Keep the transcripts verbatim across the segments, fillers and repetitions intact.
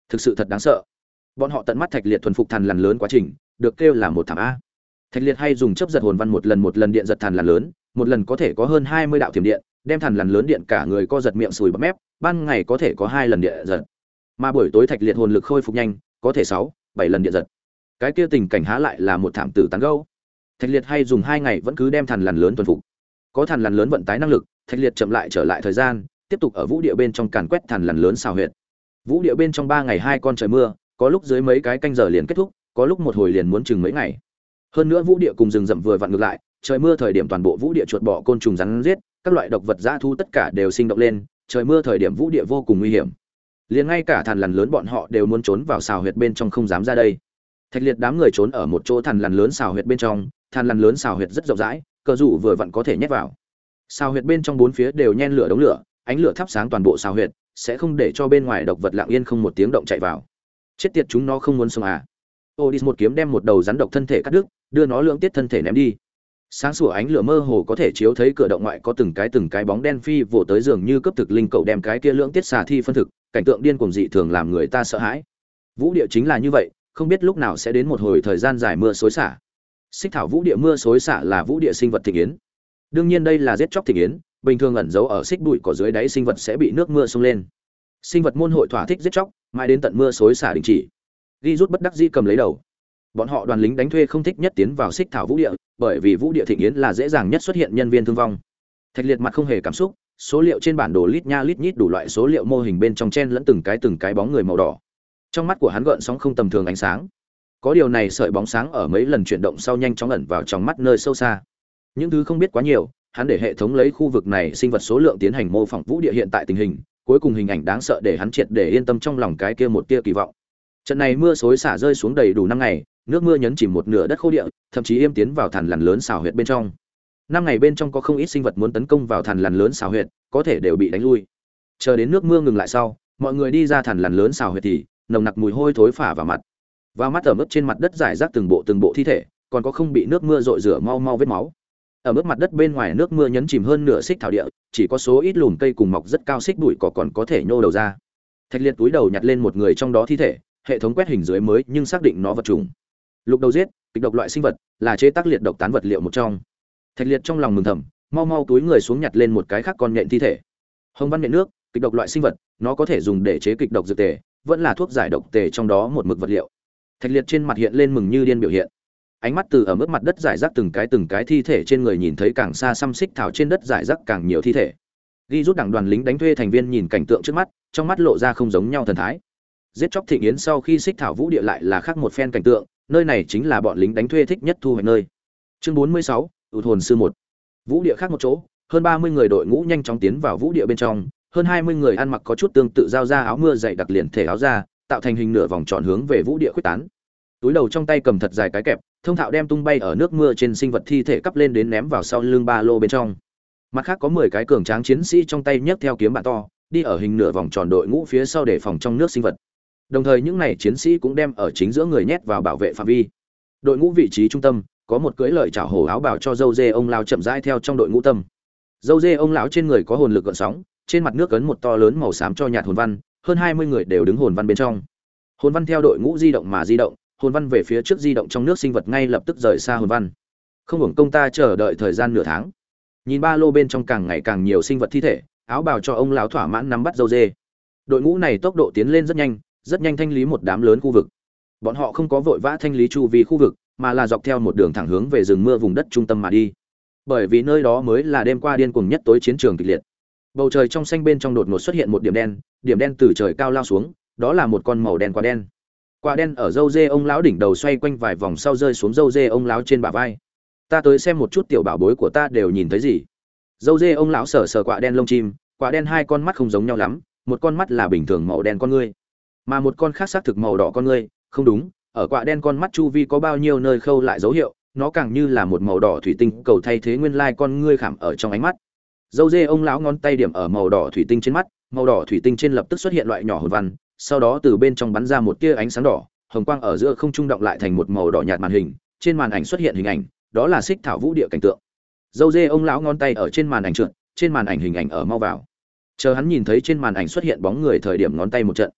thực sự thật đáng sợ. Bọn họ tận mắt Thạch Liệt thuần phục thần lằn lớn quá trình, được kêu là một thảm a. Thạch Liệt hay dùng chấp giật hồn văn một lần một lần điện giật thần lằn lớn, một lần có thể có hơn hai mươi đạo thiểm điện, đem thần lằn lớn điện cả người co giật miệng sùi bọt mép, ban ngày có thể có hai lần điện giật. Mà buổi tối Thạch Liệt hồn lực khôi phục nhanh, có thể sáu, bảy lần điện giật. Cái kia tình cảnh há lại là một thảm tử tán gẫu. Thạch Liệt hay dùng hai ngày vẫn cứ đem thần lằn lớn thuần phục. Có thần lằn lớn vận tải năng lực, Thạch Liệt chậm lại trở lại thời gian, tiếp tục ở vũ địa bên trong càn quét thần lằn lớn xào huyệt. Vũ địa bên trong ba ngày hai con trời mưa, có lúc dưới mấy cái canh giờ liền kết thúc, có lúc một hồi liền muốn chừng mấy ngày. Hơn nữa vũ địa cùng rừng rậm vừa vặn ngược lại, trời mưa thời điểm toàn bộ vũ địa chuột bọ côn trùng rắn giết, các loại độc vật dã thú tất cả đều sinh động lên, trời mưa thời điểm vũ địa vô cùng nguy hiểm. Liền ngay cả thần lằn lớn bọn họ đều muốn trốn vào xào huyệt bên trong không dám ra đây. Thạch Liệt đám người trốn ở một chỗ thần lằn lớn xào huyệt bên trong, thần lằn lớn xào huyệt rất rộng rãi, cờ rủ vừa vặn có thể nhét vào. Xào huyệt bên trong bốn phía đều nhen lửa đống lửa, ánh lửa thắp sáng toàn bộ xào huyệt, sẽ không để cho bên ngoài độc vật lặng yên không một tiếng động chạy vào. Chết tiệt, chúng nó không muốn sống à? Odis một kiếm đem một đầu rắn độc thân thể cắt đứt, đưa nó lưỡng tiết thân thể ném đi. Sáng sủa ánh lửa mơ hồ có thể chiếu thấy cửa động ngoại có từng cái từng cái bóng đen phi vồ tới, giường như cấp thực linh cậu đem cái kia lưỡng tiết xà thi phân thực, cảnh tượng điên cuồng dị thường làm người ta sợ hãi. Vũ địa chính là như vậy, không biết lúc nào sẽ đến một hồi thời gian dài mưa xối xả. Xích thảo vũ địa mưa xối xả là vũ địa sinh vật thịnh yến. Đương nhiên đây là giết chóc thịnh yến, bình thường ẩn giấu ở xích bụi cỏ dưới đáy sinh vật sẽ bị nước mưa xông lên. Sinh vật môn hội thỏa thích giết chóc, mãi đến tận mưa xối xả đình chỉ. Ghi rút bất đắc dĩ cầm lấy đầu. Bọn họ đoàn lính đánh thuê không thích nhất tiến vào xích thảo vũ địa, bởi vì vũ địa thịnh yến là dễ dàng nhất xuất hiện nhân viên thương vong. Thạch Liệt mặt không hề cảm xúc, số liệu trên bản đồ lít nha lít nhít đủ loại số liệu mô hình bên trong chen lẫn từng cái từng cái bóng người màu đỏ. Trong mắt của hắn gợn sóng không tầm thường ánh sáng. Có điều này sợi bóng sáng ở mấy lần chuyển động sau nhanh chóng ẩn vào trong mắt nơi sâu xa. Những thứ không biết quá nhiều, hắn để hệ thống lấy khu vực này sinh vật số lượng tiến hành mô phỏng vũ địa hiện tại tình hình, cuối cùng hình ảnh đáng sợ để hắn triệt để yên tâm trong lòng cái kia một tia kỳ vọng. Trận này mưa xối xả rơi xuống đầy đủ năm ngày, nước mưa nhấn chìm một nửa đất khô địa, thậm chí yêm tiến vào thần lằn lớn xào huyệt bên trong. Năm ngày bên trong có không ít sinh vật muốn tấn công vào thần lằn lớn xào huyệt, có thể đều bị đánh lui. Chờ đến nước mưa ngừng lại sau, mọi người đi ra thần lằn lớn xào huyệt thì nồng nặc mùi hôi thối phả vào mặt. Vào mắt ở mức trên mặt đất rải rác từng bộ từng bộ thi thể, còn có không bị nước mưa rội rửa mau mau vết máu. Ở mức mặt đất bên ngoài nước mưa nhấn chìm hơn nửa xích thảo địa, chỉ có số ít lùm cây cùng mọc rất cao xích bụi cỏ còn có thể nhô đầu ra. Thạch Liệt túi đầu nhặt lên một người trong đó thi thể, hệ thống quét hình dưới mới nhưng xác định nó vật trùng. Lục đầu giết, kịch độc loại sinh vật, là chế tác liệt độc tán vật liệu một trong. Thạch Liệt trong lòng mừng thầm, mau mau túi người xuống nhặt lên một cái khác con nhện thi thể. Hồng văn nhện nước, kịch độc loại sinh vật, nó có thể dùng để chế kịch độc dược tề, vẫn là thuốc giải độc tề trong đó một mực vật liệu. Thạch Liệt trên mặt hiện lên mừng như điên biểu hiện. Ánh mắt từ ở mức mặt đất rải rác từng cái từng cái thi thể trên người nhìn thấy càng xa xăm xích thảo trên đất rải rác càng nhiều thi thể. Ghi rút đảng đoàn lính đánh thuê thành viên nhìn cảnh tượng trước mắt, trong mắt lộ ra không giống nhau thần thái. Giết chóc thịnh yến sau khi xích thảo vũ địa lại là khác một phen cảnh tượng, nơi này chính là bọn lính đánh thuê thích nhất thu hoạch nơi. Chương bốn mươi sáu, ưu hồn sư một. Vũ địa khác một chỗ, hơn ba mươi người đội ngũ nhanh chóng tiến vào vũ địa bên trong, hơn hai mươi người ăn mặc có chút tương tự giao ra áo mưa dày đặc liền thể áo ra, tạo thành hình nửa vòng tròn hướng về vũ địa khuếch tán. Túi đầu trong tay cầm thật dài cái kẹp, thông thạo đem tung bay ở nước mưa trên sinh vật thi thể cắp lên đến ném vào sau lưng ba lô bên trong. Mặt khác có mười cái cường tráng chiến sĩ trong tay nhấc theo kiếm bạn to, đi ở hình nửa vòng tròn đội ngũ phía sau để phòng trong nước sinh vật. Đồng thời những này chiến sĩ cũng đem ở chính giữa người nhét vào bảo vệ phạm vi. Đội ngũ vị trí trung tâm, có một cưỡi lợi chảo hổ áo bào cho dâu dê ông lão chậm rãi theo trong đội ngũ tâm. Dâu dê ông lão trên người có hồn lực gợn sóng, trên mặt nước ấn một to lớn màu xám cho nhạt hồn văn, hơn hai mươi người đều đứng hồn văn bên trong. Hồn văn theo đội ngũ di động mà di động, hồn văn về phía trước di động trong nước sinh vật ngay lập tức rời xa hồn văn. Không hưởng công ta chờ đợi thời gian nửa tháng. Nhìn ba lô bên trong càng ngày càng nhiều sinh vật thi thể, áo bào cho ông lão thỏa mãn nắm bắt dâu dê. Đội ngũ này tốc độ tiến lên rất nhanh, rất nhanh thanh lý một đám lớn khu vực. Bọn họ không có vội vã thanh lý chu vi khu vực, mà là dọc theo một đường thẳng hướng về rừng mưa vùng đất trung tâm mà đi. Bởi vì nơi đó mới là đêm qua điên cuồng nhất tối chiến trường kịch liệt. Bầu trời trong xanh bên trong đột ngột xuất hiện một điểm đen, điểm đen từ trời cao lao xuống, đó là một con màu đen quả đen. Quả đen ở râu dê ông lão đỉnh đầu xoay quanh vài vòng sau rơi xuống râu dê ông lão trên bả vai. Ta tới xem một chút tiểu bảo bối của ta đều nhìn thấy gì. Râu dê ông lão sờ sờ quả đen lông chim, quả đen hai con mắt không giống nhau lắm, một con mắt là bình thường màu đen con ngươi, mà một con khác xác thực màu đỏ con ngươi, không đúng, ở quả đen con mắt chu vi có bao nhiêu nơi khâu lại dấu hiệu, nó càng như là một màu đỏ thủy tinh cầu thay thế nguyên lai con ngươi khảm ở trong ánh mắt. Dâu dê ông lão ngón tay điểm ở màu đỏ thủy tinh trên mắt, màu đỏ thủy tinh trên lập tức xuất hiện loại nhỏ hồn văn, sau đó từ bên trong bắn ra một tia ánh sáng đỏ, hồng quang ở giữa không trung động lại thành một màu đỏ nhạt màn hình, trên màn ảnh xuất hiện hình ảnh, đó là xích thảo vũ địa cảnh tượng. Dâu dê ông lão ngón tay ở trên màn ảnh trượt, trên màn ảnh hình ảnh ở mau vào. Chờ hắn nhìn thấy trên màn ảnh xuất hiện bóng người thời điểm ngón tay một trận,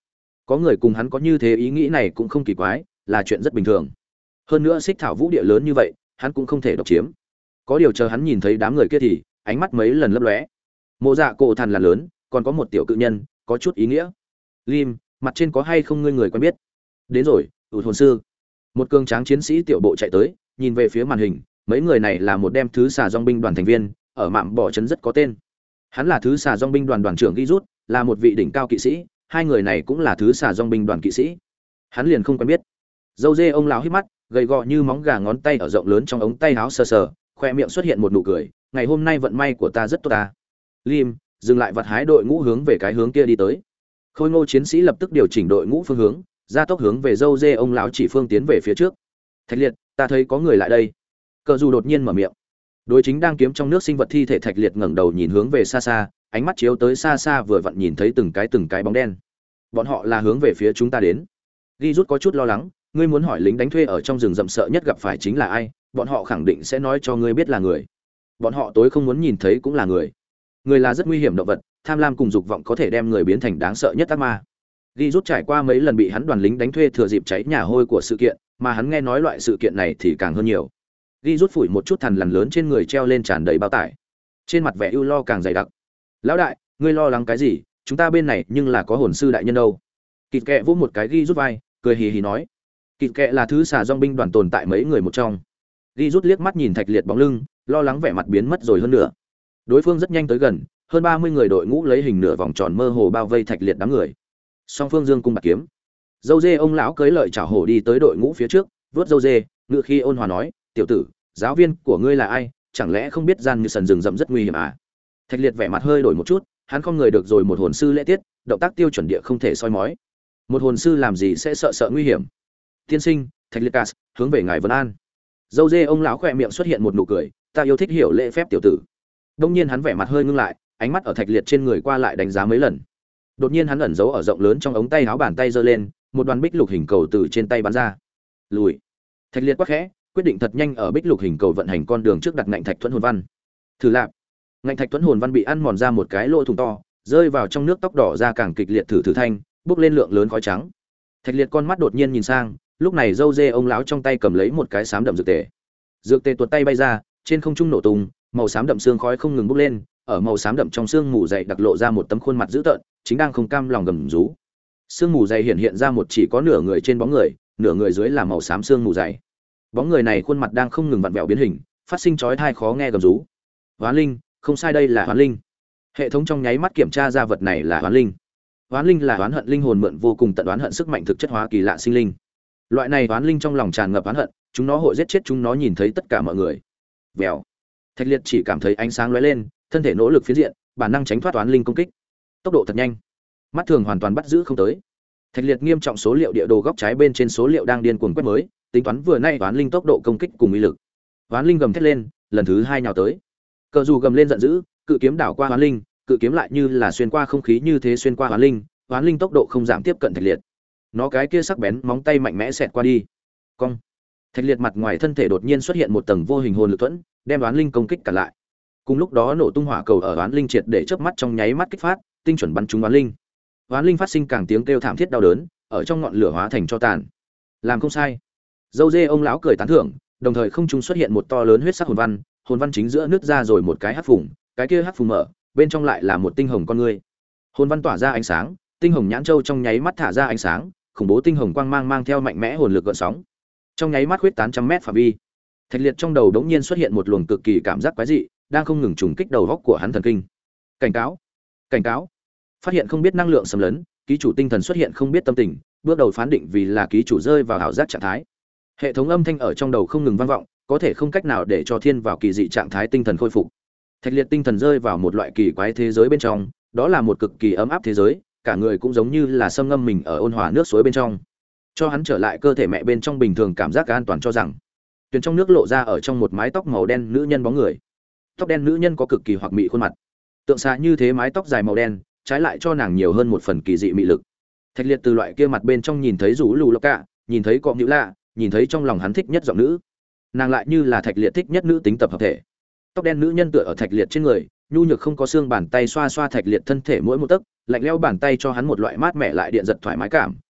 có người cùng hắn có như thế ý nghĩ này cũng không kỳ quái, là chuyện rất bình thường. Hơn nữa xích thảo vũ địa lớn như vậy, hắn cũng không thể độc chiếm. Có điều chờ hắn nhìn thấy đám người kia thì ánh mắt mấy lần lấp lóe. Mộ Dạ cổ thần là lớn, còn có một tiểu cự nhân, có chút ý nghĩa. Lim, mặt trên có hay không ngươi người quen biết? Đến rồi, ủ hồn sư. Một cường tráng chiến sĩ tiểu bộ chạy tới, nhìn về phía màn hình, mấy người này là một đem thứ xà dòng binh đoàn thành viên, ở mạm bỏ trấn rất có tên. Hắn là thứ xà dòng binh đoàn đoàn trưởng Ghi Rút, là một vị đỉnh cao kỵ sĩ, hai người này cũng là thứ xà dòng binh đoàn kỵ sĩ. Hắn liền không quen biết. Dâu dê ông lão hít mắt, gầy gò như móng gà, ngón tay ở rộng lớn trong ống tay áo sờ sờ, khoe miệng xuất hiện một nụ cười, ngày hôm nay vận may của ta rất tốt ta. Lim, dừng lại vật hái đội ngũ hướng về cái hướng kia đi tới. Khôi Ngô chiến sĩ lập tức điều chỉnh đội ngũ phương hướng, gia tốc hướng về dâu dê ông lão chỉ phương tiến về phía trước. Thạch Liệt, ta thấy có người lại đây. Cờ dù đột nhiên mở miệng. Đối chính đang kiếm trong nước sinh vật thi thể Thạch Liệt ngẩng đầu nhìn hướng về xa xa, ánh mắt chiếu tới xa xa vừa vặn nhìn thấy từng cái từng cái bóng đen. Bọn họ là hướng về phía chúng ta đến. Ghi Rút có chút lo lắng, ngươi muốn hỏi lính đánh thuê ở trong rừng rậm sợ nhất gặp phải chính là ai, bọn họ khẳng định sẽ nói cho ngươi biết là người. Bọn họ tối không muốn nhìn thấy cũng là người. Người là rất nguy hiểm động vật, tham lam cùng dục vọng có thể đem người biến thành đáng sợ nhất ác ma. Ghi Rút trải qua mấy lần bị hắn đoàn lính đánh thuê thừa dịp cháy nhà hôi của sự kiện, mà hắn nghe nói loại sự kiện này thì càng hơn nhiều. Ghi Rút phủi một chút thằn lằn lớn trên người treo lên tràn đầy bao tải, trên mặt vẻ ưu lo càng dày đặc. Lão đại, ngươi lo lắng cái gì? Chúng ta bên này nhưng là có hồn sư đại nhân đâu. Kịt Kệ vỗ một cái Ghi Rút vai, cười hì hì nói. Kịt Kệ là thứ xà dòng binh đoàn tồn tại mấy người một trong. Ghi Rút liếc mắt nhìn Thạch Liệt bóng lưng, lo lắng vẻ mặt biến mất rồi hơn nữa. Đối phương rất nhanh tới gần, hơn ba mươi người đội ngũ lấy hình nửa vòng tròn mơ hồ bao vây Thạch Liệt đám người. Song phương dương cung bạc kiếm. Dâu dê ông lão cưới lợi chảo hổ đi tới đội ngũ phía trước, vớt dâu dê, ngự khi ôn hòa nói, "Tiểu tử, giáo viên của ngươi là ai? Chẳng lẽ không biết gian như sần rừng rậm rất nguy hiểm à?" Thạch Liệt vẻ mặt hơi đổi một chút, hắn không người được rồi một hồn sư lễ tiết, động tác tiêu chuẩn địa không thể soi mói. Một hồn sư làm gì sẽ sợ sợ nguy hiểm? Tiên sinh, Thạch Liệt Cas, hướng về ngài Vân An. Dâu dê ông lão khỏe miệng xuất hiện một nụ cười, ta yêu thích hiểu lễ phép tiểu tử. Đông nhiên hắn vẻ mặt hơi ngưng lại, ánh mắt ở Thạch Liệt trên người qua lại đánh giá mấy lần. Đột nhiên hắn ẩn giấu ở rộng lớn trong ống tay áo, bàn tay giơ lên, một đoàn bích lục hình cầu từ trên tay bắn ra. Lùi. Thạch Liệt quắc khẽ, quyết định thật nhanh ở bích lục hình cầu vận hành con đường trước đặt ngạnh thạch thuẫn hồn văn. Thử lạp. Ngạnh thạch thuẫn hồn văn bị ăn mòn ra một cái lỗ thủng to, rơi vào trong nước, tóc đỏ ra càng kịch liệt, thử thử thanh, bốc lên lượng lớn khói trắng. Thạch Liệt con mắt đột nhiên nhìn sang, lúc này dâu dê ông lão trong tay cầm lấy một cái xám đậm dược tề. Dược tề tuột tay bay ra, trên không trung nổ tung, màu xám đậm xương khói không ngừng bốc lên, ở màu xám đậm trong xương mù dày đặc lộ ra một tấm khuôn mặt dữ tợn, chính đang không cam lòng gầm rú. Xương mù dày hiện hiện ra một chỉ có nửa người trên bóng người, nửa người dưới là màu xám xương mù dày. Bóng người này khuôn mặt đang không ngừng vặn vẹo biến hình, phát sinh chói tai khó nghe gầm rú. Hoán linh, không sai, đây là hoán linh. Hệ thống trong nháy mắt kiểm tra ra vật này là hoán linh. Hoán linh là oán hận linh hồn mượn vô cùng tận oán hận sức mạnh thực chất hóa kỳ lạ sinh linh. Loại này oán linh trong lòng tràn ngập oán hận, chúng nó hội giết chết chúng nó nhìn thấy tất cả mọi người. Vèo. Thạch Liệt chỉ cảm thấy ánh sáng lóe lên, thân thể nỗ lực phiến diện, bản năng tránh thoát oán linh công kích. Tốc độ thật nhanh, mắt thường hoàn toàn bắt giữ không tới. Thạch Liệt nghiêm trọng số liệu địa đồ góc trái bên trên số liệu đang điên cuồng quét mới, tính toán vừa nay oán linh tốc độ công kích cùng uy lực. Oán linh gầm thét lên, lần thứ hai nhào tới. Cờ dù gầm lên giận dữ, cự kiếm đảo qua oán linh, cự kiếm lại như là xuyên qua không khí như thế xuyên qua oán linh, oán linh tốc độ không giảm tiếp cận Thạch Liệt. Nó cái kia sắc bén móng tay mạnh mẽ xẹt qua đi. Cong. Thạch Liệt mặt ngoài thân thể đột nhiên xuất hiện một tầng vô hình hồn lực thuẫn, đem oán linh công kích cản lại. Cùng lúc đó nổ tung hỏa cầu ở oán linh triệt để chớp mắt trong nháy mắt kích phát, tinh chuẩn bắn trúng oán linh. Oán linh phát sinh càng tiếng kêu thảm thiết đau đớn, ở trong ngọn lửa hóa thành tro tàn. Làm không sai. Dâu dê ông lão cười tán thưởng, đồng thời không trung xuất hiện một to lớn huyết sắc hồn văn, hồn văn chính giữa nứt ra rồi một cái hắc phùng, cái kia hắc phùng mở, bên trong lại là một tinh hồng con ngươi. Hồn văn tỏa ra ánh sáng, tinh hồng nhãn châu trong nháy mắt thả ra ánh sáng, khủng bố tinh hồng quang mang mang theo mạnh mẽ hồn lực gợn sóng, trong nháy mắt khuyết tán trăm mét phạm vi. Thạch Liệt trong đầu đống nhiên xuất hiện một luồng cực kỳ cảm giác quái dị, đang không ngừng trùng kích đầu góc của hắn thần kinh. Cảnh cáo, cảnh cáo! Phát hiện không biết năng lượng xâm lấn, ký chủ tinh thần xuất hiện không biết tâm tình, bước đầu phán định vì là ký chủ rơi vào ảo giác trạng thái. Hệ thống âm thanh ở trong đầu không ngừng vang vọng, có thể không cách nào để cho thiên vào kỳ dị trạng thái tinh thần khôi phục. Thạch Liệt tinh thần rơi vào một loại kỳ quái thế giới bên trong, đó là một cực kỳ ấm áp thế giới, cả người cũng giống như là xâm ngâm mình ở ôn hòa nước suối bên trong, cho hắn trở lại cơ thể mẹ bên trong bình thường cảm giác an toàn. Cho rằng tuyền trong nước lộ ra ở trong một mái tóc màu đen nữ nhân bóng người. Tóc đen nữ nhân có cực kỳ hoặc mị khuôn mặt, tượng xạ như thế mái tóc dài màu đen, trái lại cho nàng nhiều hơn một phần kỳ dị mị lực. Thạch Liệt từ loại kia mặt bên trong nhìn thấy rủ lù lộc cả, nhìn thấy cọm nhữ lạ, nhìn thấy trong lòng hắn thích nhất giọng nữ, nàng lại như là Thạch Liệt thích nhất nữ tính tập hợp thể. Tóc đen nữ nhân tựa ở Thạch Liệt trên người, nhu nhược không có xương bàn tay xoa xoa Thạch Liệt thân thể mỗi một tấc, lạnh lẽo bàn tay cho hắn một loại mát mẻ lại điện giật thoải mái cảm,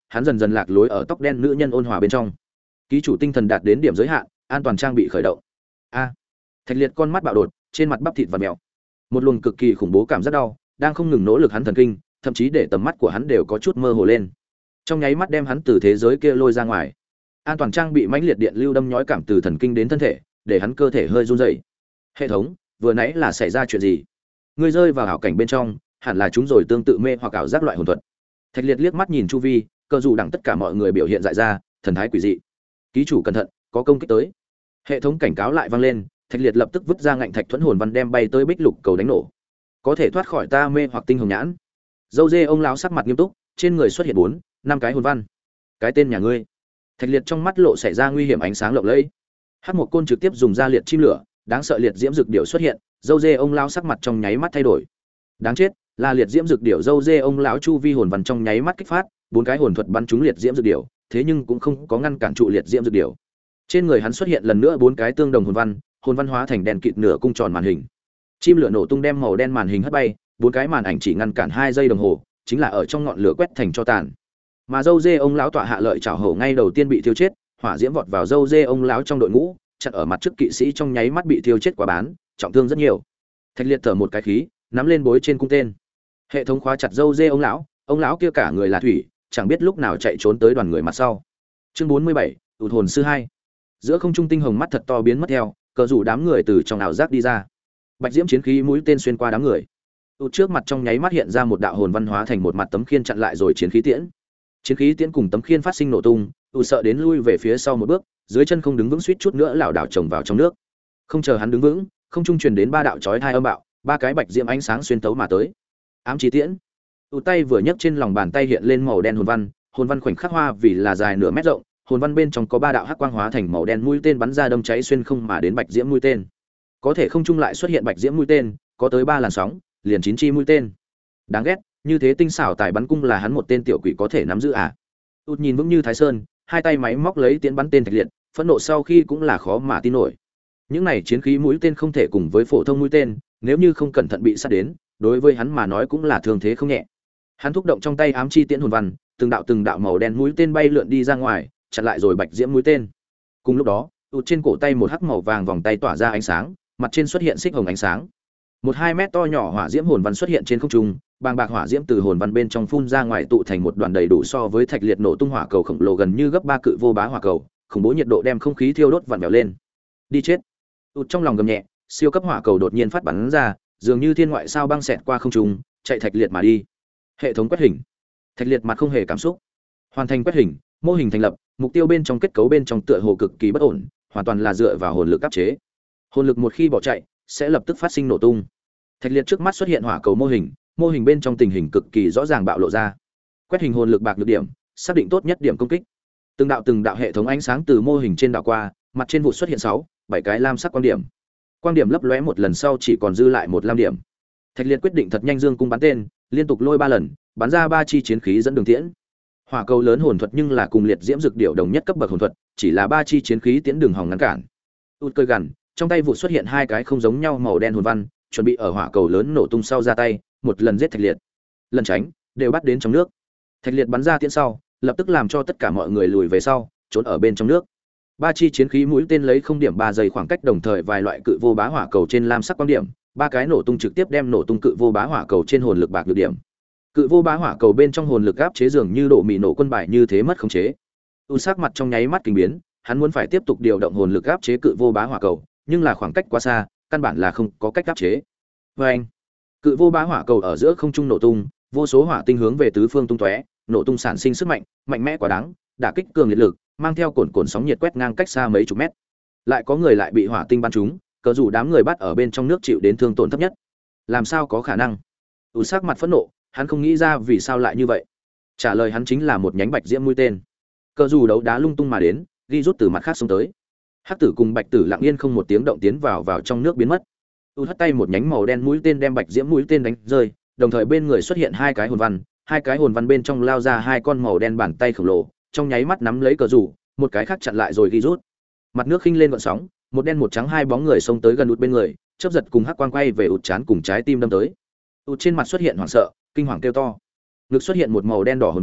hắn dần dần lạc lối ở tóc đen nữ nhân ôn hòa bên trong. Ký chủ tinh thần đạt đến điểm giới hạn, an toàn trang bị khởi động. A. Thạch Liệt con mắt bạo đột, trên mặt bắp thịt và mèo. Một luồng cực kỳ khủng bố cảm giác đau, đang không ngừng nỗ lực hắn thần kinh, thậm chí để tầm mắt của hắn đều có chút mơ hồ lên. Trong nháy mắt đem hắn từ thế giới kia lôi ra ngoài. An toàn trang bị mãnh liệt điện lưu đâm nhói cảm từ thần kinh đến thân thể, để hắn cơ thể hơi run rẩy. Hệ thống, vừa nãy là xảy ra chuyện gì? Ngươi rơi vào ảo cảnh bên trong, hẳn là chúng rồi tương tự mê hoặc ảo giác loại hồn thuật. Thạch Liệt liếc mắt nhìn chu vi, cơ dù đẳng tất cả mọi người biểu hiện dại ra, thần thái quỷ dị. Ký chủ cẩn thận, có công kích tới. Hệ thống cảnh cáo lại vang lên, Thạch Liệt lập tức vứt ra ngạnh thạch thuẫn hồn văn đem bay tới bích lục cầu đánh nổ. Có thể thoát khỏi ta mê hoặc tinh hồng nhãn. Dâu dê ông lão sắc mặt nghiêm túc, trên người xuất hiện bốn, năm cái hồn văn. Cái tên nhà ngươi? Thạch Liệt trong mắt lộ xảy ra nguy hiểm ánh sáng lộng lẫy. Hắc một côn trực tiếp dùng ra liệt chim lửa, đáng sợ liệt diễm dược điểu xuất hiện, dâu dê ông lão sắc mặt trong nháy mắt thay đổi. Đáng chết, là liệt diễm dược điểu. Dâu dê ông lão chu vi hồn văn trong nháy mắt kích phát, bốn cái hồn thuật bắn trúng liệt diễm dược điểu, thế nhưng cũng không có ngăn cản trụ liệt diễm dược điểu. Trên người hắn xuất hiện lần nữa bốn cái tương đồng hồn văn, hồn văn hóa thành đèn kịt nửa cung tròn màn hình. Chim lửa nổ tung đem màu đen màn hình hất bay, bốn cái màn ảnh chỉ ngăn cản hai giây đồng hồ, chính là ở trong ngọn lửa quét thành cho tàn. Mà dâu dê ông lão tọa hạ lợi chảo hổ ngay đầu tiên bị thiêu chết, hỏa diễm vọt vào dâu dê ông lão trong đội ngũ, chặn ở mặt trước kỵ sĩ trong nháy mắt bị thiêu chết quả bán, trọng thương rất nhiều. Thạch Liệt thở một cái khí, nắm lên bối trên cung tên. Hệ thống khóa chặt dâu dê ông lão, ông lão kia cả người là thủy, chẳng biết lúc nào chạy trốn tới đoàn người mặt sau. Chương bốn mươi bảy, tụt hồn sư hai. Giữa không trung tinh hồng mắt thật to biến mất theo, cờ rủ đám người từ trong ảo giác đi ra. Bạch diễm chiến khí mũi tên xuyên qua đám người. Tụt trước mặt trong nháy mắt hiện ra một đạo hồn văn hóa thành một mặt tấm khiên chặn lại rồi chiến khí tiễn. Chiến khí tiễn cùng tấm khiên phát sinh nổ tung, tụt sợ đến lui về phía sau một bước, dưới chân không đứng vững suýt chút nữa lảo đảo chồng vào trong nước. Không chờ hắn đứng vững, không trung truyền đến ba đạo chói tai âm bạo, ba cái bạch diễm ánh sáng xuyên tấu mà tới. Ám chí tiễn. Tụt tay vừa nhấc trên lòng bàn tay hiện lên màu đen hồn văn, hồn văn khoảnh khắc hoa vì là dài nửa mét rộng, hồn văn bên trong có ba đạo hắc quang hóa thành màu đen mũi tên bắn ra đâm cháy xuyên không mà đến bạch diễm mũi tên. Có thể không trung lại xuất hiện bạch diễm mũi tên, có tới ba làn sóng, liền chín chi mũi tên. Đáng ghét, như thế tinh xảo tài bắn cung là hắn một tên tiểu quỷ có thể nắm giữ à? Tụt nhìn vững như Thái Sơn, hai tay máy móc lấy tiễn bắn tên Thạch Liệt, phẫn nộ sau khi cũng là khó mà tin nổi. Những này chiến khí mũi tên không thể cùng với phổ thông mũi tên, nếu như không cẩn thận bị sát đến, đối với hắn mà nói cũng là thương thế không nhẹ. Hắn thúc động trong tay ám chi tiễn hồn văn, từng đạo từng đạo màu đen mũi tên bay lượn đi ra ngoài, chặn lại rồi bạch diễm mũi tên. Cùng lúc đó, tụt trên cổ tay một hắc màu vàng vòng tay tỏa ra ánh sáng, mặt trên xuất hiện xích hồng ánh sáng. Một hai mét to nhỏ hỏa diễm hồn văn xuất hiện trên không trung, bàng bạc hỏa diễm từ hồn văn bên trong phun ra ngoài tụ thành một đoàn đầy đủ so với Thạch Liệt nổ tung hỏa cầu khổng lồ gần như gấp ba cự vô bá hỏa cầu, khủng bố nhiệt độ đem không khí thiêu đốt vặn vẹo lên. Đi chết. Tụt trong lòng gầm nhẹ, siêu cấp hỏa cầu đột nhiên phát bắn ra, dường như thiên ngoại sao băng xẹt qua không trung, chạy Thạch Liệt mà đi. Hệ thống quét hình. Thạch Liệt mặt không hề cảm xúc. Hoàn thành quét hình, mô hình thành lập, mục tiêu bên trong kết cấu bên trong tựa hồ cực kỳ bất ổn, hoàn toàn là dựa vào hồn lực áp chế. Hồn lực một khi bỏ chạy, sẽ lập tức phát sinh nổ tung. Thạch Liệt trước mắt xuất hiện hỏa cầu mô hình, mô hình bên trong tình hình cực kỳ rõ ràng bạo lộ ra. Quét hình hồn lực bạc nhược điểm, xác định tốt nhất điểm công kích. Từng đạo từng đạo hệ thống ánh sáng từ mô hình trên đảo qua, mặt trên vụ xuất hiện sáu, bảy cái lam sắc quang điểm. Quang điểm lấp lóe một lần sau chỉ còn dư lại một lam điểm. Thạch Liệt quyết định thật nhanh dương cung bắn tên, liên tục lôi ba lần, bắn ra ba chi chiến khí dẫn đường tiễn. Hỏa cầu lớn hồn thuật nhưng là cùng liệt diễm dược điệu đồng nhất cấp bậc hồn thuật, chỉ là ba chi chiến khí tiễn đường hòng ngăn cản. Tụt cười gằn, trong tay vụ xuất hiện hai cái không giống nhau màu đen hồn văn, chuẩn bị ở hỏa cầu lớn nổ tung sau ra tay, một lần giết Thạch Liệt. Lần tránh, đều bắt đến trong nước. Thạch Liệt bắn ra tiễn sau, lập tức làm cho tất cả mọi người lùi về sau, trốn ở bên trong nước. Ba chi chiến khí mũi tên lấy không điểm ba giây khoảng cách đồng thời vài loại cự vô bá hỏa cầu trên lam sắc quang điểm, ba cái nổ tung trực tiếp đem nổ tung cự vô bá hỏa cầu trên hồn lực bạc được điểm. Cự vô bá hỏa cầu bên trong hồn lực áp chế dường như độ mì nổ quân bài như thế mất khống chế. U sắc mặt trong nháy mắt kinh biến, hắn muốn phải tiếp tục điều động hồn lực áp chế cự vô bá hỏa cầu, nhưng là khoảng cách quá xa, căn bản là không có cách áp chế. Và anh, cự vô bá hỏa cầu ở giữa không trung nổ tung, vô số hỏa tinh hướng về tứ phương tung tóe, nổ tung sản sinh sức mạnh, mạnh mẽ quá đáng, đả kích cường liệt lực, mang theo cồn cồn sóng nhiệt quét ngang cách xa mấy chục mét. Lại có người lại bị hỏa tinh bắn trúng, cờ dù đám người bắt ở bên trong nước chịu đến thương tổn thấp nhất. Làm sao có khả năng? U sắc mặt phẫn nộ, hắn không nghĩ ra vì sao lại như vậy. Trả lời hắn chính là một nhánh bạch diễm mũi tên. Cờ dù đấu đá lung tung mà đến, ghi rút từ mặt khác xuống tới. Hắc tử cùng bạch tử lặng yên không một tiếng động tiến vào vào trong nước biến mất. U hất tay một nhánh màu đen mũi tên đem bạch diễm mũi tên đánh rơi, đồng thời bên người xuất hiện hai cái hồn văn, hai cái hồn văn bên trong lao ra hai con màu đen bàn tay khổng lồ, trong nháy mắt nắm lấy cờ rủ, một cái khác chặn lại rồi ghi rút. Mặt nước khinh lên gợn sóng, một đen một trắng hai bóng người xông tới gần ụt bên người, chớp giật cùng hắc quang quay về ụt chán cùng trái tim đâm tới. Ụt trên mặt xuất hiện hoảng sợ, kinh hoàng kêu to. Ngực xuất hiện một màu đen đỏ hồn văn,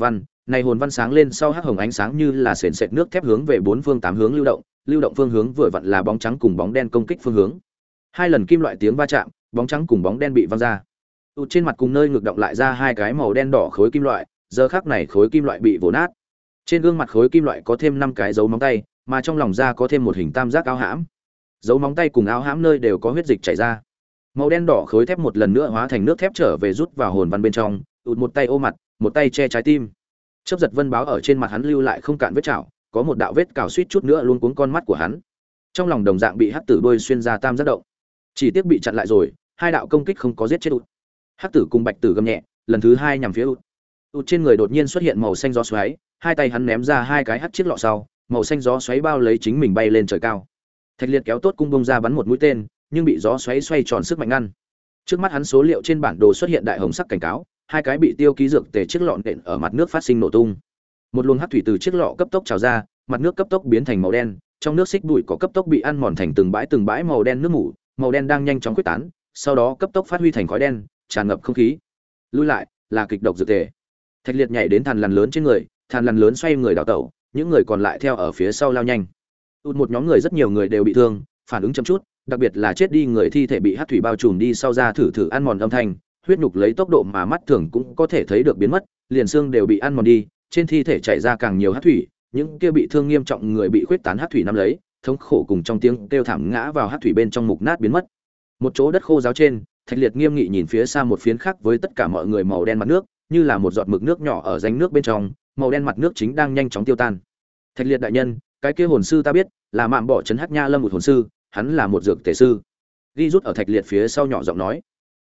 Này hồn văn sáng lên sau hắc hồng ánh sáng như là sền sệt nước thép hướng về bốn phương tám hướng lưu động, lưu động phương hướng vừa vặn là bóng trắng cùng bóng đen công kích phương hướng. Hai lần kim loại tiếng va chạm, bóng trắng cùng bóng đen bị văng ra. Tụt trên mặt cùng nơi ngực động lại ra hai cái màu đen đỏ khối kim loại, giờ khắc này khối kim loại bị vồ nát. Trên gương mặt khối kim loại có thêm năm cái dấu móng tay, mà trong lòng da có thêm một hình tam giác áo hãm. Dấu móng tay cùng áo hãm nơi đều có huyết dịch chảy ra. Màu đen đỏ khối thép một lần nữa hóa thành nước thép trở về rút vào hồn văn bên trong, tụt một tay ôm mặt, một tay che trái tim. Chớp giật vân báo ở trên mặt hắn lưu lại không cạn vết chảo, có một đạo vết cào suýt chút nữa luôn cuốn con mắt của hắn. Trong lòng đồng dạng bị hắc tử đôi xuyên ra tam giác động. Chỉ tiếc bị chặn lại rồi, hai đạo công kích không có giết chết ụt. Hắc tử cùng bạch tử gầm nhẹ, lần thứ hai nhằm phía ụt. Ụt trên người đột nhiên xuất hiện màu xanh gió xoáy, hai tay hắn ném ra hai cái hắc chiếc lọ sau, màu xanh gió xoáy bao lấy chính mình bay lên trời cao. Thạch Liệt kéo tốt cung bông ra bắn một mũi tên, nhưng bị gió xoáy xoay tròn sức mạnh ngăn. Trước mắt hắn số liệu trên bản đồ xuất hiện đại hồng sắc cảnh cáo, hai cái bị tiêu ký dược tề chiếc lọ nện ở mặt nước phát sinh nổ tung. Một luồng hắc thủy từ chiếc lọ cấp tốc trào ra, mặt nước cấp tốc biến thành màu đen, trong nước xích bụi có cấp tốc bị ăn mòn thành từng bãi từng bãi màu đen nước mủ, màu đen đang nhanh chóng khuếch tán, sau đó cấp tốc phát huy thành khói đen, tràn ngập không khí. Lui lại, là kịch độc dược tề. Thạch Liệt nhảy đến thằn lằn lớn trên người, thằn lằn lớn xoay người đảo tẩu, những người còn lại theo ở phía sau lao nhanh. Tụt một nhóm người rất nhiều người đều bị thương, phản ứng chậm chút, đặc biệt là chết đi người thi thể bị hắc thủy bao trùm đi sau ra thử thử ăn mòn âm thanh, huyết nhục lấy tốc độ mà mắt thường cũng có thể thấy được biến mất, liền xương đều bị ăn mòn đi, trên thi thể chảy ra càng nhiều hắc thủy, những kia bị thương nghiêm trọng người bị khuyết tán hắc thủy nắm lấy, thống khổ cùng trong tiếng kêu thảm ngã vào hắc thủy bên trong mục nát biến mất. Một chỗ đất khô ráo trên, Thạch Liệt nghiêm nghị nhìn phía xa một phiến khác với tất cả mọi người màu đen mặt nước, như là một giọt mực nước nhỏ ở rãnh nước bên trong, màu đen mặt nước chính đang nhanh chóng tiêu tan. Thạch Liệt đại nhân, cái kia hồn sư ta biết, là Mạm Bỏ trấn Hắc Nha Lâm một hồn sư, hắn là một dược tề sư. Ghi rút ở Thạch Liệt phía sau nhỏ giọng nói,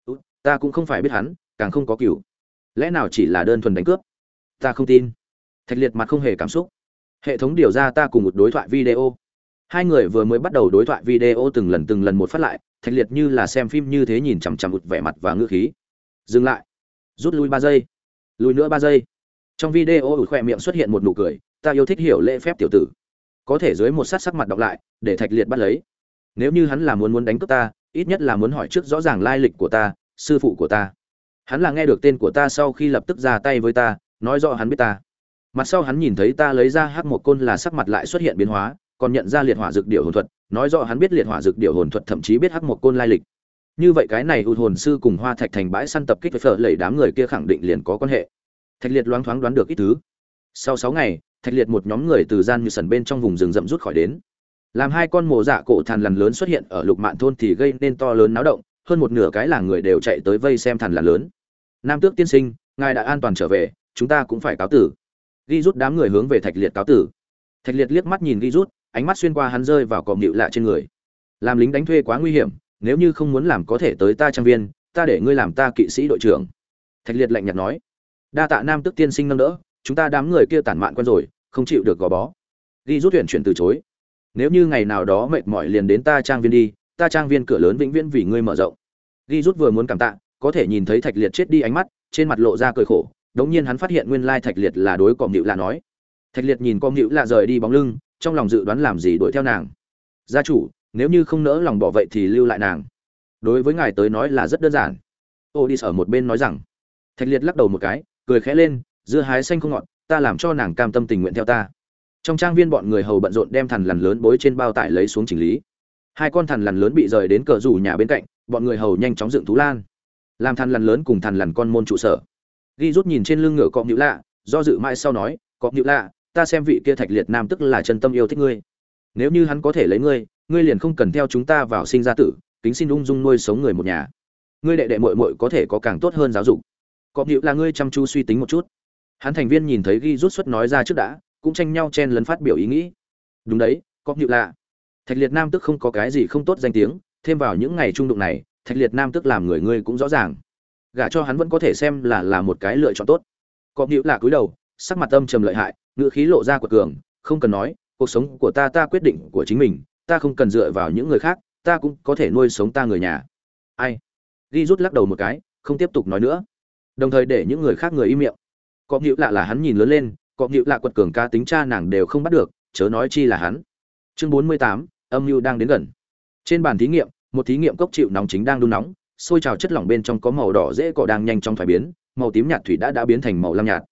ta cũng không phải biết hắn, càng không có cửu. Lẽ nào chỉ là đơn thuần đánh cướp? Ta không tin. Thạch Liệt mặt không hề cảm xúc. Hệ thống điều ra ta cùng một đối thoại video. Hai người vừa mới bắt đầu đối thoại video từng lần từng lần một phát lại, Thạch Liệt như là xem phim như thế nhìn chằm chằm ụt vẻ mặt và ngữ khí. Dừng lại. Rút lui ba giây. Lùi nữa ba giây. Trong video ụt khỏe miệng xuất hiện một nụ cười, ta yêu thích hiểu lễ phép tiểu tử. Có thể dưới một sát sắc mặt đọc lại, để Thạch Liệt bắt lấy. Nếu như hắn là muốn muốn đánh cướp ta, ít nhất là muốn hỏi trước rõ ràng lai lịch của ta, sư phụ của ta. Hắn là nghe được tên của ta sau khi lập tức ra tay với ta, nói rõ hắn biết ta. Mặt sau hắn nhìn thấy ta lấy ra hắc một côn là sắc mặt lại xuất hiện biến hóa, còn nhận ra liệt hỏa dược điểu hồn thuật, nói rõ hắn biết liệt hỏa dược điểu hồn thuật, thậm chí biết hắc một côn lai lịch. Như vậy cái này ụt hồn sư cùng Hoa Thạch thành bãi săn tập kích với phở lầy đám người kia khẳng định liền có quan hệ. Thạch Liệt loáng thoáng đoán được ít thứ. Sau sáu ngày, Thạch Liệt một nhóm người từ gian như sần bên trong vùng rừng rậm rút khỏi đến. Làm hai con mồ dạ cổ thằn lằn lớn xuất hiện ở Lục Mạn thôn thì gây nên to lớn náo động, hơn một nửa cái làng người đều chạy tới vây xem thằn lằn lớn. Nam Tước tiên sinh, ngài đã an toàn trở về, chúng ta cũng phải cáo tử. Ghi rút đám người hướng về Thạch Liệt cáo tử. Thạch Liệt liếc mắt nhìn Ghi rút, ánh mắt xuyên qua hắn rơi vào cọm nhịu lạ trên người. Làm lính đánh thuê quá nguy hiểm, nếu như không muốn làm có thể tới ta trang viên, ta để ngươi làm ta kỵ sĩ đội trưởng. Thạch Liệt lạnh nhạt nói. Đa tạ Nam Tước tiên sinh nâng đỡ, chúng ta đám người kia tản mạn quen rồi, không chịu được gò bó. Ghi rút tuyển chuyển từ chối. Nếu như ngày nào đó mệt mỏi liền đến ta trang viên đi, ta trang viên cửa lớn vĩnh viễn vì ngươi mở rộng. Ghi rút vừa muốn cảm tạ, có thể nhìn thấy Thạch Liệt chết đi ánh mắt, trên mặt lộ ra cười khổ. Đống nhiên hắn phát hiện nguyên lai Thạch Liệt là đối cọm nhịu lạ nói. Thạch Liệt nhìn cọm nhịu lạ rời đi bóng lưng, trong lòng dự đoán làm gì đuổi theo nàng. Gia chủ, nếu như không nỡ lòng bỏ vậy thì lưu lại nàng. Đối với ngài tới nói là rất đơn giản. Ô đi ở một bên nói rằng. Thạch Liệt lắc đầu một cái, cười khẽ lên, dưa hái xanh không ngọt, ta làm cho nàng cam tâm tình nguyện theo ta. Trong trang viên bọn người hầu bận rộn đem thằn lằn lớn bối trên bao tải lấy xuống chỉnh lý. Hai con thằn lằn lớn bị rời đến cờ rủ nhà bên cạnh, bọn người hầu nhanh chóng dựng thú lan, làm thằn lằn lớn cùng thằn lằn con môn trụ sở. Ghi rút nhìn trên lưng ngựa cọp nhữ lạ, do dự mãi sau nói, cọp nhữ lạ, ta xem vị kia Thạch Liệt nam tức là chân tâm yêu thích ngươi. Nếu như hắn có thể lấy ngươi, ngươi liền không cần theo chúng ta vào sinh ra tử, kính xin ung dung nuôi sống người một nhà. Ngươi đệ đệ muội muội có thể có càng tốt hơn giáo dục. Cọp nhữ là ngươi chăm chú suy tính một chút. Hắn thành viên nhìn thấy Ghi rút xuất nói ra trước đã, cũng tranh nhau chen lấn phát biểu ý nghĩ. Đúng đấy, cọp nhữ lạ. Thạch Liệt nam tức không có cái gì không tốt danh tiếng, thêm vào những ngày trung đụng này, Thạch Liệt nam tức làm người ngươi cũng rõ ràng. Gả cho hắn vẫn có thể xem là là một cái lựa chọn tốt. Cọp nhữ lạ cúi đầu, sắc mặt âm trầm lợi hại, ngữ khí lộ ra quật cường, không cần nói, cuộc sống của ta ta quyết định của chính mình, ta không cần dựa vào những người khác, ta cũng có thể nuôi sống ta người nhà. Ai? Ghi rút lắc đầu một cái, không tiếp tục nói nữa, đồng thời để những người khác người im miệng. Cọp nhữ lạ là hắn nhìn lớn lên, cọp nhữ lạ quật cường ca tính cha nàng đều không bắt được, chớ nói chi là hắn. Chương bốn mươi tám, âm mưu đang đến gần. Trên bàn thí nghiệm, một thí nghiệm cốc chịu nóng chính đang đun nóng, sôi trào chất lỏng bên trong có màu đỏ dễ cỏ đang nhanh chóng thoái biến, màu tím nhạt thủy đã đã biến thành màu lam nhạt.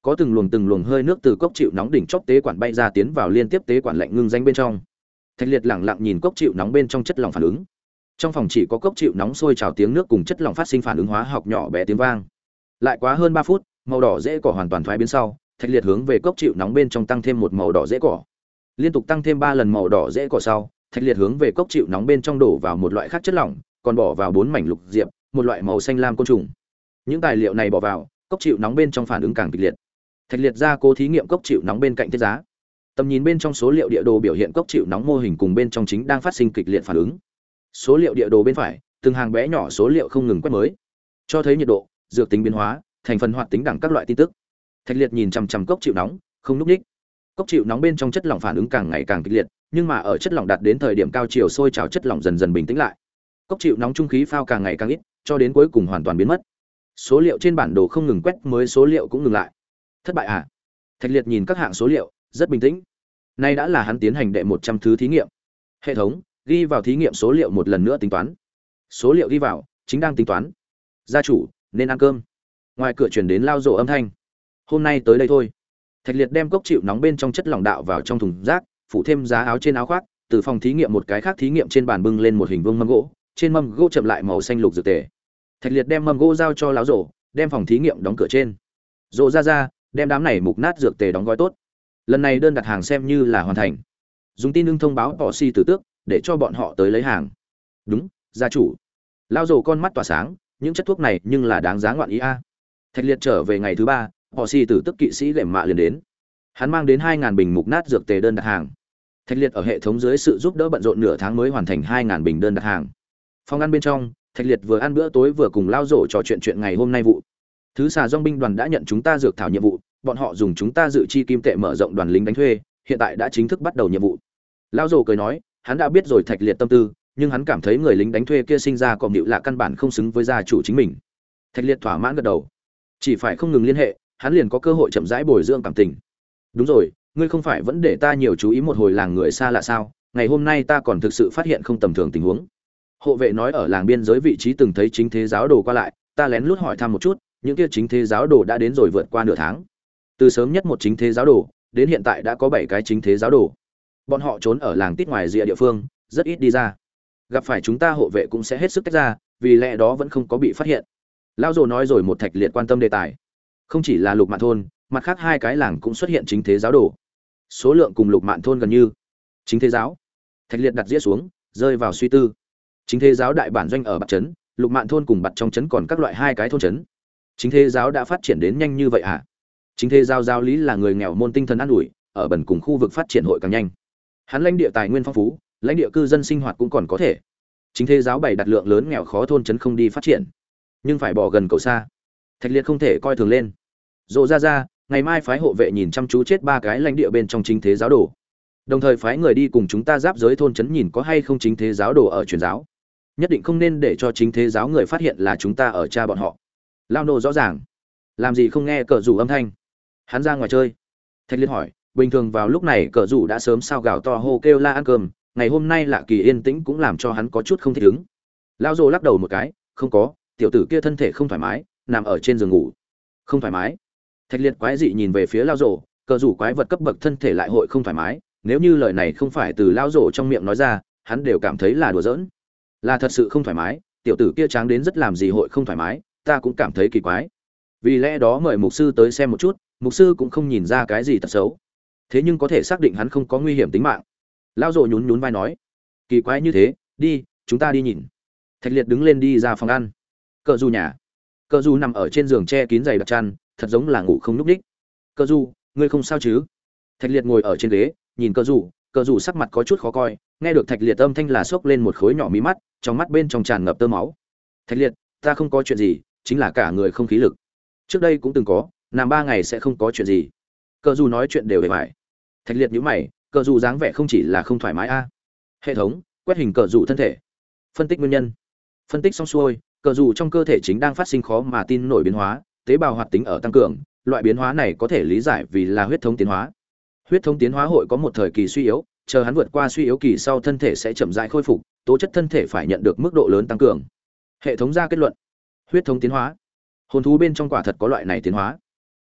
Có từng luồng từng luồng hơi nước từ cốc chịu nóng đỉnh chóp tế quản bay ra tiến vào liên tiếp tế quản lạnh ngưng danh bên trong. Thạch Liệt lẳng lặng nhìn cốc chịu nóng bên trong chất lỏng phản ứng. Trong phòng chỉ có cốc chịu nóng sôi trào tiếng nước cùng chất lỏng phát sinh phản ứng hóa học nhỏ bé tiếng vang. Lại quá hơn ba phút, màu đỏ rễ cỏ hoàn toàn thoái biến sau, Thạch Liệt hướng về cốc chịu nóng bên trong tăng thêm một màu đỏ rễ cỏ. Liên tục tăng thêm ba lần màu đỏ rễ cỏ sau, Thạch Liệt hướng về cốc chịu nóng bên trong đổ vào một loại khác chất lỏng, còn bỏ vào bốn mảnh lục diệp, một loại màu xanh lam côn trùng. Những tài liệu này bỏ vào, cốc chịu nóng bên trong phản ứng càng kịch liệt. Thạch Liệt ra cố thí nghiệm cốc chịu nóng bên cạnh thiết giá. Tầm nhìn bên trong số liệu địa đồ biểu hiện cốc chịu nóng mô hình cùng bên trong chính đang phát sinh kịch liệt phản ứng. Số liệu địa đồ bên phải, từng hàng bé nhỏ số liệu không ngừng quét mới, cho thấy nhiệt độ, dược tính biến hóa, thành phần hoạt tính đẳng các loại tin tức. Thạch Liệt nhìn chằm chằm cốc chịu nóng, không lúc đích. Cốc chịu nóng bên trong chất lỏng phản ứng càng ngày càng kịch liệt, nhưng mà ở chất lỏng đạt đến thời điểm cao chiều sôi trào chất lỏng dần dần bình tĩnh lại. Cốc chịu nóng trung khí phao càng ngày càng ít, cho đến cuối cùng hoàn toàn biến mất. Số liệu trên bản đồ không ngừng quét mới số liệu cũng ngừng lại. Thất bại à? Thạch Liệt nhìn các hạng số liệu, rất bình tĩnh. Nay đã là hắn tiến hành đệ một trăm thứ thí nghiệm. Hệ thống, ghi vào thí nghiệm số liệu một lần nữa tính toán. Số liệu ghi vào, chính đang tính toán. Gia chủ, nên ăn cơm. Ngoài cửa truyền đến lao rộ âm thanh. Hôm nay tới đây thôi. Thạch Liệt đem cốc chịu nóng bên trong chất lỏng đạo vào trong thùng rác, phủ thêm giá áo trên áo khoác, từ phòng thí nghiệm một cái khác thí nghiệm trên bàn bưng lên một hình vuông mâm gỗ, trên mâm gỗ chậm lại màu xanh lục dược tề. Thạch Liệt đem mâm gỗ giao cho lão rộ, đem phòng thí nghiệm đóng cửa trên. Rộ ra ra, đem đám này mục nát dược tề đóng gói tốt. Lần này đơn đặt hàng xem như là hoàn thành. Dùng tin ưng thông báo bỏ si tử tước, để cho bọn họ tới lấy hàng. Đúng, gia chủ. Lão rộ con mắt tỏa sáng, những chất thuốc này nhưng là đáng giá ngoạn ý a. Thạch Liệt trở về ngày thứ ba, bỏ si tử tức kỵ sĩ lệm mạ liền đến. Hắn mang đến hai ngàn bình mục nát dược tề đơn đặt hàng. Thạch Liệt ở hệ thống dưới sự giúp đỡ bận rộn nửa tháng mới hoàn thành hai ngàn bình đơn đặt hàng. Phòng ăn bên trong, Thạch Liệt vừa ăn bữa tối vừa cùng lao rổ trò chuyện chuyện ngày hôm nay vụ. Thứ xà dòng binh đoàn đã nhận chúng ta dược thảo nhiệm vụ, bọn họ dùng chúng ta dự chi kim tệ mở rộng đoàn lính đánh thuê, hiện tại đã chính thức bắt đầu nhiệm vụ. Lao rổ cười nói, hắn đã biết rồi Thạch Liệt tâm tư, nhưng hắn cảm thấy người lính đánh thuê kia sinh ra cọm điệu là căn bản không xứng với gia chủ chính mình. Thạch Liệt thỏa mãn gật đầu, chỉ phải không ngừng liên hệ, hắn liền có cơ hội chậm rãi bồi dưỡng cảm tình. Đúng rồi, ngươi không phải vẫn để ta nhiều chú ý một hồi làng người xa lạ sao? Ngày hôm nay ta còn thực sự phát hiện không tầm thường tình huống. Hộ vệ nói ở làng biên giới vị trí từng thấy chính thế giáo đồ qua lại, ta lén lút hỏi thăm một chút, những kia chính thế giáo đồ đã đến rồi vượt qua nửa tháng. Từ sớm nhất một chính thế giáo đồ, đến hiện tại đã có bảy cái chính thế giáo đồ. Bọn họ trốn ở làng tít ngoài rìa địa phương, rất ít đi ra. Gặp phải chúng ta hộ vệ cũng sẽ hết sức tách ra, vì lẽ đó vẫn không có bị phát hiện. Lão Dồ nói rồi một Thạch Liệt quan tâm đề tài. Không chỉ là Lục Mạn thôn, mặt khác hai cái làng cũng xuất hiện chính thế giáo đồ. Số lượng cùng Lục Mạn thôn gần như. Chính thế giáo. Thạch Liệt đặt dĩa xuống, rơi vào suy tư. Chính thế giáo đại bản doanh ở Bạc trấn, Lục Mạn thôn cùng Bạc trong trấn còn các loại hai cái thôn trấn. Chính thế giáo đã phát triển đến nhanh như vậy à? Chính thế giáo giáo lý là người nghèo môn tinh thần an ủi, ở bần cùng khu vực phát triển hội càng nhanh. Hắn lãnh địa tài nguyên phong phú, lãnh địa cư dân sinh hoạt cũng còn có thể. Chính thế giáo bày đặt lượng lớn nghèo khó thôn trấn không đi phát triển, nhưng phải bỏ gần cầu xa. Thạch Liệt không thể coi thường lên. Rộ ra ra, ngày mai phái hộ vệ nhìn chăm chú chết ba cái lãnh địa bên trong chính thế giáo đồ. Đồng thời phái người đi cùng chúng ta giáp giới thôn trấn nhìn có hay không chính thế giáo đồ ở truyền giáo. Nhất định không nên để cho chính thế giáo người phát hiện là chúng ta ở cha bọn họ. Lao nô rõ ràng. Làm gì không nghe cờ rủ âm thanh? Hắn ra ngoài chơi. Thạch Liệt hỏi, bình thường vào lúc này cờ rủ đã sớm sao gào to hô kêu la ăn cơm, ngày hôm nay lạ kỳ yên tĩnh cũng làm cho hắn có chút không thích ứng. Lao Dồ lắc đầu một cái, không có, tiểu tử kia thân thể không thoải mái, nằm ở trên giường ngủ. Không thoải mái? Thạch Liệt quái dị nhìn về phía Lao Dồ, cờ rủ quái vật cấp bậc thân thể lại hội không thoải mái, nếu như lời này không phải từ Lao Dồ trong miệng nói ra, hắn đều cảm thấy là đùa giỡn. Là thật sự không thoải mái, tiểu tử kia tráng đến rất làm gì hội không thoải mái, ta cũng cảm thấy kỳ quái. Vì lẽ đó mời mục sư tới xem một chút, mục sư cũng không nhìn ra cái gì tật xấu. Thế nhưng có thể xác định hắn không có nguy hiểm tính mạng. Lao Dồ nhún nhún vai nói, kỳ quái như thế, đi, chúng ta đi nhìn. Thạch Liệt đứng lên đi ra phòng ăn. Cờ Du nhà. Cờ Du nằm ở trên giường che kín giày đặc chăn, thật giống là ngủ không nhúc nhích. Cờ Du, ngươi không sao chứ? Thạch Liệt ngồi ở trên ghế, nhìn Cờ Du, Cờ Du sắc mặt có chút khó coi, nghe được Thạch Liệt âm thanh là sốc lên một khối nhỏ mí mắt, trong mắt bên trong tràn ngập tơ máu. Thạch Liệt, ta không có chuyện gì, chính là cả người không khí lực. Trước đây cũng từng có, nằm ba ngày sẽ không có chuyện gì. Cờ Du nói chuyện đều bề bại. Thạch Liệt nhíu mày, Cờ Du dáng vẻ không chỉ là không thoải mái a. Hệ thống quét hình Cờ Du thân thể, phân tích nguyên nhân. Phân tích xong xuôi, Cờ Du trong cơ thể chính đang phát sinh khó mà tin nổi biến hóa, tế bào hoạt tính ở tăng cường, loại biến hóa này có thể lý giải vì là huyết thống tiến hóa. Huyết thống tiến hóa hội có một thời kỳ suy yếu, chờ hắn vượt qua suy yếu kỳ sau thân thể sẽ chậm rãi khôi phục, tố chất thân thể phải nhận được mức độ lớn tăng cường. Hệ thống ra kết luận, huyết thống tiến hóa. Hồn thú bên trong quả thật có loại này tiến hóa.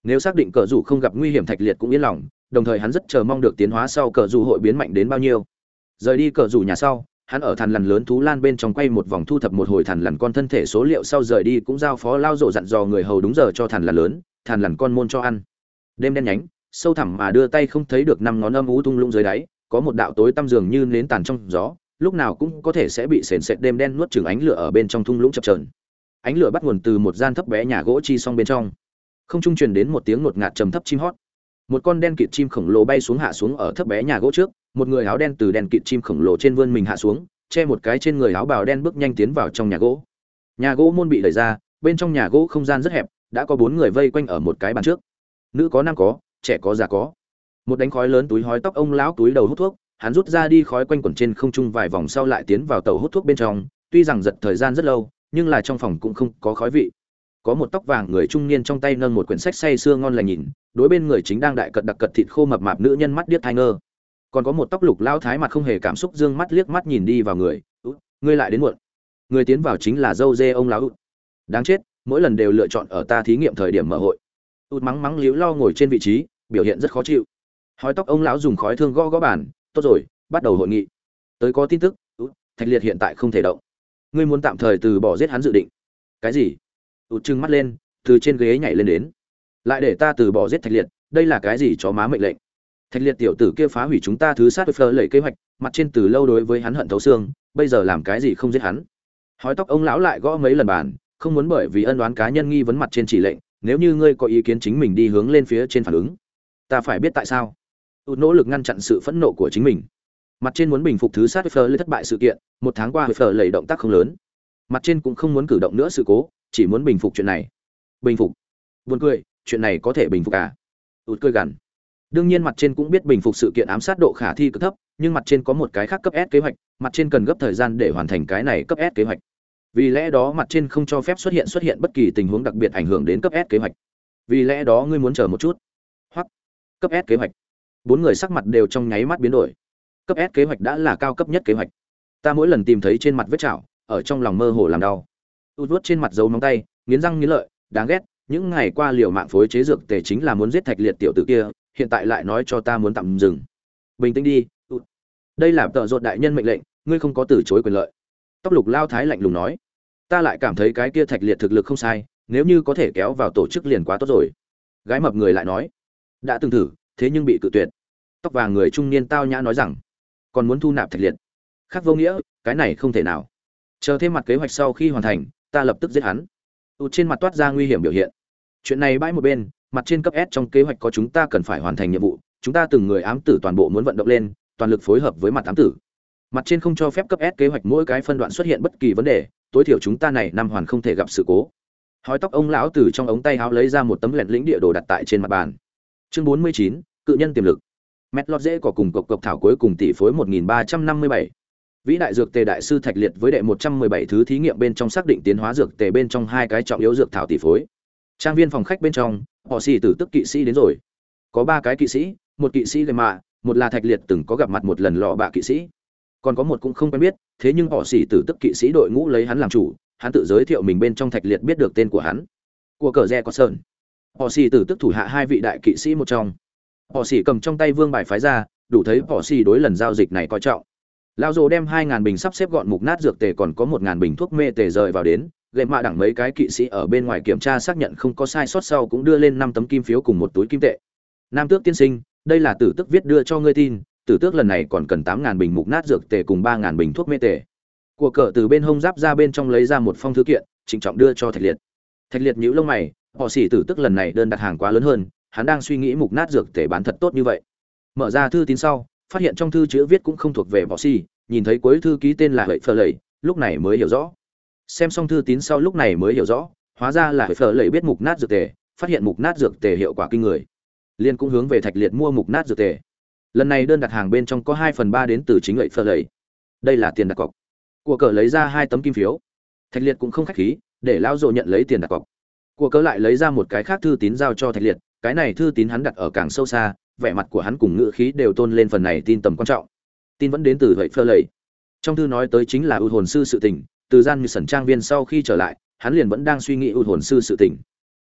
Nếu xác định cờ rủ không gặp nguy hiểm, Thạch Liệt cũng yên lòng, đồng thời hắn rất chờ mong được tiến hóa sau cờ rủ hội biến mạnh đến bao nhiêu. Rời đi cờ rủ nhà sau, hắn ở thằn lằn lớn thú lan bên trong quay một vòng thu thập một hồi thằn lằn con thân thể số liệu sau rời đi, cũng giao phó lao rộ dặn dò người hầu đúng giờ cho thằn lằn lớn, thằn lằn con môn cho ăn. Đêm đen nhánh, sâu thẳm mà đưa tay không thấy được năm ngón âm u tung lũng dưới đáy, có một đạo tối tăm dường như nến tàn trong gió, lúc nào cũng có thể sẽ bị sền sệt đêm đen nuốt chửng ánh lửa ở bên trong thung lũng chập chờn. Ánh lửa bắt nguồn từ một gian thấp bé nhà gỗ chi song bên trong. Không trung truyền đến một tiếng ngột ngạt trầm thấp chim hót. Một con đen kịt chim khổng lồ bay xuống hạ xuống ở thấp bé nhà gỗ trước, một người áo đen từ đen kịt chim khổng lồ trên vươn mình hạ xuống, che một cái trên người áo bào đen bước nhanh tiến vào trong nhà gỗ. Nhà gỗ môn bị đẩy ra, bên trong nhà gỗ không gian rất hẹp, đã có bốn người vây quanh ở một cái bàn trước. Nữ có nam có, trẻ có già có. Một đánh khói lớn túi hói tóc ông lão túi đầu hút thuốc, hắn rút ra đi khói quanh quẩn trên không trung vài vòng sau lại tiến vào tàu hút thuốc bên trong, tuy rằng giật thời gian rất lâu, nhưng là trong phòng cũng không có khói vị. Có một tóc vàng người trung niên trong tay nâng một quyển sách say sưa ngon lành nhìn, đối bên người chính đang đại cật đặc cật thịt khô mập mạp nữ nhân mắt điếc tai ngơ. Còn có một tóc lục lao thái mặt không hề cảm xúc dương mắt liếc mắt nhìn đi vào người, ngươi lại đến muộn. Người tiến vào chính là dâu dê ông lão. Đáng chết, mỗi lần đều lựa chọn ở ta thí nghiệm thời điểm mở hội. Út mắng mắng liếu lo ngồi trên vị trí, biểu hiện rất khó chịu. Hói tóc ông lão dùng khói thương gõ gõ bàn, tốt rồi, bắt đầu hội nghị. Tới có tin tức, Út, Thạch Liệt hiện tại không thể động. Ngươi muốn tạm thời từ bỏ giết hắn dự định. Cái gì? Út trừng mắt lên, từ trên ghế nhảy lên đến. Lại để ta từ bỏ giết Thạch Liệt, đây là cái gì chó má mệnh lệnh? Thạch Liệt tiểu tử kia phá hủy chúng ta thứ sát với phơ lẩy kế hoạch, mặt trên từ lâu đối với hắn hận thấu xương, bây giờ làm cái gì không giết hắn? Hói tóc ông lão lại gõ mấy lần bàn, không muốn bởi vì ân oán cá nhân nghi vấn mặt trên chỉ lệnh, nếu như ngươi có ý kiến chính mình đi hướng lên phía trên phản ứng. Ta phải biết tại sao. Út nỗ lực ngăn chặn sự phẫn nộ của chính mình. Mặt trên muốn bình phục thứ sát với phơ lẩy thất bại sự kiện, một tháng qua với phơ lẩy động tác không lớn. Mặt trên cũng không muốn cử động nữa sự cố, chỉ muốn bình phục chuyện này. Bình phục? Buồn cười, chuyện này có thể bình phục à? Út cười gằn. Đương nhiên mặt trên cũng biết bình phục sự kiện ám sát độ khả thi cực thấp, nhưng mặt trên có một cái khác cấp S kế hoạch, mặt trên cần gấp thời gian để hoàn thành cái này cấp S kế hoạch. Vì lẽ đó mặt trên không cho phép xuất hiện xuất hiện bất kỳ tình huống đặc biệt ảnh hưởng đến cấp S kế hoạch. Vì lẽ đó ngươi muốn chờ một chút. Hoặc cấp S kế hoạch. Bốn người sắc mặt đều trong nháy mắt biến đổi. Cấp S kế hoạch đã là cao cấp nhất kế hoạch. Ta mỗi lần tìm thấy trên mặt vết chảo, ở trong lòng mơ hồ làm đau. Út vuốt trên mặt dấu móng tay, nghiến răng nghiến lợi, đáng ghét, những ngày qua liều mạng phối chế dược tề chính là muốn giết Thạch Liệt tiểu tử kia, hiện tại lại nói cho ta muốn tạm dừng. Bình tĩnh đi, Út. Đây là tợ rột đại nhân mệnh lệnh, ngươi không có từ chối quyền lợi. Tóc lục lao thái lạnh lùng nói. Ta lại cảm thấy cái kia Thạch Liệt thực lực không sai, nếu như có thể kéo vào tổ chức liền quá tốt rồi. Gái mập người lại nói. Đã từng thử, thế nhưng bị cự tuyệt. Tóc vàng người trung niên tao nhã nói rằng, còn muốn thu nạp Thạch Liệt. Khác vô nghĩa, cái này không thể nào. Chờ thêm mặt kế hoạch sau khi hoàn thành, ta lập tức giết hắn. Út trên mặt toát ra nguy hiểm biểu hiện. Chuyện này bãi một bên, mặt trên cấp S trong kế hoạch có chúng ta cần phải hoàn thành nhiệm vụ, chúng ta từng người ám tử toàn bộ muốn vận động lên, toàn lực phối hợp với mặt ám tử. Mặt trên không cho phép cấp S kế hoạch mỗi cái phân đoạn xuất hiện bất kỳ vấn đề, tối thiểu chúng ta này năm hoàn không thể gặp sự cố. Hói tóc ông lão từ trong ống tay áo lấy ra một tấm lẹt lĩnh địa đồ đặt tại trên mặt bàn. Chương bốn mươi chín, cự nhân tiềm lực. Mét lót dễ cỏ cùng cộc cộc thảo cuối cùng tỷ phối một nghìn ba trăm năm mươi bảy. Vĩ đại dược tề đại sư Thạch Liệt với đệ một trăm mười bảy thứ thí nghiệm bên trong xác định tiến hóa dược tề bên trong hai cái trọng yếu dược thảo tỷ phối. Trang viên phòng khách bên trong, họ xì tử tức kỵ sĩ đến rồi. Có ba cái kỵ sĩ, một kỵ sĩ gầy mạ, một là Thạch Liệt từng có gặp mặt một lần lọ bạ kỵ sĩ, còn có một cũng không quen biết, thế nhưng họ xì tử tức kỵ sĩ đội ngũ lấy hắn làm chủ, hắn tự giới thiệu mình bên trong Thạch Liệt biết được tên của hắn. Của cờ rẽ có sơn. Họ xì tử tức thủ hạ hai vị đại kỵ sĩ một trong. Họ xì cầm trong tay vương bài phái ra, đủ thấy họ xì đối lần giao dịch này coi trọng. Lao Dồ đem hai ngàn bình sắp xếp gọn mục nát dược tề còn có một ngàn bình thuốc mê tề rời vào đến, gậy mạ đẳng mấy cái kỵ sĩ ở bên ngoài kiểm tra xác nhận không có sai sót sau cũng đưa lên năm tấm kim phiếu cùng một túi kim tệ. Nam Tước tiên sinh, đây là Tử Tước viết đưa cho ngươi tin, Tử Tước lần này còn cần tám ngàn bình mục nát dược tề cùng ba ngàn bình thuốc mê tề. Của cờ từ bên hông giáp ra bên trong lấy ra một phong thư kiện, trịnh trọng đưa cho Thạch Liệt. Thạch Liệt nhíu lông mày, họ xỉ Tử Tước lần này đơn đặt hàng quá lớn hơn, hắn đang suy nghĩ mục nát dược tề bán thật tốt như vậy. Mở ra thư tín sau, phát hiện trong thư chữ viết cũng không thuộc về họ xỉ, nhìn thấy cuối thư ký tên là Hợi Phở Lầy, lúc này mới hiểu rõ. Xem xong thư tín sau lúc này mới hiểu rõ, hóa ra là Hợi Phở Lầy biết mục nát dược tề, phát hiện mục nát dược tề hiệu quả kinh người, liên cũng hướng về Thạch Liệt mua mục nát dược tề. Lần này đơn đặt hàng bên trong có hai phần ba đến từ chính Hợi Phở Lầy. Đây là tiền đặt cọc. Của cờ lấy ra hai tấm kim phiếu. Thạch Liệt cũng không khách khí, để lão Dụ nhận lấy tiền đặt cọc. Của cờ lại lấy ra một cái khác thư tín giao cho Thạch Liệt, cái này thư tín hắn đặt ở càng sâu xa, vẻ mặt của hắn cùng ngữ khí đều tôn lên phần này tin tầm quan trọng. Tin vẫn đến từ Hợi Phở Lầy. Trong thư nói tới chính là ưu hồn sư sự tình, từ gian như sẩn trang viên sau khi trở lại, hắn liền vẫn đang suy nghĩ ưu hồn sư sự tình.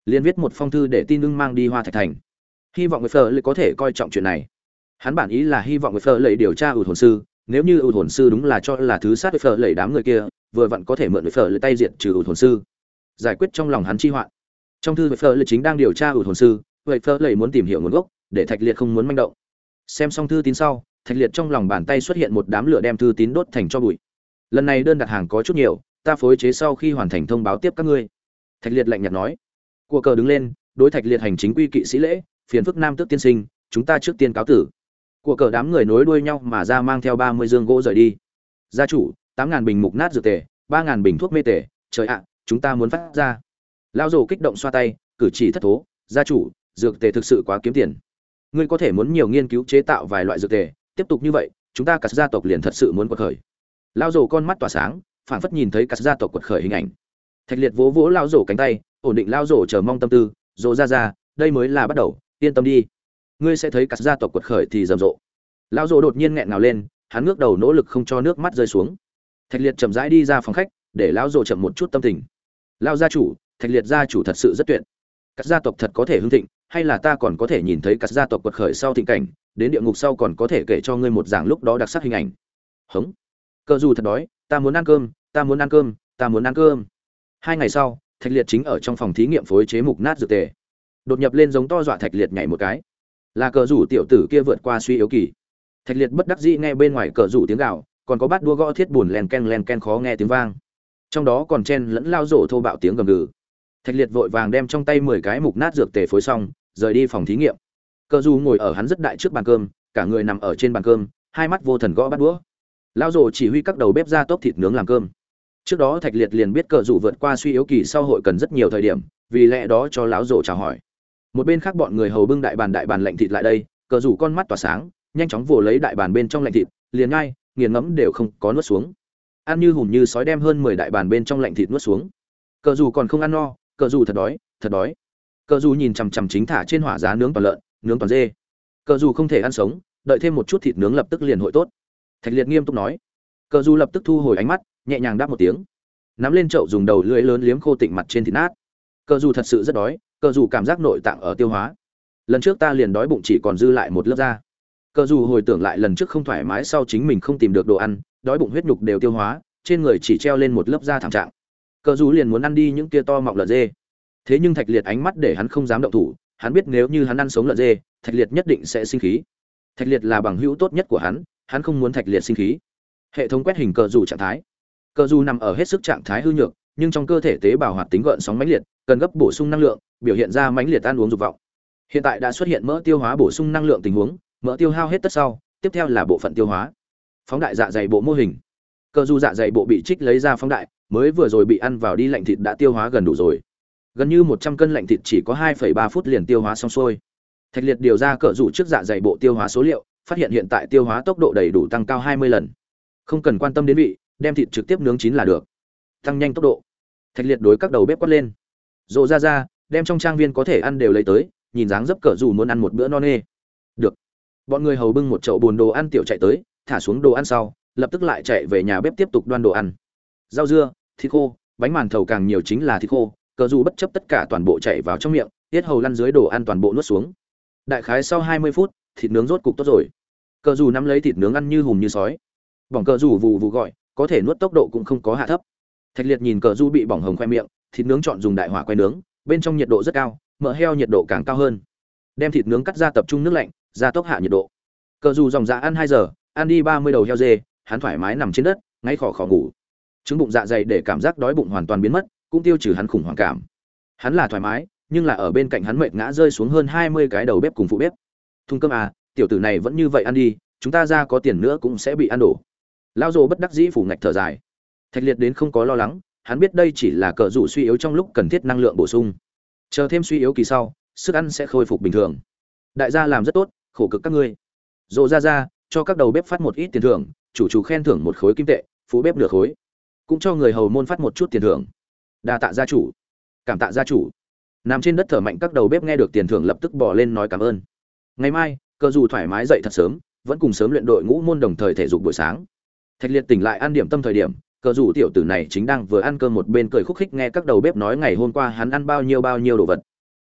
liền viết một phong thư để tin ưng mang đi Hoa Thạch Thành, hy vọng người phở lấy có thể coi trọng chuyện này. Hắn bản ý là hy vọng người phở lấy điều tra ưu hồn sư, nếu như ưu hồn sư đúng là cho là thứ sát với phở lấy đám người kia, vừa vặn có thể mượn người phở lấy tay diệt trừ ưu hồn sư, giải quyết trong lòng hắn chi hoạn. Trong thư người phở lấy chính đang điều tra ưu hồn sư, vậy phở lấy muốn tìm hiểu nguồn gốc, để Thạch Liệt không muốn manh động. Xem xong thư tín sau, Thạch Liệt trong lòng bàn tay xuất hiện một đám lửa đem thư tín đốt thành tro bụi. Lần này đơn đặt hàng có chút nhiều, ta phối chế sau khi hoàn thành thông báo tiếp các ngươi. Thạch Liệt lạnh nhạt nói. Cua cờ đứng lên, đối Thạch Liệt hành chính quy kỵ sĩ lễ, phiền phức nam tước tiên sinh, chúng ta trước tiên cáo tử. Cua cờ đám người nối đuôi nhau mà ra mang theo ba mươi dương gỗ rời đi. Gia chủ, tám ngàn bình mục nát dược tề, ba ngàn bình thuốc mê tề, trời ạ, chúng ta muốn phát ra. Lão Dồ kích động xoa tay, cử chỉ thất thố, gia chủ, dược tề thực sự quá kiếm tiền. Ngươi có thể muốn nhiều nghiên cứu chế tạo vài loại dược tề, tiếp tục như vậy, chúng ta cả gia tộc liền thật sự muốn quật khởi. Lão Dồ con mắt tỏa sáng, phảng phất nhìn thấy cả gia tộc quật khởi hình ảnh. Thạch Liệt vỗ vỗ Lão Dồ cánh tay, ổn định Lão Dồ chờ mong tâm tư, "Dồ ra ra, đây mới là bắt đầu, yên tâm đi. Ngươi sẽ thấy cả gia tộc quật khởi thì rầm rộ." Lão Dồ đột nhiên nghẹn ngào lên, hắn ngước đầu nỗ lực không cho nước mắt rơi xuống. Thạch Liệt chậm rãi đi ra phòng khách, để Lão Dồ chậm một chút tâm tình. "Lão gia chủ, Thạch Liệt gia chủ thật sự rất tuyệt. Các gia tộc thật có thể hưng thịnh, hay là ta còn có thể nhìn thấy các gia tộc quật khởi sau thịnh cảnh, đến địa ngục sau còn có thể kể cho ngươi một dạng lúc đó đặc sắc hình ảnh." Hống. Cờ dù thật đói, ta muốn ăn cơm, ta muốn ăn cơm, ta muốn ăn cơm. Hai ngày sau, Thạch Liệt chính ở trong phòng thí nghiệm phối chế mục nát dược tề. Đột nhập lên giống to dọa Thạch Liệt nhảy một cái. Là cờ rủ tiểu tử kia vượt qua suy yếu kỳ. Thạch Liệt bất đắc dĩ nghe bên ngoài cờ rủ tiếng gào, còn có bát đua gõ thiết buồn len ken len ken khó nghe tiếng vang. Trong đó còn chen lẫn lao rổ thô bạo tiếng gầm gừ. Thạch Liệt vội vàng đem trong tay mười cái mục nát dược tề phối xong, rời đi phòng thí nghiệm. Cờ rủ ngồi ở hắn rất đại trước bàn cơm, cả người nằm ở trên bàn cơm, hai mắt vô thần gõ bát đũa. Lao rổ chỉ huy các đầu bếp ra tốc thịt nướng làm cơm. Trước đó Thạch Liệt liền biết cờ rủ vượt qua suy yếu kỳ sau hội cần rất nhiều thời điểm, vì lẽ đó cho lão rổ chào hỏi. Một bên khác bọn người hầu bưng đại bàn đại bàn lạnh thịt lại đây, cờ rủ con mắt tỏa sáng, nhanh chóng vồ lấy đại bàn bên trong lạnh thịt, liền ngay, nghiền ngẫm đều không có nuốt xuống. Ăn như hùm như sói đem hơn mười đại bàn bên trong lạnh thịt nuốt xuống. Cờ rủ còn không ăn no, cờ rủ thật đói, thật đói. Cờ rủ nhìn chằm chằm chính thả trên hỏa giá nướng toàn lợn, nướng toàn dê. Cờ rủ không thể ăn sống, đợi thêm một chút thịt nướng lập tức liền hội tốt. Thạch Liệt nghiêm túc nói. Cờ rủ lập tức thu hồi ánh mắt, nhẹ nhàng đáp một tiếng, nắm lên chậu dùng đầu lưỡi lớn liếm khô tịnh mặt trên thịt nát. Cờ rủ thật sự rất đói, cờ rủ cảm giác nội tạng ở tiêu hóa. Lần trước ta liền đói bụng chỉ còn dư lại một lớp da. Cờ rủ hồi tưởng lại lần trước không thoải mái sau chính mình không tìm được đồ ăn, đói bụng huyết nhục đều tiêu hóa, trên người chỉ treo lên một lớp da thảm trạng. Cờ rủ liền muốn ăn đi những kia to mọng lợn dê. Thế nhưng Thạch Liệt ánh mắt để hắn không dám động thủ, hắn biết nếu như hắn ăn sống lợn dê, Thạch Liệt nhất định sẽ sinh khí. Thạch Liệt là bằng hữu tốt nhất của hắn, hắn không muốn Thạch Liệt sinh khí. Hệ thống quét hình cờ rủ trạng thái. Cờ rủ nằm ở hết sức trạng thái hư nhược, nhưng trong cơ thể tế bào hoạt tính gợn sóng mãnh liệt, cần gấp bổ sung năng lượng, biểu hiện ra mãnh liệt ăn uống dục vọng. Hiện tại đã xuất hiện mỡ tiêu hóa bổ sung năng lượng tình huống, mỡ tiêu hao hết tất sau, tiếp theo là bộ phận tiêu hóa. Phóng đại dạ dày bộ mô hình. Cờ rủ dạ dày bộ bị trích lấy ra phóng đại, mới vừa rồi bị ăn vào đi lạnh thịt đã tiêu hóa gần đủ rồi. Gần như một trăm cân lạnh thịt chỉ có hai phẩy ba phút liền tiêu hóa xong xuôi. Thạch Liệt điều ra cờ rủ trước dạ dày bộ tiêu hóa số liệu, phát hiện hiện tại tiêu hóa tốc độ đầy đủ tăng cao hai mươi lần. Không cần quan tâm đến vị, đem thịt trực tiếp nướng chín là được. Tăng nhanh tốc độ. Thạch Liệt đối các đầu bếp quát lên. Rộ ra ra, đem trong trang viên có thể ăn đều lấy tới, nhìn dáng dấp cờ rủ muốn ăn một bữa no nê. Được. Bọn người hầu bưng một chậu bùn đồ ăn tiểu chạy tới, thả xuống đồ ăn sau, lập tức lại chạy về nhà bếp tiếp tục đoan đồ ăn. Rau dưa, thịt khô, bánh màn thầu càng nhiều chính là thịt khô, cờ rủ bất chấp tất cả toàn bộ chạy vào trong miệng, tiết hầu lăn dưới đồ ăn toàn bộ nuốt xuống. Đại khái sau hai mươi phút, thịt nướng rốt cục tốt rồi. Cờ rủ nắm lấy thịt nướng ăn như hùm như sói. Bỏng cờ rủ vù vù gọi, có thể nuốt tốc độ cũng không có hạ thấp. Thạch Liệt nhìn cờ rủ bị bỏng hồng khoe miệng, thịt nướng chọn dùng đại hỏa quay nướng, bên trong nhiệt độ rất cao, mỡ heo nhiệt độ càng cao hơn. Đem thịt nướng cắt ra tập trung nước lạnh, gia tốc hạ nhiệt độ. Cờ rủ dòng dạ ăn hai giờ, ăn đi ba mươi đầu heo dê, hắn thoải mái nằm trên đất, ngay khò khò ngủ. Trứng bụng dạ dày để cảm giác đói bụng hoàn toàn biến mất, cũng tiêu trừ hắn khủng hoảng cảm. Hắn là thoải mái, nhưng là ở bên cạnh hắn mệt ngã rơi xuống hơn hai mươi cái đầu bếp cùng phụ bếp. Thung cơm à, tiểu tử này vẫn như vậy ăn đi, chúng ta ra có tiền nữa cũng sẽ bị ăn đổ. Lão Dồ bất đắc dĩ phủ ngạch thở dài. Thạch Liệt đến không có lo lắng, hắn biết đây chỉ là cờ rủ suy yếu trong lúc cần thiết năng lượng bổ sung. Chờ thêm suy yếu kỳ sau, sức ăn sẽ khôi phục bình thường. Đại gia làm rất tốt, khổ cực các ngươi. Dồ ra ra, cho các đầu bếp phát một ít tiền thưởng, chủ chủ khen thưởng một khối kim tệ, phụ bếp nửa khối. Cũng cho người hầu môn phát một chút tiền thưởng. Đa tạ gia chủ. Cảm tạ gia chủ. Nằm trên đất thở mạnh các đầu bếp nghe được tiền thưởng lập tức bỏ lên nói cảm ơn. Ngày mai, cờ dù thoải mái dậy thật sớm, vẫn cùng sớm luyện đội ngũ môn đồng thời thể dục buổi sáng. Thạch Liệt tỉnh lại ăn điểm tâm thời điểm, cờ dù tiểu tử này chính đang vừa ăn cơm một bên cười khúc khích nghe các đầu bếp nói ngày hôm qua hắn ăn bao nhiêu bao nhiêu đồ vật.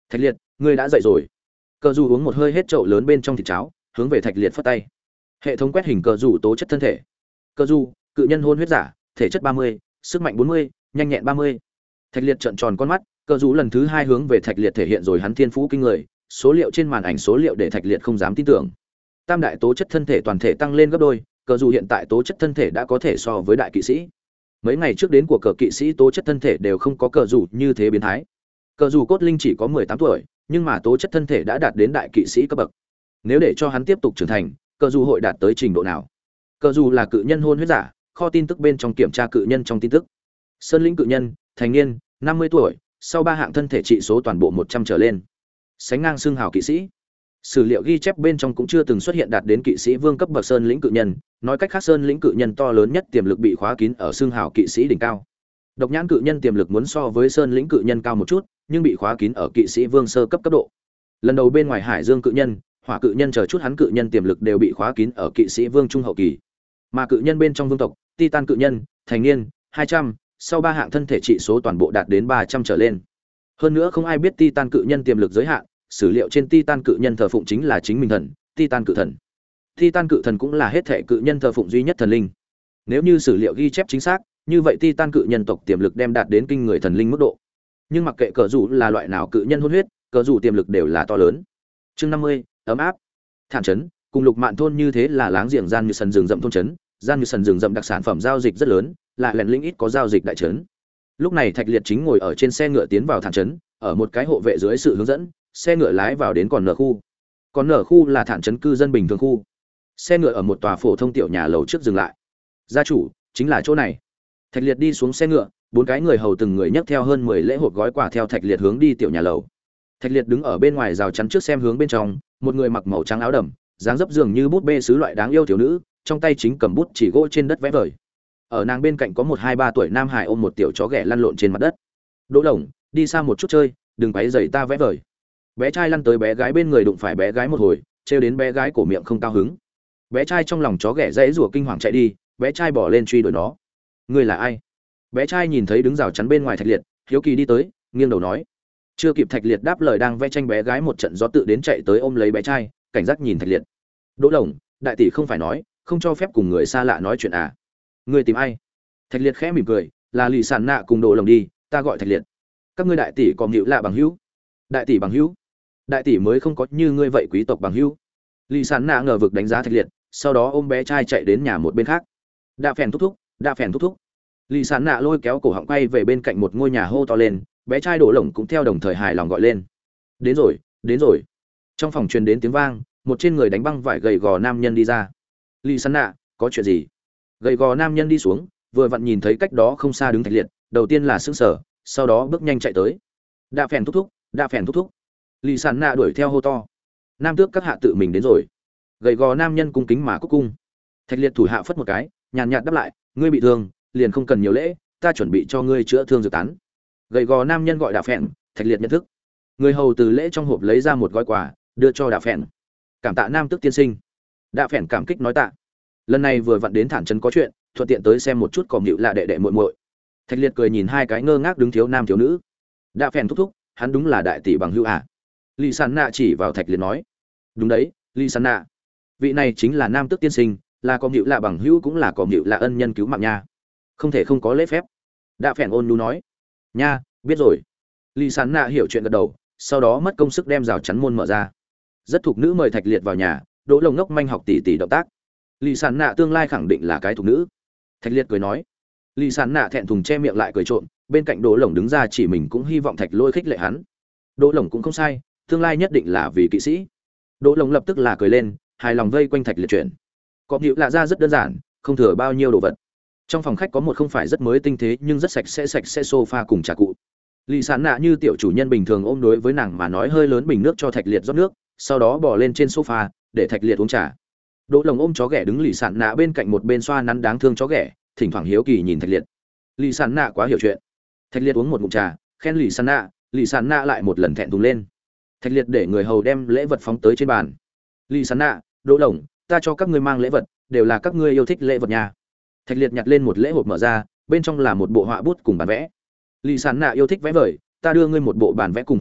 Thạch liệt, ngươi đã dậy rồi. Cờ dù uống một hơi hết chậu lớn bên trong thịt cháo, hướng về thạch liệt phất tay. Hệ thống quét hình cờ dù tố chất thân thể. Cờ dù, cự nhân hôn huyết giả, thể chất ba mươi, sức mạnh bốn mươi, nhanh nhẹn ba mươi. Thạch liệt trợn tròn con mắt, cờ dù lần thứ hai hướng về thạch liệt thể hiện rồi hắn thiên phú kinh người, số liệu trên màn ảnh số liệu để thạch liệt không dám tin tưởng. Tam đại tố chất thân thể toàn thể tăng lên gấp đôi, cờ dù hiện tại tố chất thân thể đã có thể so với đại kỵ sĩ. Mấy ngày trước đến của cờ kỵ sĩ tố chất thân thể đều không có cờ dù như thế biến thái. Cờ dù cốt linh chỉ có mười tám tuổi, nhưng mà tố chất thân thể đã đạt đến đại kỵ sĩ cấp bậc. Nếu để cho hắn tiếp tục trưởng thành, cờ dù hội đạt tới trình độ nào? Cờ dù là cự nhân hôn huyết giả, kho tin tức bên trong kiểm tra cự nhân trong tin tức. Sơn lĩnh cự nhân, thành niên, năm mươi tuổi, sau ba hạng thân thể trị số toàn bộ một trăm trở lên. Sánh ngang xương hào kỵ sĩ. Sử liệu ghi chép bên trong cũng chưa từng xuất hiện đạt đến kỵ sĩ vương cấp bậc sơn lĩnh cự nhân, nói cách khác sơn lĩnh cự nhân to lớn nhất tiềm lực bị khóa kín ở xương hào kỵ sĩ đỉnh cao. Độc nhãn cự nhân tiềm lực muốn so với sơn lĩnh cự nhân cao một chút, nhưng bị khóa kín ở kỵ sĩ vương sơ cấp cấp độ. Lần đầu bên ngoài hải dương cự nhân, hỏa cự nhân chờ chút hắn cự nhân tiềm lực đều bị khóa kín ở kỵ sĩ vương trung hậu kỳ. Mà cự nhân bên trong vương tộc, titan cự nhân, thành niên, hai trăm, sau ba hạng thân thể trị số toàn bộ đạt đến ba trăm trở lên. Hơn nữa không ai biết titan cự nhân tiềm lực giới hạn, sử liệu trên titan cự nhân thờ phụng chính là chính mình thần, titan cự thần. Titan cự thần cũng là hết thể cự nhân thờ phụng duy nhất thần linh. Nếu như sử liệu ghi chép chính xác, như vậy titan cự nhân tộc tiềm lực đem đạt đến kinh người thần linh mức độ. Nhưng mặc kệ cờ dù là loại nào cự nhân hôn huyết, cờ dù tiềm lực đều là to lớn. Chương năm mươi, ấm áp. Thản trấn, cùng Lục Mạn thôn như thế là láng giềng gian như sần rừng rậm thôn trấn, gian như sần rừng rậm đặc sản phẩm giao dịch rất lớn, lại lẻn linh ít có giao dịch đại trấn. Lúc này Thạch Liệt chính ngồi ở trên xe ngựa tiến vào Thản trấn, ở một cái hộ vệ dưới sự hướng dẫn, xe ngựa lái vào đến còn nở khu. Còn nở khu là Thản trấn cư dân bình thường khu. Xe ngựa ở một tòa phổ thông tiểu nhà lầu trước dừng lại. Gia chủ, chính là chỗ này. Thạch Liệt đi xuống xe ngựa, bốn cái người hầu từng người nhấc theo hơn mười lễ hộp gói quà theo Thạch Liệt hướng đi tiểu nhà lầu. Thạch Liệt đứng ở bên ngoài rào chắn trước xem hướng bên trong, một người mặc màu trắng áo đầm, dáng dấp dường như bút bê sứ loại đáng yêu thiếu nữ, trong tay chính cầm bút chỉ gỗ trên đất vẽ vời. Ở nàng bên cạnh có một hai ba tuổi nam hải ôm một tiểu chó ghẻ lăn lộn trên mặt đất. Đỗ Lồng, đi xa một chút chơi, đừng quấy rầy ta vẽ vời. Bé trai lăn tới bé gái bên người đụng phải bé gái một hồi, trêu đến bé gái cổ miệng không cao hứng. Bé trai trong lòng chó ghẻ dãy rủa kinh hoàng chạy đi, bé trai bỏ lên truy đuổi nó. Ngươi là ai? Bé trai nhìn thấy đứng rào chắn bên ngoài Thạch Liệt, hiếu kỳ đi tới, nghiêng đầu nói. Chưa kịp Thạch Liệt đáp lời đang vẽ tranh bé gái một trận gió tự đến chạy tới ôm lấy bé trai, cảnh giác nhìn Thạch Liệt. Đỗ Lồng, đại tỷ không phải nói, không cho phép cùng người xa lạ nói chuyện à? Ngươi tìm ai? Thạch Liệt khẽ mỉm cười, là Lì Sản Nạ cùng Đỗ Lồng đi, ta gọi Thạch Liệt. Các ngươi đại tỷ còn nhịu lạ bằng hữu? Đại tỷ bằng hữu? Đại tỷ mới không có như ngươi vậy quý tộc bằng hữu. Lì Sản Nạ ngờ vực đánh giá Thạch Liệt, sau đó ôm bé trai chạy đến nhà một bên khác. Đa phèn thúc thúc, đa phèn thúc thúc. Lì Sản Nạ lôi kéo cổ họng quay về bên cạnh một ngôi nhà hô to lên, bé trai Đỗ Lồng cũng theo đồng thời hài lòng gọi lên. Đến rồi, đến rồi. Trong phòng truyền đến tiếng vang, một trên người đánh băng vải gầy gò nam nhân đi ra. Lì Sản Nạ, có chuyện gì? Gầy gò nam nhân đi xuống, vừa vặn nhìn thấy cách đó không xa đứng Thạch Liệt, đầu tiên là sững sờ, sau đó bước nhanh chạy tới. Đa phèn thúc thúc, đa phèn thúc thúc. Lì Sản Nạ đuổi theo hô to. Nam tước các hạ tự mình đến rồi. Gầy gò nam nhân cung kính mà cúc cung. Thạch Liệt thủ hạ phất một cái, nhàn nhạt đáp lại, ngươi bị thương, liền không cần nhiều lễ, ta chuẩn bị cho ngươi chữa thương dược tán. Gầy gò nam nhân gọi Đạ Phèn, Thạch Liệt nhận thức. Người hầu từ lễ trong hộp lấy ra một gói quà, đưa cho Đạ Phèn. Cảm tạ nam tước tiên sinh. Đạ Phèn cảm kích nói tạ. Lần này vừa vặn đến Thản trấn có chuyện, thuận tiện tới xem một chút cỏ nhịu là đệ đệ muội muội. Thạch Liệt cười nhìn hai cái ngơ ngác đứng thiếu nam thiếu nữ. Đạ Phèn thúc thúc, hắn đúng là đại tỷ bằng hữu à? Lý Sản Nạ chỉ vào Thạch Liệt nói. Đúng đấy, Lý Sản Nạ. Vị này chính là nam tước tiên sinh, là cỏ nhịu là bằng hữu cũng là cỏ nhịu là ân nhân cứu mạng nha. Không thể không có lễ phép. Đạ Phèn ôn nhu nói. Nha, biết rồi. Lý Sản Nạ hiểu chuyện gật đầu, sau đó mất công sức đem rào chắn môn mở ra. Rất thục nữ mời Thạch Liệt vào nhà, Đỗ Lồng ngốc manh học tỉ tỉ động tác. Lý Sản Nạ tương lai khẳng định là cái thục nữ. Thạch Liệt cười nói. Lý Sản Nạ thẹn thùng che miệng lại cười trộm, bên cạnh Đỗ Lồng đứng ra chỉ mình cũng hy vọng Thạch Lôi khích lệ hắn. Đỗ Lồng cũng không sai, tương lai nhất định là vì kỵ sĩ. Đỗ Lồng lập tức là cười lên, hài lòng vây quanh Thạch Liệt chuyển. Cọp nhịu lạ ra rất đơn giản, không thừa bao nhiêu đồ vật. Trong phòng khách có một không phải rất mới tinh thế nhưng rất sạch sẽ sạch sẽ sofa cùng trà cụ. Lý Sản Nạ như tiểu chủ nhân bình thường ôm đối với nàng mà nói hơi lớn bình nước cho Thạch Liệt rót nước, sau đó bỏ lên trên sofa để Thạch Liệt uống trà. Đỗ Lồng ôm chó ghẻ đứng Lý Sản Nạ bên cạnh một bên xoa nắn đáng thương chó ghẻ, thỉnh thoảng hiếu kỳ nhìn Thạch Liệt. Lý Sản Nạ quá hiểu chuyện. Thạch Liệt uống một ngụm trà, khen Lý Sản Nạ, Lý Sản Nạ lại một lần thẹn thùng lên. Thạch Liệt để người hầu đem lễ vật phóng tới trên bàn. Lý Sản Nạ, Đỗ Lồng, ta cho các ngươi mang lễ vật, đều là các ngươi yêu thích lễ vật nhà. Thạch Liệt nhặt lên một lễ hộp mở ra, bên trong là một bộ họa bút cùng bản vẽ. Lý Sản Nạ yêu thích vẽ vời, ta đưa ngươi một bộ bản vẽ cùng họa bút,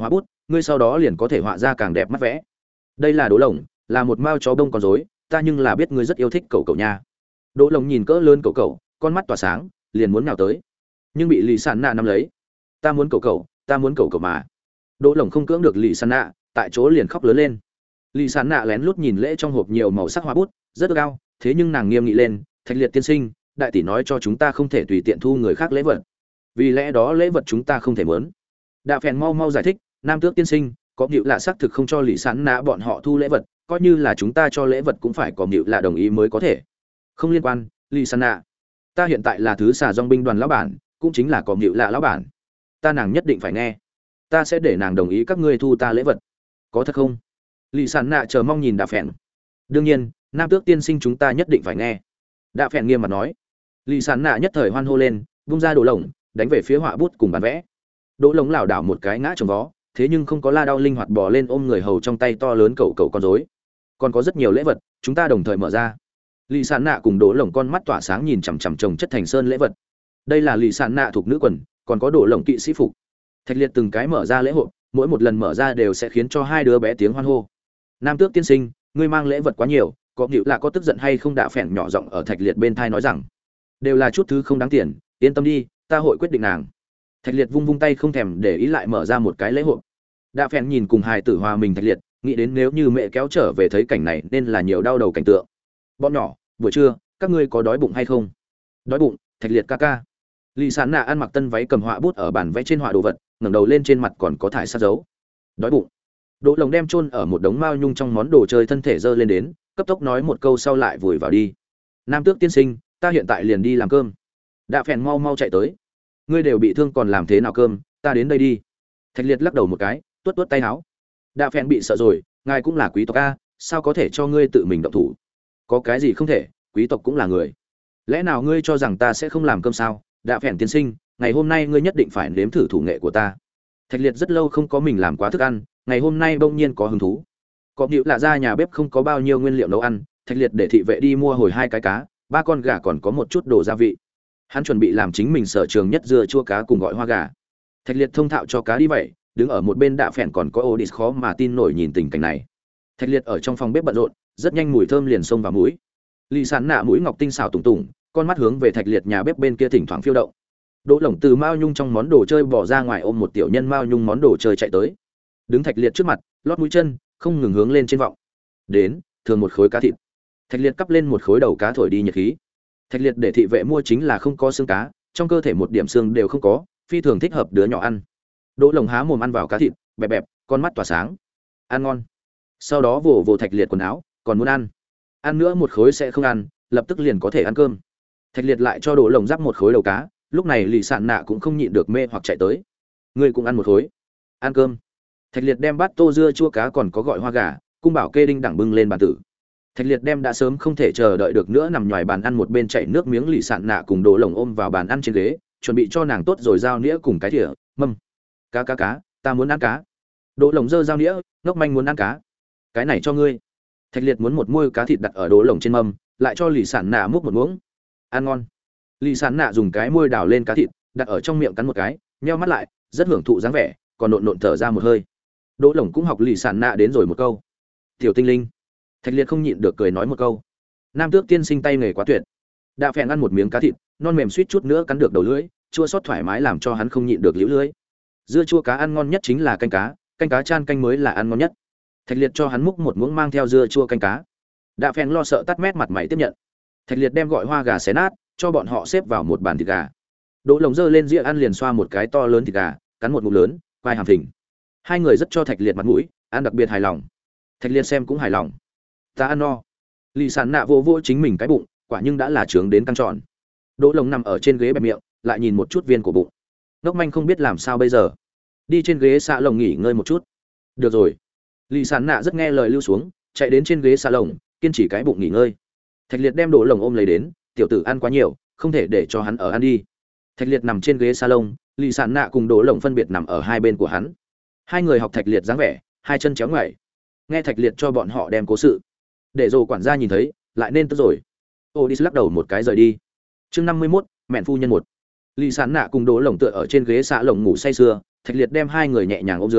ngươi sau đó liền có thể họa ra càng đẹp mắt vẽ. Đây là Đỗ Lồng, là một mao chó bông con rối, ta nhưng là biết ngươi rất yêu thích cậu cậu nha. Đỗ Lồng nhìn cỡ lớn cậu cậu, con mắt tỏa sáng, liền muốn nhào tới, nhưng bị Lý Sản Nạ nắm lấy. Ta muốn cậu cậu, ta muốn cậu cậu mà. Đỗ Lồng không cưỡng được Lý Sản Nạ, tại chỗ liền khóc lớn lên. Lý Sản Nạ lén lút nhìn lễ trong hộp nhiều màu sắc hoa bút, rất cao, thế nhưng nàng nghiêm nghị lên, Thạch Liệt tiên sinh, đại tỷ nói cho chúng ta không thể tùy tiện thu người khác lễ vật. Vì lẽ đó lễ vật chúng ta không thể muốn. Đạ Phèn mau mau giải thích, Nam Tước tiên sinh, có nhịu lạ xác thực không cho Lý Sản Nạ bọn họ thu lễ vật, coi như là chúng ta cho lễ vật cũng phải có nhịu lạ đồng ý mới có thể. Không liên quan, Lý Sản Nạ. Ta hiện tại là thứ xà dòng binh đoàn lão bản, cũng chính là có nhịu lạ lão bản. Ta nàng nhất định phải nghe. Ta sẽ để nàng đồng ý các ngươi thu ta lễ vật. Có thật không? Lý Sản Nạ chờ mong nhìn Đạ Phèn. Đương nhiên, Nam Tước tiên sinh chúng ta nhất định phải nghe. Đạ Phèn nghiêm mặt nói. Lý Sản Nạ nhất thời hoan hô lên, vung ra Đỗ Lồng, đánh về phía họa bút cùng bàn vẽ. Đỗ Lồng lảo đảo một cái ngã trồng vó, thế nhưng không có la đau linh hoạt bò lên ôm người hầu trong tay to lớn cậu cậu con rối. Còn có rất nhiều lễ vật, chúng ta đồng thời mở ra. Lý Sản Nạ cùng Đỗ Lồng con mắt tỏa sáng nhìn chằm chằm chồng chất thành sơn lễ vật. Đây là Lý Sản Nạ thuộc nữ quần, còn có Đỗ Lồng kỵ sĩ phục. Thạch Liệt từng cái mở ra lễ hộp, mỗi một lần mở ra đều sẽ khiến cho hai đứa bé tiếng hoan hô. Nam Tước tiên sinh, ngươi mang lễ vật quá nhiều, có nhịu là có tức giận hay không? Đạ Phèn nhỏ giọng ở Thạch Liệt bên tai nói rằng, đều là chút thứ không đáng tiền, yên tâm đi, ta hội quyết định nàng. Thạch Liệt vung vung tay không thèm để ý lại mở ra một cái lễ hộp. Đạ Phèn nhìn cùng hài tử hòa mình Thạch Liệt, nghĩ đến nếu như mẹ kéo trở về thấy cảnh này nên là nhiều đau đầu cảnh tượng. Bọn nhỏ, buổi trưa, các ngươi có đói bụng hay không? Đói bụng, Thạch Liệt ca ca. Lý Sản Nạ ăn mặc tân váy cầm họa bút ở bàn vẽ trên họa đồ vật, ngẩng đầu lên trên mặt còn có thải sát dấu. Đói bụng. Đỗ Lồng đem chôn ở một đống mao nhung trong món đồ chơi thân thể dơ lên đến, cấp tốc nói một câu sau lại vùi vào đi. Nam Tước tiên sinh, ta hiện tại liền đi làm cơm. Đạ Phèn mau mau chạy tới. Ngươi đều bị thương còn làm thế nào cơm, ta đến đây đi. Thạch Liệt lắc đầu một cái, tuốt tuốt tay áo. Đạ Phèn bị sợ rồi, ngài cũng là quý tộc a, sao có thể cho ngươi tự mình động thủ? Có cái gì không thể, quý tộc cũng là người. Lẽ nào ngươi cho rằng ta sẽ không làm cơm sao? Đạ Phèn tiên sinh, ngày hôm nay ngươi nhất định phải nếm thử thủ nghệ của ta. Thạch Liệt rất lâu không có mình làm quá thức ăn, ngày hôm nay bỗng nhiên có hứng thú. Có nhịu là ra nhà bếp không có bao nhiêu nguyên liệu nấu ăn, Thạch Liệt để thị vệ đi mua hồi hai cái cá, ba con gà còn có một chút đồ gia vị. Hắn chuẩn bị làm chính mình sở trường nhất dưa chua cá cùng gọi hoa gà. Thạch Liệt thông thạo cho cá đi vậy, đứng ở một bên Đạ Phèn còn có Odis khó mà tin nổi nhìn tình cảnh này. Thạch Liệt ở trong phòng bếp bận rộn, rất nhanh mùi thơm liền xông vào mũi. Lý Sản Nạ mũi ngọc tinh xảo tùng tùng, con mắt hướng về Thạch Liệt nhà bếp bên kia thỉnh thoảng phiêu động. Đỗ Lồng từ mao nhung trong món đồ chơi bỏ ra ngoài ôm một tiểu nhân mao nhung món đồ chơi chạy tới. Đứng Thạch Liệt trước mặt, lót mũi chân, không ngừng hướng lên trên vọng. Đến, thường một khối cá thịt. Thạch Liệt cắp lên một khối đầu cá thổi đi nhiệt khí. Thạch Liệt để thị vệ mua chính là không có xương cá, trong cơ thể một điểm xương đều không có, phi thường thích hợp đứa nhỏ ăn. Đỗ Lồng há mồm ăn vào cá thịt, bẹp bẹp, con mắt tỏa sáng. Ăn ngon. Sau đó vồ vồ Thạch Liệt quần áo, còn muốn ăn. Ăn nữa một khối sẽ không ăn, lập tức liền có thể ăn cơm. Thạch Liệt lại cho Đỗ Lồng giáp một khối đầu cá, lúc này Lý Sản Nạ cũng không nhịn được mê hoặc chạy tới. Ngươi cũng ăn một khối. Ăn cơm. Thạch Liệt đem bát tô dưa chua cá còn có gọi hoa gà, cung bảo kê đinh đẳng bưng lên bàn tử. Thạch Liệt đem đã sớm không thể chờ đợi được nữa nằm nhòi bàn ăn một bên chảy nước miếng Lý Sản Nạ cùng Đỗ Lồng ôm vào bàn ăn trên ghế, chuẩn bị cho nàng tốt rồi dao nĩa cùng cái thìa, mâm. Cá cá cá, ta muốn ăn cá. Đỗ Lồng giơ dao nĩa, ngốc manh muốn ăn cá. Cái này cho ngươi. Thạch Liệt muốn một muôi cá thịt đặt ở Đỗ Lồng trên mâm, lại cho Lý Sản Nạ múc một muỗng. Ăn ngon. Lý Sản Nạ dùng cái muôi đào lên cá thịt, đặt ở trong miệng cắn một cái, nheo mắt lại, rất hưởng thụ dáng vẻ, còn nộn nộn thở ra một hơi. Đỗ Lồng cũng học Lý Sản Nạ đến rồi một câu. Tiểu tinh linh. Thạch Liệt không nhịn được cười nói một câu. Nam Tước tiên sinh tay nghề quá tuyệt. Đạ Phèn ăn một miếng cá thịt, non mềm suýt chút nữa cắn được đầu lưỡi, chua xót thoải mái làm cho hắn không nhịn được liễu lưỡi. Dưa chua cá ăn ngon nhất chính là canh cá, canh cá chan canh mới là ăn ngon nhất. Thạch Liệt cho hắn múc một muỗng mang theo dưa chua canh cá. Đạ Phèn lo sợ tắt mét mặt mày tiếp nhận. Thạch Liệt đem gọi hoa gà xé nát, cho bọn họ xếp vào một bàn thịt gà. Đỗ Lồng giơ lên dĩa ăn liền xoa một cái to lớn thịt gà, cắn một ngụm lớn, quai hàm thỉnh. Hai người rất cho Thạch Liệt mặt mũi, ăn đặc biệt hài lòng. Thạch Liệt xem cũng hài lòng. Ta ăn no. Lý Sản Nạ vô vô chính mình cái bụng, quả nhưng đã là trướng đến căng tròn. Đỗ Lồng nằm ở trên ghế bẹp miệng, lại nhìn một chút viên của bụng. Ngốc manh không biết làm sao bây giờ. Đi trên ghế xạ lồng nghỉ ngơi một chút. Được rồi. Lý Sản Nạ rất nghe lời lưu xuống, chạy đến trên ghế xạ lồng, kiên trì cái bụng nghỉ ngơi. Thạch Liệt đem Đỗ Lồng ôm lấy đến, tiểu tử ăn quá nhiều, không thể để cho hắn ở ăn đi. Thạch Liệt nằm trên ghế salon, Lý Sản Nạ cùng Đỗ Lồng phân biệt nằm ở hai bên của hắn. Hai người học Thạch Liệt dáng vẻ, hai chân chéo ngoảy. Nghe Thạch Liệt cho bọn họ đem cố sự. Để rồi quản gia nhìn thấy, lại nên tức rồi. Odis lắc đầu một cái rời đi. Chương năm mươi mốt, mẹn phu nhân một. Lý Sản Nạ cùng Đỗ Lồng tựa ở trên ghế xạ lồng ngủ say sưa, Thạch Liệt đem hai người nhẹ nhàng ôm giường,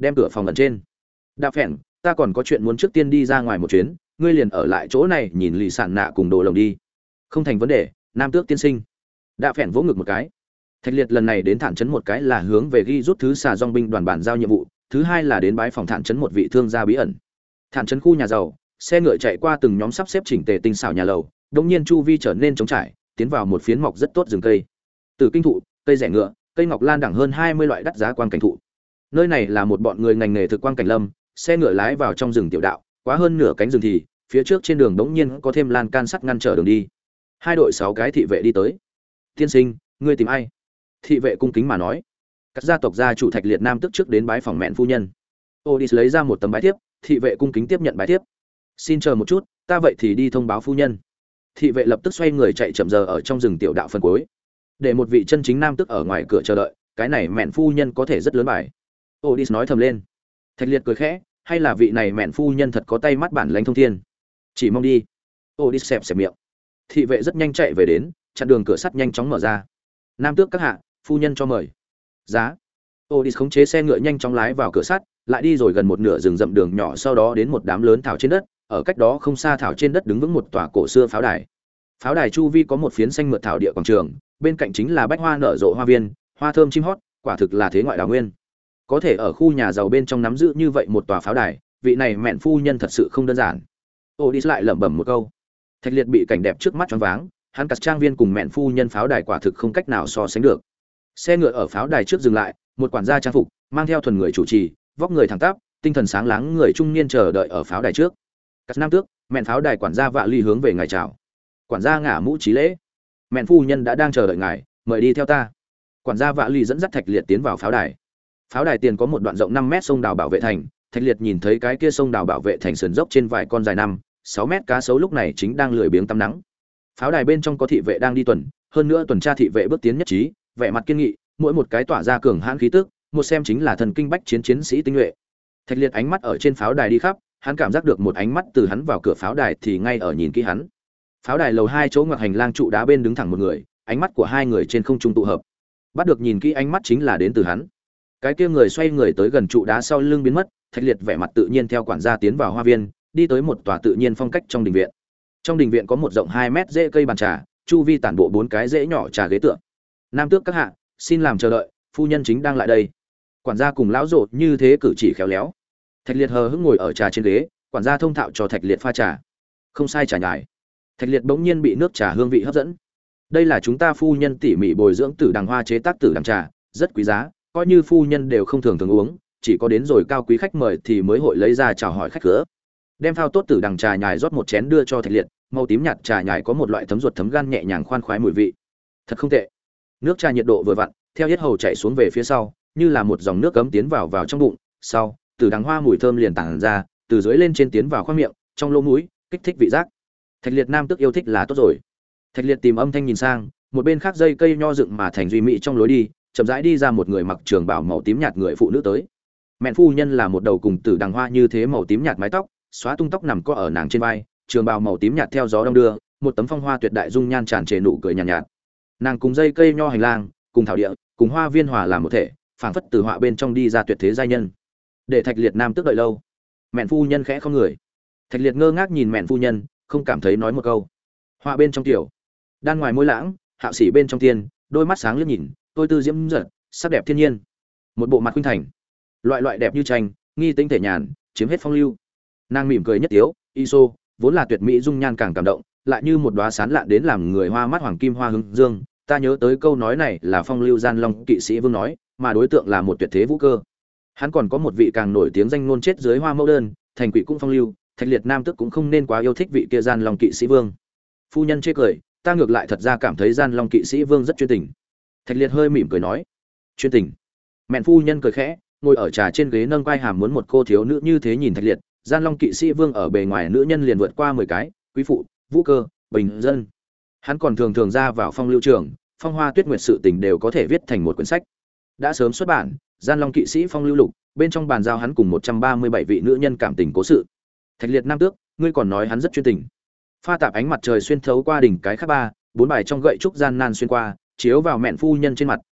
đem cửa phòng ẩn trên. Đạ phèn, ta còn có chuyện muốn trước tiên đi ra ngoài một chuyến, ngươi liền ở lại chỗ này nhìn lì sản nạ cùng đồ lồng đi. Không thành vấn đề, nam tước tiên sinh. Đạ phèn vỗ ngực một cái. Thạch liệt lần này đến thản trấn một cái là hướng về ghi rút thứ xà dòng binh đoàn bản giao nhiệm vụ, thứ hai là đến bái phòng thản trấn một vị thương gia bí ẩn. Thản trấn khu nhà giàu, xe ngựa chạy qua từng nhóm sắp xếp chỉnh tề tinh xảo nhà lầu, đột nhiên chu vi trở nên trống trải, tiến vào một phiến mọc rất tốt rừng cây. Từ kinh thụ, cây rẻ ngựa, cây ngọc lan đẳng hơn hai mươi loại đắt giá quang cảnh thụ. Nơi này là một bọn người ngành nghề thực quang cảnh lâm, xe ngựa lái vào trong rừng tiểu đạo, quá hơn nửa cánh rừng thì, phía trước trên đường đống nhiên có thêm lan can sắt ngăn trở đường đi. Hai đội sáu cái thị vệ đi tới. Tiên sinh, ngươi tìm ai? Thị vệ cung kính mà nói. Các gia tộc gia chủ Thạch Liệt Nam tức trước đến bái phòng mẹn phu nhân. Odis lấy ra một tấm bái thiếp, thị vệ cung kính tiếp nhận bái thiếp. Xin chờ một chút, ta vậy thì đi thông báo phu nhân. Thị vệ lập tức xoay người chạy chậm giờ ở trong rừng tiểu đạo phân cuối, để một vị chân chính nam tức ở ngoài cửa chờ đợi, cái này mẹn phu nhân có thể rất lớn bài. Odis nói thầm lên. Thạch Liệt cười khẽ, hay là vị này mẹn phu nhân thật có tay mắt bản lãnh thông thiên. Chỉ mong đi. Odis xẹp xẹp miệng. Thị vệ rất nhanh chạy về đến, chặn đường cửa sắt nhanh chóng mở ra. Nam tước các hạ, phu nhân cho mời. Giá. Odis khống chế xe ngựa nhanh chóng lái vào cửa sắt, lại đi rồi gần một nửa rừng rậm đường nhỏ, sau đó đến một đám lớn thảo trên đất, ở cách đó không xa thảo trên đất đứng vững một tòa cổ xưa pháo đài. Pháo đài chu vi có một phiến xanh mượt thảo địa quảng trường, bên cạnh chính là bách hoa nở rộ hoa viên, hoa thơm chim hót, quả thực là thế ngoại đào nguyên. Có thể ở khu nhà giàu bên trong nắm giữ như vậy một tòa pháo đài, vị này mẹn phu nhân thật sự không đơn giản. Odis lại lẩm bẩm một câu. Thạch Liệt bị cảnh đẹp trước mắt choáng váng, hắn cắt trang viên cùng mẹn phu nhân pháo đài quả thực không cách nào so sánh được. Xe ngựa ở pháo đài trước dừng lại, một quản gia trang phục, mang theo thuần người chủ trì, vóc người thẳng tắp, tinh thần sáng láng người trung niên chờ đợi ở pháo đài trước. Cắt nam tước, mẹn pháo đài quản gia Vạ Ly hướng về ngài chào. Quản gia ngả mũ chí lễ. Mẹn phu nhân đã đang chờ đợi ngài, mời đi theo ta. Quản gia Vạ Ly dẫn dắt Thạch Liệt tiến vào pháo đài. Pháo đài tiền có một đoạn rộng năm mét sông đào bảo vệ thành, Thạch Liệt nhìn thấy cái kia sông đào bảo vệ thành sườn dốc trên vài con dài năm, sáu mét cá sấu lúc này chính đang lười biếng tắm nắng. Pháo đài bên trong có thị vệ đang đi tuần, hơn nữa tuần tra thị vệ bước tiến nhất trí, vẻ mặt kiên nghị, mỗi một cái tỏa ra cường hãn khí tức, một xem chính là thần kinh bách chiến chiến sĩ tinh nhuệ. Thạch Liệt ánh mắt ở trên pháo đài đi khắp, hắn cảm giác được một ánh mắt từ hắn vào cửa pháo đài thì ngay ở nhìn kỹ hắn. Pháo đài lầu hai chỗ ngoặc hành lang trụ đá bên đứng thẳng một người, ánh mắt của hai người trên không trung tụ hợp. Bắt được nhìn kỹ ánh mắt chính là đến từ hắn. Cái kia người xoay người tới gần trụ đá sau lưng biến mất, Thạch Liệt vẻ mặt tự nhiên theo quản gia tiến vào hoa viên, đi tới một tòa tự nhiên phong cách trong đình viện. Trong đình viện có một rộng hai mét rễ cây bàn trà, chu vi tản bộ bốn cái rễ nhỏ trà ghế tựa. Nam tước các hạ, xin làm chờ đợi, phu nhân chính đang lại đây. Quản gia cùng lão rộ như thế cử chỉ khéo léo. Thạch Liệt hờ hững ngồi ở trà trên ghế, quản gia thông thạo cho Thạch Liệt pha trà. Không sai trà nhài. Thạch Liệt bỗng nhiên bị nước trà hương vị hấp dẫn. Đây là chúng ta phu nhân tỉ mỉ bồi dưỡng tử đằng hoa chế tác tử đằng trà, rất quý giá, coi như phu nhân đều không thường thường uống, chỉ có đến rồi cao quý khách mời thì mới hội lấy ra chào hỏi khách cửa. Đem phao tốt tử đằng trà nhài rót một chén đưa cho Thạch Liệt, màu tím nhạt trà nhài có một loại thấm ruột thấm gan nhẹ nhàng khoan khoái mùi vị. Thật không tệ. Nước trà nhiệt độ vừa vặn, theo yết hầu chảy xuống về phía sau, như là một dòng nước cấm tiến vào vào trong bụng, sau, tử đằng hoa mùi thơm liền tản ra, từ dưới lên trên tiến vào khoang miệng, trong lỗ mũi, kích thích vị giác. Thạch Liệt nam tức yêu thích là tốt rồi. Thạch Liệt tìm âm thanh nhìn sang, một bên khác dây cây nho dựng mà thành duy mỹ trong lối đi, chậm rãi đi ra một người mặc trường bào màu tím nhạt người phụ nữ tới. Mẹn phu nhân là một đầu cùng tử đằng hoa như thế màu tím nhạt mái tóc, xóa tung tóc nằm co ở nàng trên vai, trường bào màu tím nhạt theo gió đông đưa, một tấm phong hoa tuyệt đại dung nhan tràn trề nụ cười nhàn nhạt, nhạt. Nàng cùng dây cây nho hành lang, cùng thảo địa, cùng hoa viên hòa làm một thể, phảng phất từ họa bên trong đi ra tuyệt thế giai nhân. Để Thạch Liệt nam tức đợi lâu. Mẹn phu nhân khẽ không người. Thạch Liệt ngơ ngác nhìn mẹn phu nhân, không cảm thấy nói một câu. Họa bên trong tiểu, đan ngoài môi lãng, hạo sĩ bên trong tiên, đôi mắt sáng liếc nhìn, tôi tư diễm giật, sắc đẹp thiên nhiên. Một bộ mặt khuynh thành, loại loại đẹp như tranh, nghi tinh thể nhàn, chiếm hết phong lưu. Nàng mỉm cười nhất tiếu, iso, vốn là tuyệt mỹ dung nhan càng cảm động, lại như một đóa sán lạn đến làm người hoa mắt hoàng kim hoa hướng dương. Ta nhớ tới câu nói này là Phong Lưu Gian Long kỵ sĩ Vương nói, mà đối tượng là một tuyệt thế vũ cơ. Hắn còn có một vị càng nổi tiếng danh ngôn chết dưới hoa mẫu đơn, thành quỷ cũng phong lưu, Thạch Liệt nam tức cũng không nên quá yêu thích vị kia Gian Long kỵ sĩ Vương. Phu nhân chê cười, ta ngược lại thật ra cảm thấy Gian Long kỵ sĩ Vương rất chuyên tình. Thạch Liệt hơi mỉm cười nói, chuyên tình. Mẹn phu nhân cười khẽ, ngồi ở trà trên ghế nâng quai hàm muốn một cô thiếu nữ như thế nhìn Thạch Liệt. Gian Long kỵ sĩ Vương ở bề ngoài nữ nhân liền vượt qua mười cái, quý phụ, vũ cơ, bình dân. Hắn còn thường thường ra vào phong lưu trường, phong hoa tuyết nguyệt sự tình đều có thể viết thành một quyển sách. Đã sớm xuất bản, Gian Long kỵ sĩ phong lưu lục, bên trong bàn giao hắn cùng một trăm ba mươi bảy vị nữ nhân cảm tình cố sự. Thạch Liệt nam tước, ngươi còn nói hắn rất chuyên tình. Pha tạp ánh mặt trời xuyên thấu qua đỉnh cái khác ba, bốn bài trong gậy trúc gian nan xuyên qua, chiếu vào mẹn phu nhân trên mặt,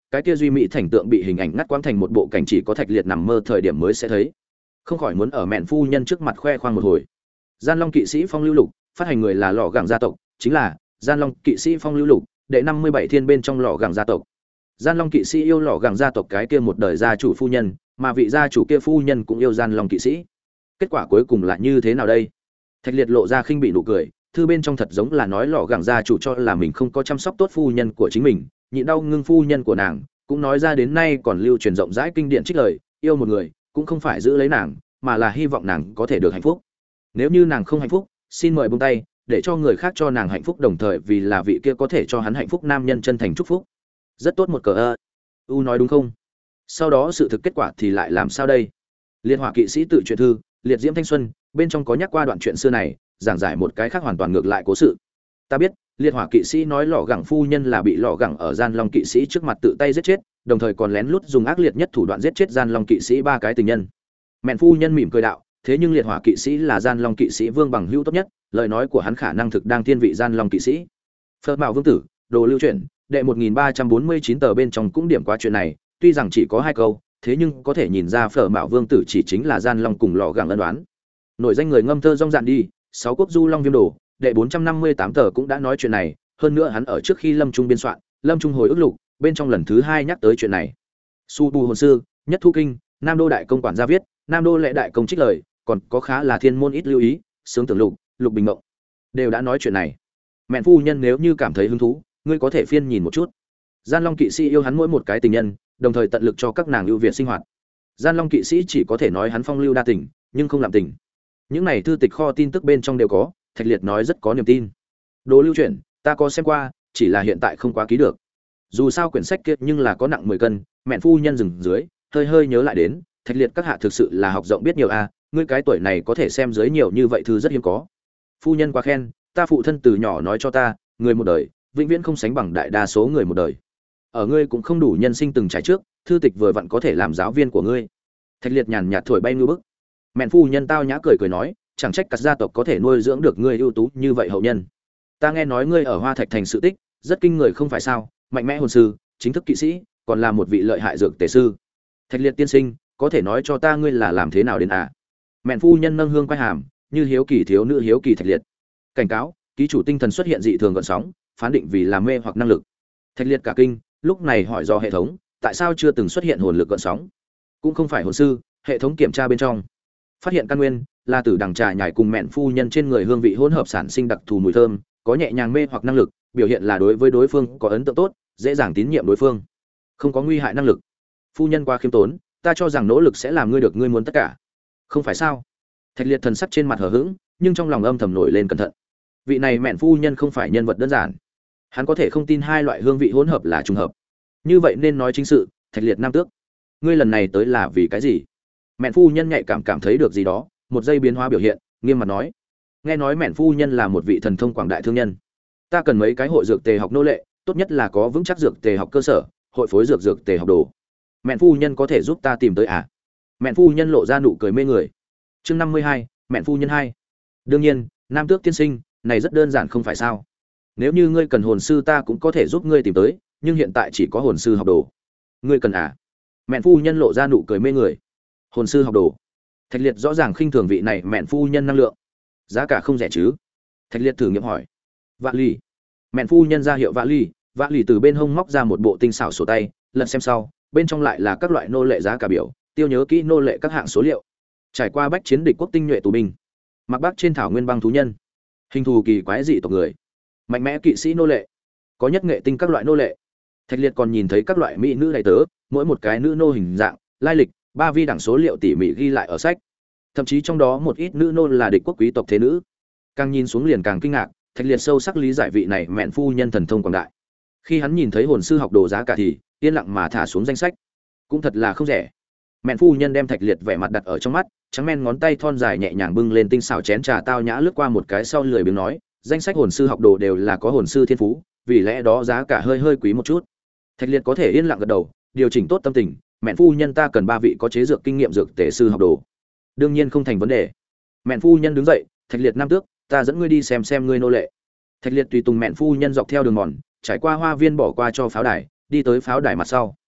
cái kia duy mỹ thành tượng bị hình ảnh ngắt quãng thành một bộ cảnh chỉ có Thạch Liệt nằm mơ thời điểm mới sẽ thấy, không khỏi muốn ở mẹn phu nhân trước mặt khoe khoang một hồi. Gian Long kỵ sĩ phong lưu lục, phát hành người là Lọ Gẳng gia tộc, chính là Gian Long kỵ sĩ phong lưu lục, đệ năm mươi bảy thiên bên trong Lọ Gẳng gia tộc. Gian Long kỵ sĩ yêu Lọ Gẳng gia tộc cái kia một đời gia chủ phu nhân, mà vị gia chủ kia phu nhân cũng yêu Gian Long kỵ sĩ. Kết quả cuối cùng là như thế nào đây? Thạch Liệt lộ ra khinh bị nụ cười, thư bên trong thật giống là nói Lọ Gẳng gia chủ cho là mình không có chăm sóc tốt phu nhân của chính mình, nhịn đau ngưng phu nhân của nàng, cũng nói ra đến nay còn lưu truyền rộng rãi kinh điển trích lời, yêu một người cũng không phải giữ lấy nàng, mà là hy vọng nàng có thể được hạnh phúc. Nếu như nàng không hạnh phúc, xin mời buông tay, để cho người khác cho nàng hạnh phúc, đồng thời vì là vị kia có thể cho hắn hạnh phúc nam nhân chân thành chúc phúc. Rất tốt một cờ ơ. U nói đúng không? Sau đó sự thực kết quả thì lại làm sao đây? Liệt Hỏa kỵ sĩ tự truyện thư, Liệt Diễm thanh xuân, bên trong có nhắc qua đoạn chuyện xưa này, giảng giải một cái khác hoàn toàn ngược lại cố sự. Ta biết, Liệt Hỏa kỵ sĩ nói Lọ Gẳng phu nhân là bị Lọ Gẳng ở Gian Long kỵ sĩ trước mặt tự tay giết chết, đồng thời còn lén lút dùng ác liệt nhất thủ đoạn giết chết Gian Long kỵ sĩ ba cái tình nhân. Mẹn phu nhân mỉm cười đạo, thế nhưng Liệt Hỏa kỵ sĩ là Gian Long kỵ sĩ vương bằng hữu tốt nhất, lời nói của hắn khả năng thực đang thiên vị Gian Long kỵ sĩ. Phật Mạo Vương tử, đồ lưu truyền, đệ một nghìn ba trăm bốn mươi chín tờ bên trong cũng điểm qua chuyện này, tuy rằng chỉ có hai câu, thế nhưng có thể nhìn ra Phở Mạo Vương tử chỉ chính là Gian Long cùng Lọ Gẳng ân đoán. Nổi danh người ngâm thơ rong rạn đi, sáu quốc du long viêm đồ, đệ bốn trăm năm mươi tám tờ cũng đã nói chuyện này, hơn nữa hắn ở trước khi Lâm Trung biên soạn, Lâm Trung hồi ức lục, bên trong lần thứ hai nhắc tới chuyện này. Su Tu hồn sư, Nhất Thu kinh, Nam Đô đại công quản gia viết, Nam Đô lệ đại công trích lời, còn có khá là thiên môn ít lưu ý, Sướng Tưởng lục, Lục Bình Mộng đều đã nói chuyện này. Mẹn phu nhân nếu như cảm thấy hứng thú, ngươi có thể phiên nhìn một chút. Gian Long kỵ sĩ yêu hắn mỗi một cái tình nhân, đồng thời tận lực cho các nàng ưu việt sinh hoạt. Gian Long kỵ sĩ chỉ có thể nói hắn phong lưu đa tình, nhưng không làm tình. Những này thư tịch kho tin tức bên trong đều có, Thạch Liệt nói rất có niềm tin. Đồ lưu chuyển, ta có xem qua, chỉ là hiện tại không quá ký được. Dù sao quyển sách kia nhưng là có nặng mười cân, mẹn phu nhân dừng dưới, hơi hơi nhớ lại đến, Thạch Liệt các hạ thực sự là học rộng biết nhiều a, ngươi cái tuổi này có thể xem dưới nhiều như vậy thư rất hiếm có. Phu nhân quá khen, ta phụ thân từ nhỏ nói cho ta, người một đời, vĩnh viễn không sánh bằng đại đa số người một đời. Ở ngươi cũng không đủ nhân sinh từng trải trước, thư tịch vừa vặn có thể làm giáo viên của ngươi. Thạch Liệt nhàn nhạt thổi bay ngư bức. Mẹn phu nhân tao nhã cười cười nói, chẳng trách các gia tộc có thể nuôi dưỡng được ngươi ưu tú như vậy hậu nhân. Ta nghe nói ngươi ở Hoa Thạch thành sự tích, rất kinh người không phải sao? Mạnh mẽ hồn sư, chính thức kỵ sĩ, còn là một vị lợi hại dược tề sư. Thạch Liệt tiên sinh, có thể nói cho ta ngươi là làm thế nào đến à? Mẹn phu nhân nâng hương quay hàm, như hiếu kỳ thiếu nữ hiếu kỳ Thạch Liệt. Cảnh cáo, ký chủ tinh thần xuất hiện dị thường gợn sóng, phán định vì làm mê hoặc năng lực. Thạch Liệt cả kinh, lúc này hỏi do hệ thống, tại sao chưa từng xuất hiện hồn lực gợn sóng? Cũng không phải hồn sư, hệ thống kiểm tra bên trong phát hiện căn nguyên là từ đằng trà nhài cùng mẹn phu nhân trên người hương vị hỗn hợp sản sinh đặc thù mùi thơm, có nhẹ nhàng mê hoặc năng lực, biểu hiện là đối với đối phương có ấn tượng tốt, dễ dàng tín nhiệm đối phương, không có nguy hại năng lực. Phu nhân quá khiêm tốn, ta cho rằng nỗ lực sẽ làm ngươi được ngươi muốn tất cả. Không phải sao? Thạch Liệt thần sắc trên mặt hờ hững, nhưng trong lòng âm thầm nổi lên cẩn thận. Vị này mẹn phu nhân không phải nhân vật đơn giản, hắn có thể không tin hai loại hương vị hỗn hợp là trùng hợp. Như vậy nên nói chính sự, Thạch Liệt nam tước, ngươi lần này tới là vì cái gì? Mẹn phu nhân nhạy cảm cảm thấy được gì đó, một giây biến hóa biểu hiện, nghiêm mặt nói, nghe nói mẹn phu nhân là một vị thần thông quảng đại thương nhân, ta cần mấy cái hội dược tề học nô lệ, tốt nhất là có vững chắc dược tề học cơ sở, hội phối dược dược tề học đồ. Mẹn phu nhân có thể giúp ta tìm tới à? Mẹn phu nhân lộ ra nụ cười mê người. Chương năm mươi hai, mẹn phu nhân hai. Đương nhiên, nam tước tiên sinh, này rất đơn giản không phải sao? Nếu như ngươi cần hồn sư ta cũng có thể giúp ngươi tìm tới, nhưng hiện tại chỉ có hồn sư học đồ. Ngươi cần à? Mẹn phu nhân lộ ra nụ cười mê người. Hồn sư học đồ. Thạch Liệt rõ ràng khinh thường vị này mẹn phu nhân năng lượng. Giá cả không rẻ chứ? Thạch Liệt thử nghiệm hỏi. Vạ lì. Mẹn phu nhân ra hiệu vạ lì, vạ lì từ bên hông móc ra một bộ tinh xảo sổ tay, lật xem sau, bên trong lại là các loại nô lệ giá cả biểu, tiêu nhớ kỹ nô lệ các hạng số liệu. Trải qua bách chiến địch quốc tinh nhuệ tù binh, mặc bắc trên thảo nguyên băng thú nhân, hình thù kỳ quái dị tộc người, mạnh mẽ kỵ sĩ nô lệ, có nhất nghệ tinh các loại nô lệ. Thạch Liệt còn nhìn thấy các loại mỹ nữ đầy tớ, mỗi một cái nữ nô hình dạng, lai lịch, ba vi đẳng số liệu tỉ mỉ ghi lại ở sách. Thậm chí trong đó một ít nữ nô là địch quốc quý tộc thế nữ. Càng nhìn xuống liền càng kinh ngạc, Thạch Liệt sâu sắc lý giải vị này mẹn phu nhân thần thông quảng đại. Khi hắn nhìn thấy hồn sư học đồ giá cả thì yên lặng mà thả xuống danh sách. Cũng thật là không rẻ. Mẹn phu nhân đem Thạch Liệt vẻ mặt đặt ở trong mắt, trắng men ngón tay thon dài nhẹ nhàng bưng lên tinh xảo chén trà tao nhã lướt qua một cái sau lười biếng nói, danh sách hồn sư học đồ đều là có hồn sư thiên phú, vì lẽ đó giá cả hơi hơi quý một chút. Thạch Liệt có thể yên lặng gật đầu, điều chỉnh tốt tâm tình, mẹn phu nhân ta cần ba vị có chế dược kinh nghiệm dược tề sư học đồ. Đương nhiên không thành vấn đề. Mẹn phu nhân đứng dậy, Thạch Liệt nam tước, ta dẫn ngươi đi xem xem ngươi nô lệ. Thạch Liệt tùy tùng mẹn phu nhân dọc theo đường mòn, trải qua hoa viên bỏ qua cho pháo đài, đi tới pháo đài mặt sau.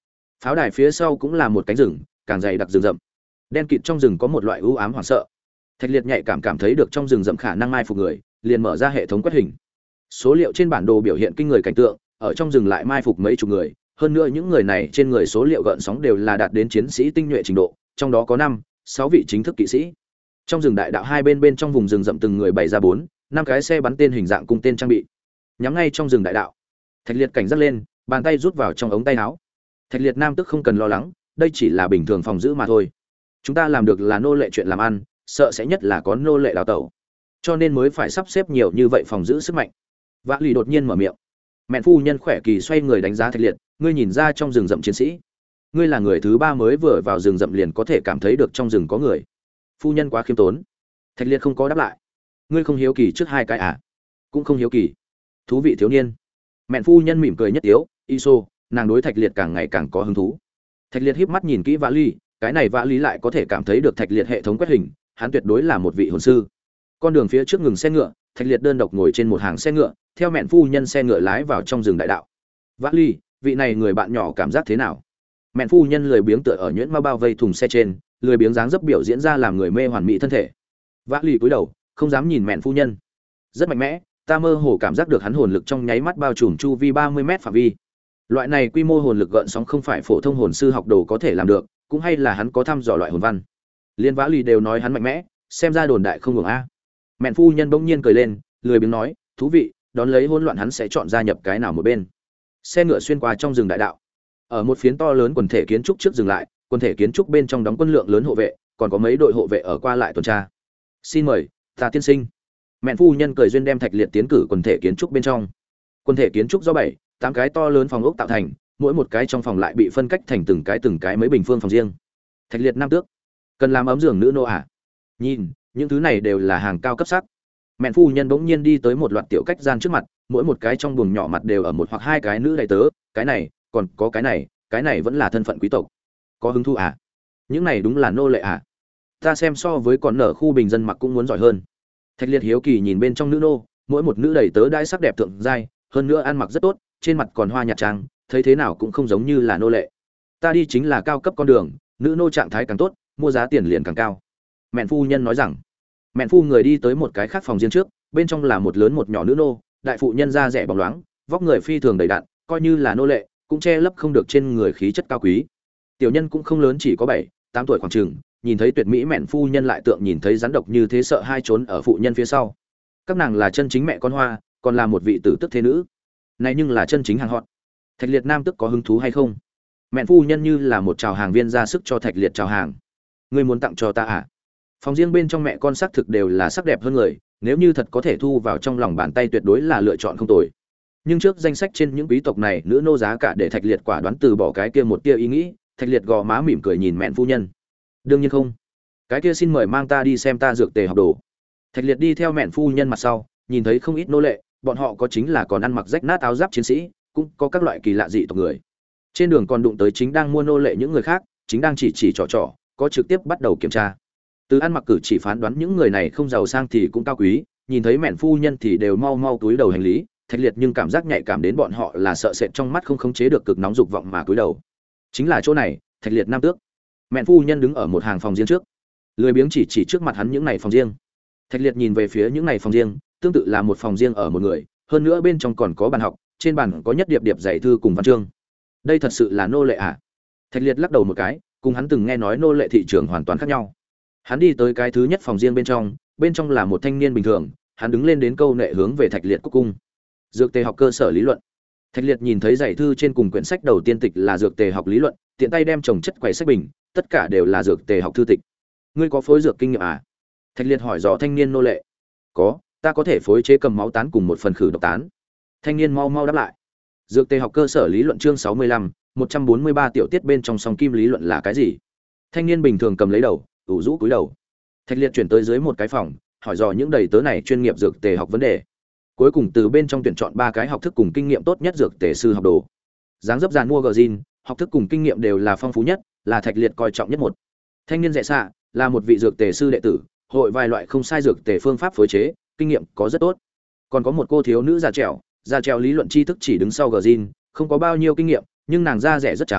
Pháo đài phía sau cũng là một cánh rừng, càng dày đặc rừng rậm. Đen kịt trong rừng có một loại u ám hoảng sợ. Thạch Liệt nhạy cảm cảm thấy được trong rừng rậm khả năng mai phục người, liền mở ra hệ thống quét hình. Số liệu trên bản đồ biểu hiện kinh người cảnh tượng, ở trong rừng lại mai phục mấy chục người, hơn nữa những người này trên người số liệu gợn sóng đều là đạt đến chiến sĩ tinh nhuệ trình độ, trong đó có năm, sáu vị chính thức kỵ sĩ. Trong rừng đại đạo hai bên bên trong vùng rừng rậm từng người bày ra bốn, năm cái xe bắn tên hình dạng cung tên trang bị, nhắm ngay trong rừng đại đạo. Thạch Liệt cảnh giác lên, bàn tay rút vào trong ống tay áo. Thạch Liệt nam tức không cần lo lắng, đây chỉ là bình thường phòng giữ mà thôi. Chúng ta làm được là nô lệ chuyện làm ăn, sợ sẽ nhất là có nô lệ đào tẩu, cho nên mới phải sắp xếp nhiều như vậy phòng giữ sức mạnh. Vã Lì đột nhiên mở miệng. Mẹn phu nhân khỏe kỳ xoay người đánh giá Thạch Liệt, ngươi nhìn ra trong rừng rậm chiến sĩ, ngươi là người thứ ba mới vừa vào rừng rậm liền có thể cảm thấy được trong rừng có người. Phu nhân quá khiêm tốn. Thạch Liệt không có đáp lại. Ngươi không hiếu kỳ trước hai cái à? Cũng không hiếu kỳ. Thú vị thiếu niên. Mẹn phu nhân mỉm cười nhất tiếu, Iso, nàng đối Thạch Liệt càng ngày càng có hứng thú. Thạch Liệt híp mắt nhìn kỹ Vã Lì, cái này Vã Lì lại có thể cảm thấy được Thạch Liệt hệ thống quét hình, hắn tuyệt đối là một vị hồn sư. Con đường phía trước ngừng xe ngựa, Thạch Liệt đơn độc ngồi trên một hàng xe ngựa, theo mẹn phu nhân xe ngựa lái vào trong rừng đại đạo. Vã Lì, vị này người bạn nhỏ cảm giác thế nào? Mẹn phu nhân lười biếng tựa ở nhuyễn ma bao vây thùng xe trên, lười biếng dáng dấp biểu diễn ra làm người mê hoàn mỹ thân thể. Vã Lì cúi đầu, không dám nhìn mẹn phu nhân. Rất mạnh mẽ, ta mơ hồ cảm giác được hắn hồn lực trong nháy mắt bao trùm chu vi ba mươi mét phạm vi. Loại này quy mô hồn lực gợn sóng không phải phổ thông hồn sư học đồ có thể làm được, cũng hay là hắn có thăm dò loại hồn văn. Liên Vã Lì đều nói hắn mạnh mẽ, xem ra đồn đại không ngừng a. Mẹn phu nhân bỗng nhiên cười lên, lười biếng nói, thú vị, đón lấy hỗn loạn hắn sẽ chọn gia nhập cái nào một bên. Xe ngựa xuyên qua trong rừng đại đạo, ở một phiến to lớn quần thể kiến trúc trước dừng lại, quần thể kiến trúc bên trong đóng quân lượng lớn hộ vệ, còn có mấy đội hộ vệ ở qua lại tuần tra. Xin mời, ta tiên sinh. Mẹn phu nhân cười duyên đem Thạch Liệt tiến cử quần thể kiến trúc bên trong. Quần thể kiến trúc do bảy, tám cái to lớn phòng ốc tạo thành, mỗi một cái trong phòng lại bị phân cách thành từng cái từng cái mấy bình phương phòng riêng. Thạch Liệt nam tước, cần làm ấm giường nữ nô à? Nhìn, những thứ này đều là hàng cao cấp sắc. Mẹn phu nhân bỗng nhiên đi tới một loạt tiểu cách gian trước mặt, mỗi một cái trong buồng nhỏ mặt đều ở một hoặc hai cái nữ đầy tớ, cái này, còn có cái này, cái này vẫn là thân phận quý tộc. Có hứng thú à? Những này đúng là nô lệ à? Ta xem so với còn nở khu bình dân mặc cũng muốn giỏi hơn. Thạch Liệt hiếu kỳ nhìn bên trong nữ nô, mỗi một nữ đầy tớ đãi sắc đẹp thượng giai, hơn nữa ăn mặc rất tốt, trên mặt còn hoa nhạt trang, thấy thế nào cũng không giống như là nô lệ. Ta đi chính là cao cấp con đường, nữ nô trạng thái càng tốt, mua giá tiền liền càng cao. Mẹn phu nhân nói rằng. Mẹn phu người đi tới một cái khác phòng riêng trước, bên trong là một lớn một nhỏ nữ nô, đại phụ nhân da rẻ bóng loáng, vóc người phi thường đầy đặn, coi như là nô lệ, cũng che lấp không được trên người khí chất cao quý. Tiểu nhân cũng không lớn, chỉ có bảy, tám tuổi khoảng chừng, nhìn thấy tuyệt mỹ mẹn phu nhân lại tượng nhìn thấy rắn độc như thế, sợ hai trốn ở phụ nhân phía sau. Các nàng là chân chính mẹ con hoa, còn là một vị tử tức thế nữ. Này nhưng là chân chính hàng hot. Thạch Liệt nam tức có hứng thú hay không? Mẹn phu nhân như là một chào hàng viên ra sức cho Thạch Liệt chào hàng. Ngươi muốn tặng cho ta à? Phòng riêng bên trong mẹ con sắc thực đều là sắc đẹp hơn người, nếu như thật có thể thu vào trong lòng bàn tay tuyệt đối là lựa chọn không tồi. Nhưng trước danh sách trên những quý tộc này nữ nô giá cả để Thạch Liệt quả đoán từ bỏ cái kia một tia ý nghĩ. Thạch Liệt gò má mỉm cười nhìn mẹn phu nhân. Đương nhiên không. Cái kia xin mời mang ta đi xem ta dược tề học đồ. Thạch Liệt đi theo mẹn phu nhân mặt sau, nhìn thấy không ít nô lệ, bọn họ có chính là còn ăn mặc rách nát áo giáp chiến sĩ, cũng có các loại kỳ lạ dị tộc người. Trên đường còn đụng tới chính đang mua nô lệ những người khác, chính đang chỉ chỉ trò trò, có trực tiếp bắt đầu kiểm tra. Từ ăn mặc cử chỉ phán đoán những người này không giàu sang thì cũng cao quý, nhìn thấy mẹn phu nhân thì đều mau mau túi đầu hành lý. Thạch Liệt nhưng cảm giác nhạy cảm đến bọn họ là sợ sệt trong mắt không khống chế được cực nóng dục vọng mà cúi đầu. Chính là chỗ này, Thạch Liệt nam tước. Mẹn phu nhân đứng ở một hàng phòng riêng trước, lười biếng chỉ chỉ trước mặt hắn những này phòng riêng. Thạch Liệt nhìn về phía những này phòng riêng, tương tự là một phòng riêng ở một người, hơn nữa bên trong còn có bàn học, trên bàn có nhất điệp điệp dạy thư cùng văn chương. Đây thật sự là nô lệ à? Thạch Liệt lắc đầu một cái, cùng hắn từng nghe nói nô lệ thị trường hoàn toàn khác nhau. Hắn đi tới cái thứ nhất phòng riêng bên trong, bên trong là một thanh niên bình thường, hắn đứng lên đến câu nệ hướng về Thạch Liệt cúc cung. Dược tề học cơ sở lý luận. Thạch Liệt nhìn thấy dạy thư trên cùng quyển sách đầu tiên tịch là dược tề học lý luận, tiện tay đem chồng chất quầy sách bình, tất cả đều là dược tề học thư tịch. Ngươi có phối dược kinh nghiệm à? Thạch Liệt hỏi dò thanh niên nô lệ. Có, ta có thể phối chế cầm máu tán cùng một phần khử độc tán. Thanh niên mau mau đáp lại. Dược tề học cơ sở lý luận chương sáu mươi lăm, một trăm bốn mươi ba tiểu tiết bên trong song kim lý luận là cái gì? Thanh niên bình thường cầm lấy đầu, ủ rũ cúi đầu. Thạch Liệt chuyển tới dưới một cái phòng, hỏi dò những đầy tớ này chuyên nghiệp dược tề học vấn đề. Cuối cùng từ bên trong tuyển chọn ba cái học thức cùng kinh nghiệm tốt nhất dược tề sư học đồ. Dáng dấp dàn mua gờ zin, học thức cùng kinh nghiệm đều là phong phú nhất, là Thạch Liệt coi trọng nhất một. Thanh niên rẻ xạ là một vị dược tề sư đệ tử, hội vài loại không sai dược tề phương pháp phối chế, kinh nghiệm có rất tốt. Còn có một cô thiếu nữ già trẻo, già trẻo lý luận tri thức chỉ đứng sau gờ zin, không có bao nhiêu kinh nghiệm, nhưng nàng da rẻ rất trắng,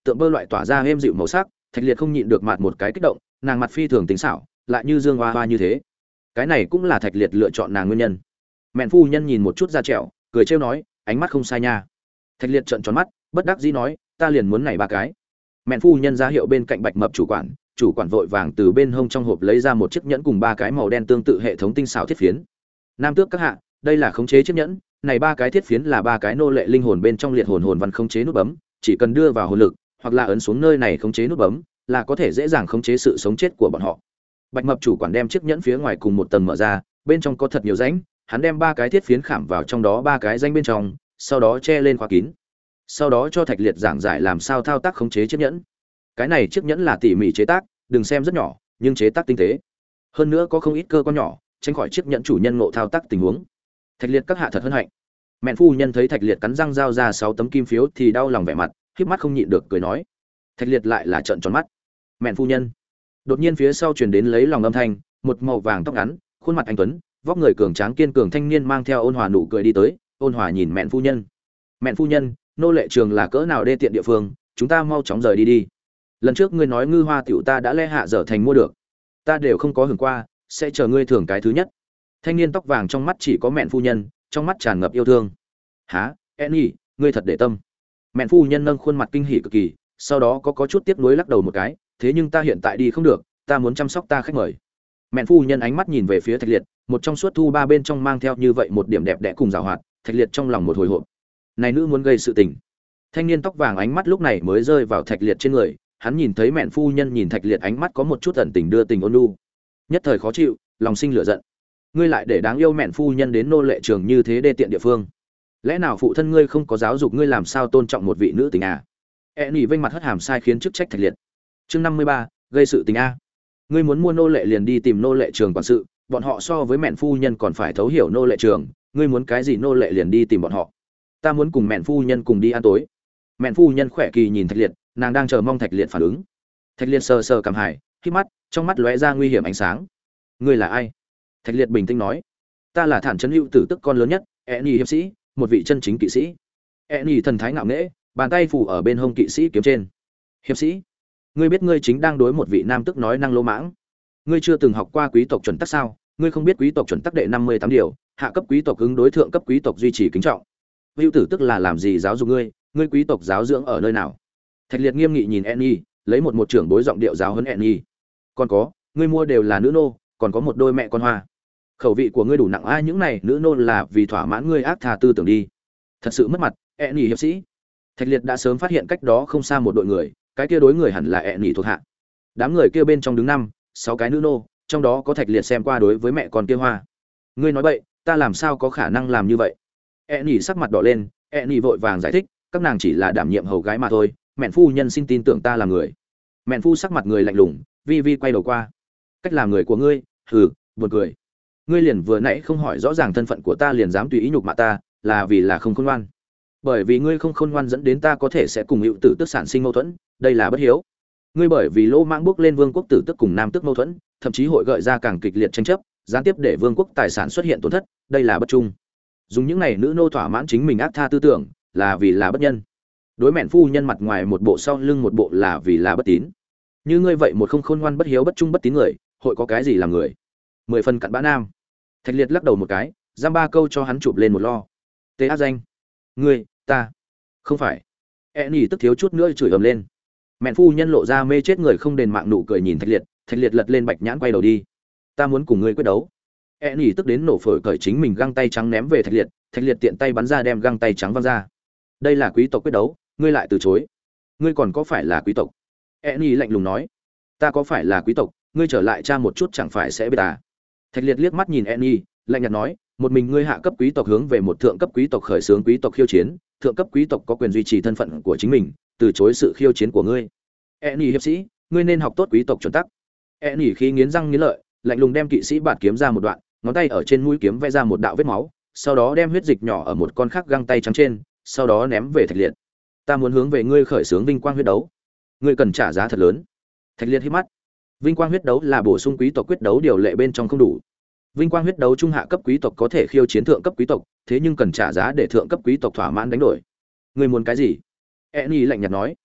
tượng bơ loại tỏa ra êm dịu màu sắc, Thạch Liệt không nhịn được mạt một cái kích động, nàng mặt phi thường tính xảo, lại như dương hoa hoa như thế. Cái này cũng là Thạch Liệt lựa chọn nàng nguyên nhân. Mẹn phu nhân nhìn một chút ra trẹo, cười trêu nói, ánh mắt không sai nha. Thạch Liệt trợn tròn mắt, bất đắc dĩ nói, ta liền muốn này ba cái. Mẹn phu nhân ra hiệu bên cạnh Bạch Mập chủ quản, chủ quản vội vàng từ bên hông trong hộp lấy ra một chiếc nhẫn cùng ba cái màu đen tương tự hệ thống tinh xảo thiết phiến. Nam tước các hạ, đây là khống chế chiếc nhẫn, này ba cái thiết phiến là ba cái nô lệ linh hồn bên trong liệt hồn hồn văn khống chế nút bấm, chỉ cần đưa vào hồn lực, hoặc là ấn xuống nơi này khống chế nút bấm, là có thể dễ dàng khống chế sự sống chết của bọn họ. Bạch Mập chủ quản đem chiếc nhẫn phía ngoài cùng một tầng mở ra, bên trong có thật nhiều rãnh, hắn đem ba cái thiết phiến khảm vào trong đó ba cái rãnh bên trong, sau đó che lên khóa kín. Sau đó cho Thạch Liệt giảng giải làm sao thao tác khống chế chiếc nhẫn. Cái này chiếc nhẫn là tỉ mỉ chế tác, đừng xem rất nhỏ, nhưng chế tác tinh tế. Hơn nữa có không ít cơ quan nhỏ, tránh khỏi chiếc nhẫn chủ nhân ngộ thao tác tình huống. Thạch Liệt các hạ thật hân hạnh. Mẹn phu nhân thấy Thạch Liệt cắn răng giao ra sáu tấm kim phiếu thì đau lòng vẻ mặt, khép mắt không nhịn được cười nói. Thạch Liệt lại là trợn tròn mắt. Mẹn phu nhân. Đột nhiên phía sau truyền đến lấy lòng âm thanh, một màu vàng tóc ngắn, khuôn mặt anh tuấn, vóc người cường tráng kiên cường thanh niên mang theo ôn hòa nụ cười đi tới. Ôn hòa nhìn Mẹn phu nhân. Mẹn phu nhân, nô lệ trường là cỡ nào đê tiện địa phương, chúng ta mau chóng rời đi đi. Lần trước ngươi nói ngư hoa tiểu ta đã lẽ hạ dở thành mua được, ta đều không có hưởng qua, sẽ chờ ngươi thưởng cái thứ nhất. Thanh niên tóc vàng trong mắt chỉ có Mẹn phu nhân, trong mắt tràn ngập yêu thương. Hả, Annie, ngươi thật để tâm. Mẹn phu nhân nâng khuôn mặt kinh hỉ cực kỳ, sau đó có có chút tiếc nuối lắc đầu một cái, thế nhưng ta hiện tại đi không được, ta muốn chăm sóc ta khách mời. Mẹn phu nhân ánh mắt nhìn về phía Thạch Liệt, một trong suốt thu ba bên trong mang theo như vậy một điểm đẹp đẽ cùng giàu hoạt, Thạch Liệt trong lòng một hồi hộp. Này nữ muốn gây sự tình. Thanh niên tóc vàng ánh mắt lúc này mới rơi vào Thạch Liệt trên người, hắn nhìn thấy Mẹn phu nhân nhìn Thạch Liệt ánh mắt có một chút ẩn tình đưa tình ôn nhu, nhất thời khó chịu, lòng sinh lửa giận. Ngươi lại để đáng yêu Mẹn phu nhân đến nô lệ trường như thế đê tiện địa phương, lẽ nào phụ thân ngươi không có giáo dục ngươi làm sao tôn trọng một vị nữ tình à? E nỉ vênh mặt hất hàm sai khiến chức trách Thạch Liệt. Chương năm mươi ba, gây sự tình a. Ngươi muốn mua nô lệ liền đi tìm nô lệ trường quản sự, bọn họ so với Mẹn phu nhân còn phải thấu hiểu nô lệ trường, ngươi muốn cái gì nô lệ liền đi tìm bọn họ. Ta muốn cùng Mẹn phu nhân cùng đi ăn tối. Mẹn phu nhân khỏe kỳ nhìn Thạch Liệt, nàng đang chờ mong Thạch Liệt phản ứng. Thạch Liệt sờ sờ cằm hài, khít mắt, trong mắt lóe ra nguy hiểm ánh sáng. Ngươi là ai? Thạch Liệt bình tĩnh nói. Ta là Thản Trấn Hữu tử tức con lớn nhất, E nỉ hiệp sĩ, một vị chân chính kỵ sĩ. E nỉ thần thái ngạo nghễ, bàn tay phủ ở bên hông kỵ sĩ kiếm trên. Hiệp sĩ, ngươi biết ngươi chính đang đối một vị nam tức nói năng lô mãng. Ngươi chưa từng học qua quý tộc chuẩn tắc sao? Ngươi không biết quý tộc chuẩn tắc đệ năm mươi tám điều, hạ cấp quý tộc ứng đối thượng cấp quý tộc duy trì kính trọng. Hữu tử tức là làm gì giáo dục ngươi, ngươi quý tộc giáo dưỡng ở nơi nào? Thạch Liệt nghiêm nghị nhìn Annie, lấy một một trưởng bối giọng điệu giáo huấn Annie. Còn có, ngươi mua đều là nữ nô, còn có một đôi mẹ con hoa. Khẩu vị của ngươi đủ nặng, ai những này nữ nô là vì thỏa mãn ngươi ác thà tư tưởng đi. Thật sự mất mặt, Annie hiệp sĩ. Thạch Liệt đã sớm phát hiện cách đó không xa một đội người, cái kia đối người hẳn là Annie thuộc hạ. Đám người kia bên trong đứng năm, sáu cái nữ nô, trong đó có Thạch Liệt xem qua đối với mẹ con kia hoa. Ngươi nói bậy, ta làm sao có khả năng làm như vậy? Annie sắc mặt đỏ lên, Annie vội vàng giải thích, các nàng chỉ là đảm nhiệm hầu gái mà thôi, Mẹn phu nhân xin tin tưởng ta là người. Mẹn phu sắc mặt người lạnh lùng, vi vi quay đầu qua. Cách làm người của ngươi, hừ, buồn cười. Ngươi liền vừa nãy không hỏi rõ ràng thân phận của ta liền dám tùy ý nhục mạ ta, là vì là không khôn ngoan. Bởi vì ngươi không khôn ngoan dẫn đến ta có thể sẽ cùng hữu tử tức sản sinh mâu thuẫn, đây là bất hiếu. Ngươi bởi vì lỗ mãng bước lên vương quốc tử tức cùng nam tức mâu thuẫn, thậm chí hội gợi ra càng kịch liệt tranh chấp, gián tiếp để vương quốc tài sản xuất hiện tổn thất, đây là bất trung. Dùng những này nữ nô thỏa mãn chính mình ác tha tư tưởng, là vì là bất nhân. Đối Mẹn phu nhân mặt ngoài một bộ sau lưng một bộ là vì là bất tín. Như ngươi vậy một không khôn ngoan bất hiếu bất trung bất tín người, hội có cái gì làm người? Mười phần cặn bã nam. Thạch Liệt lắc đầu một cái, giam ba câu cho hắn chụp lên một lo. Tê ác danh. Ngươi, ta. Không phải. E nỉ tức thiếu chút nữa chửi ầm lên. Mẹn phu nhân lộ ra mê chết người không đền mạng nụ cười nhìn Thạch Liệt, Thạch Liệt lật lên bạch nhãn quay đầu đi. Ta muốn cùng ngươi quyết đấu. E nỉ tức đến nổ phổi cởi chính mình găng tay trắng ném về Thạch Liệt, Thạch Liệt tiện tay bắn ra đem găng tay trắng văng ra. Đây là quý tộc quyết đấu, ngươi lại từ chối. Ngươi còn có phải là quý tộc? E nỉ lạnh lùng nói. Ta có phải là quý tộc, ngươi trở lại tra một chút chẳng phải sẽ biết à? Thạch Liệt liếc mắt nhìn Annie, lạnh nhạt nói, một mình ngươi hạ cấp quý tộc hướng về một thượng cấp quý tộc khởi xướng quý tộc khiêu chiến, thượng cấp quý tộc có quyền duy trì thân phận của chính mình, từ chối sự khiêu chiến của ngươi. Annie hiệp sĩ, ngươi nên học tốt quý tộc chuẩn tắc. Annie khí nghiến răng nghiến lợi, lạnh lùng đem kỵ sĩ bạt kiếm ra một đoạn, ngón tay ở trên mũi kiếm vẽ ra một đạo vết máu, sau đó đem huyết dịch nhỏ ở một con khác găng tay trắng trên, sau đó ném về Thạch Liệt. Ta muốn hướng về ngươi khởi xướng vinh quang huyết đấu, ngươi cần trả giá thật lớn. Thạch Liệt hít mắt. Vinh quang huyết đấu là bổ sung quý tộc quyết đấu điều lệ bên trong không đủ. Vinh quang huyết đấu trung hạ cấp quý tộc có thể khiêu chiến thượng cấp quý tộc, thế nhưng cần trả giá để thượng cấp quý tộc thỏa mãn đánh đổi. Ngươi muốn cái gì? Annie lạnh nhạt nói.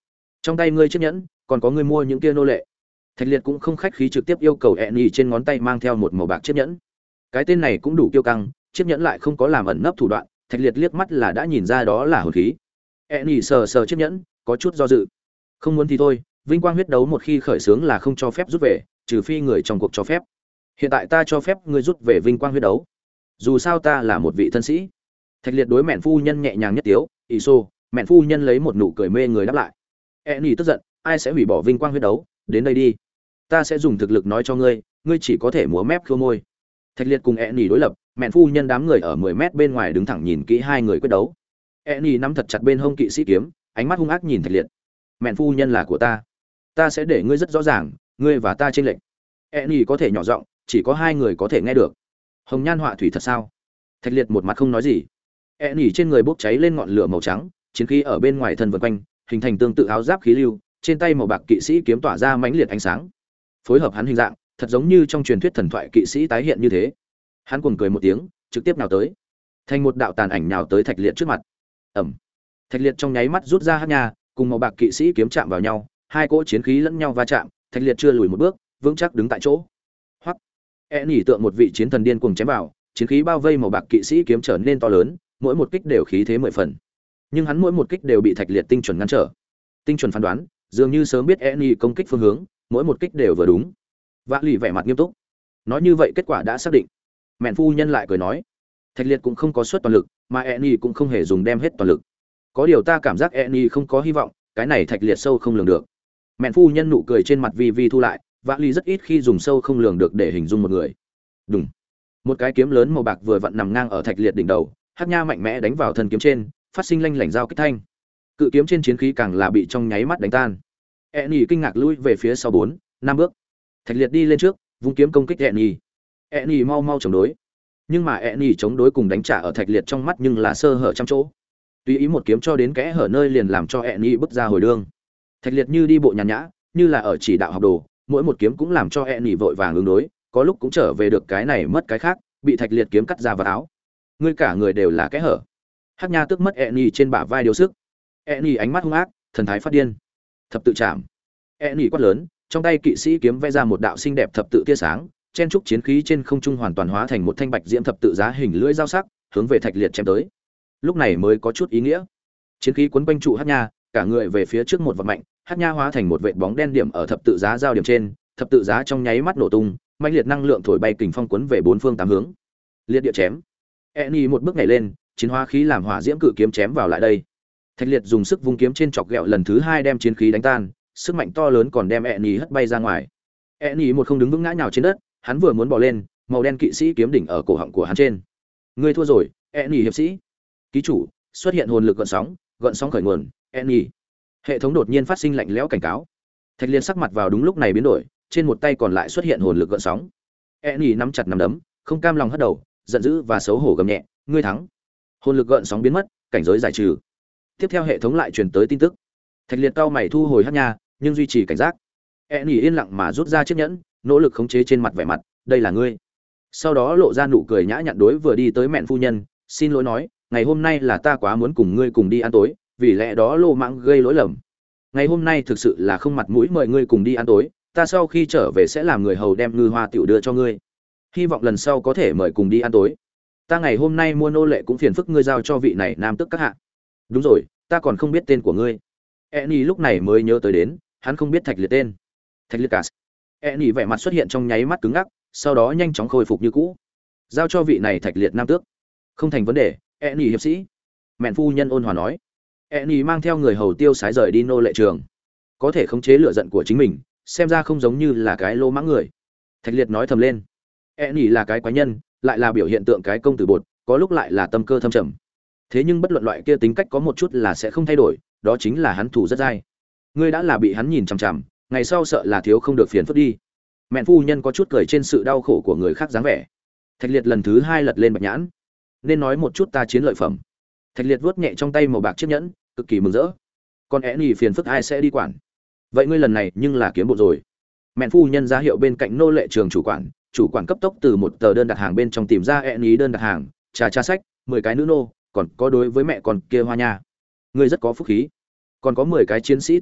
Trong tay ngươi chiếc nhẫn, còn có ngươi mua những kia nô lệ. Thạch Liệt cũng không khách khí trực tiếp yêu cầu Enny trên ngón tay mang theo một màu bạc chiếc nhẫn. Cái tên này cũng đủ kiêu căng, chiếc nhẫn lại không có làm ẩn nấp thủ đoạn, Thạch Liệt liếc mắt là đã nhìn ra đó là hồn khí. Enny sờ sờ chiếc nhẫn, có chút do dự. Không muốn thì thôi, vinh quang huyết đấu một khi khởi xướng là không cho phép rút về, trừ phi người trong cuộc cho phép. Hiện tại ta cho phép ngươi rút về vinh quang huyết đấu. Dù sao ta là một vị thân sĩ. Thạch Liệt đối mẹn phu nhân nhẹ nhàng nhất tiếu, "Ỷ xô." Mẹn phu nhân lấy một nụ cười mê người đáp lại. Enny tức giận, "Ai sẽ hủy bỏ vinh quang huyết đấu, đến đây đi. Ta sẽ dùng thực lực nói cho ngươi, ngươi chỉ có thể múa mép khua môi." Thạch Liệt cùng Enny đối lập, mẹn phu nhân đám người ở mười mét bên ngoài đứng thẳng nhìn kỹ hai người quyết đấu. Enny nắm thật chặt bên hông kỵ sĩ kiếm, ánh mắt hung ác nhìn Thạch Liệt. "Mẹn phu nhân là của ta, ta sẽ để ngươi rất rõ ràng, ngươi và ta chênh lệch." Enny có thể nhỏ giọng, chỉ có hai người có thể nghe được. "Hồng nhan họa thủy thật sao?" Thạch Liệt một mặt không nói gì. Enny trên người bốc cháy lên ngọn lửa màu trắng, chiến khí ở bên ngoài thân vần quanh, hình thành tương tự áo giáp khí lưu, trên tay màu bạc kỵ sĩ kiếm tỏa ra mãnh liệt ánh sáng. Phối hợp hắn hình dạng, thật giống như trong truyền thuyết thần thoại kỵ sĩ tái hiện như thế. Hắn cuồng cười một tiếng, trực tiếp nhào tới, thành một đạo tàn ảnh nhào tới Thạch Liệt trước mặt. Ầm. Thạch Liệt trong nháy mắt rút ra hắc nha, cùng màu bạc kỵ sĩ kiếm chạm vào nhau, hai cỗ chiến khí lẫn nhau va chạm, Thạch Liệt chưa lùi một bước, vững chắc đứng tại chỗ. Hoắc. E nhỉ tượng một vị chiến thần điên cuồng chém vào, chiến khí bao vây màu bạc kỵ sĩ kiếm trở nên to lớn, mỗi một kích đều khí thế mười phần. Nhưng hắn mỗi một kích đều bị Thạch Liệt tinh chuẩn ngăn trở. Tinh chuẩn phán đoán, dường như sớm biết E nhỉ công kích phương hướng, mỗi một kích đều vừa đúng. Vã Lì vẻ mặt nghiêm túc. Nói như vậy kết quả đã xác định. Mẹn phu nhân lại cười nói, Thạch Liệt cũng không có suất toàn lực, mà E nhỉ cũng không hề dùng đem hết toàn lực. Có điều ta cảm giác E nhỉ không có hy vọng, cái này Thạch Liệt sâu không lường được. Mẹn phu nhân nụ cười trên mặt vi vi thu lại, Vã Lì rất ít khi dùng sâu không lường được để hình dung một người. Đùng. Một cái kiếm lớn màu bạc vừa vặn nằm ngang ở Thạch Liệt đỉnh đầu, hắc nha mạnh mẽ đánh vào thân kiếm trên, phát sinh lanh lảnh giao kích thanh. Cự kiếm trên chiến khí càng là bị trong nháy mắt đánh tan. E nhỉ kinh ngạc lui về phía sau bốn, năm bước. Thạch Liệt đi lên trước, vung kiếm công kích E nhỉ. E nhỉ mau mau chống đối. Nhưng mà E nhỉ chống đối cùng đánh trả ở Thạch Liệt trong mắt nhưng là sơ hở trăm chỗ. Tùy ý một kiếm cho đến kẽ hở nơi liền làm cho E nhỉ bứt ra hồi đương. Thạch Liệt như đi bộ nhàn nhã, như là ở chỉ đạo học đồ, mỗi một kiếm cũng làm cho E nhỉ vội vàng ứng đối, có lúc cũng trở về được cái này mất cái khác, bị Thạch Liệt kiếm cắt ra vào áo. Ngươi cả người đều là kẽ hở. Hắc nha tức mất E nhỉ trên bả vai điều sức. E nhỉ ánh mắt hung ác, thần thái phát điên. Thập tự chạm. E nhỉ quát lớn, trong tay kỵ sĩ kiếm vẽ ra một đạo xinh đẹp thập tự tia sáng, chen trúc chiến khí trên không trung hoàn toàn hóa thành một thanh bạch diễm thập tự giá hình lưỡi dao sắc, hướng về Thạch Liệt chém tới. Lúc này mới có chút ý nghĩa. Chiến khí quấn quanh trụ Hắc nha, cả người về phía trước một vật mạnh, Hắc nha hóa thành một vệt bóng đen điểm ở thập tự giá giao điểm trên, thập tự giá trong nháy mắt nổ tung, mãnh liệt năng lượng thổi bay kình phong cuốn về bốn phương tám hướng. Liệt địa chém. Enny một bước nhảy lên, chiến hóa khí làm hỏa diễm cự kiếm chém vào lại đây. Thạch Liệt dùng sức vung kiếm trên chọc ghẹo lần thứ hai đem chiến khí đánh tan, sức mạnh to lớn còn đem Enny hất bay ra ngoài. Enny một không đứng vững ngã nhào trên đất, hắn vừa muốn bò lên, màu đen kỵ sĩ kiếm đỉnh ở cổ họng của hắn trên. Ngươi thua rồi, Enny hiệp sĩ. Ký chủ, xuất hiện hồn lực gợn sóng, gợn sóng khởi nguồn, Enny. Hệ thống đột nhiên phát sinh lạnh lẽo cảnh cáo. Thạch Liệt sắc mặt vào đúng lúc này biến đổi, trên một tay còn lại xuất hiện hồn lực gợn sóng. Enny nắm chặt nắm đấm, không cam lòng hất đầu, giận dữ và xấu hổ gầm nhẹ, ngươi thắng. Hồn lực gợn sóng biến mất, cảnh giới giải trừ. Tiếp theo hệ thống lại truyền tới tin tức. Thạch Liệt cau mày thu hồi hắc nha, nhưng duy trì cảnh giác. Enny yên lặng mà rút ra chiếc nhẫn, nỗ lực khống chế trên mặt vẻ mặt, đây là ngươi. Sau đó lộ ra nụ cười nhã nhặn đối vừa đi tới mẹn phu nhân, xin lỗi nói, ngày hôm nay là ta quá muốn cùng ngươi cùng đi ăn tối, vì lẽ đó lô mãng gây lỗi lầm. Ngày hôm nay thực sự là không mặt mũi mời ngươi cùng đi ăn tối, ta sau khi trở về sẽ làm người hầu đem ngư hoa tiểu đưa cho ngươi. Hy vọng lần sau có thể mời cùng đi ăn tối. Ta ngày hôm nay mua nô lệ cũng phiền phức ngươi giao cho vị này nam tức các hạ. Đúng rồi, ta còn không biết tên của ngươi. Enny lúc này mới nhớ tới đến, hắn không biết Thạch Liệt tên. Thạch Liệt cả. Enny vẻ mặt xuất hiện trong nháy mắt cứng ngắc, sau đó nhanh chóng khôi phục như cũ. Giao cho vị này Thạch Liệt nam tước. Không thành vấn đề, Enny hiệp sĩ. Mẹn phu nhân ôn hòa nói. Enny mang theo người hầu tiêu sái rời đi nô lệ trường. Có thể khống chế lửa giận của chính mình, xem ra không giống như là cái lô mãng người. Thạch Liệt nói thầm lên. Enny là cái quái nhân, lại là biểu hiện tượng cái công tử bột, có lúc lại là tâm cơ thâm trầm. Thế nhưng bất luận loại kia tính cách có một chút là sẽ không thay đổi, đó chính là hắn thủ rất dai. Ngươi đã là bị hắn nhìn chằm chằm, ngày sau sợ là thiếu không được phiền phức đi. Mẹn phu nhân có chút cười trên sự đau khổ của người khác dáng vẻ. Thạch Liệt lần thứ hai lật lên bạch nhãn. Nên nói một chút ta chiến lợi phẩm. Thạch Liệt vuốt nhẹ trong tay màu bạc chiếc nhẫn, cực kỳ mừng rỡ. Con Enny phiền phức ai sẽ đi quản? Vậy ngươi lần này nhưng là kiếm bộ rồi. Mẹn phu nhân ra hiệu bên cạnh nô lệ trường chủ quản, chủ quản cấp tốc từ một tờ đơn đặt hàng bên trong tìm ra Enny đơn đặt hàng, trà trà sách, mười cái nữ nô, còn có đối với mẹ con kia hoa nha. Ngươi rất có phúc khí. Còn có mười cái chiến sĩ tinh nhuệ,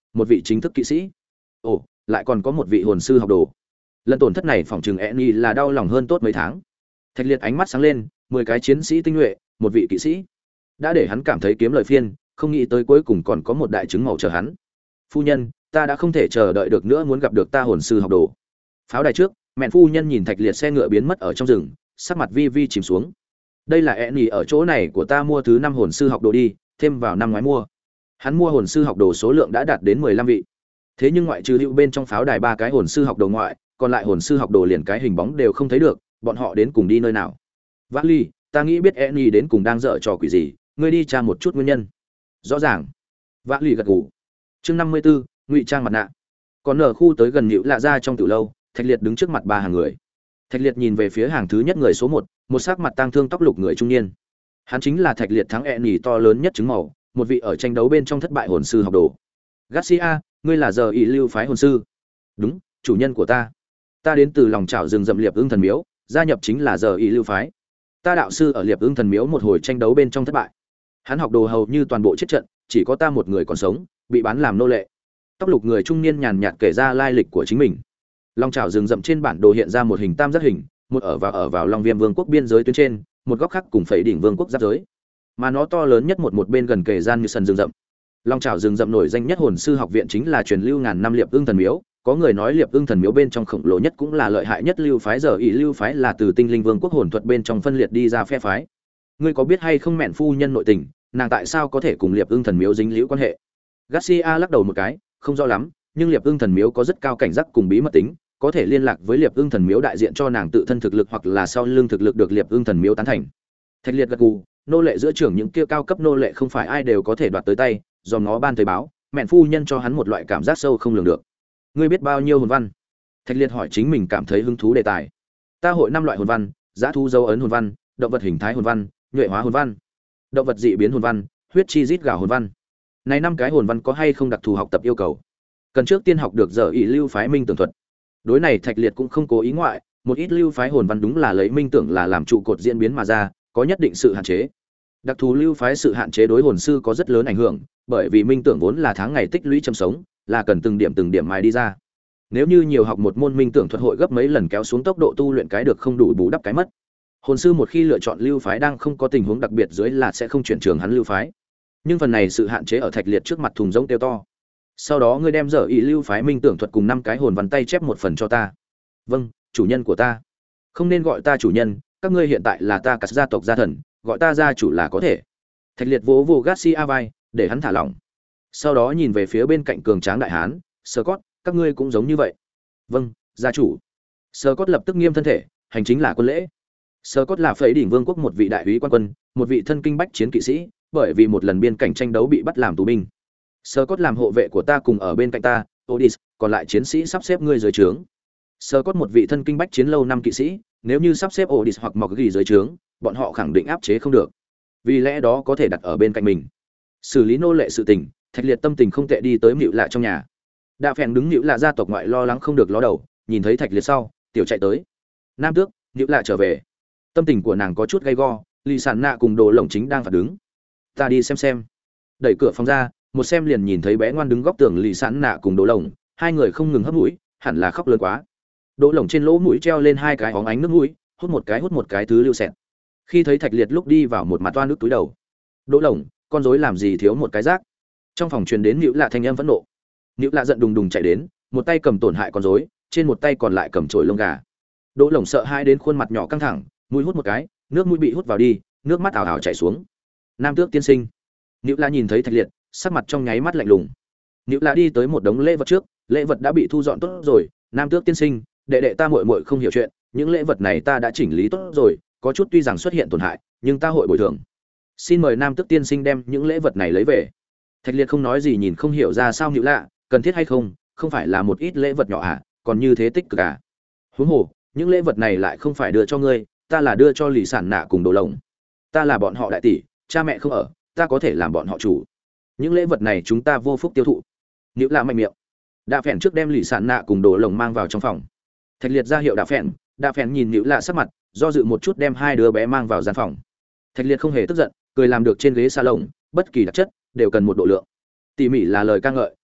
một vị chính thức kỵ sĩ. Ồ, lại còn có một vị hồn sư học đồ. Lần tổn thất này phòng trừng Enny là đau lòng hơn tốt mấy tháng. Thạch Liệt ánh mắt sáng lên, mười cái chiến sĩ tinh nhuệ, một vị kỵ sĩ. Đã để hắn cảm thấy kiếm lời phiên, không nghĩ tới cuối cùng còn có một đại chứng màu chờ hắn. Phu nhân, ta đã không thể chờ đợi được nữa, muốn gặp được ta hồn sư học đồ. Pháo đài trước, mẹ phu nhân nhìn Thạch Liệt xe ngựa biến mất ở trong rừng, sắc mặt vi vi chìm xuống. Đây là Enny ở chỗ này của ta mua thứ năm hồn sư học đồ đi, thêm vào năm ngoái mua. Hắn mua hồn sư học đồ số lượng đã đạt đến mười lăm vị. Thế nhưng ngoại trừ hữu bên trong pháo đài ba cái hồn sư học đồ ngoại, còn lại hồn sư học đồ liền cái hình bóng đều không thấy được, bọn họ đến cùng đi nơi nào? Vác Ly, ta nghĩ biết Enny đến cùng đang dở trò quỷ gì, ngươi đi tra một chút nguyên nhân. Rõ ràng. Vác Ly gật gù. Chương năm mươi 54, ngụy trang mặt nạ. Còn ở khu tới gần Nữu Lạ ra trong tiểu lâu, Thạch Liệt đứng trước mặt ba hàng người. Thạch Liệt nhìn về phía hàng thứ nhất người số một, một sắc mặt tang thương tóc lục người trung niên. Hắn chính là Thạch Liệt thắng Enny to lớn nhất chứng màu, một vị ở tranh đấu bên trong thất bại hồn sư học đồ. Garcia, ngươi là giờ ý lưu phái hồn sư? Đúng, chủ nhân của ta. Ta đến từ lòng chảo rừng rậm Liệp Ưng Thần Miếu, gia nhập chính là giờ ý lưu phái. Ta đạo sư ở Liệp Ưng Thần Miếu một hồi tranh đấu bên trong thất bại. Hắn học đồ hầu như toàn bộ chết trận, chỉ có ta một người còn sống, bị bán làm nô lệ. Tóc lục người trung niên nhàn nhạt kể ra lai lịch của chính mình. Long chảo rừng rậm trên bản đồ hiện ra một hình tam giác hình, một ở vào ở vào Long Viêm Vương quốc biên giới tuyến trên, một góc khác cùng Phẩy đỉnh Vương quốc giáp giới. Mà nó to lớn nhất một một bên gần kề gian như sân rừng rậm. Long chảo rừng rậm nổi danh nhất hồn sư học viện chính là truyền lưu ngàn năm Liệp Ưng Thần Miếu, có người nói Liệp Ưng Thần Miếu bên trong khổng lồ nhất cũng là lợi hại nhất lưu phái, giờ ý lưu phái là từ Tinh Linh Vương quốc hồn thuật bên trong phân liệt đi ra phe phái. Ngươi có biết hay không mẹn phu nhân nội tình, nàng tại sao có thể cùng Liệp Ưng Thần Miếu dính liễu quan hệ? Garcia lắc đầu một cái, không rõ lắm, nhưng Liệp Ưng Thần Miếu có rất cao cảnh giác cùng bí mật tính, có thể liên lạc với Liệp Ưng Thần Miếu đại diện cho nàng tự thân thực lực hoặc là sau lưng thực lực được Liệp Ưng Thần Miếu tán thành. Thạch Liệt gật gù, nô lệ giữa trưởng những kia cao cấp nô lệ không phải ai đều có thể đoạt tới tay, do nó ban thời báo, mẹn phu nhân cho hắn một loại cảm giác sâu không lường được. Ngươi biết bao nhiêu hồn văn? Thạch Liệt hỏi chính mình cảm thấy hứng thú đề tài. Ta hội năm loại hồn văn: dã thú dấu ấn hồn văn, động vật hình thái hồn văn, nhuệ hóa hồn văn, động vật dị biến hồn văn, huyết chi rít gào hồn văn. Này năm cái hồn văn có hay không đặc thù học tập yêu cầu? Cần trước tiên học được giờ ý lưu phái minh tưởng thuật. Đối này Thạch Liệt cũng không cố ý ngoại, một ít lưu phái hồn văn đúng là lấy minh tưởng là làm trụ cột diễn biến mà ra, có nhất định sự hạn chế. Đặc thù lưu phái sự hạn chế đối hồn sư có rất lớn ảnh hưởng, bởi vì minh tưởng vốn là tháng ngày tích lũy châm sống, là cần từng điểm từng điểm mài đi ra. Nếu như nhiều học một môn minh tưởng thuật hội gấp mấy lần kéo xuống tốc độ tu luyện cái được không đủ bù đắp cái mất. Hồn sư một khi lựa chọn lưu phái đang không có tình huống đặc biệt dưới là sẽ không chuyển trường hắn lưu phái. Nhưng phần này sự hạn chế ở Thạch Liệt trước mặt thùng rỗng tiêu to. Sau đó ngươi đem dở ý lưu phái minh tưởng thuật cùng năm cái hồn văn tay chép một phần cho ta. Vâng, chủ nhân của ta. Không nên gọi ta chủ nhân, các ngươi hiện tại là ta cả gia tộc gia thần, gọi ta gia chủ là có thể. Thạch Liệt vỗ vỗ Garcia vai, để hắn thả lỏng. Sau đó nhìn về phía bên cạnh cường tráng đại hán, Scott, các ngươi cũng giống như vậy. Vâng, gia chủ. Scott lập tức nghiêm thân thể, hành chính là quân lễ. Scott là Phẩy đỉnh Vương quốc một vị đại úy quan quân, một vị thân kinh bách chiến kỵ sĩ, bởi vì một lần biên cảnh tranh đấu bị bắt làm tù binh. Scott làm hộ vệ của ta cùng ở bên cạnh ta, Odis, còn lại chiến sĩ sắp xếp ngươi dưới trướng. Scott một vị thân kinh bách chiến lâu năm kỵ sĩ, nếu như sắp xếp Odis hoặc Mọc ghi dưới trướng, bọn họ khẳng định áp chế không được. Vì lẽ đó có thể đặt ở bên cạnh mình. Xử lý nô lệ sự tình, Thạch Liệt tâm tình không tệ đi tới Nữu Lạ trong nhà. Đạ Phèn đứng Nữu Lạ gia tộc ngoại lo lắng không được ló đầu, nhìn thấy Thạch Liệt sau, tiểu chạy tới. Nam tước, Nữu Lạ trở về. Tâm tình của nàng có chút gay go, Lý Sản Nạ cùng Đồ Lồng chính đang phạt đứng. Ta đi xem xem. Đẩy cửa phòng ra, một xem liền nhìn thấy bé ngoan đứng góc tường Lý Sản Nạ cùng Đồ Lồng, hai người không ngừng hấp mũi, hẳn là khóc lớn quá. Đồ Lồng trên lỗ mũi treo lên hai cái óng ánh nước mũi, hút một cái hút một cái thứ lưu xẹt. Khi thấy Thạch Liệt lúc đi vào một mặt toan nước túi đầu. Đỗ Lồng, con rối làm gì thiếu một cái rác? Trong phòng truyền đến Nữu Lạ thanh âm phẫn nộ. Nữu Lạ giận đùng đùng chạy đến, một tay cầm tổn hại con rối, trên một tay còn lại cầm chổi lông gà. Đỗ Lồng sợ hãi đến khuôn mặt nhỏ căng thẳng, mũi hút một cái, nước mũi bị hút vào đi, nước mắt ảo ảo chảy xuống. Nam tước tiên sinh. Nữu Lạ nhìn thấy Thạch Liệt, sắc mặt trong nháy mắt lạnh lùng. Nữu Lạ đi tới một đống lễ vật trước, lễ vật đã bị thu dọn tốt rồi, Nam tước tiên sinh, đệ đệ ta muội muội không hiểu chuyện, những lễ vật này ta đã chỉnh lý tốt rồi, có chút tuy rằng xuất hiện tổn hại, nhưng ta hội bồi thường. Xin mời Nam tước tiên sinh đem những lễ vật này lấy về. Thạch Liệt không nói gì, nhìn không hiểu ra sao Nữu Lạ, cần thiết hay không, không phải là một ít lễ vật nhỏ à, còn như thế tích cực à? Huống hồ, những lễ vật này lại không phải đưa cho ngươi, ta là đưa cho Lý Sản Nạ cùng Đồ Lồng. Ta là bọn họ đại tỷ, cha mẹ không ở, ta có thể làm bọn họ chủ. Những lễ vật này chúng ta vô phúc tiêu thụ. Nữu Lạ mạnh miệng. Đạ Phèn trước đem Lý Sản Nạ cùng Đồ Lồng mang vào trong phòng. Thạch Liệt ra hiệu Đạ Phèn, Đạ Phèn nhìn Nữu Lạ sắc mặt, do dự một chút đem hai đứa bé mang vào gian phòng. Thạch Liệt không hề tức giận, cười làm được trên ghế salon, bất kỳ đặc chất đều cần một độ lượng. Tỉ mỉ là lời ca ngợi,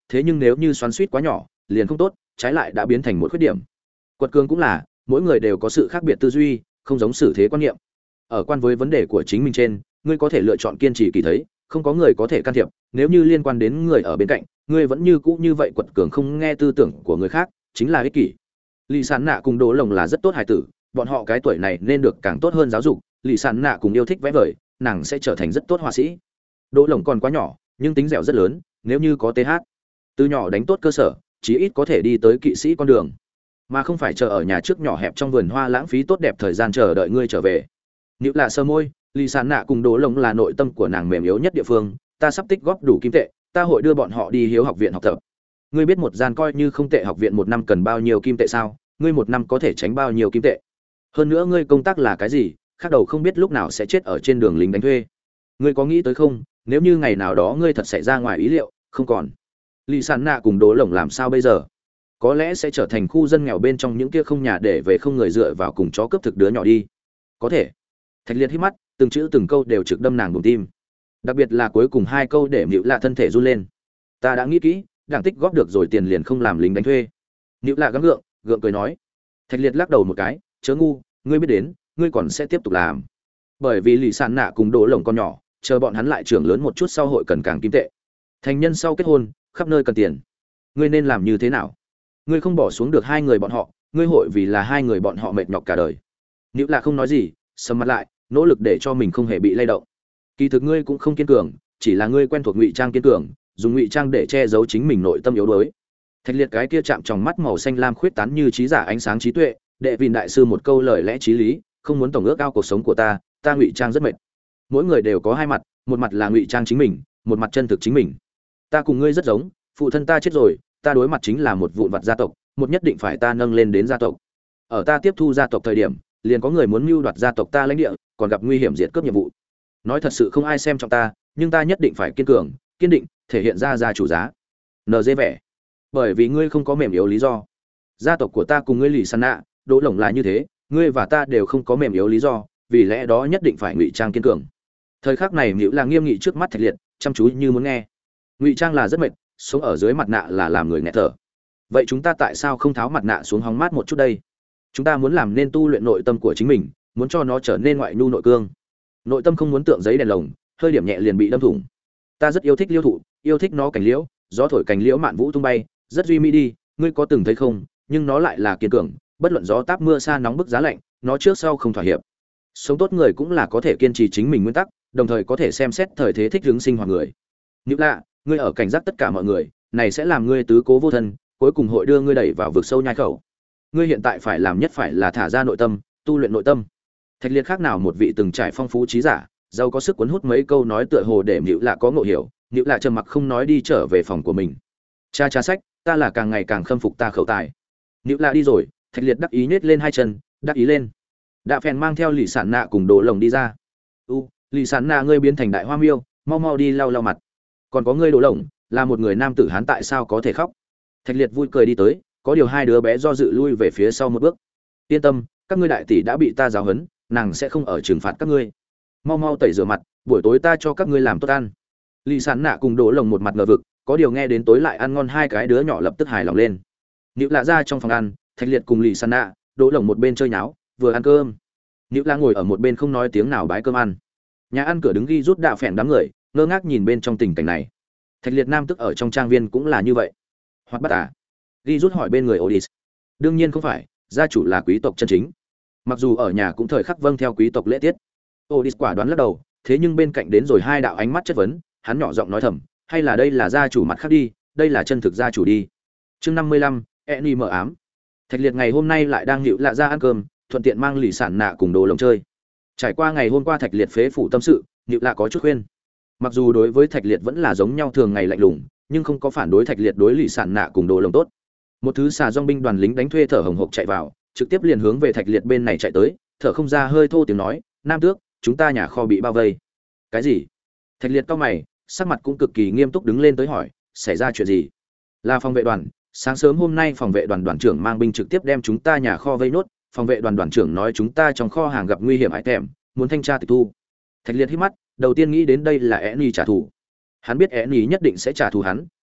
thế nhưng nếu như xoắn suýt quá nhỏ liền không tốt, trái lại đã biến thành một khuyết điểm. Quật cường cũng là, mỗi người đều có sự khác biệt tư duy, không giống xử thế quan niệm. Ở quan với vấn đề của chính mình trên, ngươi có thể lựa chọn kiên trì kỳ thấy, không có người có thể can thiệp, nếu như liên quan đến người ở bên cạnh, ngươi vẫn như cũ như vậy quật cường không nghe tư tưởng của người khác, chính là ích kỷ. Lý Sản Nạ cùng Đỗ Lồng là rất tốt hài tử, bọn họ cái tuổi này nên được càng tốt hơn giáo dục, Lý Sản Nạ cùng yêu thích vẽ vời, nàng sẽ trở thành rất tốt họa sĩ. Đỗ Lồng còn quá nhỏ, nhưng tính dẻo rất lớn, nếu như có tê hát, từ nhỏ đánh tốt cơ sở, chí ít có thể đi tới kỵ sĩ con đường, mà không phải chờ ở nhà trước nhỏ hẹp trong vườn hoa lãng phí tốt đẹp thời gian chờ đợi ngươi trở về. Nếu là sơ môi, Lý Sản Nạ cùng Đỗ Lồng là nội tâm của nàng mềm yếu nhất địa phương, ta sắp tích góp đủ kim tệ, ta hội đưa bọn họ đi hiếu học viện học tập. Ngươi biết một gian coi như không tệ học viện một năm cần bao nhiêu kim tệ sao? Ngươi một năm có thể tránh bao nhiêu kim tệ? Hơn nữa ngươi công tác là cái gì? Khác đầu không biết lúc nào sẽ chết ở trên đường lính đánh thuê. Ngươi có nghĩ tới không? Nếu như ngày nào đó ngươi thật xảy ra ngoài ý liệu, không còn. Lý Sản Nạ cùng Đỗ Lồng làm sao bây giờ? Có lẽ sẽ trở thành khu dân nghèo bên trong những kia không nhà để về không người dựa vào cùng chó cướp thực đứa nhỏ đi. Có thể. Thạch Liệt hít mắt, từng chữ từng câu đều trực đâm nàng bụng tim. Đặc biệt là cuối cùng hai câu để Nữu Lạ thân thể run lên. Ta đã nghĩ kỹ, đảng tích góp được rồi tiền liền không làm lính đánh thuê. Nữu Lạ gắng gượng, gượng cười nói. Thạch Liệt lắc đầu một cái, chớ ngu, ngươi biết đến, ngươi còn sẽ tiếp tục làm. Bởi vì Lý Sản Nạ cùng Đỗ Lồng con nhỏ, chờ bọn hắn lại trưởng lớn một chút sau hội cần càng kim tệ. Thành nhân sau kết hôn, khắp nơi cần tiền. Ngươi nên làm như thế nào? Ngươi không bỏ xuống được hai người bọn họ, ngươi hội vì là hai người bọn họ mệt nhọc cả đời. Nữu Lạ không nói gì, sầm mặt lại, nỗ lực để cho mình không hề bị lay động. Kỳ thực ngươi cũng không kiên cường, chỉ là ngươi quen thuộc ngụy trang kiên cường, dùng ngụy trang để che giấu chính mình nội tâm yếu đuối. Thạch Liệt cái kia chạm trong mắt màu xanh lam khuyết tán như trí giả ánh sáng trí tuệ, đệ vịn đại sư một câu lời lẽ trí lý, không muốn tổng ước ao cuộc sống của ta, ta ngụy trang rất mệt. Mỗi người đều có hai mặt, một mặt là ngụy trang chính mình, một mặt chân thực chính mình. Ta cùng ngươi rất giống, phụ thân ta chết rồi, ta đối mặt chính là một vụn vặt gia tộc, một nhất định phải ta nâng lên đến gia tộc. Ở ta tiếp thu gia tộc thời điểm, liền có người muốn mưu đoạt gia tộc ta lãnh địa, còn gặp nguy hiểm diệt cướp nhiệm vụ. Nói thật sự không ai xem trọng ta, nhưng ta nhất định phải kiên cường, kiên định, thể hiện ra gia chủ giá. Nờ dê vẻ. Bởi vì ngươi không có mềm yếu lý do. Gia tộc của ta cùng ngươi Lý Sản Nạ, Đỗ Lồng là như thế, ngươi và ta đều không có mềm yếu lý do, vì lẽ đó nhất định phải ngụy trang kiên cường. Thời khắc này Nữu là nghiêm nghị trước mắt Thạch Liệt, chăm chú như muốn nghe. Ngụy trang là rất mệt, sống ở dưới mặt nạ là làm người nghẹt thở. Vậy chúng ta tại sao không tháo mặt nạ xuống hóng mát một chút đây? Chúng ta muốn làm nên tu luyện nội tâm của chính mình, muốn cho nó trở nên ngoại nhu nội cương. Nội tâm không muốn tượng giấy đèn lồng, hơi điểm nhẹ liền bị đâm thủng. Ta rất yêu thích liêu thụ, yêu thích nó cành liễu, gió thổi cành liễu mạn vũ tung bay, rất duy mỹ đi, ngươi có từng thấy không? Nhưng nó lại là kiên cường, bất luận gió táp mưa sa nóng bức giá lạnh, nó trước sau không thỏa hiệp. Sống tốt người cũng là có thể kiên trì chính mình nguyên tắc, đồng thời có thể xem xét thời thế thích ứng sinh hoạt người. Nữu Lạ, ngươi ở cảnh giác tất cả mọi người, này sẽ làm ngươi tứ cố vô thân, cuối cùng hội đưa ngươi đẩy vào vực sâu nhai khẩu. Ngươi hiện tại phải làm nhất phải là thả ra nội tâm, tu luyện nội tâm. Thạch Liệt khác nào một vị từng trải phong phú trí giả, giàu có sức cuốn hút mấy câu nói tựa hồ để Nữu Lạ có ngộ hiểu, Nữu Lạ trầm mặc không nói đi trở về phòng của mình. Cha cha sách, ta là càng ngày càng khâm phục ta khẩu tài. Nữu Lạ đi rồi, Thạch Liệt đắc ý nhếch lên hai chân, đắc ý lên. Đạ Phèn mang theo Lý Sản Nạ cùng Đỗ Lồng đi ra. "U, Lý Sản Nạ ngươi biến thành đại hoa miêu, mau mau đi lau lau mặt. Còn có ngươi Đỗ Lồng, là một người nam tử hán tại sao có thể khóc?" Thạch Liệt vui cười đi tới, có điều hai đứa bé do dự lui về phía sau một bước. "Yên tâm, các ngươi đại tỷ đã bị ta giáo huấn, nàng sẽ không ở trừng phạt các ngươi. Mau mau tẩy rửa mặt, buổi tối ta cho các ngươi làm tốt ăn." Lý Sản Nạ cùng Đỗ Lồng một mặt ngờ vực, có điều nghe đến tối lại ăn ngon hai cái đứa nhỏ lập tức hài lòng lên. Nữu Lạ ra trong phòng ăn, Thạch Liệt cùng Lý Sản Nạ, Đỗ Lồng một bên chơi nháo, vừa ăn cơm. Nữu Lạ ngồi ở một bên không nói tiếng nào bái cơm ăn. Nhà ăn cửa đứng ghi rút Đạ Phèn đám người, ngơ ngác nhìn bên trong tình cảnh này. Thạch Liệt nam tức ở trong trang viên cũng là như vậy. Hoặc bắt à? Ghi rút hỏi bên người Odis. Đương nhiên không phải, gia chủ là quý tộc chân chính. Mặc dù ở nhà cũng thời khắc vâng theo quý tộc lễ tiết. Odis quả đoán lắc đầu, thế nhưng bên cạnh đến rồi hai đạo ánh mắt chất vấn, hắn nhỏ giọng nói thầm, hay là đây là gia chủ mặt khác đi, đây là chân thực gia chủ đi. Chương năm mươi lăm, Eni mở ám. Thạch Liệt ngày hôm nay lại đang Nữu Lạ ra ăn cơm, thuận tiện mang Lý Sản Nạ cùng Đỗ Lồng chơi. Trải qua ngày hôm qua Thạch Liệt phế phủ tâm sự, Nữu Lạ có chút khuyên. Mặc dù đối với Thạch Liệt vẫn là giống nhau thường ngày lạnh lùng, nhưng không có phản đối Thạch Liệt đối Lý Sản Nạ cùng Đỗ Lồng tốt. Một thứ xà dòng binh đoàn lính đánh thuê thở hồng hộc chạy vào, trực tiếp liền hướng về Thạch Liệt bên này chạy tới, thở không ra hơi thô tiếng nói, "Nam tước, chúng ta nhà kho bị bao vây." "Cái gì?" Thạch Liệt cau mày, sắc mặt cũng cực kỳ nghiêm túc đứng lên tới hỏi, "Xảy ra chuyện gì?" "Là phòng vệ đoàn, sáng sớm hôm nay phòng vệ đoàn đoàn trưởng mang binh trực tiếp đem chúng ta nhà kho vây nốt, phòng vệ đoàn đoàn trưởng nói chúng ta trong kho hàng gặp nguy hiểm hại thèm, muốn thanh tra tịch thu." Thạch Liệt hít mắt, đầu tiên nghĩ đến đây là Eni trả thù. Hắn biết Eni nhất định sẽ trả thù hắn,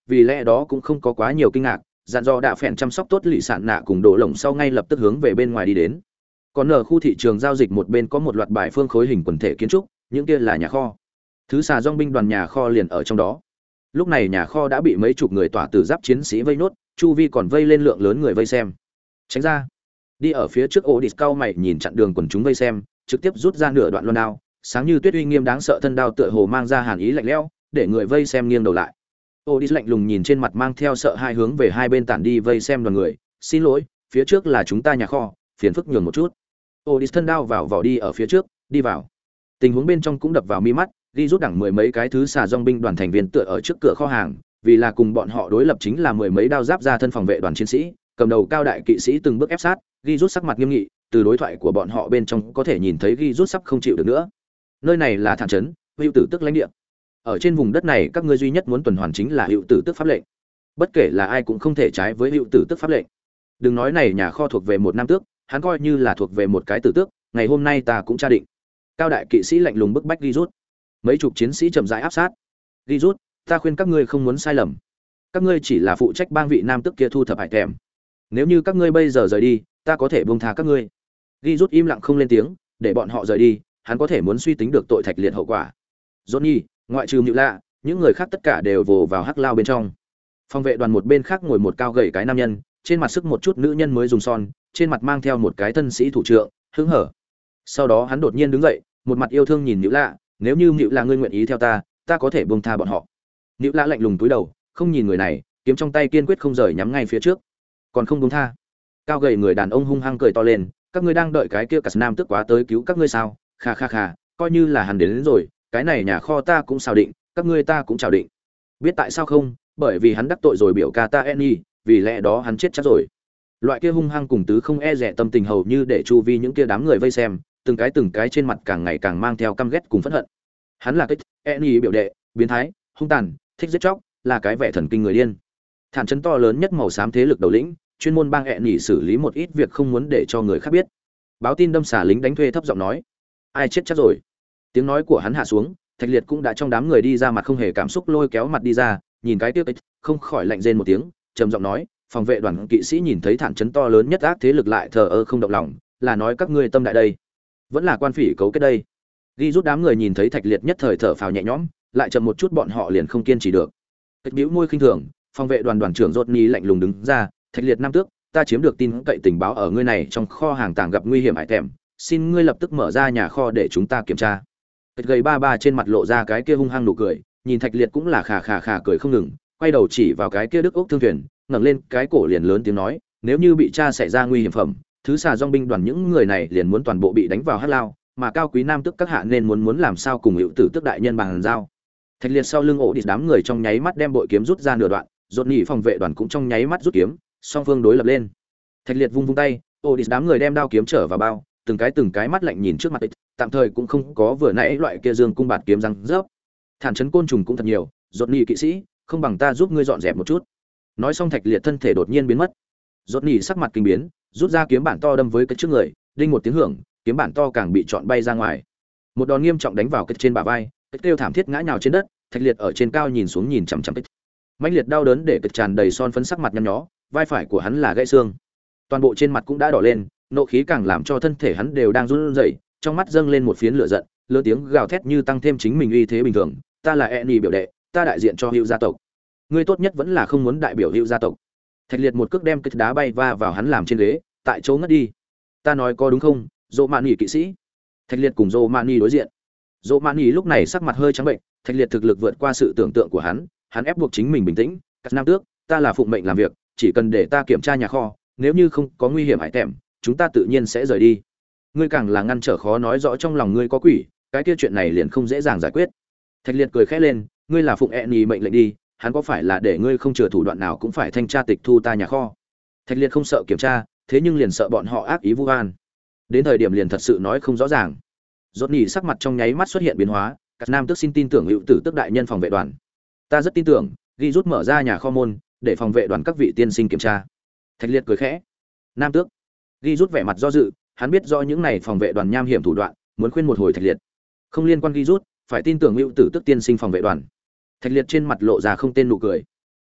vì lẽ đó cũng không có quá nhiều kinh ngạc, dặn dò đạ phèn chăm sóc tốt lì sản nạ cùng đổ lồng sau ngay lập tức hướng về bên ngoài đi đến. Còn ở khu thị trường giao dịch một bên có một loạt bài phương khối hình quần thể kiến trúc, những kia là nhà kho. Thứ xà dòng binh đoàn nhà kho liền ở trong đó. Lúc này nhà kho đã bị mấy chục người tỏa từ giáp chiến sĩ vây nốt, chu vi còn vây lên lượng lớn người vây xem. Tránh ra. Đi ở phía trước Odis cao mày nhìn chặn đường quần chúng vây xem, trực tiếp rút ra nửa đoạn loan đao, sáng như tuyết uy nghiêm đáng sợ thân đao tựa hồ mang ra hàn ý lạnh lẽo, để người vây xem nghiêng đầu lại. Odis lạnh lùng nhìn trên mặt mang theo sợ hai hướng về hai bên tản đi vây xem đoàn người, "Xin lỗi, phía trước là chúng ta nhà kho, phiền phức nhường một chút." Odis thân đao vào vỏ đi ở phía trước, đi vào. Tình huống bên trong cũng đập vào mi mắt, đi rút đẳng mười mấy cái thứ xà dòng binh đoàn thành viên tựa ở trước cửa kho hàng, vì là cùng bọn họ đối lập chính là mười mấy đao giáp ra thân phòng vệ đoàn chiến sĩ, cầm đầu cao đại kỵ sĩ từng bước ép sát, ghi rút sắc mặt nghiêm nghị, từ đối thoại của bọn họ bên trong có thể nhìn thấy ghi rút sắp không chịu được nữa. Nơi này là thản trấn, hữu tử tức lãnh địa. Ở trên vùng đất này các ngươi duy nhất muốn tuần hoàn chính là hữu tử tức pháp lệnh. Bất kể là ai cũng không thể trái với hữu tử tức pháp lệnh. Đừng nói này nhà kho thuộc về một nam tước, hắn coi như là thuộc về một cái tử tước, ngày hôm nay ta cũng tra định. Cao đại kỵ sĩ lạnh lùng bức bách ghi rút. Mấy chục chiến sĩ chậm rãi áp sát. Ghi rút, ta khuyên các ngươi không muốn sai lầm. Các ngươi chỉ là phụ trách bang vị nam tước kia thu thập hải thèm. Nếu như các ngươi bây giờ rời đi, ta có thể buông tha các ngươi. Ghi rút im lặng không lên tiếng, để bọn họ rời đi, hắn có thể muốn suy tính được tội thạch liệt hậu quả. Johnny, ngoại trừ Nữu Lạ, những người khác tất cả đều vồ vào hắc lao bên trong. Phòng vệ đoàn một bên khác ngồi một cao gầy cái nam nhân, trên mặt sức một chút nữ nhân mới dùng son, trên mặt mang theo một cái thân sĩ thủ trưởng, hứng hở. Sau đó hắn đột nhiên đứng dậy, một mặt yêu thương nhìn Nữu Lạ, nếu như Nữu Lạ ngươi nguyện ý theo ta, ta có thể buông tha bọn họ. Nữu Lạ lạnh lùng cúi đầu, không nhìn người này, kiếm trong tay kiên quyết không rời nhắm ngay phía trước. Còn không buông tha. Cao gầy người đàn ông hung hăng cười to lên, các ngươi đang đợi cái kia cả nam tức quá tới cứu các ngươi sao? Kha kha kha, coi như là hắn đến, đến rồi, cái này nhà kho ta cũng xào định, các ngươi ta cũng chào định. Biết tại sao không? Bởi vì hắn đắc tội rồi biểu ca ta Eni, vì lẽ đó hắn chết chắc rồi. Loại kia hung hăng cùng tứ không e dè tâm tình hầu như để chu vi những kia đám người vây xem, từng cái từng cái trên mặt càng ngày càng mang theo căm ghét cùng phẫn hận. Hắn là cái Eni biểu đệ, biến thái, hung tàn, thích giết chóc, là cái vẻ thần kinh người điên. Thản chấn to lớn nhất màu xám thế lực đầu lĩnh, chuyên môn bang Eni xử lý một ít việc không muốn để cho người khác biết. Báo tin đâm xả lính đánh thuê thấp giọng nói, ai chết chắc rồi. Tiếng nói của hắn hạ xuống, Thạch Liệt cũng đã trong đám người đi ra, mặt không hề cảm xúc lôi kéo mặt đi ra, nhìn cái tiếc không khỏi lạnh rên một tiếng, trầm giọng nói, phòng vệ đoàn kỵ sĩ nhìn thấy thản chấn to lớn nhất ác thế lực lại thờ ơ không động lòng, là nói các ngươi tâm đại đây, vẫn là quan phỉ cấu kết đây. Ghi rút đám người nhìn thấy Thạch Liệt nhất thời thở phào nhẹ nhõm, lại chậm một chút bọn họ liền không kiên trì được. Kết bĩu môi khinh thường, phòng vệ đoàn đoàn trưởng Rodney lạnh lùng đứng ra, Thạch Liệt nam tước, ta chiếm được tin cậy tình báo ở ngươi này trong kho hàng tàng gặp nguy hiểm hải thèm, xin ngươi lập tức mở ra nhà kho để chúng ta kiểm tra. Kết gầy ba ba trên mặt lộ ra cái kia hung hăng nụ cười, nhìn Thạch Liệt cũng là khà khà khà cười không ngừng, quay đầu chỉ vào cái kia đức ốc thương thuyền, ngẩng lên cái cổ liền lớn tiếng nói, nếu như bị cha xảy ra nguy hiểm phẩm, thứ xà dòng binh đoàn những người này liền muốn toàn bộ bị đánh vào hắc lao, mà cao quý nam tức các hạ nên muốn muốn làm sao cùng hữu tử tức đại nhân bằng giao. Thạch Liệt sau lưng ổ đi đám người trong nháy mắt đem bội kiếm rút ra nửa đoạn, rốt nhị phòng vệ đoàn cũng trong nháy mắt rút kiếm, song phương đối lập lên. Thạch Liệt vung vung tay, ổ đi đám người đem đao kiếm trở vào bao, từng cái từng cái mắt lạnh nhìn trước mặt ích, tạm thời cũng không có vừa nãy loại kia dương cung bạt kiếm răng rớp. Thản chấn côn trùng cũng thật nhiều, rốt nhị kỵ sĩ, không bằng ta giúp ngươi dọn dẹp một chút. Nói xong Thạch Liệt thân thể đột nhiên biến mất. Rốt nhị sắc mặt kinh biến, rút ra kiếm bản to đâm với cái trước người, đinh một tiếng hưởng, kiếm bản to càng bị chọn bay ra ngoài. Một đòn nghiêm trọng đánh vào cái trên bả vai, cái kêu thảm thiết ngã nhào trên đất, Thạch Liệt ở trên cao nhìn xuống nhìn chằm chằm cái. Mãnh liệt đau đớn để cái tràn đầy son phấn sắc mặt nhăn nhó, vai phải của hắn là gãy xương. Toàn bộ trên mặt cũng đã đỏ lên, nộ khí càng làm cho thân thể hắn đều đang run rẩy, trong mắt dâng lên một phiến lửa giận, lớn tiếng gào thét như tăng thêm chính mình uy thế bình thường, ta là Eni biểu đệ, ta đại diện cho Hữu gia tộc. Ngươi tốt nhất vẫn là không muốn đại biểu Hữu gia tộc. Thạch Liệt một cước đem cái đá bay va vào hắn làm trên ghế, tại chỗ ngất đi. Ta nói có đúng không, Dỗ Mạn Nghị kỵ sĩ? Thạch Liệt cùng Dỗ Mạn Nghị đối diện. Dỗ Mạn Nghị lúc này sắc mặt hơi trắng bệnh, Thạch Liệt thực lực vượt qua sự tưởng tượng của hắn, hắn ép buộc chính mình bình tĩnh, "Các nam tước, ta là phụng mệnh làm việc, chỉ cần để ta kiểm tra nhà kho, nếu như không có nguy hiểm hải tèm, chúng ta tự nhiên sẽ rời đi. Ngươi càng là ngăn trở khó nói rõ trong lòng ngươi có quỷ, cái kia chuyện này liền không dễ dàng giải quyết." Thạch Liệt cười khẽ lên, "Ngươi là phụng Eni mệnh lệnh đi, hắn có phải là để ngươi không chừa thủ đoạn nào cũng phải thanh tra tịch thu ta nhà kho?" Thạch Liệt không sợ kiểm tra, thế nhưng liền sợ bọn họ ác ý vu oan. Đến thời điểm liền thật sự nói không rõ ràng. Rốt nhỉ sắc mặt trong nháy mắt xuất hiện biến hóa, các nam tước xin tin tưởng hữu tử tức đại nhân phòng vệ đoàn. Ta rất tin tưởng, ghi rút mở ra nhà kho môn, để phòng vệ đoàn các vị tiên sinh kiểm tra. Thạch Liệt cười khẽ. Nam tước. Ghi rút vẻ mặt do dự, hắn biết rõ những này phòng vệ đoàn nham hiểm thủ đoạn, muốn khuyên một hồi Thạch Liệt. Không liên quan ghi rút, phải tin tưởng hữu tử tức tiên sinh phòng vệ đoàn. Thạch Liệt trên mặt lộ ra không tên nụ cười.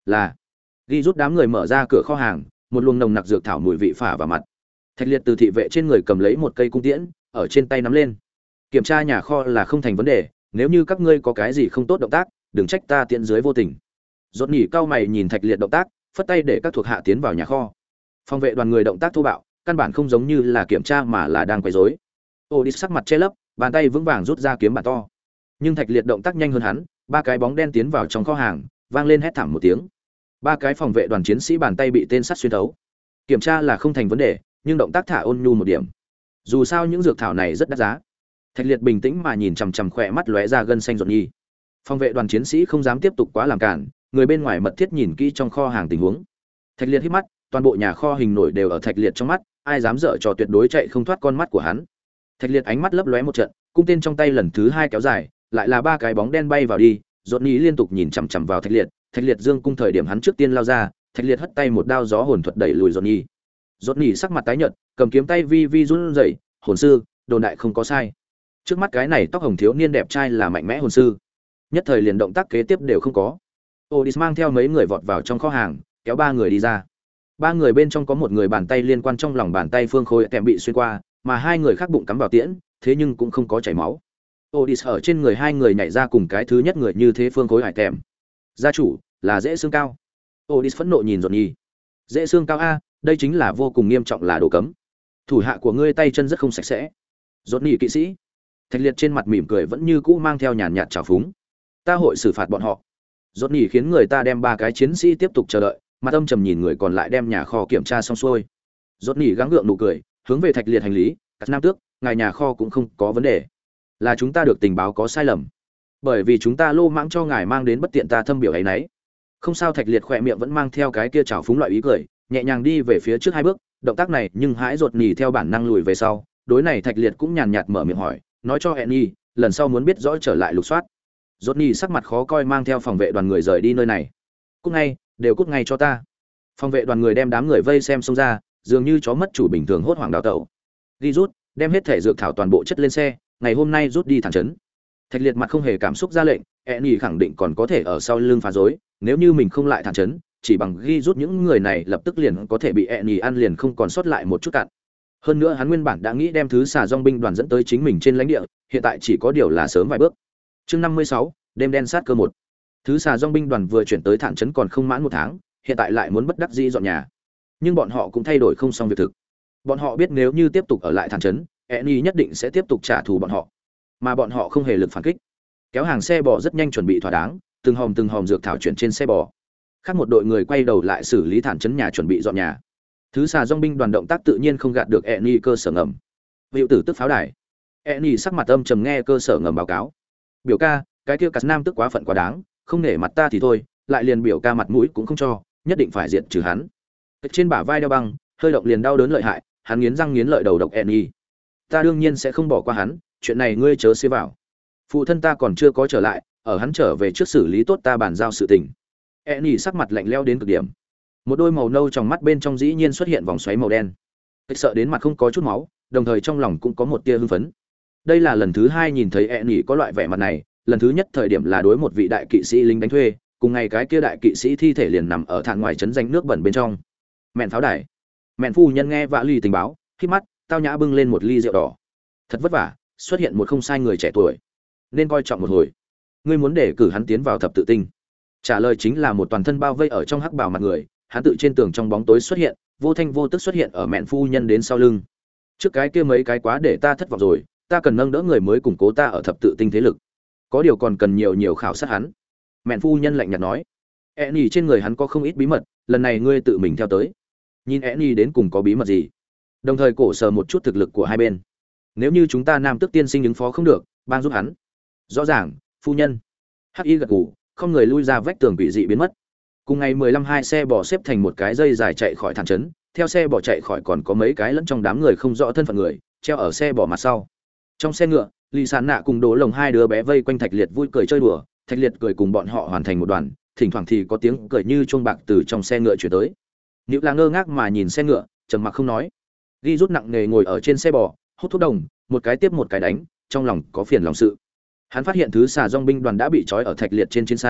Là. Ghi rút đám người mở ra cửa kho hàng, một luồng nồng nặc dược thảo mùi vị phả vào mặt. Thạch Liệt từ thị vệ trên người cầm lấy một cây cung tiễn, ở trên tay nắm lên. Kiểm tra nhà kho là không thành vấn đề, nếu như các ngươi có cái gì không tốt động tác, đừng trách ta tiện dưới vô tình. Rốt nhỉ cao mày nhìn Thạch Liệt động tác, phất tay để các thuộc hạ tiến vào nhà kho. Phòng vệ đoàn người động tác thô bạo, căn bản không giống như là kiểm tra mà là đang quấy rối. Odis sắc mặt che lấp, bàn tay vững vàng rút ra kiếm bản to. Nhưng Thạch Liệt động tác nhanh hơn hắn, ba cái bóng đen tiến vào trong kho hàng, vang lên hét thảm một tiếng. Ba cái phòng vệ đoàn chiến sĩ bàn tay bị tên sắt xuyên thấu. Kiểm tra là không thành vấn đề, nhưng động tác thả ôn nhu một điểm. Dù sao những dược thảo này rất đắt giá. Thạch Liệt bình tĩnh mà nhìn chằm chằm khỏe mắt lóe ra gân xanh rộn nhi. Phòng vệ đoàn chiến sĩ không dám tiếp tục quá làm cản, người bên ngoài mật thiết nhìn kỹ trong kho hàng tình huống. Thạch Liệt hít mắt, toàn bộ nhà kho hình nổi đều ở Thạch Liệt trong mắt, ai dám dở trò tuyệt đối chạy không thoát con mắt của hắn. Thạch Liệt ánh mắt lấp lóe một trận, cung tên trong tay lần thứ hai kéo dài, lại là ba cái bóng đen bay vào đi, rộn nhi liên tục nhìn chằm chằm vào Thạch Liệt. Thạch Liệt dương cung thời điểm hắn trước tiên lao ra, Thạch Liệt hất tay một đao gió hồn thuật đẩy lùi rộn nhi. Rộn nhi sắc mặt tái nhợt, cầm kiếm tay vi vi run rẩy, hồn sư, đồn đại không có sai. Trước mắt cái này tóc hồng thiếu niên đẹp trai là mạnh mẽ hồn sư. Nhất thời liền động tác kế tiếp đều không có. Odis mang theo mấy người vọt vào trong kho hàng, kéo ba người đi ra. Ba người bên trong có một người bàn tay liên quan trong lòng bàn tay phương khối kèm bị xuyên qua, mà hai người khác bụng cắm vào tiễn, thế nhưng cũng không có chảy máu. Odis ở trên người hai người nhảy ra cùng cái thứ nhất người như thế phương khối hải tèm. Gia chủ là dễ xương cao. Odis phẫn nộ nhìn Dọn Nhi. Dễ xương cao a, đây chính là vô cùng nghiêm trọng là đồ cấm. Thủ hạ của ngươi tay chân rất không sạch sẽ. Dọn Nhi kỵ sĩ. Thạch Liệt trên mặt mỉm cười vẫn như cũ mang theo nhàn nhạt trào phúng. Ta hội xử phạt bọn họ. Dọn Nhi khiến người ta đem ba cái chiến sĩ tiếp tục chờ đợi, mặt âm trầm nhìn người còn lại đem nhà kho kiểm tra xong xuôi. Dọn Nhi gắng gượng nụ cười, hướng về Thạch Liệt hành lý, các nam tước, ngài nhà kho cũng không có vấn đề. Là chúng ta được tình báo có sai lầm. Bởi vì chúng ta lô mãng cho ngài mang đến bất tiện ta thâm biểu ấy nấy. Không sao. Thạch Liệt khỏe miệng vẫn mang theo cái kia trào phúng loại ý cười, nhẹ nhàng đi về phía trước hai bước, động tác này nhưng hãi Dột Nhi theo bản năng lùi về sau. Đối này Thạch Liệt cũng nhàn nhạt mở miệng hỏi, nói cho Enny, lần sau muốn biết rõ trở lại lục soát. Dột Nhi sắc mặt khó coi mang theo phòng vệ đoàn người rời đi nơi này. Cút ngay, đều cút ngay cho ta. Phòng vệ đoàn người đem đám người vây xem xông ra, dường như chó mất chủ bình thường hốt hoảng đào tẩu. Đi rút, đem hết thể dược thảo toàn bộ chất lên xe, ngày hôm nay rút đi thẳng trấn. Thạch Liệt mặt không hề cảm xúc ra lệnh, Enny khẳng định còn có thể ở sau lưng phá rối, nếu như mình không lại thẳng trấn, chỉ bằng ghi rút những người này lập tức liền có thể bị Enny ăn liền không còn sót lại một chút cạn. Hơn nữa hắn nguyên bản đã nghĩ đem thứ xà dòng binh đoàn dẫn tới chính mình trên lãnh địa, hiện tại chỉ có điều là sớm vài bước. Chương năm mươi sáu, đêm đen sát cơ một. Thứ xà dòng binh đoàn vừa chuyển tới thản trấn còn không mãn một tháng, hiện tại lại muốn bất đắc dĩ dọn nhà. Nhưng bọn họ cũng thay đổi không xong việc thực. Bọn họ biết nếu như tiếp tục ở lại thản trấn, Enny nhất định sẽ tiếp tục trả thù bọn họ. Mà bọn họ không hề lực phản kích. Kéo hàng xe bò rất nhanh chuẩn bị thỏa đáng, từng hòm từng hòm dược thảo chuyển trên xe bò. Khác một đội người quay đầu lại xử lý thản trấn nhà chuẩn bị dọn nhà. Thứ xà dòng binh đoàn động tác tự nhiên không gạt được Enny cơ sở ngầm. Hữu tử tức pháo đài. Enny sắc mặt âm trầm nghe cơ sở ngầm báo cáo. Biểu ca, cái kia cắt nam tức quá phận quá đáng, không nể mặt ta thì thôi, lại liền biểu ca mặt mũi cũng không cho, nhất định phải diệt trừ hắn. Trên bả vai đeo băng, hơi động liền đau đớn lợi hại, hắn nghiến răng nghiến lợi đầu độc Enny. Ta đương nhiên sẽ không bỏ qua hắn, chuyện này ngươi chớ xế vào. Phụ thân ta còn chưa có trở lại, ở hắn trở về trước xử lý tốt ta bàn giao sự tình. Enny sắc mặt lạnh lẽo đến cực điểm. Một đôi màu nâu trong mắt bên trong dĩ nhiên xuất hiện vòng xoáy màu đen. Cách sợ đến mặt không có chút máu, đồng thời trong lòng cũng có một tia hưng phấn. Đây là lần thứ hai nhìn thấy Enny có loại vẻ mặt này, lần thứ nhất thời điểm là đối một vị đại kỵ sĩ lính đánh thuê, cùng ngày cái kia đại kỵ sĩ thi thể liền nằm ở thạng ngoài trấn danh nước bẩn bên trong. Mẹn pháo đài. Mẹn phu nhân nghe vã ly tình báo, khít mắt, tao nhã bưng lên một ly rượu đỏ. Thật vất vả, xuất hiện một không sai người trẻ tuổi, nên coi trọng một hồi. Ngươi muốn để cử hắn tiến vào thập tự tinh? Trả lời chính là một toàn thân bao vây ở trong hắc bào mặt người, hắn tự trên tường trong bóng tối xuất hiện, vô thanh vô tức xuất hiện ở mẹn phu nhân đến sau lưng. Trước cái kia mấy cái quá để ta thất vọng rồi, ta cần nâng đỡ người mới củng cố ta ở thập tự tinh thế lực. Có điều còn cần nhiều nhiều khảo sát hắn. Mẹn phu nhân lạnh nhạt nói. Enny trên người hắn có không ít bí mật, lần này ngươi tự mình theo tới. Nhìn Enny đến cùng có bí mật gì? Đồng thời cổ sờ một chút thực lực của hai bên. Nếu như chúng ta nam tước tiên sinh ứng phó không được, bang giúp hắn. Rõ ràng, phu nhân. Hắc Y gật gù, không người lui ra vách tường quỷ dị biến mất. Cùng ngày mười lăm hai xe bò xếp thành một cái dây dài chạy khỏi thản trấn, theo xe bò chạy khỏi còn có mấy cái lẫn trong đám người không rõ thân phận người, treo ở xe bò mặt sau. Trong xe ngựa, Lý Sán Nạ cùng Đỗ Lồng hai đứa bé vây quanh Thạch Liệt vui cười chơi đùa, Thạch Liệt cười cùng bọn họ hoàn thành một đoàn, thỉnh thoảng thì có tiếng cười như chuông bạc từ trong xe ngựa truyền tới. Nữu là ngơ ngác mà nhìn xe ngựa, trầm mặc không nói. Ghi rút nặng nề ngồi ở trên xe bò, hút thuốc đồng, một cái tiếp một cái đánh, trong lòng có phiền lòng sự. Hắn phát hiện thứ xà dòng binh đoàn đã bị trói ở Thạch Liệt trên chiến xa,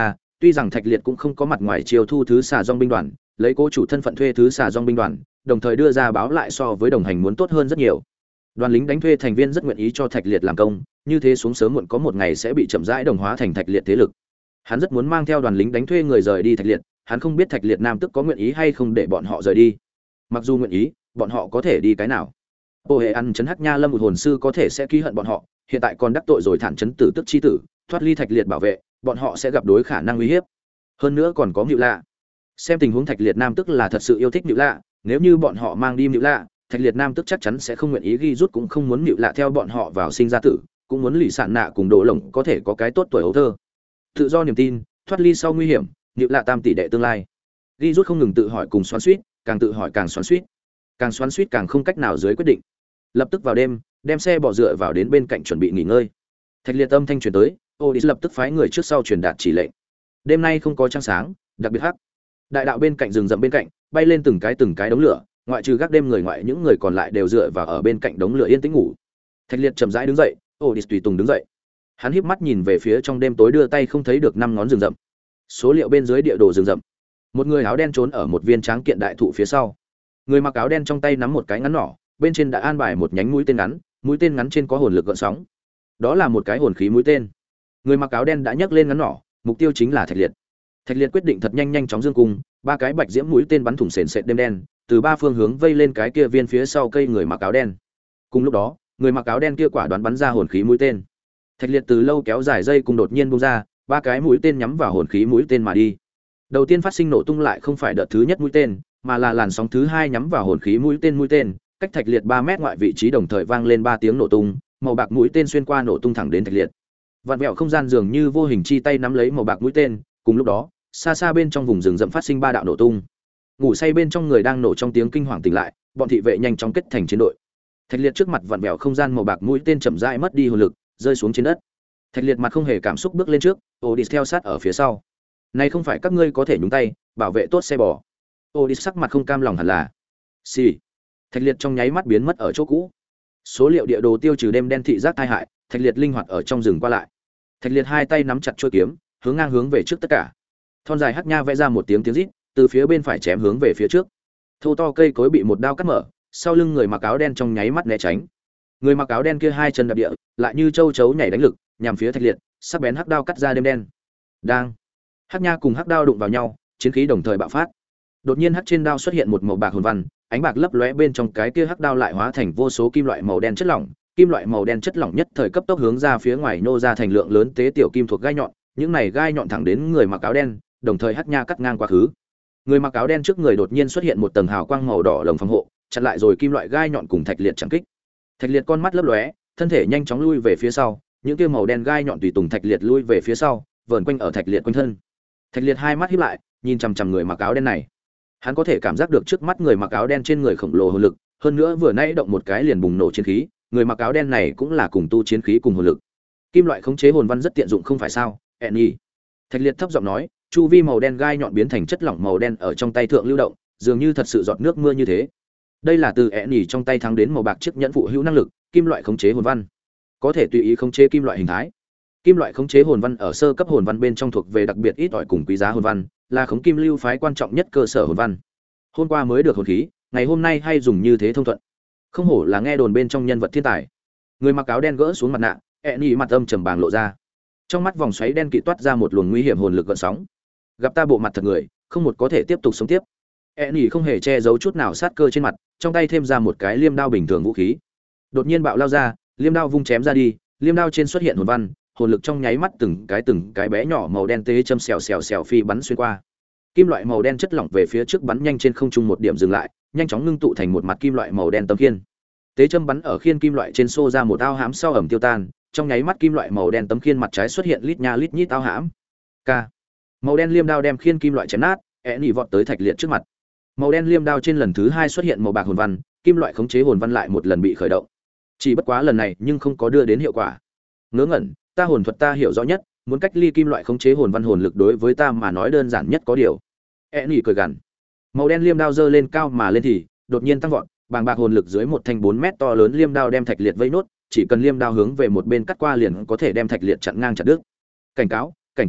Tuy rằng Thạch Liệt cũng không có mặt ngoài chiêu thu thứ xà dòng binh đoàn, lấy cố chủ thân phận thuê thứ xà dòng binh đoàn, đồng thời đưa ra báo lại so với đồng hành muốn tốt hơn rất nhiều. Đoàn lính đánh thuê thành viên rất nguyện ý cho Thạch Liệt làm công, như thế xuống sớm muộn có một ngày sẽ bị chậm rãi đồng hóa thành Thạch Liệt thế lực. Hắn rất muốn mang theo đoàn lính đánh thuê người rời đi Thạch Liệt, hắn không biết Thạch Liệt Nam tức có nguyện ý hay không để bọn họ rời đi. Mặc dù nguyện ý, bọn họ có thể đi cái nào? Ô hệ ăn chấn Hắc Nha Lâm một hồn sư có thể sẽ ký hận bọn họ, hiện tại còn đắc tội rồi Thản chấn tử tức chi tử, thoát ly Thạch Liệt bảo vệ, bọn họ sẽ gặp đối khả năng uy hiếp. Hơn nữa còn có Nữu Lạ. Xem tình huống Thạch Liệt Nam tức là thật sự yêu thích Nữu Lạ, nếu như bọn họ mang đi Nữu Lạ, Thạch Liệt Nam tức chắc chắn sẽ không nguyện ý ghi rút, cũng không muốn Nữu Lạ theo bọn họ vào sinh ra tử, cũng muốn lì sạn nạ cùng Đồ Lồng có thể có cái tốt tuổi hấu thơ. Tự do niềm tin, thoát ly sau nguy hiểm, Nữu Lạ tam tỷ đệ tương lai. Ghi rút không ngừng tự hỏi cùng xoắn xuýt, càng tự hỏi càng xoắn xuýt, càng xoắn xuýt càng không cách nào dưới quyết định. Lập tức vào đêm, đem xe bỏ dựa vào đến bên cạnh chuẩn bị nghỉ ngơi. Thạch Liệt âm thanh truyền tới, Odis lập tức phái người trước sau truyền đạt chỉ lệnh. Đêm nay không có trăng sáng, đặc biệt hắc. Đại đạo bên cạnh rừng rậm bên cạnh, bay lên từng cái từng cái đống lửa, ngoại trừ gác đêm người ngoại những người còn lại đều dựa vào ở bên cạnh đống lửa yên tĩnh ngủ. Thạch Liệt chậm rãi đứng dậy, Odis tùy tùng đứng dậy. Hắn híp mắt nhìn về phía trong đêm tối đưa tay không thấy được năm ngón rừng rậm. Số liệu bên dưới địa đồ rừng rậm. Một người áo đen trốn ở một viên tráng kiện đại thụ phía sau. Người mặc áo đen trong tay nắm một cái ngắn nỏ, bên trên đã an bài một nhánh mũi tên ngắn, mũi tên ngắn trên có hồn lực gợn sóng. Đó là một cái hồn khí mũi tên. Người mặc áo đen đã nhấc lên ngắn nỏ, mục tiêu chính là Thạch Liệt. Thạch Liệt quyết định thật nhanh nhanh chóng dương cung, ba cái bạch diễm mũi tên bắn thủng sền sệt đêm đen, từ ba phương hướng vây lên cái kia viên phía sau cây người mặc áo đen. Cùng lúc đó, người mặc áo đen kia quả đoán bắn ra hồn khí mũi tên. Thạch Liệt từ lâu kéo dài dây cùng đột nhiên bung ra, ba cái mũi tên nhắm vào hồn khí mũi tên mà đi. Đầu tiên phát sinh nổ tung lại không phải đợt thứ nhất mũi tên, mà là làn sóng thứ hai nhắm vào hồn khí mũi tên mũi tên, cách Thạch Liệt ba mét ngoại vị trí đồng thời vang lên ba tiếng nổ tung, màu bạc mũi tên xuyên qua nổ tung thẳng đến Thạch Liệt. Vạn vẹo không gian dường như vô hình chi tay nắm lấy màu bạc mũi tên, cùng lúc đó, xa xa bên trong vùng rừng rậm phát sinh ba đạo nổ tung. Ngủ say bên trong người đang nổ trong tiếng kinh hoàng tỉnh lại, bọn thị vệ nhanh chóng kết thành chiến đội. Thạch Liệt trước mặt vạn vẹo không gian màu bạc mũi tên chậm rãi mất đi hồn lực, rơi xuống trên đất. Thạch Liệt mặt không hề cảm xúc bước lên trước, Odis theo sát ở phía sau. Này không phải các ngươi có thể nhúng tay, bảo vệ tốt xe bò. Odis sắc mặt không cam lòng hẳn là. Xì. Thạch Liệt trong nháy mắt biến mất ở chỗ cũ. Số liệu địa đồ tiêu trừ đêm đen thị giác tai hại, Thạch Liệt linh hoạt ở trong rừng qua lại. Thạch Liệt hai tay nắm chặt chuôi kiếm, hướng ngang hướng về trước tất cả. Thon dài hắc nha vẽ ra một tiếng tiếng rít, từ phía bên phải chém hướng về phía trước. Thô to cây cối bị một đao cắt mở, sau lưng người mặc áo đen trong nháy mắt né tránh. Người mặc áo đen kia hai chân đạp địa, lại như châu chấu nhảy đánh lực, nhằm phía Thạch Liệt, sắc bén hắc đao cắt ra đêm đen. Đang, hắc nha cùng hắc đao đụng vào nhau, chiến khí đồng thời bạo phát. Đột nhiên hắc trên đao xuất hiện một màu bạc hồn văn, ánh bạc lấp lóe bên trong cái kia hắc đao lại hóa thành vô số kim loại màu đen chất lỏng, kim loại màu đen chất lỏng nhất thời cấp tốc hướng ra phía ngoài nô ra thành lượng lớn tế tiểu kim thuộc gai nhọn, những này gai nhọn thẳng đến người mặc áo đen, đồng thời hắc nha cắt ngang quá khứ. Người mặc áo đen trước người đột nhiên xuất hiện một tầng hào quang màu đỏ lồng phòng hộ, chặn lại rồi kim loại gai nhọn cùng Thạch Liệt chặn kích. Thạch Liệt con mắt lấp lóe, thân thể nhanh chóng lui về phía sau, những kia màu đen gai nhọn tùy tùng Thạch Liệt lui về phía sau, vờn quanh ở Thạch Liệt quanh thân. Thạch Liệt hai mắt híp lại, nhìn chằm chằm người mặc áo đen này. Hắn có thể cảm giác được trước mắt người mặc áo đen trên người khổng lồ hồn lực, hơn nữa vừa nãy động một cái liền bùng nổ chiến khí, người mặc áo đen này cũng là cùng tu chiến khí cùng hồn lực. Kim loại khống chế hồn văn rất tiện dụng không phải sao? Enny. Thạch Liệt thấp giọng nói, chu vi màu đen gai nhọn biến thành chất lỏng màu đen ở trong tay thượng lưu động, dường như thật sự giọt nước mưa như thế. Đây là từ Enny trong tay thắng đến màu bạc chiếc nhẫn phụ hữu năng lực, kim loại khống chế hồn văn. Có thể tùy ý khống chế kim loại hình thái. Kim loại khống chế hồn văn ở sơ cấp hồn văn bên trong thuộc về đặc biệt ít ỏi cùng quý giá hồn văn, là khống kim lưu phái quan trọng nhất cơ sở hồn văn. Hôm qua mới được hồn khí, ngày hôm nay hay dùng như thế thông thuận. Không hổ là nghe đồn bên trong nhân vật thiên tài. Người mặc áo đen gỡ xuống mặt nạ, Enny mặt âm trầm bàng lộ ra. Trong mắt vòng xoáy đen kịt toát ra một luồng nguy hiểm hồn lực gợn sóng. Gặp ta bộ mặt thật người, không một có thể tiếp tục sống tiếp. Enny không hề che giấu chút nào sát cơ trên mặt, trong tay thêm ra một cái liêm đao bình thường vũ khí. Đột nhiên bạo lao ra, liêm đao vung chém ra đi, liêm đao trên xuất hiện hồn văn, hồn lực trong nháy mắt từng cái từng cái bé nhỏ màu đen tế châm xèo xèo xèo phi bắn xuyên qua. Kim loại màu đen chất lỏng về phía trước bắn nhanh trên không trung một điểm dừng lại, nhanh chóng ngưng tụ thành một mặt kim loại màu đen tấm khiên. Tế châm bắn ở khiên kim loại trên xô ra một ao hãm sau ẩm tiêu tan, trong nháy mắt kim loại màu đen tấm khiên mặt trái xuất hiện lít nha lít nhít ao hãm. K. Màu đen liêm đao đem khiên kim loại chém nát, Enny vọt tới Thạch Liệt trước mặt. Màu đen liêm đao trên lần thứ hai xuất hiện màu bạc hồn văn, kim loại khống chế hồn văn lại một lần bị khởi động. Chỉ bất quá lần này nhưng không có đưa đến hiệu quả. Ngớ ngẩn, ta hồn thuật ta hiểu rõ nhất, muốn cách ly kim loại khống chế hồn văn hồn lực đối với ta mà nói đơn giản nhất có điều. Enny cười gằn. Màu đen liêm đao giơ lên cao mà lên thì đột nhiên tăng vọt, bàng bạc hồn lực dưới một thanh bốn mét to lớn liêm đao đem Thạch Liệt vây nốt, chỉ cần liêm đao hướng về một bên cắt qua liền có thể đem Thạch Liệt chặn ngang chặt đứt. Cảnh cáo, cảnh cáo,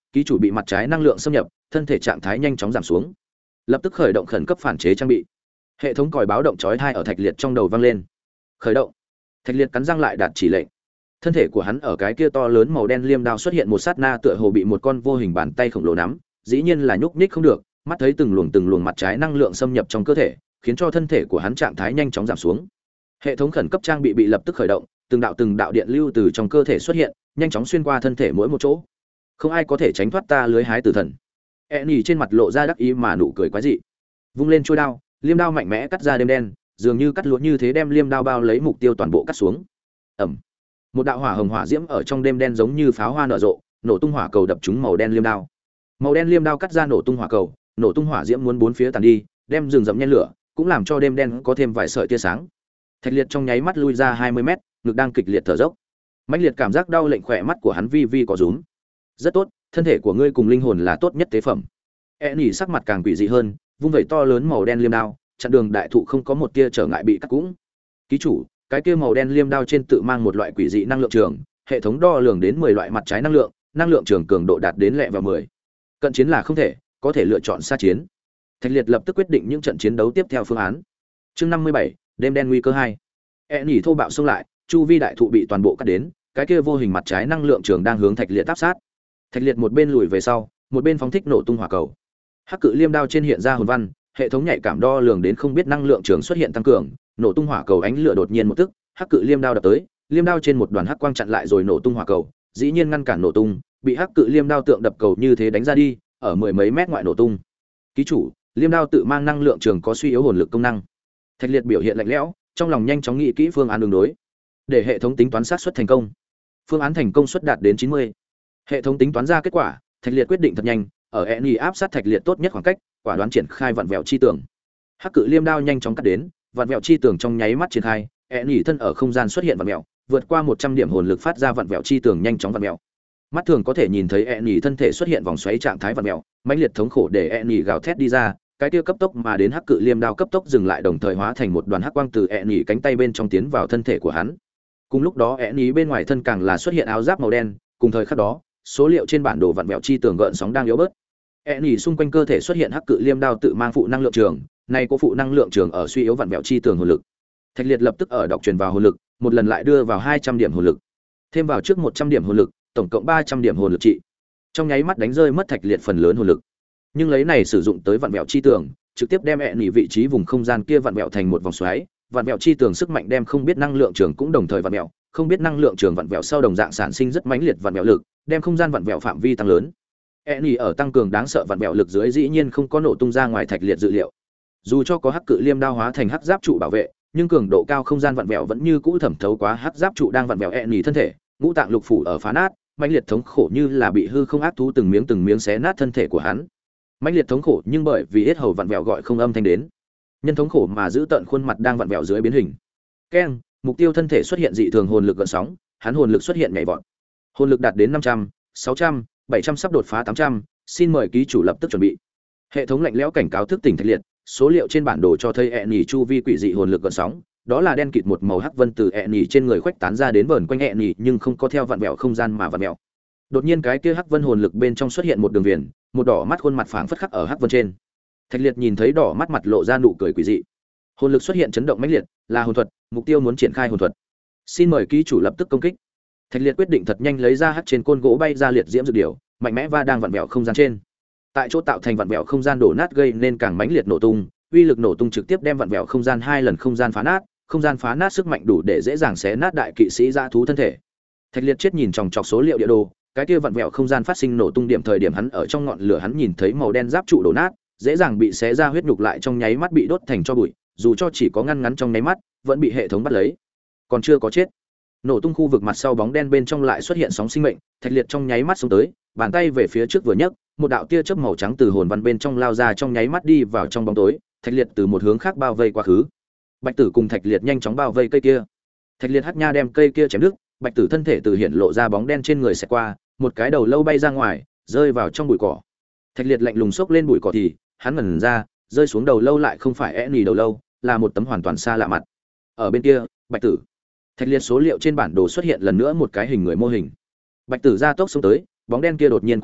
ký chủ bị mặt trái năng lượng xâm nhập, thân thể trạng thái nhanh chóng giảm xuống. Lập tức khởi động khẩn cấp phản chế trang bị. Hệ thống còi báo động chói tai ở Thạch Liệt trong đầu vang lên. Khởi động. Thạch Liệt cắn răng lại đạt chỉ lệnh. Thân thể của hắn ở cái kia to lớn màu đen liêm đao xuất hiện một sát na tựa hồ bị một con vô hình bàn tay khổng lồ nắm, dĩ nhiên là nhúc nhích không được, mắt thấy từng luồng từng luồng mặt trái năng lượng xâm nhập trong cơ thể, khiến cho thân thể của hắn trạng thái nhanh chóng giảm xuống. Hệ thống khẩn cấp trang bị bị lập tức khởi động, từng đạo từng đạo điện lưu từ trong cơ thể xuất hiện, nhanh chóng xuyên qua thân thể mỗi một chỗ. Không ai có thể tránh thoát ta lưới hái tử thần. Enny trên mặt lộ ra đắc ý mà nụ cười quái dị. Vung lên chuôi đao, liêm đao mạnh mẽ cắt ra đêm đen, dường như cắt lúa như thế đem liêm đao bao lấy mục tiêu toàn bộ cắt xuống. Ầm. Một đạo hỏa hồng hỏa diễm ở trong đêm đen giống như pháo hoa nở rộ, nổ tung hỏa cầu đập trúng màu đen liêm đao. Màu đen liêm đao cắt ra nổ tung hỏa cầu, nổ tung hỏa diễm muốn bốn phía tàn đi, đem rừng rậm nhen lửa, cũng làm cho đêm đen có thêm vài sợi tia sáng. Thạch Liệt trong nháy mắt lui ra hai mươi mét, ngực đang kịch liệt thở dốc. Mãnh liệt cảm giác đau lệnh khỏe mắt của hắn vi vi có rúm. Rất tốt, thân thể của ngươi cùng linh hồn là tốt nhất tế phẩm. Enny sắc mặt càng quỷ dị hơn, vung vẩy to lớn màu đen liêm đao, chặn đường đại thụ không có một tia trở ngại bị cắt cũng. Ký chủ, cái kia màu đen liêm đao trên tự mang một loại quỷ dị năng lượng trường, hệ thống đo lường đến mười loại mặt trái năng lượng, năng lượng trường cường độ đạt đến lẹ vào mười. Cận chiến là không thể, có thể lựa chọn xa chiến. Thạch Liệt lập tức quyết định những trận chiến đấu tiếp theo phương án. Chương năm mươi bảy, đêm đen nguy cơ hai. Enny thô bạo xông lại, chu vi đại thụ bị toàn bộ cắt đến, cái kia vô hình mặt trái năng lượng trường đang hướng Thạch Liệt áp sát. Thạch Liệt một bên lùi về sau, một bên phóng thích nổ tung hỏa cầu. Hắc cự liêm đao trên hiện ra hồn văn, hệ thống nhạy cảm đo lường đến không biết năng lượng trường xuất hiện tăng cường, nổ tung hỏa cầu ánh lửa đột nhiên một tức, hắc cự liêm đao đập tới, liêm đao trên một đoàn hắc quang chặn lại rồi nổ tung hỏa cầu, dĩ nhiên ngăn cản nổ tung, bị hắc cự liêm đao tượng đập cầu như thế đánh ra đi, ở mười mấy mét ngoại nổ tung. Ký chủ, liêm đao tự mang năng lượng trường có suy yếu hồn lực công năng. Thạch Liệt biểu hiện lạnh lẽo, trong lòng nhanh chóng nghĩ kỹ phương án ứng đối, để hệ thống tính toán sát suất thành công. Phương án thành công suất đạt đến chín mươi. Hệ thống tính toán ra kết quả, Thạch Liệt quyết định thật nhanh, ở Enny áp sát Thạch Liệt tốt nhất khoảng cách, quả đoán triển khai vặn vẹo chi tường. Hắc cự liêm đao nhanh chóng cắt đến, vặn vẹo chi tường trong nháy mắt triển khai, Enny thân ở không gian xuất hiện vặn vẹo, vượt qua một trăm điểm hồn lực phát ra vặn vẹo chi tường nhanh chóng vặn vẹo. Mắt thường có thể nhìn thấy Enny thân thể xuất hiện vòng xoáy trạng thái vặn vẹo, mãnh liệt thống khổ để Enny gào thét đi ra, cái kia cấp tốc mà đến hắc cự liêm đao cấp tốc dừng lại đồng thời hóa thành một đoàn hắc quang từ Enny cánh tay bên trong tiến vào thân thể của hắn. Cùng lúc đó Enny bên ngoài thân càng là xuất hiện áo giáp màu đen, cùng thời khắc đó, số liệu trên bản đồ vặn vẹo chi tường gợn sóng đang yếu bớt. Enny xung quanh cơ thể xuất hiện hắc cự liêm đao tự mang phụ năng lượng trường, này có phụ năng lượng trường ở suy yếu vặn vẹo chi tường hồn lực. Thạch Liệt lập tức ở đọc truyền vào hồn lực, một lần lại đưa vào hai trăm điểm hồn lực. Thêm vào trước một trăm điểm hồn lực, tổng cộng ba trăm điểm hồn lực trị. Trong nháy mắt đánh rơi mất Thạch Liệt phần lớn hồn lực. Nhưng lấy này sử dụng tới vặn vẹo chi tường, trực tiếp đem Enny vị trí vùng không gian kia vặn vẹo thành một vòng xoáy, vặn vẹo chi tường sức mạnh đem không biết năng lượng trường cũng đồng thời vặn vẹo, không biết năng lượng trường vặn vẹo sau đồng dạng sản sinh rất mãnh liệt vặn vẹo lực, đem không gian vặn vẹo phạm vi tăng lớn. Enny ở tăng cường đáng sợ vặn vẹo lực dưới dĩ nhiên không có nổ tung ra ngoài Thạch Liệt dự liệu. Dù cho có hắc cự liêm đao hóa thành hắc giáp trụ bảo vệ, nhưng cường độ cao không gian vặn vẹo vẫn như cũ thẩm thấu quá hắc giáp trụ đang vặn vẹo Enny thân thể, ngũ tạng lục phủ ở phá nát, mãnh liệt thống khổ như là bị hư không ác thú từng miếng từng miếng xé nát thân thể của hắn. Mãnh liệt thống khổ nhưng bởi vì hết hầu vặn vẹo gọi không âm thanh đến. Nhân thống khổ mà giữ tận khuôn mặt đang vặn vẹo dưới biến hình. Keng, mục tiêu thân thể xuất hiện dị thường hồn lực gợn sóng, hắn hồn lực xuất hiện nhảy vọt. Hồn lực đạt đến năm trăm, sáu trăm, bảy trăm sắp đột phá tám trăm, xin mời ký chủ lập tức chuẩn bị. Hệ thống lạnh lẽo cảnh cáo thức tỉnh Thạch Liệt, số liệu trên bản đồ cho thấy Enny chu vi quỷ dị hồn lực gợn sóng, đó là đen kịt một màu hắc vân từ Enny trên người khuếch tán ra đến vờn quanh Enny nhưng không có theo vặn vẹo không gian mà vặn vẹo. Đột nhiên cái kia hắc vân hồn lực bên trong xuất hiện một đường viền, một đỏ mắt khuôn mặt phảng phất khắc ở hắc vân trên. Thạch Liệt nhìn thấy đỏ mắt mặt lộ ra nụ cười quỷ dị. Hồn lực xuất hiện chấn động mãnh liệt, là hồn thuật, mục tiêu muốn triển khai hồn thuật. Xin mời ký chủ lập tức công kích. Thạch Liệt quyết định thật nhanh lấy ra hắc trên côn gỗ bay ra liệt diễm dược điều, mạnh mẽ va đang vặn vẹo không gian trên. Tại chỗ tạo thành vặn vẹo không gian đổ nát gây nên càng mãnh liệt nổ tung, uy lực nổ tung trực tiếp đem vặn vẹo không gian hai lần không gian phá nát, không gian phá nát sức mạnh đủ để dễ dàng xé nát đại kỵ sĩ dã thú thân thể. Thạch Liệt chết nhìn chòng chọc số liệu địa đồ, cái kia vặn vẹo không gian phát sinh nổ tung điểm thời điểm hắn ở trong ngọn lửa hắn nhìn thấy màu đen giáp trụ đổ nát, dễ dàng bị xé ra huyết nhục lại trong nháy mắt bị đốt thành tro bụi, dù cho chỉ có ngăn ngắn trong nháy mắt, vẫn bị hệ thống bắt lấy. Còn chưa có chết. Nổ tung khu vực mặt sau bóng đen bên trong lại xuất hiện sóng sinh mệnh, Thạch Liệt trong nháy mắt xuống tới, bàn tay về phía trước vừa nhấc, một đạo tia chớp màu trắng từ hồn văn bên trong lao ra trong nháy mắt đi vào trong bóng tối, Thạch Liệt từ một hướng khác bao vây quá khứ. Bạch Tử cùng Thạch Liệt nhanh chóng bao vây cây kia. Thạch Liệt hất nha đem cây kia chém đứt, Bạch Tử thân thể từ hiện lộ ra bóng đen trên người xẹt qua, một cái đầu lâu bay ra ngoài, rơi vào trong bụi cỏ. Thạch Liệt lạnh lùng xốc lên bụi cỏ thì, hắn ngẩn ra, rơi xuống đầu lâu lại không phải Enny đầu lâu, là một tấm hoàn toàn xa lạ mặt. Ở bên kia, Bạch Tử. Thạch Liệt số liệu trên bản đồ xuất hiện lần nữa một cái hình người mô hình. Bạch Tử ra tốc xuống tới, bóng đen kia đột nhiên quay đầu,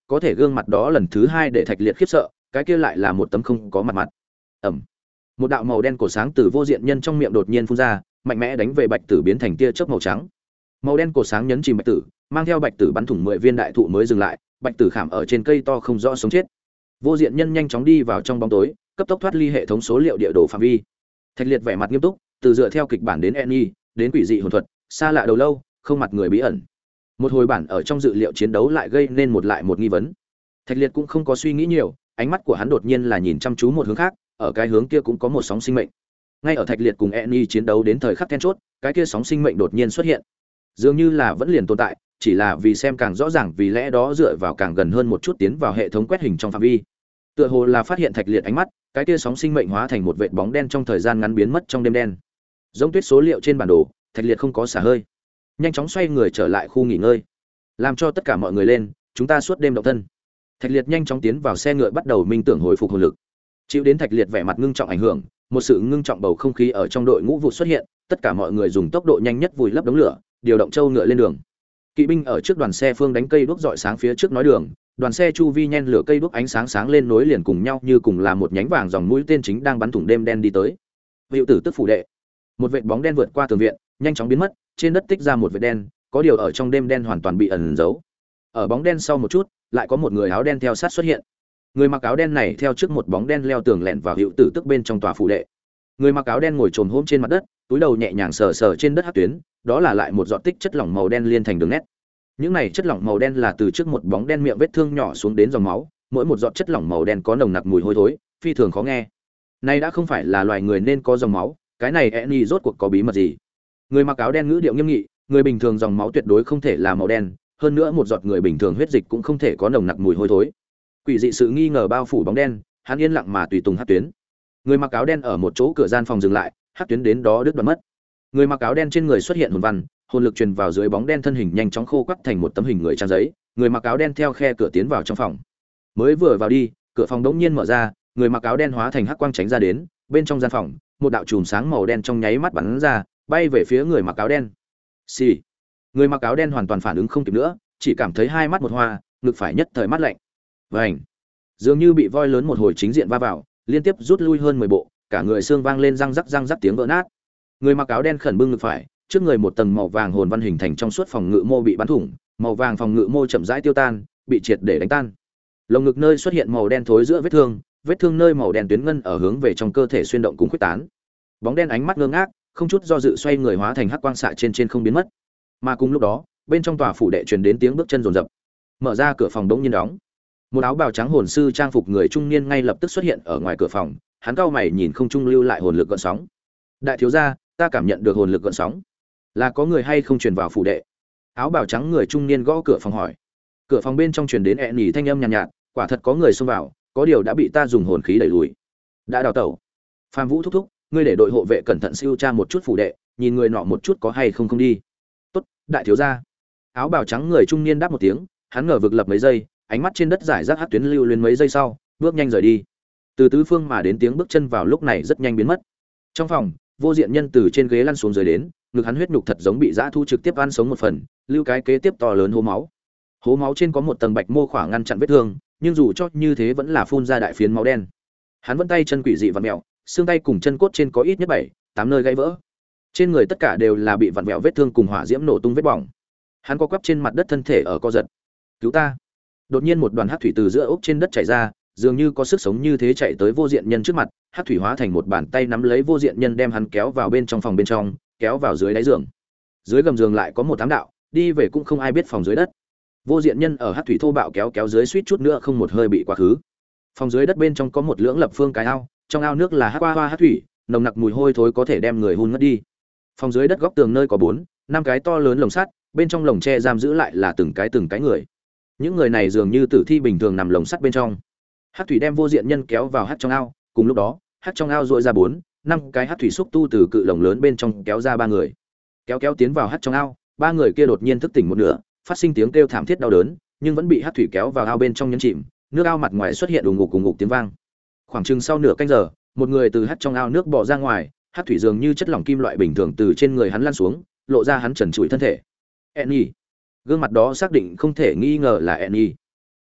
có thể gương mặt đó lần thứ hai để Thạch Liệt khiếp sợ, cái kia lại là một tấm không có mặt mặt. Ẩm. Một đạo màu đen cổ sáng từ vô diện nhân trong miệng đột nhiên phun ra, mạnh mẽ đánh về Bạch Tử biến thành tia chớp màu trắng. Màu đen cổ sáng nhấn chìm Bạch Tử, mang theo Bạch Tử bắn thủng mười viên đại thụ mới dừng lại, Bạch Tử khảm ở trên cây to không rõ sống chết. Vô diện nhân nhanh chóng đi vào trong bóng tối, cấp tốc thoát ly hệ thống số liệu địa đồ phạm vi. Thạch Liệt vẻ mặt nghiêm túc, từ dựa theo kịch bản đến Enny, đến quỷ dị hồn thuật, xa lạ đầu lâu, không mặt người bí ẩn. Một hồi bản ở trong dự liệu chiến đấu lại gây nên một lại một nghi vấn. Thạch Liệt cũng không có suy nghĩ nhiều, ánh mắt của hắn đột nhiên là nhìn chăm chú một hướng khác, ở cái hướng kia cũng có một sóng sinh mệnh. Ngay ở Thạch Liệt cùng Enny chiến đấu đến thời khắc then chốt, cái kia sóng sinh mệnh đột nhiên xuất hiện. Dường như là vẫn liền tồn tại, chỉ là vì xem càng rõ ràng, vì lẽ đó dựa vào càng gần hơn một chút tiến vào hệ thống quét hình trong phạm vi. Tựa hồ là phát hiện Thạch Liệt ánh mắt, cái kia sóng sinh mệnh hóa thành một vệt bóng đen trong thời gian ngắn biến mất trong đêm đen. Giống tuyết số liệu trên bản đồ, Thạch Liệt không có xả hơi, nhanh chóng xoay người trở lại khu nghỉ ngơi, làm cho tất cả mọi người lên, chúng ta suốt đêm động thân. Thạch Liệt nhanh chóng tiến vào xe ngựa, bắt đầu minh tưởng hồi phục hồn lực. Chịu đến Thạch Liệt vẻ mặt ngưng trọng ảnh hưởng, một sự ngưng trọng bầu không khí ở trong đội ngũ vụ xuất hiện, tất cả mọi người dùng tốc độ nhanh nhất vùi lấp đống lửa, điều động châu ngựa lên đường. Kỵ binh ở trước đoàn xe phương đánh cây đuốc rọi sáng phía trước nói đường, đoàn xe chu vi nhen lửa cây đuốc ánh sáng sáng lên nối liền cùng nhau như cùng là một nhánh vàng dòng mũi tên chính đang bắn thủng đêm đen đi tới. Hữu tử tức phủ đệ. Một vệt bóng đen vượt qua tường viện, nhanh chóng biến mất, trên đất tích ra một vệt đen, có điều ở trong đêm đen hoàn toàn bị ẩn giấu. Ở bóng đen sau một chút, lại có một người áo đen theo sát xuất hiện. Người mặc áo đen này theo trước một bóng đen leo tường lẻn vào hữu tử tức bên trong tòa phủ đệ. Người mặc áo đen ngồi trồm hôm trên mặt đất, túi đầu nhẹ nhàng sờ sờ trên đất hắc tuyến, đó là lại một giọt tích chất lỏng màu đen liên thành đường nét. Những này chất lỏng màu đen là từ trước một bóng đen miệng vết thương nhỏ xuống đến dòng máu, mỗi một giọt chất lỏng màu đen có nồng nặc mùi hôi thối, phi thường khó nghe. Này đã không phải là loài người nên có dòng máu, cái này Enny rốt cuộc có bí mật gì? Người mặc áo đen ngữ điệu nghiêm nghị, người bình thường dòng máu tuyệt đối không thể là màu đen, hơn nữa một giọt người bình thường huyết dịch cũng không thể có nồng nặc mùi hôi thối. Quỷ dị sự nghi ngờ bao phủ bóng đen, hắn yên lặng mà tùy tùng hắc tuyến. Người mặc áo đen ở một chỗ cửa gian phòng dừng lại, hắc tuyến đến đó đứt đoạn mất. Người mặc áo đen trên người xuất hiện hồn văn, hồn lực truyền vào dưới bóng đen, thân hình nhanh chóng khô quắt thành một tấm hình người trang giấy. Người mặc áo đen theo khe cửa tiến vào trong phòng. Mới vừa vào đi, cửa phòng đống nhiên mở ra, người mặc áo đen hóa thành hắc quang tránh ra đến, bên trong gian phòng, một đạo chùm sáng màu đen trong nháy mắt bắn ra, bay về phía người mặc áo đen. Xì. Người mặc áo đen hoàn toàn phản ứng không kịp nữa, chỉ cảm thấy hai mắt một hoa, ngực phải nhất thời mát lạnh. Vành. Dường như bị voi lớn một hồi chính diện va vào, liên tiếp rút lui hơn mười bộ, cả người xương vang lên răng rắc răng rắc tiếng vỡ nát. Người mặc áo đen khẩn bưng ngực phải, trước người một tầng màu vàng hồn văn hình thành trong suốt phòng ngự mô bị bắn thủng, màu vàng phòng ngự mô chậm rãi tiêu tan, bị triệt để đánh tan. Lồng ngực nơi xuất hiện màu đen thối giữa vết thương, vết thương nơi màu đen tuyến ngân ở hướng về trong cơ thể xuyên động cùng khuếch tán. Bóng đen ánh mắt ngơ ngác, không chút do dự xoay người hóa thành hắc quang xạ trên trên không biến mất. Mà cùng lúc đó, bên trong tòa phủ đệ truyền đến tiếng bước chân rồn rập. Mở ra cửa phòng đống nhiên đóng. Một áo bào trắng hồn sư trang phục người trung niên ngay lập tức xuất hiện ở ngoài cửa phòng, hắn cau mày nhìn không trung lưu lại hồn lực gợn sóng. Đại thiếu gia, ta cảm nhận được hồn lực gợn sóng. Là có người hay không truyền vào phủ đệ? Áo bào trắng người trung niên gõ cửa phòng hỏi. Cửa phòng bên trong truyền đến ẹ nhỉ thanh âm nhàn nhạt, nhạt, quả thật có người xông vào, có điều đã bị ta dùng hồn khí đẩy lùi. Đã đào tẩu. Phạm Vũ thúc thúc, ngươi để đội hộ vệ cẩn thận siêu tra một chút phủ đệ, nhìn người nọ một chút có hay không không đi. Tốt, đại thiếu gia. Áo bào trắng người trung niên đáp một tiếng, hắn ngờ vực lập mấy giây, ánh mắt trên đất giải rác hắc tuyến lưu luyến mấy giây sau, bước nhanh rời đi. Từ tứ phương mà đến tiếng bước chân vào lúc này rất nhanh biến mất. Trong phòng, Vô Diện Nhân từ trên ghế lăn xuống dưới đến, ngực hắn huyết nhục thật giống bị dã thu trực tiếp ăn sống một phần, lưu cái kế tiếp to lớn hố máu. Hố máu trên có một tầng bạch mô khỏa ngăn chặn vết thương, nhưng dù cho như thế vẫn là phun ra đại phiến máu đen. Hắn vẫn tay chân quỷ dị vặn mèo, xương tay cùng chân cốt trên có ít nhất bảy, tám nơi gãy vỡ. Trên người tất cả đều là bị vặn vẹo vết thương cùng hỏa diễm nổ tung vết bỏng. Hắn co quắp trên mặt đất, thân thể ở co giật. "Cứu ta!" Đột nhiên một đoàn hắc thủy từ giữa ốc trên đất chảy ra, dường như có sức sống như thế chạy tới Vô Diện Nhân trước mặt, hắc thủy hóa thành một bàn tay nắm lấy Vô Diện Nhân đem hắn kéo vào bên trong phòng bên trong, kéo vào dưới đáy giường. Dưới gầm giường lại có một ám đạo, đi về cũng không ai biết phòng dưới đất. Vô Diện Nhân ở hắc thủy thô bạo kéo kéo dưới suýt chút nữa không một hơi bị quá khứ. Phòng dưới đất bên trong có một lưỡng lập phương cái ao, trong ao nước là hắc qua hoa hắc thủy, nồng nặc mùi hôi thối có thể đem người hun ngất đi. Phòng dưới đất góc tường nơi có bốn, năm cái to lớn lồng sắt, bên trong lồng tre giam giữ lại là từng cái từng cái người. Những người này dường như tử thi bình thường nằm lồng sắt bên trong. Hắc thủy đem Vô Diện Nhân kéo vào hắc trong ao, cùng lúc đó, hắc trong ao dội ra bốn, năm cái hắc thủy xúc tu từ cự lồng lớn bên trong kéo ra ba người. Kéo kéo tiến vào hắc trong ao, ba người kia đột nhiên thức tỉnh một nửa, phát sinh tiếng kêu thảm thiết đau đớn, nhưng vẫn bị hắc thủy kéo vào ao bên trong nhấn chìm, nước ao mặt ngoài xuất hiện ù ngục cùng ngục tiếng vang. Khoảng chừng sau nửa canh giờ, một người từ hắc trong ao nước bò ra ngoài, hắc thủy dường như chất lỏng kim loại bình thường từ trên người hắn lăn xuống, lộ ra hắn trần trụi thân thể. Enny. Gương mặt đó xác định không thể nghi ngờ là Enny.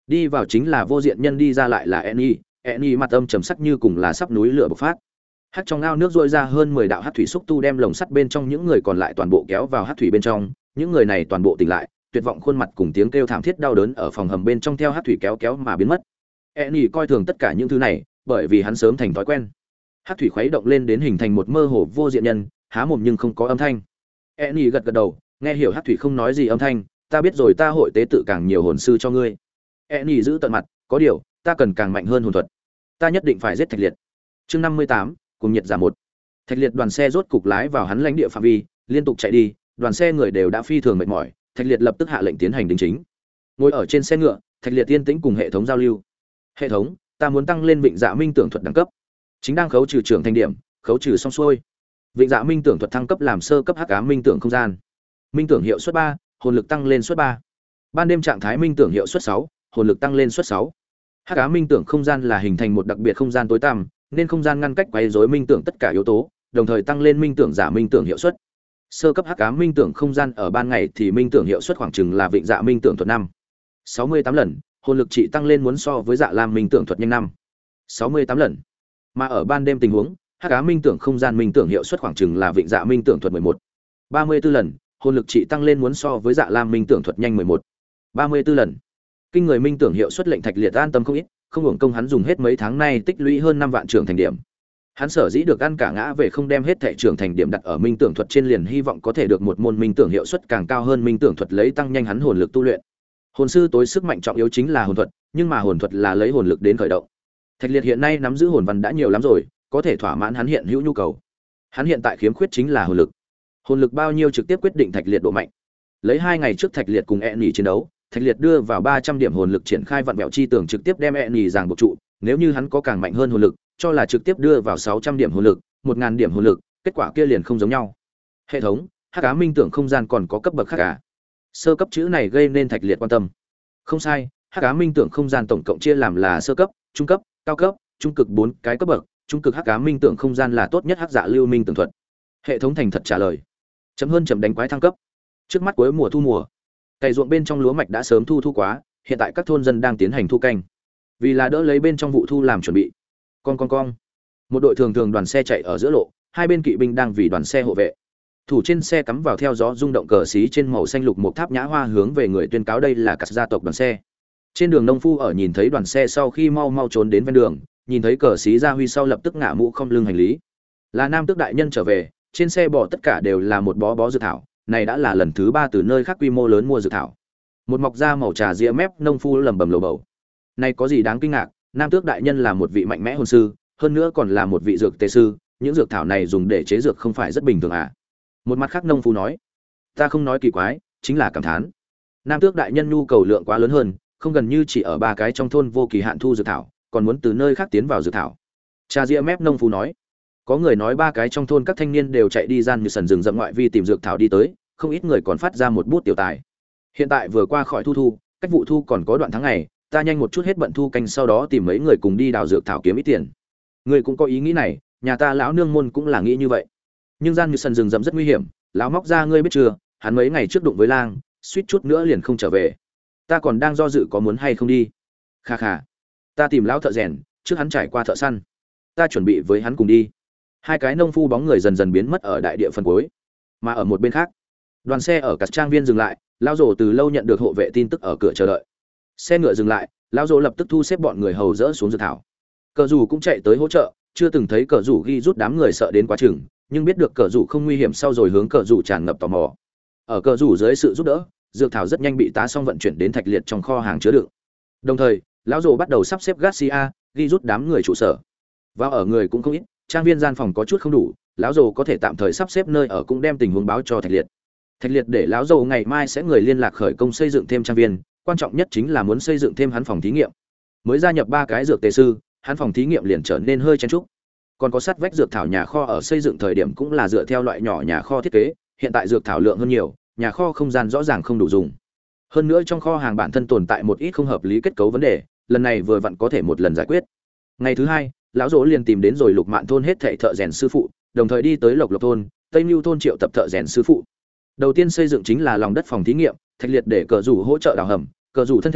Đi vào chính là vô diện nhân, đi ra lại là Eni, Eni mặt âm trầm sắc như cùng là sắp núi lửa bộc phát. Hắc trong ao nước rôi ra hơn mười đạo hắc thủy xúc tu đem lồng sắt bên trong những người còn lại toàn bộ kéo vào hắc thủy bên trong, những người này toàn bộ tỉnh lại, tuyệt vọng khuôn mặt cùng tiếng kêu thảm thiết đau đớn ở phòng hầm bên trong theo hắc thủy kéo kéo mà biến mất. Eni coi thường tất cả những thứ này, bởi vì hắn sớm thành thói quen. Hắc thủy khuấy động lên đến hình thành một mơ hồ vô diện nhân, há mồm nhưng không có âm thanh. Eni gật gật đầu, nghe hiểu hắc thủy không nói gì âm thanh, ta biết rồi, ta hội tế tự càng nhiều hồn sư cho ngươi. Eni giữ tận mặt, có điều, ta cần càng mạnh hơn hồn thuật. Ta nhất định phải giết Thạch Liệt. Chương năm mươi tám, cùng nhiệt giả một. Thạch Liệt đoàn xe rốt cục lái vào hắn lãnh địa phạm vi, liên tục chạy đi, đoàn xe người đều đã phi thường mệt mỏi, Thạch Liệt lập tức hạ lệnh tiến hành đính chính. Ngồi ở trên xe ngựa, Thạch Liệt yên tĩnh cùng hệ thống giao lưu. Hệ thống, ta muốn tăng lên Vịnh Dạ Minh tưởng thuật đẳng cấp. Chính đang khấu trừ trưởng thành điểm, khấu trừ xong xuôi. Vịnh Dạ Minh tưởng thuật thăng cấp làm sơ cấp hắc ám minh tưởng không gian. Minh tưởng hiệu suất ba, hồn lực tăng lên suất ba. Ban đêm trạng thái minh tưởng hiệu suất sáu, hồn lực tăng lên suất sáu. Hắc ám minh tưởng không gian là hình thành một đặc biệt không gian tối tăm, nên không gian ngăn cách quấy rối minh tưởng tất cả yếu tố, đồng thời tăng lên minh tưởng giả minh tưởng hiệu suất. Sơ cấp hắc ám minh tưởng không gian ở ban ngày thì minh tưởng hiệu suất khoảng chừng là Vịnh Dạ Minh tưởng thuật năm, sáu mươi tám lần, hồn lực trị tăng lên muốn so với Dạ Lam minh tưởng thuật nhanh năm, sáu mươi tám lần. Mà ở ban đêm tình huống, hắc ám minh tưởng không gian minh tưởng hiệu suất khoảng chừng là Vịnh Dạ Minh tưởng thuật mười một, ba mươi tư lần, hồn lực trị tăng lên muốn so với Dạ Lam minh tưởng thuật nhanh mười một, ba mươi tư lần. Kinh người minh tưởng hiệu suất lệnh Thạch Liệt an tâm không ít, không hưởng công hắn dùng hết mấy tháng nay tích lũy hơn năm vạn trưởng thành điểm. Hắn sở dĩ được ăn cả ngã về không đem hết thẻ trưởng thành điểm đặt ở minh tưởng thuật trên, liền hy vọng có thể được một môn minh tưởng hiệu suất càng cao hơn minh tưởng thuật, lấy tăng nhanh hắn hồn lực tu luyện. Hồn sư tối sức mạnh trọng yếu chính là hồn thuật, nhưng mà hồn thuật là lấy hồn lực đến khởi động. Thạch Liệt hiện nay nắm giữ hồn văn đã nhiều lắm rồi, có thể thỏa mãn hắn hiện hữu nhu cầu. Hắn hiện tại khiếm khuyết chính là hồn lực. Hồn lực bao nhiêu trực tiếp quyết định Thạch Liệt độ mạnh. Lấy hai ngày trước Thạch Liệt cùng Eni chiến đấu, Thạch Liệt đưa vào ba trăm điểm hồn lực triển khai vặn vẹo chi tường, trực tiếp đem Eni giằng buộc trụ, nếu như hắn có càng mạnh hơn hồn lực, cho là trực tiếp đưa vào sáu trăm điểm hồn lực, một nghìn điểm hồn lực, kết quả kia liền không giống nhau. Hệ thống, hắc ám minh tưởng không gian còn có cấp bậc khác à? Sơ cấp chữ này gây nên Thạch Liệt quan tâm. Không sai, hắc ám minh tưởng không gian tổng cộng chia làm là sơ cấp, trung cấp, cao cấp, trung cực bốn cái cấp bậc, trung cực hắc ám minh tưởng không gian là tốt nhất hắc dạ lưu minh tưởng thuật. Hệ thống thành thật trả lời. Chấm hơn chấm đánh quái thăng cấp. Trước mắt cuối mùa thu mùa, cày ruộng bên trong lúa mạch đã sớm thu thu quá, hiện tại các thôn dân đang tiến hành thu canh. Vì là đỡ lấy bên trong vụ thu làm chuẩn bị. Con con con. Một đội thường thường đoàn xe chạy ở giữa lộ, hai bên kỵ binh đang vì đoàn xe hộ vệ. Thủ trên xe cắm vào theo gió rung động cờ xí trên màu xanh lục một tháp nhã hoa hướng về người tuyên cáo đây là các gia tộc đoàn xe. Trên đường nông phu ở nhìn thấy đoàn xe sau khi mau mau trốn đến ven đường, nhìn thấy cờ xí ra huy sau lập tức ngả mũ không lưng hành lý. Là Nam Tước đại nhân trở về, trên xe bỏ tất cả đều là một bó bó dược thảo, này đã là lần thứ ba từ nơi khác quy mô lớn mua dược thảo. Một mọc da màu trà ria mép nông phu lẩm bẩm lầu bầu. Này có gì đáng kinh ngạc, Nam Tước đại nhân là một vị mạnh mẽ hồn sư, hơn nữa còn là một vị dược tề sư, những dược thảo này dùng để chế dược không phải rất bình thường à? Một mặt khác nông phu nói, ta không nói kỳ quái, chính là cảm thán. Nam Tước đại nhân nhu cầu lượng quá lớn hơn, không gần như chỉ ở ba cái trong thôn vô kỳ hạn thu dược thảo, còn muốn từ nơi khác tiến vào dược thảo. Trà ria mép nông phu nói, có người nói ba cái trong thôn các thanh niên đều chạy đi gian như sần rừng rậm ngoại vi tìm dược thảo đi tới, không ít người còn phát ra một bút tiểu tài. Hiện tại vừa qua khỏi thu thu, cách vụ thu còn có đoạn tháng ngày, ta nhanh một chút hết bận thu canh, sau đó tìm mấy người cùng đi đào dược thảo kiếm ít tiền. Người cũng có ý nghĩ này, nhà ta lão nương môn cũng là nghĩ như vậy. Nhưng gian như sần rừng rậm rất nguy hiểm, lão móc ra ngươi biết chưa, hắn mấy ngày trước đụng với lang, suýt chút nữa liền không trở về. Ta còn đang do dự có muốn hay không đi. Kha kha, ta tìm lão thợ rèn, trước hắn trải qua thợ săn, ta chuẩn bị với hắn cùng đi. Hai cái nông phu bóng người dần dần biến mất ở đại địa phần cuối. Mà ở một bên khác, đoàn xe ở cả trang viên dừng lại, lão rồ từ lâu nhận được hộ vệ tin tức ở cửa chờ đợi. Xe ngựa dừng lại, lão rồ lập tức thu xếp bọn người hầu dỡ xuống dược thảo. Cờ rủ cũng chạy tới hỗ trợ, chưa từng thấy cờ rủ ghi rút đám người sợ đến quá chừng, nhưng biết được cờ rủ không nguy hiểm sau rồi hướng cờ rủ tràn ngập tò mò. Ở cờ rủ dưới sự giúp đỡ, dược thảo rất nhanh bị tá xong vận chuyển đến Thạch Liệt trong kho hàng chứa đựng. Đồng thời, lão rồ bắt đầu sắp xếp Garcia, ghi rút đám người trụ sở. Vào ở người cũng không ít, trang viên gian phòng có chút không đủ, lão rồ có thể tạm thời sắp xếp nơi ở, cũng đem tình huống báo cho Thạch Liệt. Thạch Liệt để lão rồ ngày mai sẽ người liên lạc khởi công xây dựng thêm trang viên, quan trọng nhất chính là muốn xây dựng thêm hắn phòng thí nghiệm. Mới gia nhập ba cái dược tề sư, hắn phòng thí nghiệm liền trở nên hơi chen chúc. Còn có sắt vách dược thảo nhà kho ở xây dựng thời điểm cũng là dựa theo loại nhỏ nhà kho thiết kế, hiện tại dược thảo lượng hơn nhiều, nhà kho không gian rõ ràng không đủ dùng. Hơn nữa trong kho hàng bản thân tồn tại một ít không hợp lý kết cấu vấn đề, lần này vừa vặn có thể một lần giải quyết. Ngày thứ hai, lão rỗ liền tìm đến rồi Lục Mạn thôn hết thảy thợ rèn sư phụ, đồng thời đi tới Lộc Lộc thôn, Tây Nưu thôn triệu tập thợ rèn sư phụ. Đầu tiên xây dựng chính là lòng đất phòng thí nghiệm, Thạch Liệt để cờ rủ hỗ trợ đào hầm, cờ rủ thân thể,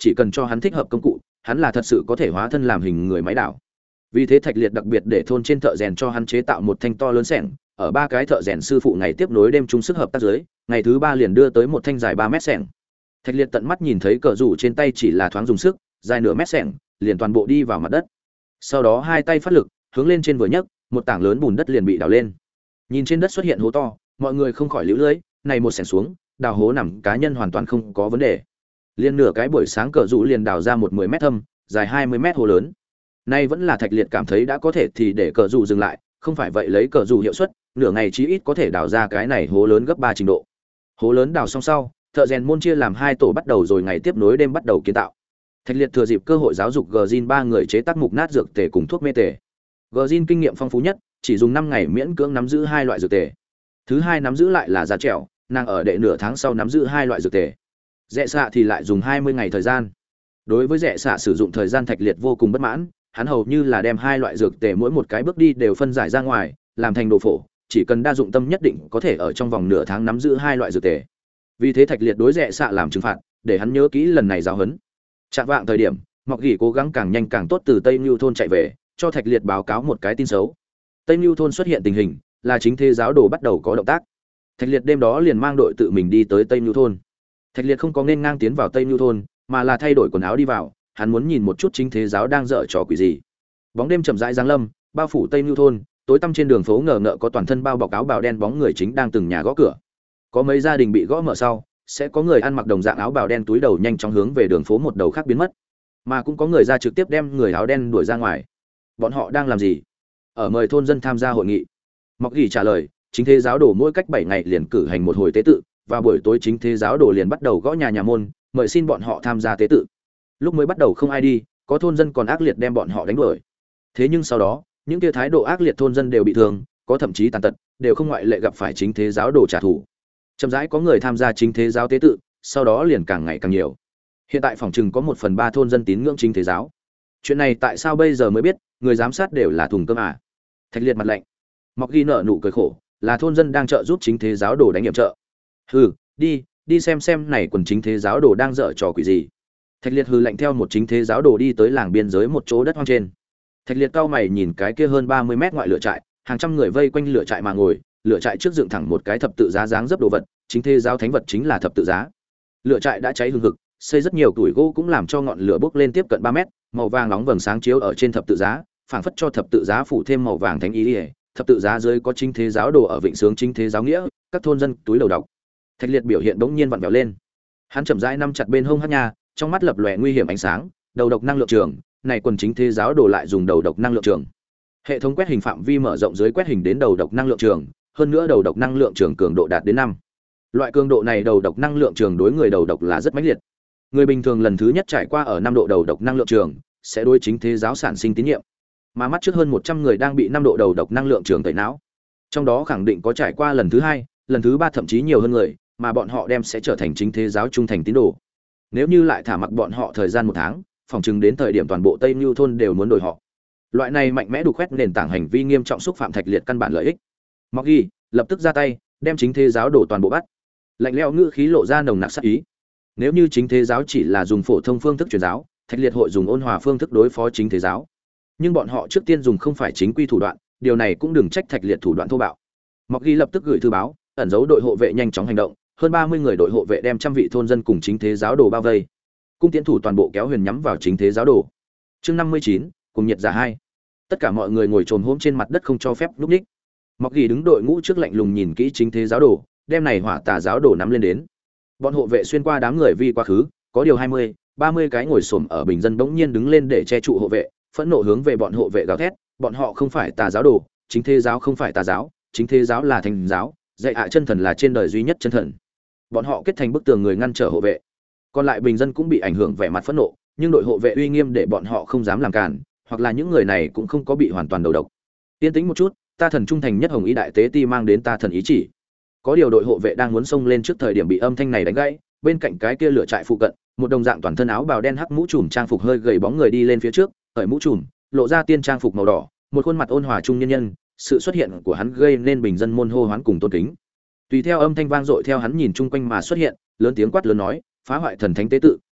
chỉ cần cho hắn thích hợp công cụ, hắn là thật sự có thể hóa thân làm hình người máy đào. Vì thế Thạch Liệt đặc biệt để thôn trên thợ rèn cho hắn chế tạo một thanh to lớn xẻng, ở ba cái thợ rèn sư phụ ngày tiếp nối đêm chung sức hợp tác dưới, ngày thứ ba liền đưa tới một thanh dài ba mét xẻng. Thạch Liệt tận mắt nhìn thấy cờ rủ trên tay chỉ là thoáng dùng sức, dài nửa mét xẻng, liền toàn bộ đi vào mặt đất. Sau đó hai tay phát lực, hướng lên trên vừa nhấc, một tảng lớn bùn đất liền bị đào lên. Nhìn trên đất xuất hiện hố to, mọi người không khỏi liễu lưỡi, này một xẻng xuống, đào hố nằm cá nhân hoàn toàn không có vấn đề. Liên nửa cái buổi sáng cờ rủ liền đào ra một mười mét thâm, dài hai mươi mét hố lớn. Nay vẫn là Thạch Liệt cảm thấy đã có thể thì để cờ rủ dừng lại, không phải vậy lấy cờ rủ hiệu suất, nửa ngày chí ít có thể đào ra cái này hố lớn gấp ba trình độ. Hố lớn đào xong sau, thợ rèn môn chia làm hai tổ bắt đầu rồi ngày tiếp nối đêm bắt đầu kiến tạo. Thạch Liệt thừa dịp cơ hội giáo dục Gjin ba người chế tác mục nát dược tề cùng thuốc mê tề. Gjin kinh nghiệm phong phú nhất, chỉ dùng năm ngày miễn cưỡng nắm giữ hai loại dược tề. Thứ hai nắm giữ lại là Giá Trẻo, nàng ở đệ nửa tháng sau nắm giữ hai loại dược tề. Rẽ xạ thì lại dùng hai mươi ngày thời gian. Đối với rẽ xạ sử dụng thời gian Thạch Liệt vô cùng bất mãn, hắn hầu như là đem hai loại dược tề mỗi một cái bước đi đều phân giải ra ngoài, làm thành đồ phổ, chỉ cần đa dụng tâm nhất định có thể ở trong vòng nửa tháng nắm giữ hai loại dược tề. Vì thế Thạch Liệt đối rẽ xạ làm trừng phạt, để hắn nhớ kỹ lần này giáo huấn. Chạm vạng thời điểm, Mọc Gỉ cố gắng càng nhanh càng tốt từ Tây Nưu thôn chạy về, cho Thạch Liệt báo cáo một cái tin xấu. Tây Nưu thôn xuất hiện tình hình, là chính thế giáo đồ bắt đầu có động tác. Thạch Liệt đêm đó liền mang đội tự mình đi tới Tây Nưu thôn. Thạch Liệt không có nên ngang tiến vào Tây Nưu thôn, mà là thay đổi quần áo đi vào, hắn muốn nhìn một chút chính thế giáo đang dở trò quỷ gì. Bóng đêm chậm rãi giáng lâm, bao phủ Tây Nưu thôn, tối tăm trên đường phố ngờ ngợ có toàn thân bao bọc áo bào đen bóng người chính đang từng nhà gõ cửa. Có mấy gia đình bị gõ mở sau, sẽ có người ăn mặc đồng dạng áo bào đen túi đầu nhanh chóng hướng về đường phố một đầu khác biến mất, mà cũng có người ra trực tiếp đem người áo đen đuổi ra ngoài. Bọn họ đang làm gì? Ở mời thôn dân tham gia hội nghị. Mọc Gỉ trả lời, chính thế giáo đồ mỗi cách bảy ngày liền cử hành một hồi tế tự, và buổi tối chính thế giáo đồ liền bắt đầu gõ nhà nhà môn, mời xin bọn họ tham gia tế tự. Lúc mới bắt đầu không ai đi, có thôn dân còn ác liệt đem bọn họ đánh đuổi. Thế nhưng sau đó, những kia thái độ ác liệt thôn dân đều bị thương, có thậm chí tàn tật, đều không ngoại lệ gặp phải chính thế giáo đồ trả thù. Chậm rãi có người tham gia chính thế giáo tế tự, sau đó liền càng ngày càng nhiều. Hiện tại phòng trừng có một phần ba thôn dân tín ngưỡng chính thế giáo. Chuyện này tại sao bây giờ mới biết, người giám sát đều là thùng cơm à? Thạch Liệt mặt lạnh. Mọc Gỉ nở nụ cười khổ, là thôn dân đang trợ giúp chính thế giáo đồ đánh nhiệm trợ. Hừ, đi, đi xem xem này quần chính thế giáo đồ đang dở trò quỷ gì. Thạch Liệt hừ lạnh theo một chính thế giáo đồ đi tới làng biên giới một chỗ đất hoang trên. Thạch Liệt cau mày nhìn cái kia hơn ba mươi mét ngoại lửa trại, hàng trăm người vây quanh lửa trại mà ngồi, lửa trại trước dựng thẳng một cái thập tự giá dáng dấp đồ vật, chính thế giáo thánh vật chính là thập tự giá. Lửa trại đã cháy hừng hực, xây rất nhiều tuổi gỗ cũng làm cho ngọn lửa bốc lên tiếp cận ba mét, màu vàng nóng vầng sáng chiếu ở trên thập tự giá, phảng phất cho thập tự giá phủ thêm màu vàng thánh ý. Ý. Thập tự giá dưới có chính thế giáo đồ ở vịnh sướng chính thế giáo nghĩa, các thôn dân túi đầu đọc. Thạch Liệt biểu hiện bỗng nhiên vặn vẹo lên. Hắn chậm rãi nắm chặt bên hông hát nha, trong mắt lập lòe nguy hiểm ánh sáng, đầu độc năng lượng trường, này quần chính thế giáo đồ lại dùng đầu độc năng lượng trường. Hệ thống quét hình phạm vi mở rộng dưới quét hình đến đầu độc năng lượng trường, hơn nữa đầu độc năng lượng trường cường độ đạt đến năm. Loại cường độ này đầu độc năng lượng trường đối người đầu độc là rất mãnh liệt. Người bình thường lần thứ nhất trải qua ở năm độ đầu độc năng lượng trường, sẽ đối chính thế giáo sản sinh tín nhiệm. Mà mắt trước hơn một trăm người đang bị năm độ đầu độc năng lượng trường tẩy não. Trong đó khẳng định có trải qua lần thứ hai, lần thứ ba thậm chí nhiều hơn người, mà bọn họ đem sẽ trở thành chính thế giáo trung thành tín đồ. Nếu như lại thả mặc bọn họ thời gian một tháng, phòng chừng đến thời điểm toàn bộ Tây Nưu thôn đều muốn đổi họ. Loại này mạnh mẽ đục khoét nền tảng hành vi nghiêm trọng xúc phạm Thạch Liệt căn bản lợi ích. Mọc Gỉ lập tức ra tay, đem chính thế giáo đổ toàn bộ bắt. Lạnh lẽo ngữ khí lộ ra nồng nặc sát ý. Nếu như chính thế giáo chỉ là dùng phổ thông phương thức truyền giáo, Thạch Liệt hội dùng ôn hòa phương thức đối phó chính thế giáo. Nhưng bọn họ trước tiên dùng không phải chính quy thủ đoạn, điều này cũng đừng trách Thạch Liệt thủ đoạn thô bạo. Mọc Gỉ lập tức gửi thư báo, ẩn giấu đội hộ vệ nhanh chóng hành động, hơn ba mươi người đội hộ vệ đem trăm vị thôn dân cùng chính thế giáo đồ bao vây. Cung tiến thủ toàn bộ kéo huyền nhắm vào chính thế giáo đồ. Chương năm mươi chín, cùng nhiệt giả hai. Tất cả mọi người ngồi chồm hổm trên mặt đất không cho phép lúc ních. Mọc Gỉ đứng đội ngũ trước lạnh lùng nhìn kỹ chính thế giáo đồ, đem này hỏa tà giáo đồ nắm lên đến. Bọn hộ vệ xuyên qua đám người vi quá khứ, có điều hai mươi, ba mươi cái ngồi xổm ở bình dân bỗng nhiên đứng lên để che trụ hộ vệ, phẫn nộ hướng về bọn hộ vệ gào thét, bọn họ không phải tà giáo đồ, chính thế giáo không phải tà giáo, chính thế giáo là thánh giáo, dạy hạ chân thần là trên đời duy nhất chân thần. Bọn họ kết thành bức tường người ngăn trở hộ vệ. Còn lại bình dân cũng bị ảnh hưởng vẻ mặt phẫn nộ, nhưng đội hộ vệ uy nghiêm để bọn họ không dám làm cản, hoặc là những người này cũng không có bị hoàn toàn đầu độc. Yên tĩnh một chút, ta thần trung thành nhất Hồng Ý đại tế ti mang đến ta thần ý chỉ. Có điều đội hộ vệ đang muốn xông lên trước thời điểm bị âm thanh này đánh gãy, bên cạnh cái kia lửa trại phụ cận, một đồng dạng toàn thân áo bào đen hắc mũ trùm trang phục hơi gầy bóng người đi lên phía trước, cởi mũ trùm, lộ ra tiên trang phục màu đỏ, một khuôn mặt ôn hòa trung nhân nhân, sự xuất hiện của hắn gây nên bình dân môn hô hoán cùng tôn kính. Tùy theo âm thanh vang dội theo hắn nhìn chung quanh mà xuất hiện, lớn tiếng quát lớn nói, phá hoại thần thánh tế tự,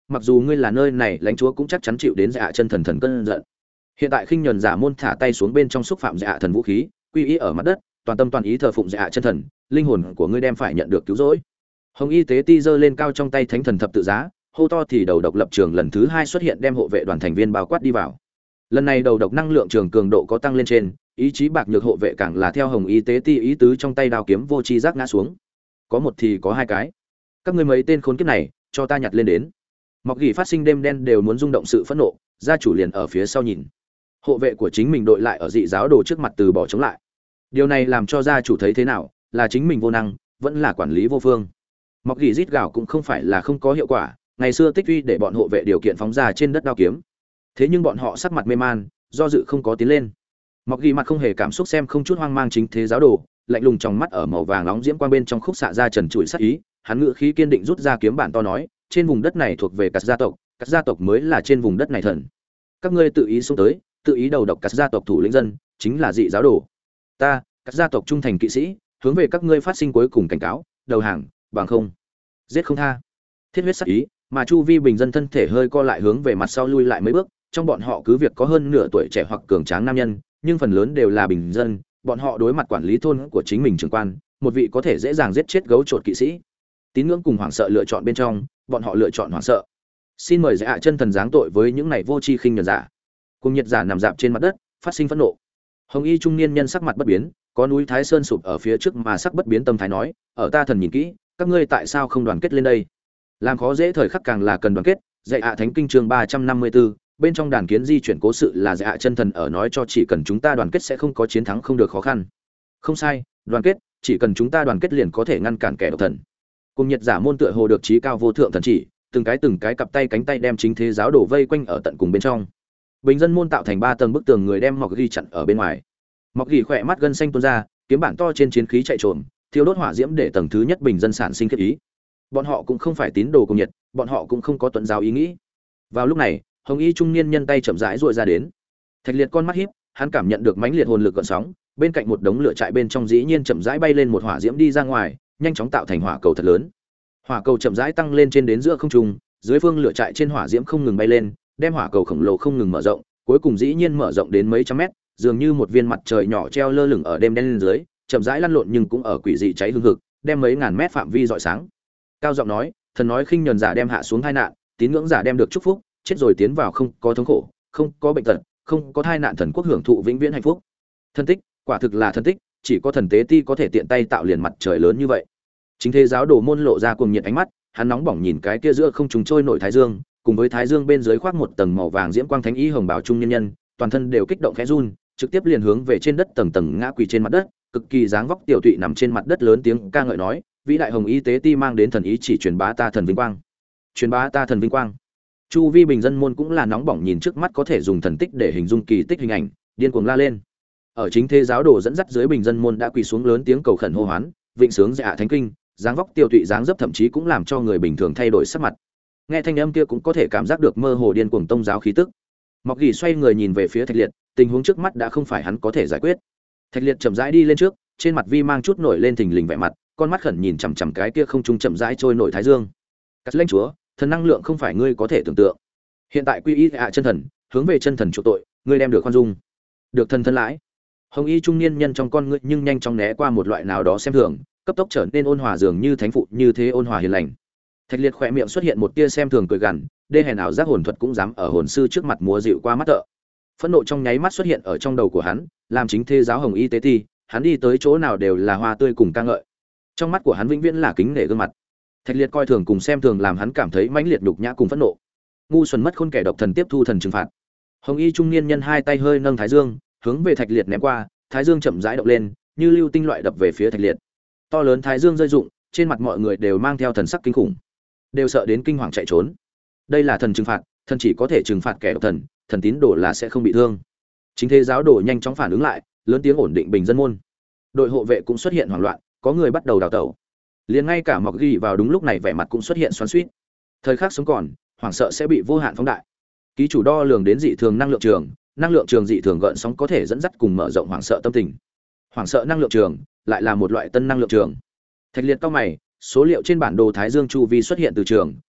mặc dù ngươi là nơi này lãnh chúa cũng chắc chắn chịu đến dạ chân thần thần cơn giận. Hiện tại khinh nhẫn giả môn thả tay xuống bên trong xúc phạm dạ thần vũ khí, quy y ở mặt đất, toàn tâm toàn ý thờ phụng dạ chân thần, linh hồn của ngươi đem phải nhận được cứu rỗi. Hồng y tế ti giơ lên cao trong tay thánh thần thập tự giá, hô to thì đầu độc lập trường lần thứ hai xuất hiện đem hộ vệ đoàn thành viên bao quát đi vào. Lần này đầu độc năng lượng trường cường độ có tăng lên trên, ý chí bạc nhược hộ vệ càng là theo hồng y tế ti ý tứ trong tay đao kiếm vô chi giác ngã xuống. Có một thì có hai cái. Các ngươi mấy tên khốn kiếp này, cho ta nhặt lên đến. Mọc gỉ phát sinh đêm đen đều muốn rung động sự phẫn nộ, gia chủ liền ở phía sau nhìn. Hộ vệ của chính mình đội lại ở dị giáo đồ trước mặt từ bỏ chống lại. Điều này làm cho gia chủ thấy thế nào, là chính mình vô năng, vẫn là quản lý vô phương. Mọc gỉ rít gào cũng không phải là không có hiệu quả, ngày xưa tích uy để bọn hộ vệ điều kiện phóng ra trên đất đao kiếm. Thế nhưng bọn họ sắc mặt mê man, do dự không có tiến lên. Mọc gỉ mặt không hề cảm xúc xem không chút hoang mang chính thế giáo đồ, lạnh lùng trong mắt ở màu vàng nóng diễm quang bên trong khúc xạ ra trần trụi sát ý, hắn ngữ khí kiên định rút ra kiếm bản to nói, trên vùng đất này thuộc về các gia tộc, các gia tộc mới là trên vùng đất này thần. Các ngươi tự ý xông tới, tự ý đầu độc các gia tộc thủ lĩnh dân, chính là dị giáo đồ. Ta, các gia tộc trung thành kỵ sĩ, hướng về các ngươi phát sinh cuối cùng cảnh cáo, đầu hàng, bằng không, giết không tha. Thiết huyết sát ý, mà chu vi bình dân thân thể hơi co lại hướng về mặt sau lui lại mấy bước, trong bọn họ cứ việc có hơn nửa tuổi trẻ hoặc cường tráng nam nhân, nhưng phần lớn đều là bình dân, bọn họ đối mặt quản lý thôn của chính mình trưởng quan, một vị có thể dễ dàng giết chết gấu trột kỵ sĩ. Tín ngưỡng cùng hoảng sợ lựa chọn bên trong, bọn họ lựa chọn hoảng sợ. Xin mời dạ chân thần giáng tội với những này vô tri khinh nhẫn giả. Cùng nhiệt giả nằm dạp trên mặt đất, phát sinh phẫn nộ. Hồng y trung niên nhân sắc mặt bất biến, có núi Thái Sơn sụp ở phía trước mà sắc bất biến tâm thái nói, ở ta thần nhìn kỹ, các ngươi tại sao không đoàn kết lên đây? Làm khó dễ thời khắc càng là cần đoàn kết, dạy ạ thánh kinh chương ba trăm năm mươi tư, bên trong đàn kiến di chuyển cố sự là dạ chân thần ở nói cho chỉ cần chúng ta đoàn kết sẽ không có chiến thắng không được khó khăn. Không sai, đoàn kết, chỉ cần chúng ta đoàn kết liền có thể ngăn cản kẻ độc thần. Cùng nhiệt giả môn tựa hồ được trí cao vô thượng thần chỉ, từng cái từng cái cặp tay cánh tay đem chính thế giáo đổ vây quanh ở tận cùng bên trong. Bình dân môn tạo thành ba tầng bức tường người đem Mọc Gỉ chặn ở bên ngoài. Mọc Gỉ khỏe mắt gân xanh tuôn ra, kiếm bản to trên chiến khí chạy trộm, thiêu đốt hỏa diễm để tầng thứ nhất bình dân sản sinh khiếp ý. Bọn họ cũng không phải tín đồ cùng nhiệt, bọn họ cũng không có tuấn giáo ý nghĩ. Vào lúc này, hồng y trung niên nhân tay chậm rãi duỗi ra đến. Thạch Liệt con mắt híp, hắn cảm nhận được mãnh liệt hồn lực gợn sóng, bên cạnh một đống lửa trại bên trong dĩ nhiên chậm rãi bay lên một hỏa diễm đi ra ngoài, nhanh chóng tạo thành hỏa cầu thật lớn. Hỏa cầu chậm rãi tăng lên trên đến giữa không trung, dưới phương lửa trại trên hỏa diễm không ngừng bay lên, đem hỏa cầu khổng lồ không ngừng mở rộng, cuối cùng dĩ nhiên mở rộng đến mấy trăm mét, dường như một viên mặt trời nhỏ treo lơ lửng ở đêm đen lên dưới, chậm rãi lăn lộn nhưng cũng ở quỷ dị cháy hương hực, đem mấy ngàn mét phạm vi rọi sáng. Cao giọng nói, thần nói khinh nhẫn giả đem hạ xuống tai nạn, tín ngưỡng giả đem được chúc phúc, chết rồi tiến vào không có thống khổ, không có bệnh tật, không có tai nạn, thần quốc hưởng thụ vĩnh viễn hạnh phúc. Thân tích, quả thực là thân tích, chỉ có thần tế ti có thể tiện tay tạo liền mặt trời lớn như vậy. Chính thế giáo đồ môn lộ ra cuồng nhiệt ánh mắt, hắn nóng bỏng nhìn cái kia giữa không trùng trôi nổi thái dương, cùng với thái dương bên dưới khoác một tầng màu vàng diễm quang thánh y hồng bào trung nhân nhân, toàn thân đều kích động khẽ run, trực tiếp liền hướng về trên đất tầng tầng ngã quỳ trên mặt đất, cực kỳ dáng vóc tiểu tụy nằm trên mặt đất lớn tiếng ca ngợi nói, vĩ đại hồng y tế ti mang đến thần ý chỉ truyền bá ta thần vinh quang. Truyền bá ta thần vinh quang. Chu vi bình dân môn cũng là nóng bỏng nhìn trước mắt có thể dùng thần tích để hình dung kỳ tích hình ảnh, điên cuồng la lên. Ở chính thế giáo đồ dẫn dắt dưới bình dân môn đã quỳ xuống lớn tiếng cầu khẩn hô hoán, vịnh sướng dạ thánh kinh, dáng vóc tiêu tụy dáng dấp thậm chí cũng làm cho người bình thường thay đổi sắc mặt. Nghe thanh âm kia cũng có thể cảm giác được mơ hồ điên cuồng tông giáo khí tức. Mọc Gỉ xoay người nhìn về phía Thạch Liệt, tình huống trước mắt đã không phải hắn có thể giải quyết. Thạch Liệt chậm rãi đi lên trước, trên mặt vi mang chút nổi lên thình lình vẻ mặt, con mắt khẩn nhìn chằm chằm cái kia không trung chậm rãi trôi nổi thái dương. Cắt lãnh chúa, thần năng lượng không phải ngươi có thể tưởng tượng. Hiện tại quy y ạ chân thần, hướng về chân thần chuộc tội, ngươi đem được khoan dung, được thần thân lãi. Hồng y trung niên nhân trong con ngươi nhưng nhanh chóng né qua một loại nào đó xem thường, cấp tốc trở nên ôn hòa dường như thánh phụ như thế ôn hòa hiền lành. Thạch Liệt khỏe miệng xuất hiện một tia xem thường cười gằn, đê hèn ảo giác hồn thuật cũng dám ở hồn sư trước mặt múa dịu qua mắt tợ. Phẫn nộ trong nháy mắt xuất hiện ở trong đầu của hắn, làm chính thế giáo hồng y tế ti, hắn đi tới chỗ nào đều là hoa tươi cùng ca ngợi. Trong mắt của hắn vĩnh viễn là kính nể gương mặt. Thạch Liệt coi thường cùng xem thường làm hắn cảm thấy mãnh liệt nhục nhã cùng phẫn nộ. Ngu xuẩn mất khôn kẻ độc thần tiếp thu thần trừng phạt. Hồng y trung niên nhân hai tay hơi nâng thái dương, hướng về Thạch Liệt ném qua, thái dương chậm rãi động lên, như lưu tinh loại đập về phía Thạch Liệt. To lớn thái dương rơi rụng, trên mặt mọi người đều mang theo thần sắc kinh khủng, đều sợ đến kinh hoàng chạy trốn. Đây là thần trừng phạt, thần chỉ có thể trừng phạt kẻ độc thần, thần tín đồ là sẽ không bị thương. Chính thế giáo đồ nhanh chóng phản ứng lại, lớn tiếng ổn định bình dân môn. Đội hộ vệ cũng xuất hiện hoảng loạn, có người bắt đầu đào tẩu. Liền ngay cả Mọc Gỉ vào đúng lúc này vẻ mặt cũng xuất hiện xoắn xuýt. Thời khắc sống còn, hoảng sợ sẽ bị vô hạn phóng đại. Ký chủ đo lường đến dị thường năng lượng trường, năng lượng trường dị thường gợn sóng có thể dẫn dắt cùng mở rộng hoảng sợ tâm tình. Hoảng sợ năng lượng trường lại là một loại tân năng lượng trường. Thạch Liệt cau mày, số liệu trên bản đồ thái dương chu vi xuất hiện từ trường,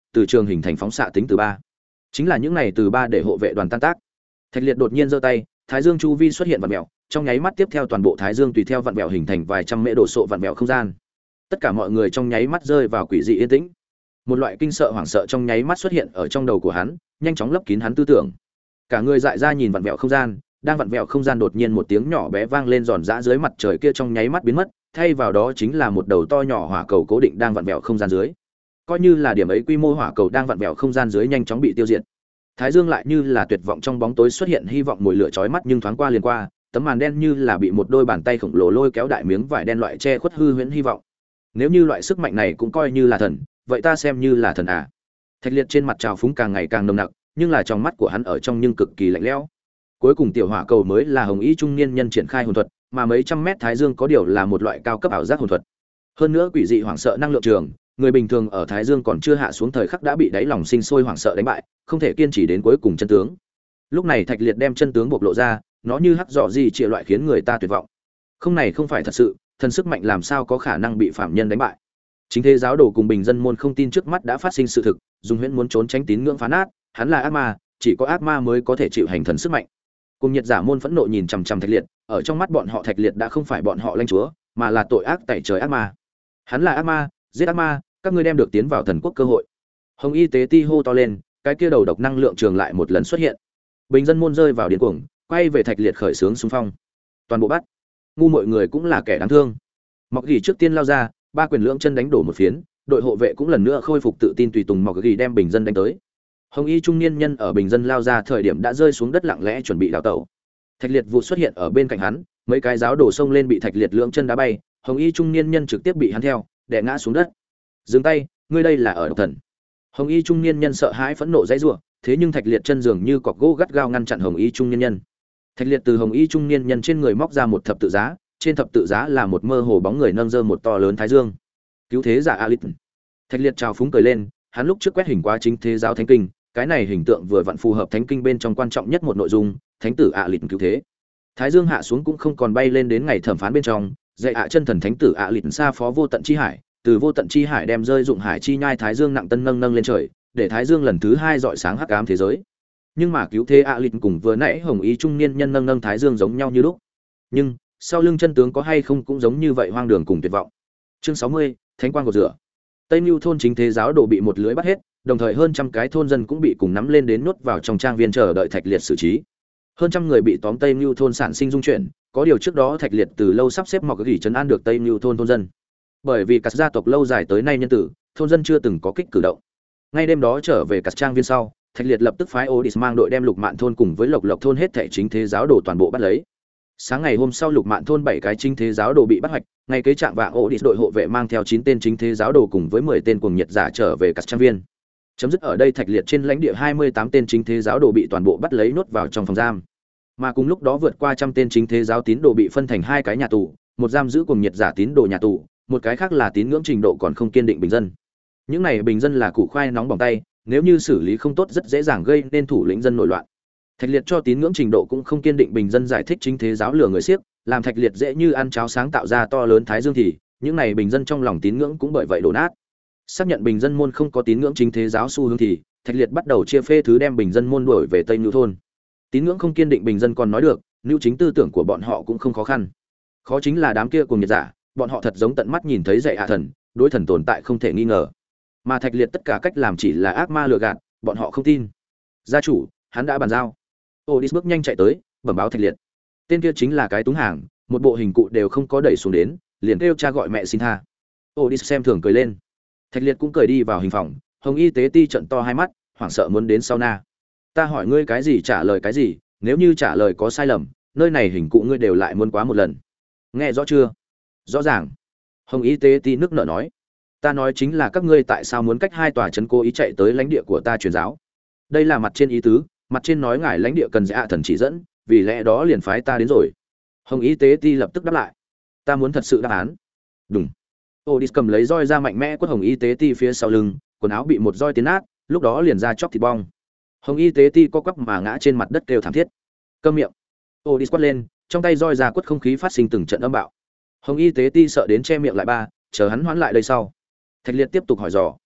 từ trường hình thành phóng xạ tính từ ba. Chính là những này từ ba để hộ vệ đoàn tan tác. Thạch Liệt đột nhiên giơ tay, thái dương chu vi xuất hiện vặn vẹo, trong nháy mắt tiếp theo toàn bộ thái dương tùy theo vặn vẹo hình thành vài trăm mễ đồ sộ vặn vẹo không gian. Tất cả mọi người trong nháy mắt rơi vào quỷ dị yên tĩnh. Một loại kinh sợ hoảng sợ trong nháy mắt xuất hiện ở trong đầu của hắn, nhanh chóng lấp kín hắn tư tưởng. Cả người dại ra nhìn vặn vẹo không gian, đang vặn vẹo không gian đột nhiên một tiếng nhỏ bé vang lên giòn giã dưới mặt trời kia trong nháy mắt biến mất, thay vào đó chính là một đầu to nhỏ hỏa cầu cố định đang vặn vẹo không gian dưới. Coi như là điểm ấy quy mô hỏa cầu đang vặn vẹo không gian dưới nhanh chóng bị tiêu diệt. Thái dương lại như là tuyệt vọng trong bóng tối xuất hiện hy vọng mùi lửa chói mắt nhưng thoáng qua liền qua, tấm màn đen như là bị một đôi bàn tay khổng lồ lôi kéo đại miếng vải đen loại che khuất hư huyễn hy vọng. Nếu như loại sức mạnh này cũng coi như là thần, vậy ta xem như là thần à? Thạch Liệt trên mặt trào phúng càng ngày càng nồng nặc, nhưng là trong mắt của hắn ở trong nhưng cực kỳ lạnh lẽo. Cuối cùng tiểu hỏa cầu mới là hồng y trung niên nhân triển khai hồn thuật, mà mấy trăm mét thái dương có điều là một loại cao cấp ảo giác hồn thuật. Hơn nữa quỷ dị hoảng sợ năng lượng trường, người bình thường ở thái dương còn chưa hạ xuống thời khắc đã bị đáy lòng sinh sôi hoảng sợ đánh bại, không thể kiên trì đến cuối cùng chân tướng. Lúc này Thạch Liệt đem chân tướng bộc lộ ra, nó như hắc rõ gì chia loại khiến người ta tuyệt vọng. Không này không phải thật sự, thần sức mạnh làm sao có khả năng bị phạm nhân đánh bại. Chính thế giáo đồ cùng bình dân môn không tin trước mắt đã phát sinh sự thực, Dung Huyễn muốn trốn tránh tín ngưỡng phá nát, hắn là ác ma, chỉ có ác ma mới có thể chịu hành thần sức mạnh. Cùng Nhiệt giả môn phẫn nộ nhìn chằm chằm Thạch Liệt, ở trong mắt bọn họ Thạch Liệt đã không phải bọn họ lãnh chúa, mà là tội ác tẩy trời ác ma. Hắn là ác ma, giết ác ma, các ngươi đem được tiến vào thần quốc cơ hội. Hồng Y tế ti hô to lên, cái kia đầu độc năng lượng trường lại một lần xuất hiện. Bình dân môn rơi vào điên cuồng, quay về Thạch Liệt khởi xướng xung phong. Toàn bộ bắt. Ngu mọi người cũng là kẻ đáng thương. Mọc Gỉ trước tiên lao ra, ba quyền lưỡng chân đánh đổ một phiến, đội hộ vệ cũng lần nữa khôi phục tự tin tùy tùng Mọc Gỉ đem bình dân đánh tới. Hồng Y trung niên nhân ở bình dân lao ra thời điểm đã rơi xuống đất lặng lẽ chuẩn bị đào tẩu. Thạch Liệt vụ xuất hiện ở bên cạnh hắn, mấy cái giáo đổ xông lên bị Thạch Liệt lưỡng chân đá bay, Hồng Y trung niên nhân trực tiếp bị hắn theo, đè ngã xuống đất. Dừng tay, ngươi đây là ở độc thần. Hồng Y trung niên nhân sợ hãi phẫn nộ dãy rủa, thế nhưng Thạch Liệt chân dường như cọc gỗ gắt gao ngăn chặn Hồng Y trung niên nhân. Thạch Liệt từ Hồng Y trung niên nhân trên người móc ra một thập tự giá, trên thập tự giá là một mơ hồ bóng người nâng giơ một to lớn thái dương. Cứu thế giả Alit. Thạch Liệt trào phúng cười lên, hắn lúc trước quét hình quá chính thế giáo thánh kinh, cái này hình tượng vừa vặn phù hợp thánh kinh bên trong quan trọng nhất một nội dung, thánh tử Alit cứu thế. Thái dương hạ xuống cũng không còn bay lên đến ngày thẩm phán bên trong, dạy ạ chân thần thánh tử Alit xa phó vô tận chi hải, từ vô tận chi hải đem rơi dụng hải chi nhai thái dương nặng tân nâng nâng lên trời, để thái dương lần thứ hai dọi sáng hắc ám thế giới. Nhưng mà cứu thế Alit cùng vừa nãy Hồng Y trung niên nhân nâng nâng thái dương giống nhau như lúc. Nhưng sau lưng chân tướng có hay không cũng giống như vậy hoang đường cùng tuyệt vọng. Chương sáu mươi, Thánh quang cột rửa. Tây Nưu thôn chính thế giáo đồ bị một lưới bắt hết, đồng thời hơn trăm cái thôn dân cũng bị cùng nắm lên đến nuốt vào trong trang viên chờ đợi Thạch Liệt xử trí. Hơn trăm người bị tóm Tây Nưu thôn sản sinh dung chuyển, có điều trước đó Thạch Liệt từ lâu sắp xếp Mọc Gỉ trấn an được Tây Nưu thôn thôn dân. Bởi vì các gia tộc lâu dài tới nay nhân tử, thôn dân chưa từng có kích cử động. Ngay đêm đó trở về các trang viên sau, Thạch Liệt lập tức phái Odis mang đội đem Lục Mạn thôn cùng với Lộc Lộc thôn hết thảy chính thế giáo đồ toàn bộ bắt lấy. Sáng ngày hôm sau Lục Mạn thôn bảy cái chính thế giáo đồ bị bắt hoạch, ngày kế trạng vạng Odis đội hộ vệ mang theo chín tên chính thế giáo đồ cùng với mười tên cuồng nhiệt giả trở về các trang viên. Chấm dứt ở đây Thạch Liệt trên lãnh địa hai mươi tám tên chính thế giáo đồ bị toàn bộ bắt lấy nhốt vào trong phòng giam. Mà cùng lúc đó vượt qua trăm tên chính thế giáo tín đồ bị phân thành hai cái nhà tù, một giam giữ cuồng nhiệt giả tín đồ nhà tù, một cái khác là tín ngưỡng trình độ còn không kiên định bình dân. Những này bình dân là củ khoai nóng bỏng tay, nếu như xử lý không tốt rất dễ dàng gây nên thủ lĩnh dân nổi loạn. Thạch Liệt cho tín ngưỡng trình độ cũng không kiên định bình dân giải thích chính thế giáo lừa người xiếc, làm Thạch Liệt dễ như ăn cháo sáng tạo ra to lớn thái dương thì, những này bình dân trong lòng tín ngưỡng cũng bởi vậy đổ nát. Xác nhận bình dân môn không có tín ngưỡng chính thế giáo xu hướng thì, Thạch Liệt bắt đầu chia phê thứ đem bình dân môn đuổi về Tây Nưu thôn. Tín ngưỡng không kiên định bình dân còn nói được, nưu chính tư tưởng của bọn họ cũng không khó khăn. Khó chính là đám kia cùng nhiệt giả, bọn họ thật giống tận mắt nhìn thấy dạy hạ thần, đối thần tồn tại không thể nghi ngờ. Mà Thạch Liệt tất cả cách làm chỉ là ác ma lừa gạt, bọn họ không tin. Gia chủ, hắn đã bàn giao. Odis bước nhanh chạy tới, bẩm báo Thạch Liệt. Tên kia chính là cái túng hàng, một bộ hình cụ đều không có đẩy xuống đến, liền kêu cha gọi mẹ xin tha. Odis xem thường cười lên. Thạch Liệt cũng cười đi vào hình phòng, Hồng Y tế ti trận to hai mắt, hoảng sợ muốn đến sau na. Ta hỏi ngươi cái gì trả lời cái gì, nếu như trả lời có sai lầm, nơi này hình cụ ngươi đều lại muốn quá một lần. Nghe rõ chưa? Rõ ràng. Hồng Y tế ti nước nợ nói. Ta nói chính là các ngươi tại sao muốn cách hai tòa trấn cố ý chạy tới lãnh địa của ta truyền giáo. Đây là mặt trên ý tứ, mặt trên nói ngài lãnh địa cần dạ thần chỉ dẫn, vì lẽ đó liền phái ta đến rồi. Hồng Y tế ti lập tức đáp lại. Ta muốn thật sự đáp án. Đúng. Odis cầm lấy roi ra mạnh mẽ quất Hồng Y tế ti phía sau lưng, quần áo bị một roi tiến nát, lúc đó liền ra chóc thịt bong. Hồng Y tế ti co quắp mà ngã trên mặt đất kêu thảm thiết. Câm miệng. Odis quát lên, trong tay roi ra quất không khí phát sinh từng trận âm bạo. Hồng Y tế ti sợ đến che miệng lại ba, chờ hắn hoán lại đây sau. Thạch Liệt tiếp tục hỏi dò.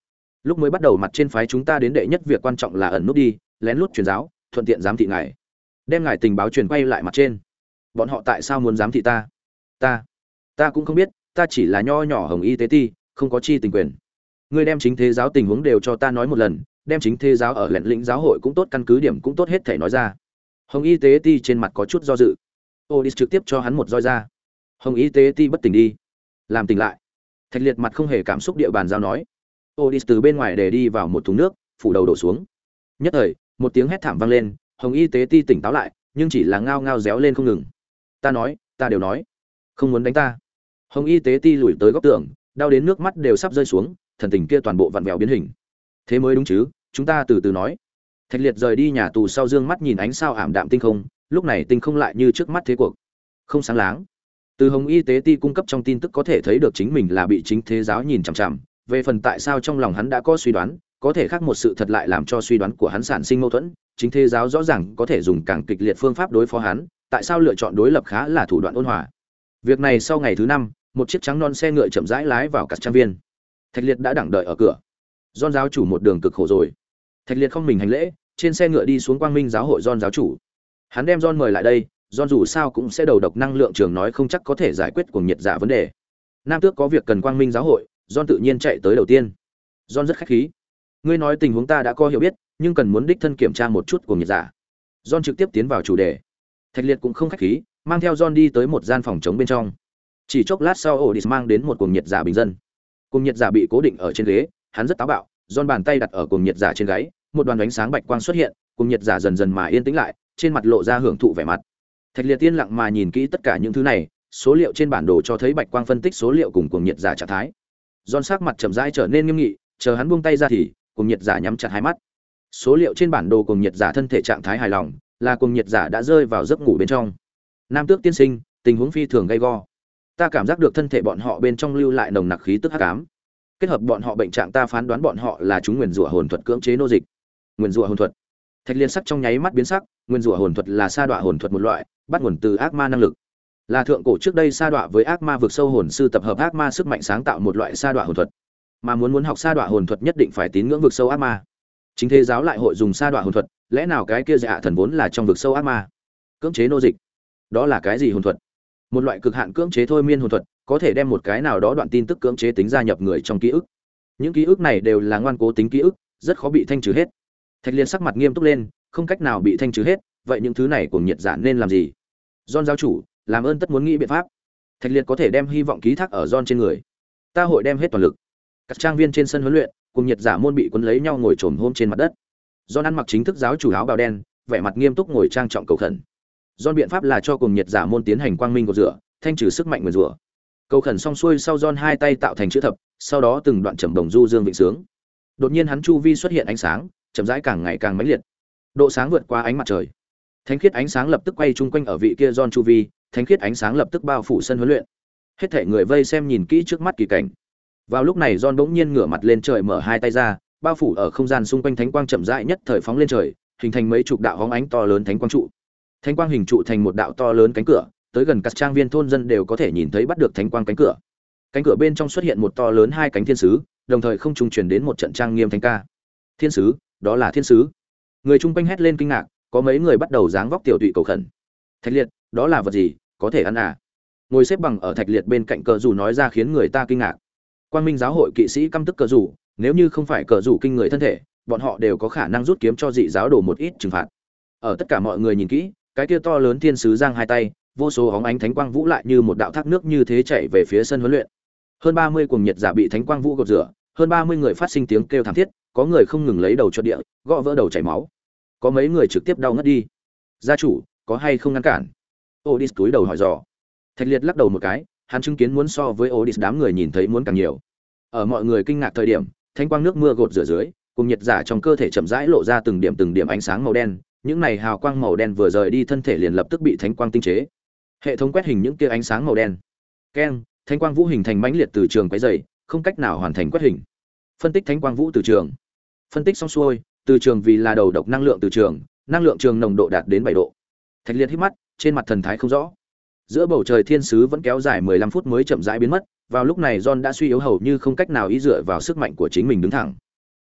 Lúc mới bắt đầu mặt trên phái chúng ta đến đệ nhất việc quan trọng là ẩn nút đi, lén lút truyền giáo, thuận tiện giám thị ngài. Đem ngài tình báo truyền quay lại mặt trên. Bọn họ tại sao muốn giám thị ta? Ta, ta cũng không biết, ta chỉ là nho nhỏ Hồng Y tế ti, không có chi tình quyền. Ngươi đem chính thế giáo tình huống đều cho ta nói một lần, đem chính thế giáo ở lẻn lĩnh giáo hội cũng tốt, căn cứ điểm cũng tốt, hết thảy nói ra. Hồng Y tế ti trên mặt có chút do dự. Odis trực tiếp cho hắn một roi ra. Hồng Y tế ti bất tỉnh đi, làm tỉnh lại. Thạch Liệt mặt không hề cảm xúc địa bàn giao nói. Odis từ bên ngoài để đi vào một thùng nước, phủ đầu đổ xuống. Nhất thời, một tiếng hét thảm vang lên, Hồng Y tế ti tỉnh táo lại, nhưng chỉ là ngao ngao réo lên không ngừng. Ta nói, ta đều nói, không muốn đánh ta. Hồng Y tế ti lùi tới góc tường, đau đến nước mắt đều sắp rơi xuống, thần tình kia toàn bộ vặn vẹo biến hình. Thế mới đúng chứ, chúng ta từ từ nói. Thạch Liệt rời đi nhà tù sau dương mắt nhìn ánh sao ảm đạm tinh không, lúc này tinh không lại như trước mắt thế cuộc, không sáng láng. Từ Hồng Y tế ti cung cấp trong tin tức có thể thấy được chính mình là bị chính thế giáo nhìn chằm chằm, về phần tại sao trong lòng hắn đã có suy đoán, có thể khác một sự thật lại làm cho suy đoán của hắn sản sinh mâu thuẫn, chính thế giáo rõ ràng có thể dùng càng kịch liệt phương pháp đối phó hắn, tại sao lựa chọn đối lập khá là thủ đoạn ôn hòa. Việc này sau ngày thứ năm, một chiếc trắng non xe ngựa chậm rãi lái vào cả trang viên. Thạch Liệt đã đẳng đợi ở cửa. John giáo chủ một đường cực khổ rồi. Thạch Liệt không mình hành lễ, trên xe ngựa đi xuống Quang Minh giáo hội John giáo chủ. Hắn đem John mời lại đây, John dù sao cũng sẽ đầu độc năng lượng trường nói không chắc có thể giải quyết cuồng nhiệt giả vấn đề. Nam Tước có việc cần Quang Minh giáo hội, John tự nhiên chạy tới đầu tiên. John rất khách khí. Ngươi nói tình huống ta đã có hiểu biết, nhưng cần muốn đích thân kiểm tra một chút cuồng nhiệt giả. John trực tiếp tiến vào chủ đề. Thạch Liệt cũng không khách khí, mang theo John đi tới một gian phòng trống bên trong. Chỉ chốc lát sau, Odis mang đến một cuồng nhiệt giả bình dân. Cuồng nhiệt giả bị cố định ở trên ghế, hắn rất táo bạo, John bàn tay đặt ở cuồng nhiệt giả trên gáy, một đoàn ánh sáng bạch quang xuất hiện, cuồng nhiệt giả dần dần mà yên tĩnh lại, trên mặt lộ ra hưởng thụ vẻ mặt. Thạch Liệt tiên lặng mà nhìn kỹ tất cả những thứ này, số liệu trên bản đồ cho thấy bạch quang phân tích số liệu cùng cuồng nhiệt giả trạng thái. John sắc mặt chậm rãi trở nên nghiêm nghị, chờ hắn buông tay ra thì cuồng nhiệt giả nhắm chặt hai mắt. Số liệu trên bản đồ cuồng nhiệt giả thân thể trạng thái hài lòng, là cuồng nhiệt giả đã rơi vào giấc ngủ bên trong. Nam Tước tiên sinh, tình huống phi thường gay go. Ta cảm giác được thân thể bọn họ bên trong lưu lại nồng nặc khí tức hắc ám. Kết hợp bọn họ bệnh trạng, ta phán đoán bọn họ là chúng nguyền rủa hồn thuật cưỡng chế nô dịch. Nguyền rủa hồn thuật. Thạch Liên sắc trong nháy mắt biến sắc, nguyên rủa hồn thuật là sa đọa hồn thuật một loại, bắt nguồn từ ác ma năng lực. Là thượng cổ trước đây sa đọa với ác ma vực sâu hồn sư tập hợp ác ma sức mạnh sáng tạo một loại sa đọa hồn thuật. Mà muốn muốn học sa đọa hồn thuật nhất định phải tín ngưỡng vực sâu ác ma. Chính thế giáo lại hội dùng sa đọa hồn thuật, lẽ nào cái kia dạ thần vốn là trong vực sâu ác ma? Cưỡng chế nô dịch. Đó là cái gì hồn thuật? Một loại cực hạn cưỡng chế thôi miên hồn thuật, có thể đem một cái nào đó đoạn tin tức cưỡng chế tính gia nhập người trong ký ức. Những ký ức này đều là ngoan cố tính ký ức, rất khó bị thanh trừ hết. Thạch Liên sắc mặt nghiêm túc lên, không cách nào bị thanh trừ hết, vậy những thứ này cùng nhiệt giả nên làm gì? John giáo chủ, làm ơn tất muốn nghĩ biện pháp. Thạch Liệt có thể đem hy vọng ký thác ở John trên người. Ta hội đem hết toàn lực. Các trang viên trên sân huấn luyện, cùng nhiệt giả môn bị cuốn lấy nhau ngồi trồm hôm trên mặt đất. John ăn mặc chính thức giáo chủ áo bào đen, vẻ mặt nghiêm túc ngồi trang trọng cầu khẩn. John biện pháp là cho cùng nhiệt giả môn tiến hành quang minh cột rửa, thanh trừ sức mạnh nguyền rủa. Cầu khẩn xong xuôi sau, John hai tay tạo thành chữ thập, sau đó từng đoạn trầm đồng du dương vịnh sướng. Đột nhiên hắn chu vi xuất hiện ánh sáng, chậm rãi càng ngày càng mãnh liệt. Độ sáng vượt qua ánh mặt trời. Thánh khiết ánh sáng lập tức quay chung quanh ở vị kia John chu vi, thánh khiết ánh sáng lập tức bao phủ sân huấn luyện. Hết thảy người vây xem nhìn kỹ trước mắt kỳ cảnh. Vào lúc này John bỗng nhiên ngửa mặt lên trời, mở hai tay ra, bao phủ ở không gian xung quanh thánh quang chậm rãi nhất thời phóng lên trời, hình thành mấy chục đạo hóng ánh to lớn thánh quang trụ. Thánh quang hình trụ thành một đạo to lớn cánh cửa, tới gần các trang viên thôn dân đều có thể nhìn thấy bắt được thánh quang cánh cửa. Cánh cửa bên trong xuất hiện một to lớn hai cánh thiên sứ, đồng thời không trung truyền đến một trận trang nghiêm thánh ca. Thiên sứ, đó là thiên sứ. Người chung quanh hét lên kinh ngạc, có mấy người bắt đầu dáng vóc tiểu tụy cầu khẩn. Thạch Liệt, đó là vật gì, có thể ăn à? Ngồi xếp bằng ở Thạch Liệt bên cạnh cờ rủ nói ra khiến người ta kinh ngạc. Quang Minh giáo hội kỵ sĩ căm tức cờ rủ, nếu như không phải cờ rủ kinh người thân thể, bọn họ đều có khả năng rút kiếm cho dị giáo đồ một ít trừng phạt. Ở tất cả mọi người nhìn kỹ, cái kia to lớn thiên sứ giang hai tay, vô số óng ánh thánh quang vũ lại như một đạo thác nước như thế chảy về phía sân huấn luyện. Hơn ba mươi cuồng nhiệt giả bị thánh quang vũ gột rửa, hơn ba mươi người phát sinh tiếng kêu thảm thiết, có người không ngừng lấy đầu cho địa, gõ vỡ đầu chảy máu. Có mấy người trực tiếp đau ngất đi. Gia chủ, có hay không ngăn cản? Odis túi đầu hỏi dò. Thạch Liệt lắc đầu một cái, hắn chứng kiến muốn so với Odis đám người nhìn thấy muốn càng nhiều. Ở mọi người kinh ngạc thời điểm, thánh quang nước mưa gột rửa dưới, cùng nhiệt giả trong cơ thể chậm rãi lộ ra từng điểm từng điểm ánh sáng màu đen, những này hào quang màu đen vừa rời đi thân thể liền lập tức bị thánh quang tinh chế. Hệ thống quét hình những kia ánh sáng màu đen. Keng, thánh quang vũ hình thành mãnh liệt từ trường quấy dày, không cách nào hoàn thành quét hình. Phân tích thánh quang vũ từ trường. Phân tích xong xuôi, từ trường vì là đầu độc năng lượng từ trường, năng lượng trường nồng độ đạt đến bảy độ. Thạch Liệt hít mắt, trên mặt thần thái không rõ. Giữa bầu trời thiên sứ vẫn kéo dài mười lăm phút mới chậm rãi biến mất, vào lúc này John đã suy yếu hầu như không cách nào ý dựa vào sức mạnh của chính mình đứng thẳng.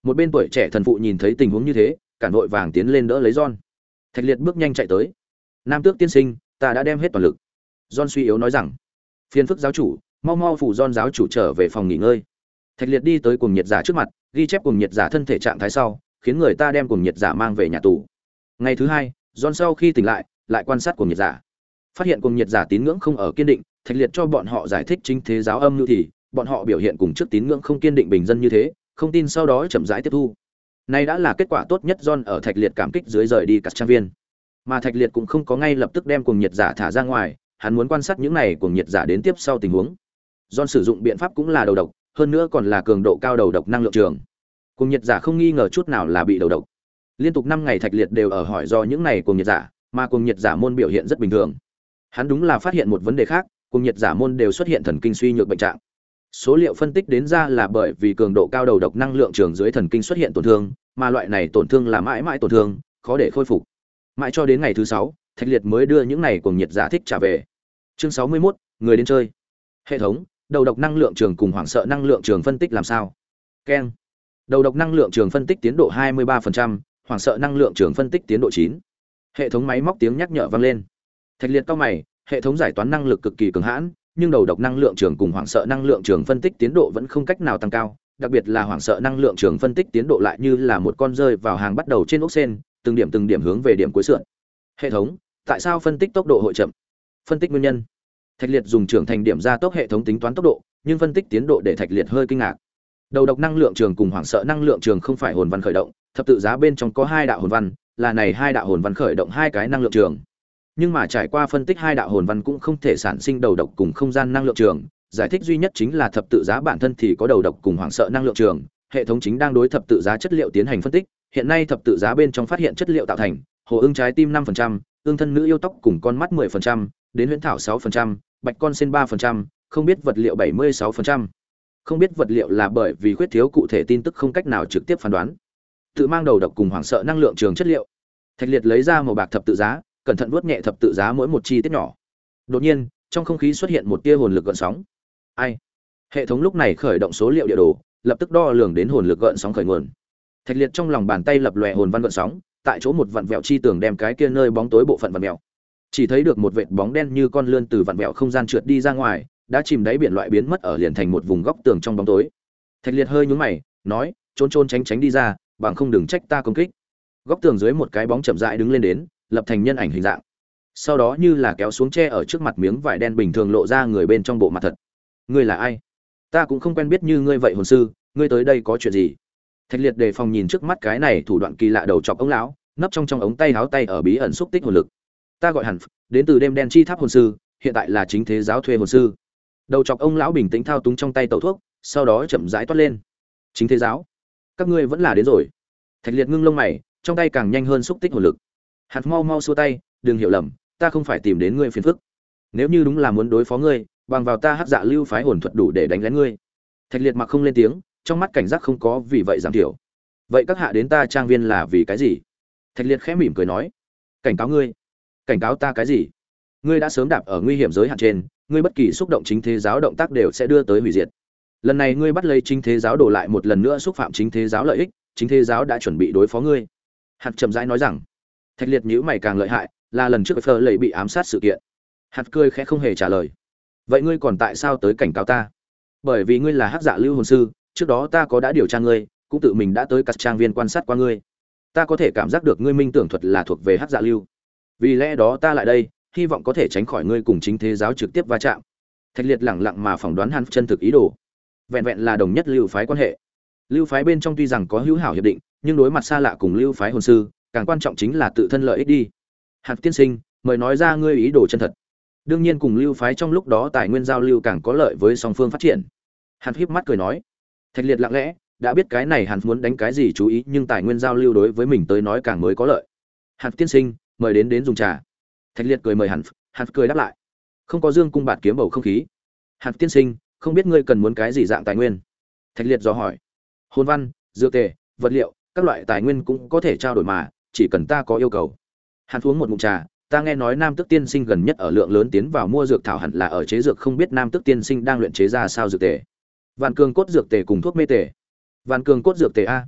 Một bên tuổi trẻ thần phụ nhìn thấy tình huống như thế, cản vội vàng tiến lên đỡ lấy John. Thạch Liệt bước nhanh chạy tới. Nam Tước tiên sinh, ta đã đem hết toàn lực. John suy yếu nói rằng. Phiền phức giáo chủ, mau mau phủ John giáo chủ trở về phòng nghỉ ngơi. Thạch Liệt đi tới Cuồng Nhiệt Giả trước mặt, ghi chép Cuồng Nhiệt Giả thân thể trạng thái sau, khiến người ta đem Cuồng Nhiệt Giả mang về nhà tù. Ngày thứ hai, John sau khi tỉnh lại, lại quan sát Cuồng Nhiệt Giả. Phát hiện Cuồng Nhiệt Giả tín ngưỡng không ở kiên định, Thạch Liệt cho bọn họ giải thích chính thế giáo âm như thì, bọn họ biểu hiện cùng trước tín ngưỡng không kiên định bình dân như thế, không tin sau đó chậm rãi tiếp thu. Này đã là kết quả tốt nhất. John ở Thạch Liệt cảm kích dưới rời đi các trang viên. Mà Thạch Liệt cũng không có ngay lập tức đem Cuồng Nhiệt Giả thả ra ngoài, hắn muốn quan sát những này Cuồng Nhiệt Giả đến tiếp sau tình huống. John sử dụng biện pháp cũng là đầu độc, hơn nữa còn là cường độ cao đầu độc năng lượng trường. Cuồng Nhiệt Giả không nghi ngờ chút nào là bị đầu độc. Liên tục năm ngày Thạch Liệt đều ở hỏi do những này Cuồng Nhiệt Giả, mà Cuồng Nhiệt Giả môn biểu hiện rất bình thường. Hắn đúng là phát hiện một vấn đề khác, Cuồng Nhiệt Giả môn đều xuất hiện thần kinh suy nhược bệnh trạng. Số liệu phân tích đến ra là bởi vì cường độ cao đầu độc năng lượng trường dưới thần kinh xuất hiện tổn thương, mà loại này tổn thương là mãi mãi tổn thương, khó để khôi phục. Mãi cho đến ngày thứ sáu, Thạch Liệt mới đưa những này Cuồng Nhiệt Giả thích trả về. Chương sáu mươi mốt, người đến chơi. Hệ thống, đầu độc năng lượng trường cùng hoảng sợ năng lượng trường phân tích làm sao? Keng. Đầu độc năng lượng trường phân tích tiến độ hai mươi ba phần trăm, hoảng sợ năng lượng trường phân tích tiến độ chín. Hệ thống máy móc tiếng nhắc nhở vang lên. Thạch Liệt cau mày, hệ thống giải toán năng lực cực kỳ cường hãn, nhưng đầu độc năng lượng trường cùng hoảng sợ năng lượng trường phân tích tiến độ vẫn không cách nào tăng cao, đặc biệt là hoảng sợ năng lượng trường phân tích tiến độ lại như là một con rơi vào hàng bắt đầu trên ốc sen, từng điểm từng điểm hướng về điểm cuối sườn. Hệ thống, tại sao phân tích tốc độ hội chậm? Phân tích nguyên nhân. Thạch Liệt dùng trưởng thành điểm gia tốc hệ thống tính toán tốc độ, nhưng phân tích tiến độ để Thạch Liệt hơi kinh ngạc. Đầu độc năng lượng trường cùng hoảng sợ năng lượng trường không phải hồn văn khởi động, thập tự giá bên trong có hai đạo hồn văn, là này hai đạo hồn văn khởi động hai cái năng lượng trường. Nhưng mà trải qua phân tích hai đạo hồn văn cũng không thể sản sinh đầu độc cùng không gian năng lượng trường, giải thích duy nhất chính là thập tự giá bản thân thì có đầu độc cùng hoảng sợ năng lượng trường, hệ thống chính đang đối thập tự giá chất liệu tiến hành phân tích, hiện nay thập tự giá bên trong phát hiện chất liệu tạo thành, hồ ưng trái tim năm phần trăm, ương thân nữ yêu tóc cùng con mắt mười phần trăm, đến huyễn thảo sáu phần trăm, bạch con sen ba phần trăm, không biết vật liệu bảy mươi sáu phần trăm. Không biết vật liệu là bởi vì khuyết thiếu cụ thể tin tức không cách nào trực tiếp phán đoán. Tự mang đầu độc cùng hoảng sợ năng lượng trường chất liệu. Thạch Liệt lấy ra màu bạc thập tự giá, cẩn thận vuốt nhẹ thập tự giá mỗi một chi tiết nhỏ. Đột nhiên, trong không khí xuất hiện một tia hồn lực gợn sóng. Ai? Hệ thống lúc này khởi động số liệu địa đồ, lập tức đo lường đến hồn lực gợn sóng khởi nguồn. Thạch Liệt trong lòng bàn tay lập lòe hồn văn gợn sóng, tại chỗ một vặn vẹo chi tường đem cái kia nơi bóng tối bộ phận vặn vẹo. Chỉ thấy được một vệt bóng đen như con lươn từ vặn vẹo không gian trượt đi ra ngoài, đã chìm đáy biển loại biến mất ở liền thành một vùng góc tường trong bóng tối. Thạch Liệt hơi nhướng mày, nói, trốn trốn tránh tránh đi ra, bằng không đừng trách ta công kích. Góc tường dưới một cái bóng chậm rãi đứng lên đến, lập thành nhân ảnh hình dạng. Sau đó như là kéo xuống tre ở trước mặt miếng vải đen bình thường lộ ra người bên trong bộ mặt thật. Ngươi là ai? Ta cũng không quen biết như ngươi vậy hồn sư, ngươi tới đây có chuyện gì? Thạch Liệt đề phòng nhìn trước mắt cái này thủ đoạn kỳ lạ đầu chọc ống lão, nấp trong trong ống tay áo tay ở bí ẩn xúc tích hồn lực. Ta gọi hẳn, đến từ đêm đen chi tháp hồn sư, hiện tại là chính thế giáo thuê hồn sư. Đầu chọc ông lão bình tĩnh thao túng trong tay tẩu thuốc, sau đó chậm rãi toát lên. Chính thế giáo, các ngươi vẫn là đến rồi. Thạch Liệt ngưng lông mày, trong tay càng nhanh hơn xúc tích hồn lực. Hạt mau mau xua tay, đừng hiểu lầm, ta không phải tìm đến ngươi phiền phức. Nếu như đúng là muốn đối phó ngươi, bằng vào ta hắc dạ lưu phái hồn thuật đủ để đánh lén ngươi. Thạch Liệt mặc không lên tiếng, trong mắt cảnh giác không có vì vậy giảm thiểu. Vậy các hạ đến ta trang viên là vì cái gì? Thạch Liệt khẽ mỉm cười nói, cảnh cáo ngươi. Cảnh cáo ta cái gì? Ngươi đã sớm đạp ở nguy hiểm giới hạn trên, ngươi bất kỳ xúc động chính thế giáo động tác đều sẽ đưa tới hủy diệt. Lần này ngươi bắt lấy chính thế giáo đổ lại một lần nữa xúc phạm chính thế giáo lợi ích, chính thế giáo đã chuẩn bị đối phó ngươi. Hạt chậm rãi nói rằng. Thạch Liệt nhíu mày càng lợi hại, là lần trước Phơ lầy bị ám sát sự kiện. Hạt cười khẽ không hề trả lời. Vậy ngươi còn tại sao tới cảnh cáo ta? Bởi vì ngươi là hắc dạ lưu hồn sư, trước đó ta có đã điều tra ngươi, cũng tự mình đã tới các trang viên quan sát qua ngươi. Ta có thể cảm giác được ngươi minh tưởng thuật là thuộc về hắc dạ lưu. Vì lẽ đó ta lại đây, hy vọng có thể tránh khỏi ngươi cùng chính thế giáo trực tiếp va chạm. Thạch Liệt lẳng lặng mà phỏng đoán hắn chân thực ý đồ. Vẹn vẹn là đồng nhất lưu phái quan hệ. Lưu phái bên trong tuy rằng có hữu hảo hiệp định, nhưng đối mặt xa lạ cùng lưu phái hồn sư, càng quan trọng chính là tự thân lợi ích đi. Hạt tiên sinh, mời nói ra ngươi ý đồ chân thật. Đương nhiên cùng lưu phái trong lúc đó tài nguyên giao lưu càng có lợi với song phương phát triển. Hạt híp mắt cười nói. Thạch Liệt lặng lẽ, đã biết cái này hắn muốn đánh cái gì chú ý, nhưng tài nguyên giao lưu đối với mình tới nói càng mới có lợi. Hạt tiên sinh, mời đến đến dùng trà. Thạch Liệt cười mời hắn, Hạt cười đáp lại. Không có dương cung bạt kiếm bầu không khí. Hạt tiên sinh, không biết ngươi cần muốn cái gì dạng tài nguyên? Thạch Liệt dò hỏi. Hồn văn, dược tề, vật liệu, các loại tài nguyên cũng có thể trao đổi mà, chỉ cần ta có yêu cầu. Hàn uống một ngụm trà, ta nghe nói Nam Tước tiên sinh gần nhất ở lượng lớn tiến vào mua dược thảo, hẳn là ở chế dược, không biết Nam Tước tiên sinh đang luyện chế ra sao dược tề. Vạn cường cốt dược tề cùng thuốc mê tề. Vạn cường cốt dược tề a?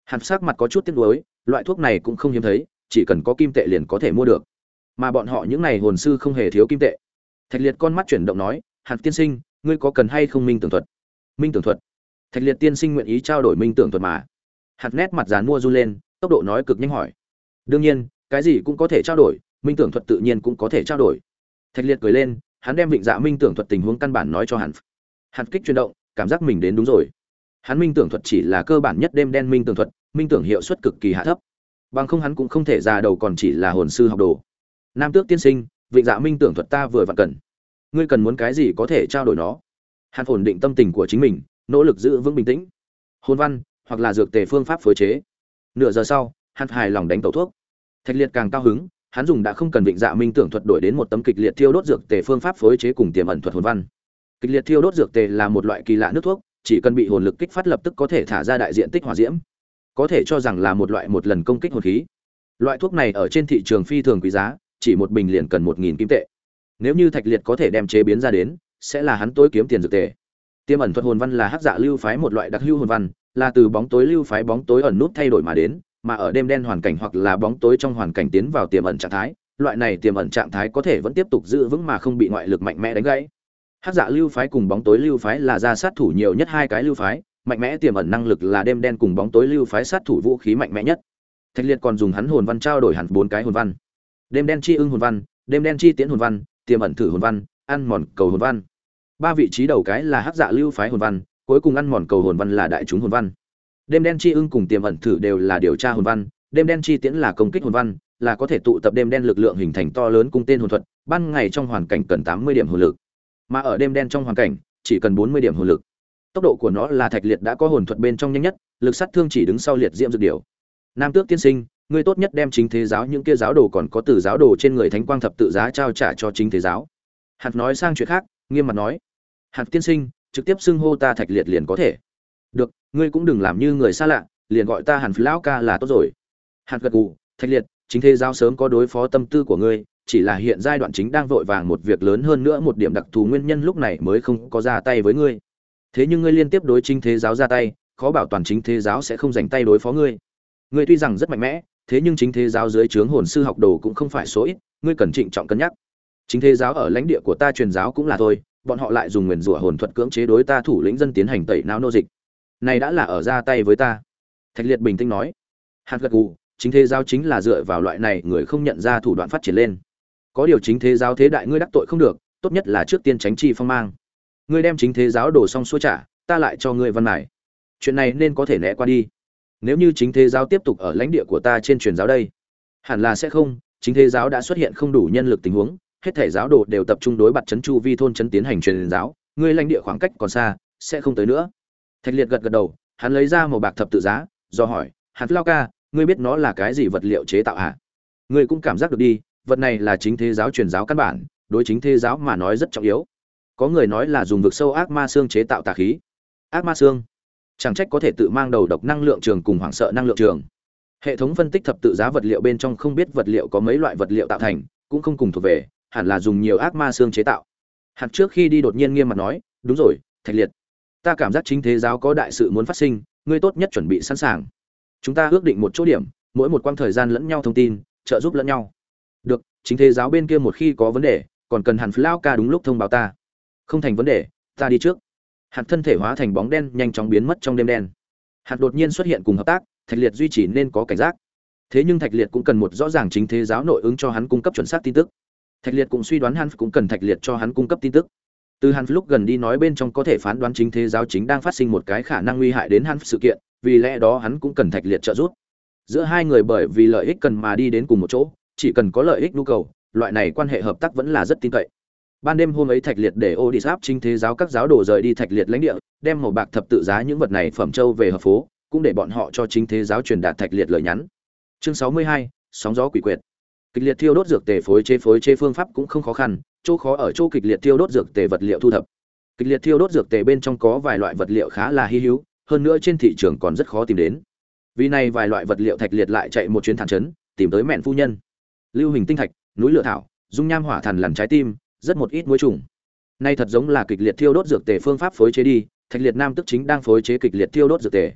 Hàn sắc mặt có chút tiếc nuối, loại thuốc này cũng không hiếm thấy, chỉ cần có kim tệ liền có thể mua được. Mà bọn họ những này hồn sư không hề thiếu kim tệ. Thạch Liệt con mắt chuyển động nói, "Hàn tiên sinh, ngươi có cần hay không minh tưởng thuật?" "Minh tưởng thuật?" Thạch Liệt tiên sinh nguyện ý trao đổi minh tưởng thuật mà. Hàn nét mặt dàn mua run lên, tốc độ nói cực nhanh hỏi. "Đương nhiên, cái gì cũng có thể trao đổi, minh tưởng thuật tự nhiên cũng có thể trao đổi." Thạch Liệt cười lên, hắn đem Vịnh Dạ minh tưởng thuật tình huống căn bản nói cho Hàn. Hàn kích chuyển động, cảm giác mình đến đúng rồi. Hắn minh tưởng thuật chỉ là cơ bản nhất đêm đen minh tưởng thuật, minh tưởng hiệu suất cực kỳ hạ thấp. Bằng không hắn cũng không thể ra đầu còn chỉ là hồn sư học đồ. "Nam Tước tiên sinh, Vịnh Dạ minh tưởng thuật ta vừa vặn cần. Ngươi cần muốn cái gì có thể trao đổi nó." Hàn ổn định tâm tình của chính mình, nỗ lực giữ vững bình tĩnh. Hồn văn, hoặc là dược tề phương pháp phối chế. Nửa giờ sau, Hàn hài lòng đánh tẩu thuốc. Thạch Liệt càng cao hứng, hắn dùng đã không cần Vịnh Dạ minh tưởng thuật đổi đến một tấm kịch liệt thiêu đốt dược tề phương pháp phối chế cùng tiềm ẩn thuật hồn văn. Kịch liệt thiêu đốt dược tề là một loại kỳ lạ nước thuốc, chỉ cần bị hồn lực kích phát lập tức có thể thả ra đại diện tích hỏa diễm, có thể cho rằng là một loại một lần công kích hồn khí. Loại thuốc này ở trên thị trường phi thường quý giá, chỉ một bình liền cần một nghìn kim tệ. Nếu như Thạch Liệt có thể đem chế biến ra đến, sẽ là hắn tối kiếm tiền dược tề. Tiềm ẩn thuật hồn văn là hắc dạ lưu phái một loại đặc hữu hồn văn, là từ bóng tối lưu phái bóng tối ẩn nút thay đổi mà đến, mà ở đêm đen hoàn cảnh hoặc là bóng tối trong hoàn cảnh tiến vào tiềm ẩn trạng thái, loại này tiềm ẩn trạng thái có thể vẫn tiếp tục giữ vững mà không bị ngoại lực mạnh mẽ đánh gãy. Hắc dạ lưu phái cùng bóng tối lưu phái là ra sát thủ nhiều nhất hai cái lưu phái, mạnh mẽ tiềm ẩn năng lực là đêm đen cùng bóng tối lưu phái sát thủ vũ khí mạnh mẽ nhất. Thạch Liệt còn dùng hắn hồn văn trao đổi hẳn bốn cái hồn văn: đêm đen chi ưng hồn văn, đêm đen chi tiễn hồn văn, tiềm ẩn thử hồn văn, ăn mòn cầu hồn văn. Ba vị trí đầu cái là hắc dạ lưu phái hồn văn, cuối cùng ăn mòn cầu hồn văn là đại chúng hồn văn. Đêm đen chi ưng cùng tiềm ẩn thử đều là điều tra hồn văn, đêm đen chi tiễn là công kích hồn văn, là có thể tụ tập đêm đen lực lượng hình thành to lớn cung tên hồn thuật, ban ngày trong hoàn cảnh cần tám mươi điểm hồn lực, mà ở đêm đen trong hoàn cảnh chỉ cần bốn mươi điểm hồn lực. Tốc độ của nó là Thạch Liệt đã có hồn thuật bên trong nhanh nhất, lực sát thương chỉ đứng sau liệt diễm dược điều. Nam Tước tiên sinh, ngươi tốt nhất đem chính thế giáo những kia giáo đồ còn có từ giáo đồ trên người thánh quang thập tự giá trao trả cho chính thế giáo. Hạt nói sang chuyện khác, nghiêm mặt nói, Hạt tiên sinh, trực tiếp xưng hô ta Thạch Liệt liền có thể. Được, ngươi cũng đừng làm như người xa lạ, liền gọi ta Hàn lão ca là tốt rồi. Hạt gật gù, Thạch Liệt, chính thế giáo sớm có đối phó tâm tư của ngươi, chỉ là hiện giai đoạn chính đang vội vàng một việc lớn hơn nữa một điểm đặc thù nguyên nhân lúc này mới không có ra tay với ngươi. Thế nhưng ngươi liên tiếp đối chính thế giáo ra tay, khó bảo toàn chính thế giáo sẽ không dành tay đối phó ngươi. Ngươi tuy rằng rất mạnh mẽ, thế nhưng chính thế giáo dưới trướng hồn sư học đồ cũng không phải số ít, ngươi cần trịnh trọng cân nhắc. Chính thế giáo ở lãnh địa của ta truyền giáo cũng là thôi, bọn họ lại dùng nguyền rủa hồn thuật cưỡng chế đối ta thủ lĩnh dân tiến hành tẩy não nô dịch. Này đã là ở ra tay với ta. Thạch Liệt bình tĩnh nói. Hạt gật gù, chính thế giáo chính là dựa vào loại này người không nhận ra thủ đoạn phát triển lên. Có điều chính thế giáo thế đại ngươi đắc tội không được, tốt nhất là trước tiên tránh chi phong mang. Ngươi đem chính thế giáo đổ xong xuôi trả, ta lại cho ngươi văn mải. Chuyện này nên có thể né qua đi. Nếu như chính thế giáo tiếp tục ở lãnh địa của ta trên truyền giáo đây, hẳn là sẽ không, chính thế giáo đã xuất hiện không đủ nhân lực tình huống, hết thể giáo đồ đều tập trung đối mặt trấn chu vi thôn trấn tiến hành truyền giáo, ngươi lãnh địa khoảng cách còn xa, sẽ không tới nữa. Thạch Liệt gật gật đầu, hắn lấy ra màu bạc thập tự giá, do hỏi, Hàn Lão ca, ngươi biết nó là cái gì vật liệu chế tạo hả? Ngươi cũng cảm giác được đi, vật này là chính thế giáo truyền giáo căn bản, đối chính thế giáo mà nói rất trọng yếu. Có người nói là dùng vực sâu ác ma xương chế tạo tà khí. Ác ma xương, chẳng trách có thể tự mang đầu độc năng lượng trường cùng hoảng sợ năng lượng trường. Hệ thống phân tích thập tự giá vật liệu bên trong không biết vật liệu có mấy loại vật liệu tạo thành, cũng không cùng thuộc về, hẳn là dùng nhiều ác ma xương chế tạo. Hạt trước khi đi đột nhiên nghiêm mặt nói, đúng rồi, Thạch Liệt, ta cảm giác chính thế giáo có đại sự muốn phát sinh, ngươi tốt nhất chuẩn bị sẵn sàng. Chúng ta ước định một chỗ điểm, mỗi một quãng thời gian lẫn nhau thông tin, trợ giúp lẫn nhau. Được, chính thế giáo bên kia một khi có vấn đề, còn cần Hàn Lão ca đúng lúc thông báo ta. Không thành vấn đề, ta đi trước. Hạt thân thể hóa thành bóng đen nhanh chóng biến mất trong đêm đen. Hạt đột nhiên xuất hiện cùng hợp tác, Thạch Liệt duy trì nên có cảnh giác. Thế nhưng Thạch Liệt cũng cần một rõ ràng chính thế giáo nội ứng cho hắn cung cấp chuẩn xác tin tức. Thạch Liệt cũng suy đoán hắn cũng cần Thạch Liệt cho hắn cung cấp tin tức. Từ hắn lúc gần đi nói bên trong có thể phán đoán chính thế giáo chính đang phát sinh một cái khả năng nguy hại đến hắn sự kiện, vì lẽ đó hắn cũng cần Thạch Liệt trợ giúp. Giữa hai người bởi vì lợi ích cần mà đi đến cùng một chỗ, chỉ cần có lợi ích nhu cầu, loại này quan hệ hợp tác vẫn là rất tin cậy. Ban đêm hôm ấy Thạch Liệt để Odysseus chính thế giáo các giáo đồ rời đi Thạch Liệt lãnh địa, đem màu bạc thập tự giá những vật này phẩm châu về hợp phố, cũng để bọn họ cho chính thế giáo truyền đạt Thạch Liệt lời nhắn. Chương sáu mươi hai, sóng gió quỷ quyệt. Kịch liệt thiêu đốt dược tề phối chế phối chế phương pháp cũng không khó khăn, chỗ khó ở chỗ kịch liệt thiêu đốt dược tề vật liệu thu thập. Kịch liệt thiêu đốt dược tề bên trong có vài loại vật liệu khá là hi hữu, hơn nữa trên thị trường còn rất khó tìm đến. Vì này vài loại vật liệu Thạch Liệt lại chạy một chuyến thẳng trấn, tìm tới mẹn phu nhân. Lưu hình tinh thạch, núi lửa thảo, dung nham hỏa thần làm trái tim, rất một ít muối trùng. Nay thật giống là kịch liệt thiêu đốt dược tề phương pháp phối chế đi, Thạch Liệt nam tức chính đang phối chế kịch liệt thiêu đốt dược tề.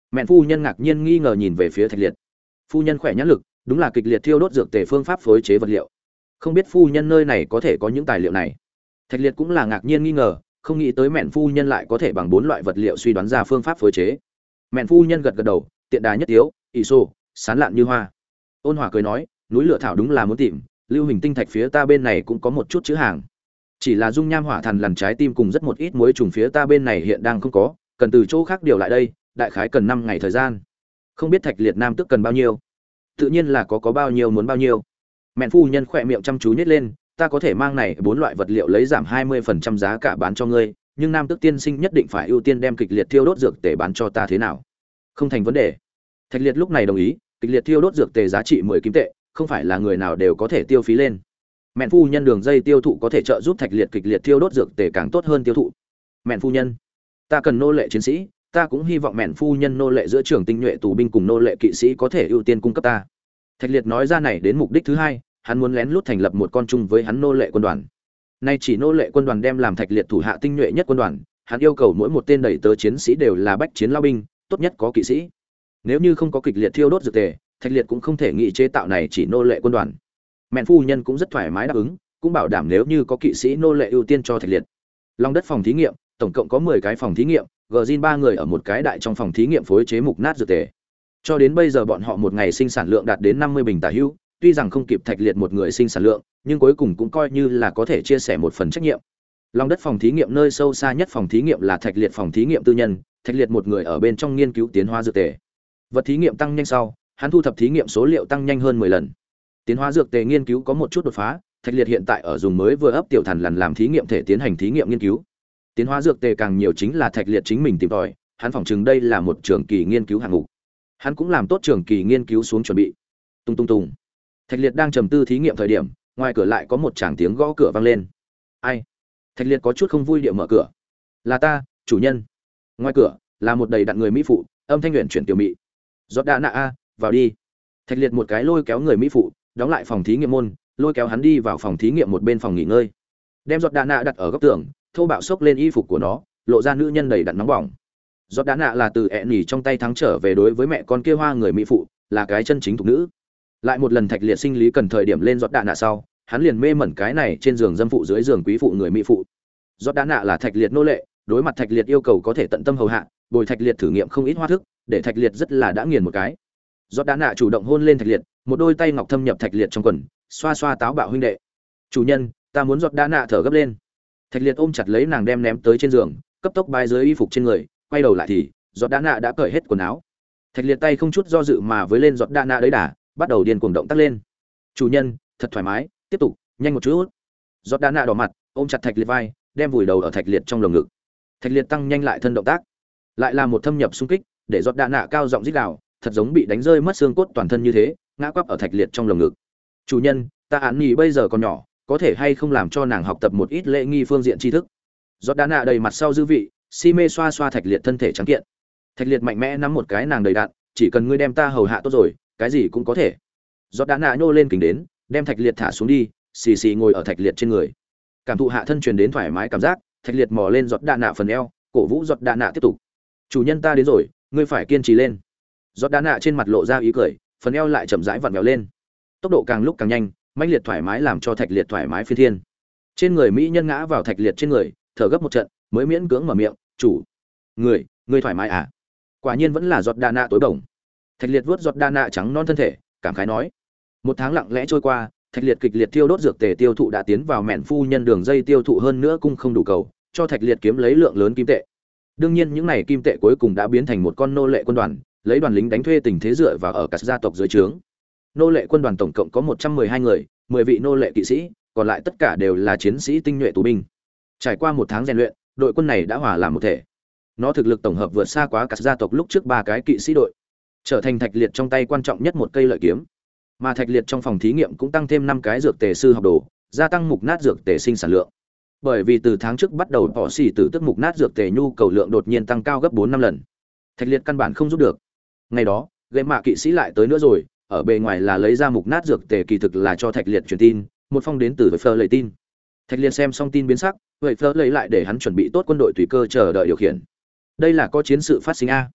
Mẹn phu nhân ngạc nhiên nghi ngờ nhìn về phía Thạch Liệt. Phu nhân khỏe nhãn lực, đúng là kịch liệt thiêu đốt dược tề phương pháp phối chế vật liệu. Không biết phu nhân nơi này có thể có những tài liệu này. Thạch Liệt cũng là ngạc nhiên nghi ngờ, không nghĩ tới Mẹn phu nhân lại có thể bằng bốn loại vật liệu suy đoán ra phương pháp phối chế. Mẹn phu nhân gật gật đầu, tiện đà nhất yếu, ỷ xô, sán lạn như hoa. Ôn Hòa cười nói, núi lửa thảo đúng là muốn tìm, lưu hình tinh thạch phía ta bên này cũng có một chút chữ hàng. Chỉ là dung nham hỏa thần lần trái tim cùng rất một ít muối trùng phía ta bên này hiện đang không có, cần từ chỗ khác điều lại đây, đại khái cần năm ngày thời gian. Không biết Thạch Liệt nam tức cần bao nhiêu? Tự nhiên là có có bao nhiêu muốn bao nhiêu. Mẹn phu nhân khỏe miệng chăm chú nhếch lên, ta có thể mang này bốn loại vật liệu lấy giảm hai mươi phần trăm giá cả bán cho ngươi, nhưng nam tức tiên sinh nhất định phải ưu tiên đem kịch liệt thiêu đốt dược tề bán cho ta thế nào? Không thành vấn đề. Thạch Liệt lúc này đồng ý, kịch liệt thiêu đốt dược tề giá trị mười kim tệ, không phải là người nào đều có thể tiêu phí lên. Mẹn phu nhân đường dây tiêu thụ có thể trợ giúp Thạch Liệt kịch liệt thiêu đốt dược tề càng tốt hơn tiêu thụ. Mẹn phu nhân, ta cần nô lệ chiến sĩ, ta cũng hy vọng Mẹn phu nhân nô lệ giữa trường tinh nhuệ tù binh cùng nô lệ kỵ sĩ có thể ưu tiên cung cấp ta. Thạch Liệt nói ra này đến mục đích thứ hai, hắn muốn lén lút thành lập một con chung với hắn nô lệ quân đoàn. Nay chỉ nô lệ quân đoàn đem làm Thạch Liệt thủ hạ tinh nhuệ nhất quân đoàn, hắn yêu cầu mỗi một tên đầy tớ chiến sĩ đều là bách chiến lao binh, tốt nhất có kỵ sĩ. Nếu như không có kịch liệt thiêu đốt dược tề, Thạch Liệt cũng không thể nghị chế tạo này chỉ nô lệ quân đoàn. Mẹn phu nhân cũng rất thoải mái đáp ứng, cũng bảo đảm nếu như có kỵ sĩ nô lệ ưu tiên cho Thạch Liệt. Long đất phòng thí nghiệm, tổng cộng có mười cái phòng thí nghiệm, Gjin ba người ở một cái đại trong phòng thí nghiệm phối chế mục nát dược tề. Cho đến bây giờ bọn họ một ngày sinh sản lượng đạt đến năm mươi bình tả hữu, tuy rằng không kịp Thạch Liệt một người sinh sản lượng, nhưng cuối cùng cũng coi như là có thể chia sẻ một phần trách nhiệm. Long đất phòng thí nghiệm nơi sâu xa nhất phòng thí nghiệm là Thạch Liệt phòng thí nghiệm tư nhân, Thạch Liệt một người ở bên trong nghiên cứu tiến hóa dược tề. Vật thí nghiệm tăng nhanh sau, hắn thu thập thí nghiệm số liệu tăng nhanh hơn mười lần. Tiến hóa dược tề nghiên cứu có một chút đột phá, Thạch Liệt hiện tại ở dùng mới vừa ấp tiểu thần lần làm thí nghiệm thể tiến hành thí nghiệm nghiên cứu. Tiến hóa dược tề càng nhiều chính là Thạch Liệt chính mình tìm tòi, hắn phỏng chừng đây là một trường kỳ nghiên cứu hạng mục. Hắn cũng làm tốt trường kỳ nghiên cứu xuống chuẩn bị. Tung tung tung. Thạch Liệt đang trầm tư thí nghiệm thời điểm, ngoài cửa lại có một tràng tiếng gõ cửa vang lên. Ai? Thạch Liệt có chút không vui địa mở cửa. Là ta, chủ nhân. Ngoài cửa là một đầy đặn người mỹ phụ, âm thanh luyện chuyển tiểu mỹ. Giọt đã nạ a, vào đi. Thạch Liệt một cái lôi kéo người mỹ phụ, đóng lại phòng thí nghiệm môn, lôi kéo hắn đi vào phòng thí nghiệm một bên phòng nghỉ ngơi. Đem giọt đã nạ đặt ở góc tường, thô bạo xốc lên y phục của nó, lộ ra nữ nhân đầy đặn nóng bỏng. Giọt đã nạ là từ ẹ nỉ trong tay thắng trở về đối với mẹ con kia hoa người mỹ phụ, là cái chân chính thuộc nữ. Lại một lần Thạch Liệt sinh lý cần thời điểm lên giọt đã nạ sau, hắn liền mê mẩn cái này trên giường dâm phụ dưới giường quý phụ người mỹ phụ. Giọt đã nạ là Thạch Liệt nô lệ, đối mặt Thạch Liệt yêu cầu có thể tận tâm hầu hạ, bồi Thạch Liệt thử nghiệm không ít hoa thức, để Thạch Liệt rất là đã nghiền một cái. Giọt đã nạ chủ động hôn lên Thạch Liệt, một đôi tay ngọc thâm nhập Thạch Liệt trong quần, xoa xoa táo bạo huynh đệ. "Chủ nhân, ta muốn." Giọt đã nạ thở gấp lên. Thạch Liệt ôm chặt lấy nàng đem ném tới trên giường, cấp tốc bay dưới y phục trên người, quay đầu lại thì Giọt đã nạ đã cởi hết quần áo. Thạch Liệt tay không chút do dự mà với lên Giọt đã nạ đấy đà, bắt đầu điên cuồng động tác lên. "Chủ nhân, thật thoải mái, tiếp tục, nhanh một chút." Giọt đã nạ đỏ mặt, ôm chặt Thạch Liệt vai, đem vùi đầu ở Thạch Liệt trong lồng ngực. Thạch Liệt tăng nhanh lại thân động tác, lại là một thâm nhập xung kích, để Giọt đã nạ cao giọng rít gào, thật giống bị đánh rơi mất xương cốt toàn thân như thế, ngã quắp ở Thạch Liệt trong lồng ngực. "Chủ nhân, ta án nhỉ bây giờ còn nhỏ, có thể hay không làm cho nàng học tập một ít lễ nghi phương diện tri thức?" Giọt đã nạ đầy mặt sau dư vị, si mê xoa xoa Thạch Liệt thân thể trắng kiện. Thạch Liệt mạnh mẽ nắm một cái nàng đầy đặn, "Chỉ cần ngươi đem ta hầu hạ tốt rồi, cái gì cũng có thể." Giọt đã nạ nhô lên kính đến, đem Thạch Liệt thả xuống đi, xì xì ngồi ở Thạch Liệt trên người. Cảm thụ hạ thân truyền đến thoải mái cảm giác, Thạch Liệt mò lên Giọt đã nạ phần eo, cổ vũ Giọt đã nạ tiếp tục. "Chủ nhân ta đến rồi, ngươi phải kiên trì lên." Giọt đã nạ trên mặt lộ ra ý cười, phần eo lại chậm rãi vặn vẹo lên. Tốc độ càng lúc càng nhanh, mãnh liệt thoải mái làm cho Thạch Liệt thoải mái phi thiên. Trên người mỹ nhân ngã vào Thạch Liệt trên người, thở gấp một trận, mới miễn cưỡng mở miệng, "Chủ, người, ngươi thoải mái à?" Quả nhiên vẫn là Giọt đã nạ tối bổng. Thạch Liệt vuốt Giọt đã nạ trắng non thân thể, cảm khái nói. Một tháng lặng lẽ trôi qua, Thạch Liệt kịch liệt tiêu đốt dược tề tiêu thụ đã tiến vào mẹn phu nhân đường dây tiêu thụ hơn nữa cung không đủ cầu, cho Thạch Liệt kiếm lấy lượng lớn kim tệ. Đương nhiên những này kim tệ cuối cùng đã biến thành một con nô lệ quân đoàn, lấy đoàn lính đánh thuê tình thế dựa vào ở cả gia tộc dưới trướng. Nô lệ quân đoàn tổng cộng có một trăm mười hai người, mười vị nô lệ kỵ sĩ, còn lại tất cả đều là chiến sĩ tinh nhuệ tù binh. Trải qua một tháng rèn luyện, đội quân này đã hòa làm một thể. Nó thực lực tổng hợp vượt xa quá cả gia tộc lúc trước ba cái kỵ sĩ đội, trở thành Thạch Liệt trong tay quan trọng nhất một cây lợi kiếm. Mà Thạch Liệt trong phòng thí nghiệm cũng tăng thêm năm cái dược tề sư học đồ, gia tăng mục nát dược tề sinh sản lượng. Bởi vì từ tháng trước bắt đầu bỏ xỉ tử tức mục nát dược tề nhu cầu lượng đột nhiên tăng cao gấp bốn năm lần. Thạch Liệt căn bản không giúp được. Ngày đó, gây mạ kỵ sĩ lại tới nữa rồi, ở bề ngoài là lấy ra mục nát dược tề kỳ thực là cho Thạch Liệt truyền tin, một phong đến từ Phơ lấy tin. Thạch Liệt xem xong tin biến sắc, vậy Phơ lấy lại để hắn chuẩn bị tốt quân đội tùy cơ chờ đợi điều khiển. Đây là có chiến sự phát sinh a.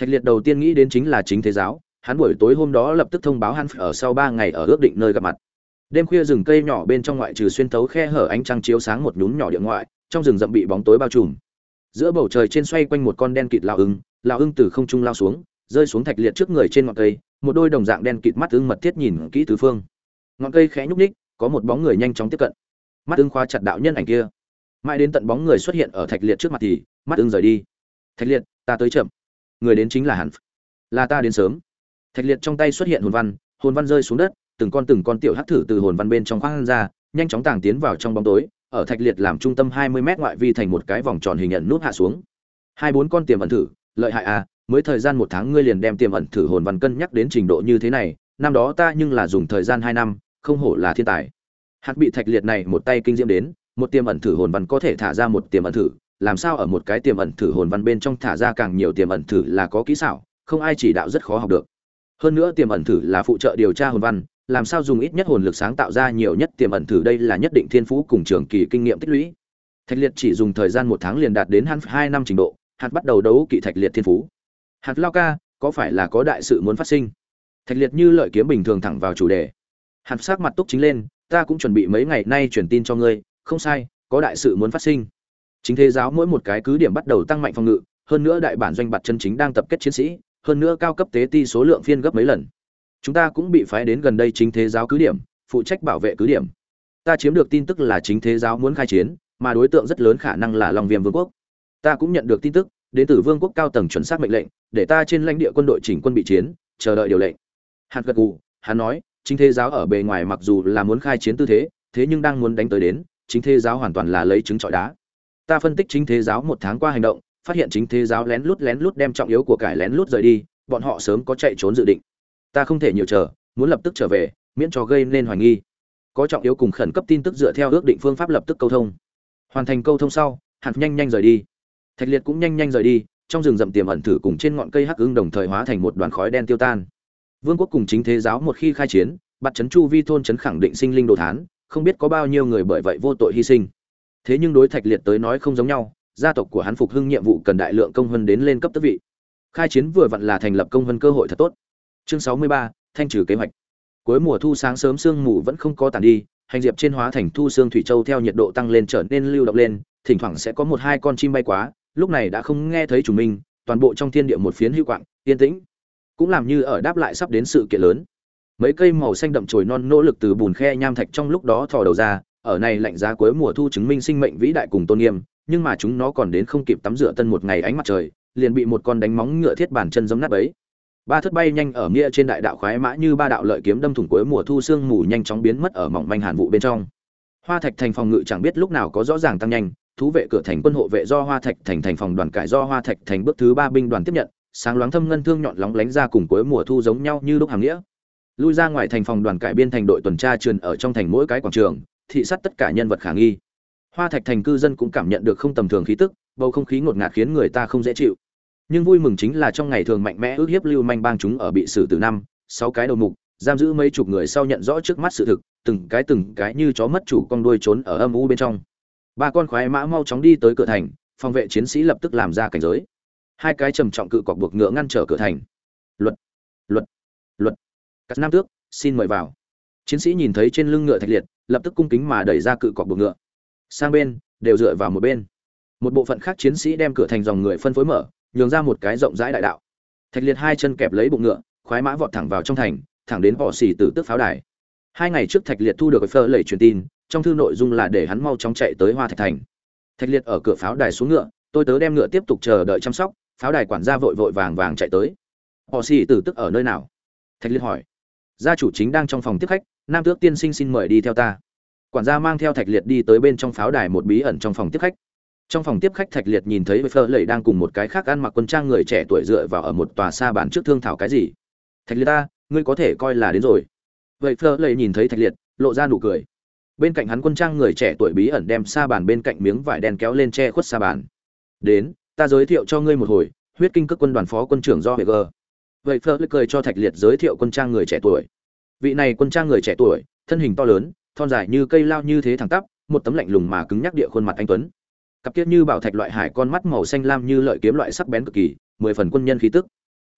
Thạch Liệt đầu tiên nghĩ đến chính là Chính Thế Giáo, hắn buổi tối hôm đó lập tức thông báo hắn ở sau ba ngày ở ước định nơi gặp mặt. Đêm khuya rừng cây nhỏ bên trong ngoại trừ xuyên thấu khe hở ánh trăng chiếu sáng một nhún nhỏ địa ngoại, trong rừng rậm bị bóng tối bao trùm. Giữa bầu trời trên xoay quanh một con đen kịt lão ưng, lão ưng từ không trung lao xuống, rơi xuống Thạch Liệt trước người trên ngọn cây, một đôi đồng dạng đen kịt mắt ưng mật thiết nhìn kỹ tứ phương. Ngọn cây khẽ nhúc nhích, có một bóng người nhanh chóng tiếp cận. Mắt ưng khóa chặt đạo nhân ảnh kia. Mãi đến tận bóng người xuất hiện ở Thạch Liệt trước mặt thì, mắt ưng rời đi. Thạch Liệt, ta tới chậm. Người đến chính là hắn. Là ta đến sớm. Thạch Liệt trong tay xuất hiện hồn văn, hồn văn rơi xuống đất, từng con từng con tiểu hắc thử từ hồn văn bên trong khoang ra, nhanh chóng tàng tiến vào trong bóng tối, ở Thạch Liệt làm trung tâm hai mươi mét ngoại vi thành một cái vòng tròn hình nhận nút hạ xuống. Hai bốn con tiềm ẩn thử, lợi hại à, mới thời gian một tháng ngươi liền đem tiềm ẩn thử hồn văn cân nhắc đến trình độ như thế này, năm đó ta nhưng là dùng thời gian hai năm, không hổ là thiên tài. Hạt bị Thạch Liệt này một tay kinh diễm đến, một tiềm ẩn thử hồn văn có thể thả ra một tiềm ẩn thử, làm sao ở một cái tiềm ẩn thử hồn văn bên trong thả ra càng nhiều tiềm ẩn thử là có kỹ xảo, không ai chỉ đạo rất khó học được. Hơn nữa tiềm ẩn thử là phụ trợ điều tra hồn văn, làm sao dùng ít nhất hồn lực sáng tạo ra nhiều nhất tiềm ẩn thử, đây là nhất định thiên phú cùng trường kỳ kinh nghiệm tích lũy. Thạch Liệt chỉ dùng thời gian một tháng liền đạt đến hắn hai năm trình độ, hạt bắt đầu đấu kỵ Thạch Liệt thiên phú. Hạt lao ca, có phải là có đại sự muốn phát sinh? Thạch Liệt như lợi kiếm bình thường thẳng vào chủ đề. Hạt sắc mặt túc chính lên, ta cũng chuẩn bị mấy ngày nay truyền tin cho ngươi, không sai, có đại sự muốn phát sinh. Chính Thế Giáo mỗi một cái cứ điểm bắt đầu tăng mạnh phòng ngự, hơn nữa đại bản doanh bạt chân chính đang tập kết chiến sĩ, hơn nữa cao cấp tế ti số lượng phiên gấp mấy lần. Chúng ta cũng bị phái đến gần đây Chính Thế Giáo cứ điểm, phụ trách bảo vệ cứ điểm. Ta chiếm được tin tức là Chính Thế Giáo muốn khai chiến, mà đối tượng rất lớn khả năng là Long Viêm Vương quốc. Ta cũng nhận được tin tức, đến từ Vương quốc cao tầng chuẩn xác mệnh lệnh, để ta trên lãnh địa quân đội chỉnh quân bị chiến, chờ đợi điều lệnh. Hạt gật gù, hắn nói, Chính Thế Giáo ở bề ngoài mặc dù là muốn khai chiến tư thế, thế nhưng đang muốn đánh tới đến, Chính Thế Giáo hoàn toàn là lấy trứng trọi đá. Ta phân tích Chính Thế Giáo một tháng qua hành động, phát hiện Chính Thế Giáo lén lút lén lút đem trọng yếu của cải lén lút rời đi, bọn họ sớm có chạy trốn dự định. Ta không thể nhiều chờ, muốn lập tức trở về, miễn cho gây nên hoài nghi. Có trọng yếu cùng khẩn cấp tin tức dựa theo ước định phương pháp lập tức câu thông. Hoàn thành câu thông sau, Hạt nhanh nhanh rời đi. Thạch Liệt cũng nhanh nhanh rời đi, trong rừng rậm tiềm ẩn thử cùng trên ngọn cây hắc ưng đồng thời hóa thành một đoàn khói đen tiêu tan. Vương quốc cùng Chính Thế Giáo một khi khai chiến, bắt chấn chu vi thôn chấn khẳng định sinh linh đồ thán, không biết có bao nhiêu người bởi vậy vô tội hy sinh. Thế nhưng đối Thạch Liệt tới nói không giống nhau, gia tộc của hắn phục hưng nhiệm vụ cần đại lượng công hơn đến lên cấp tước vị. Khai chiến vừa vặn là thành lập công hơn cơ hội thật tốt. Chương sáu mươi ba, thanh trừ kế hoạch. Cuối mùa thu sáng sớm sương mù vẫn không có tàn đi, hành diệp trên hóa thành thu xương thủy châu theo nhiệt độ tăng lên trở nên lưu động lên, thỉnh thoảng sẽ có một hai con chim bay quá, lúc này đã không nghe thấy chủ mình, toàn bộ trong thiên địa một phiến hữu quạng, yên tĩnh. Cũng làm như ở đáp lại sắp đến sự kiện lớn. Mấy cây màu xanh đậm chồi non nỗ lực từ bùn khe nham thạch trong lúc đó thò đầu ra, ở này lạnh giá cuối mùa thu chứng minh sinh mệnh vĩ đại cùng tôn nghiêm, nhưng mà chúng nó còn đến không kịp tắm rửa tân một ngày ánh mặt trời, liền bị một con đánh móng ngựa thiết bản chân giẫm nát bấy. Ba thất bay nhanh ở nghĩa trên đại đạo khoái mã như ba đạo lợi kiếm đâm thủng cuối mùa thu sương mù nhanh chóng biến mất ở mỏng manh hàn vụ bên trong. Hoa Thạch thành phòng ngự chẳng biết lúc nào có rõ ràng tăng nhanh, thú vệ cửa thành quân hộ vệ do Hoa Thạch thành thành phòng đoàn cải do Hoa Thạch thành bước thứ ba binh đoàn tiếp nhận, sáng loáng thâm ngân thương nhọn lóng lánh ra cùng cuối mùa thu giống nhau như lúc hàng nghĩa. Lui ra ngoài thành phòng đoàn cải biên thành đội tuần tra truyền ở trong thành mỗi cái quảng trường, thị sát tất cả nhân vật khả nghi. Hoa Thạch thành cư dân cũng cảm nhận được không tầm thường khí tức, bầu không khí ngột ngạt khiến người ta không dễ chịu. Nhưng vui mừng chính là trong ngày thường mạnh mẽ ước hiếp lưu manh bang chúng ở bị xử tử năm, sáu cái đầu mục, giam giữ mấy chục người sau nhận rõ trước mắt sự thực, từng cái từng cái như chó mất chủ con đuôi trốn ở âm u bên trong. Ba con khoái mã mau chóng đi tới cửa thành, phòng vệ chiến sĩ lập tức làm ra cảnh giới. Hai cái trầm trọng cự cọc buộc ngựa ngăn trở cửa thành. Luật, luật, luật. Cắt nam tước, xin mời vào. Chiến sĩ nhìn thấy trên lưng ngựa Thạch Liệt, lập tức cung kính mà đẩy ra cự cọc buộc ngựa. Sang bên, đều dựa vào một bên. Một bộ phận khác chiến sĩ đem cửa thành dòng người phân phối mở, nhường ra một cái rộng rãi đại đạo. Thạch Liệt hai chân kẹp lấy bụng ngựa, khoái mã vọt thẳng vào trong thành, thẳng đến bỏ xỉ tử tức pháo đài. Hai ngày trước Thạch Liệt thu được phơ lẩy truyền tin, trong thư nội dung là để hắn mau chóng chạy tới Hoa Thạch thành. Thạch Liệt ở cửa pháo đài xuống ngựa, tôi tớ đem ngựa tiếp tục chờ đợi chăm sóc, pháo đài quản gia vội vội vàng vàng chạy tới. Bỏ xỉ tử tức ở nơi nào? Thạch Liệt hỏi. Gia chủ chính đang trong phòng tiếp khách, Nam Tước tiên sinh xin mời đi theo ta. Quản gia mang theo Thạch Liệt đi tới bên trong pháo đài một bí ẩn trong phòng tiếp khách. Trong phòng tiếp khách Thạch Liệt nhìn thấy Phơ Lệ đang cùng một cái khác ăn mặc quân trang người trẻ tuổi dựa vào ở một tòa sa bàn trước thương thảo cái gì. Thạch Liệt ta, ngươi có thể coi là đến rồi. Vậy Phơ Lệ nhìn thấy Thạch Liệt, lộ ra nụ cười. Bên cạnh hắn quân trang người trẻ tuổi bí ẩn đem sa bàn bên cạnh miếng vải đen kéo lên che khuất sa bàn. Đến, ta giới thiệu cho ngươi một hồi, huyết kinh cước quân đoàn phó quân trưởng do G. Vậy Phơ Lệ cười cho Thạch Liệt giới thiệu quân trang người trẻ tuổi. Vị này quân trang người trẻ tuổi, thân hình to lớn, thon dài như cây lao như thế thẳng tắp, một tấm lạnh lùng mà cứng nhắc địa khuôn mặt anh tuấn. Cặp kiết như bảo thạch loại hải con mắt màu xanh lam như lợi kiếm loại sắc bén cực kỳ, mười phần quân nhân khí tức.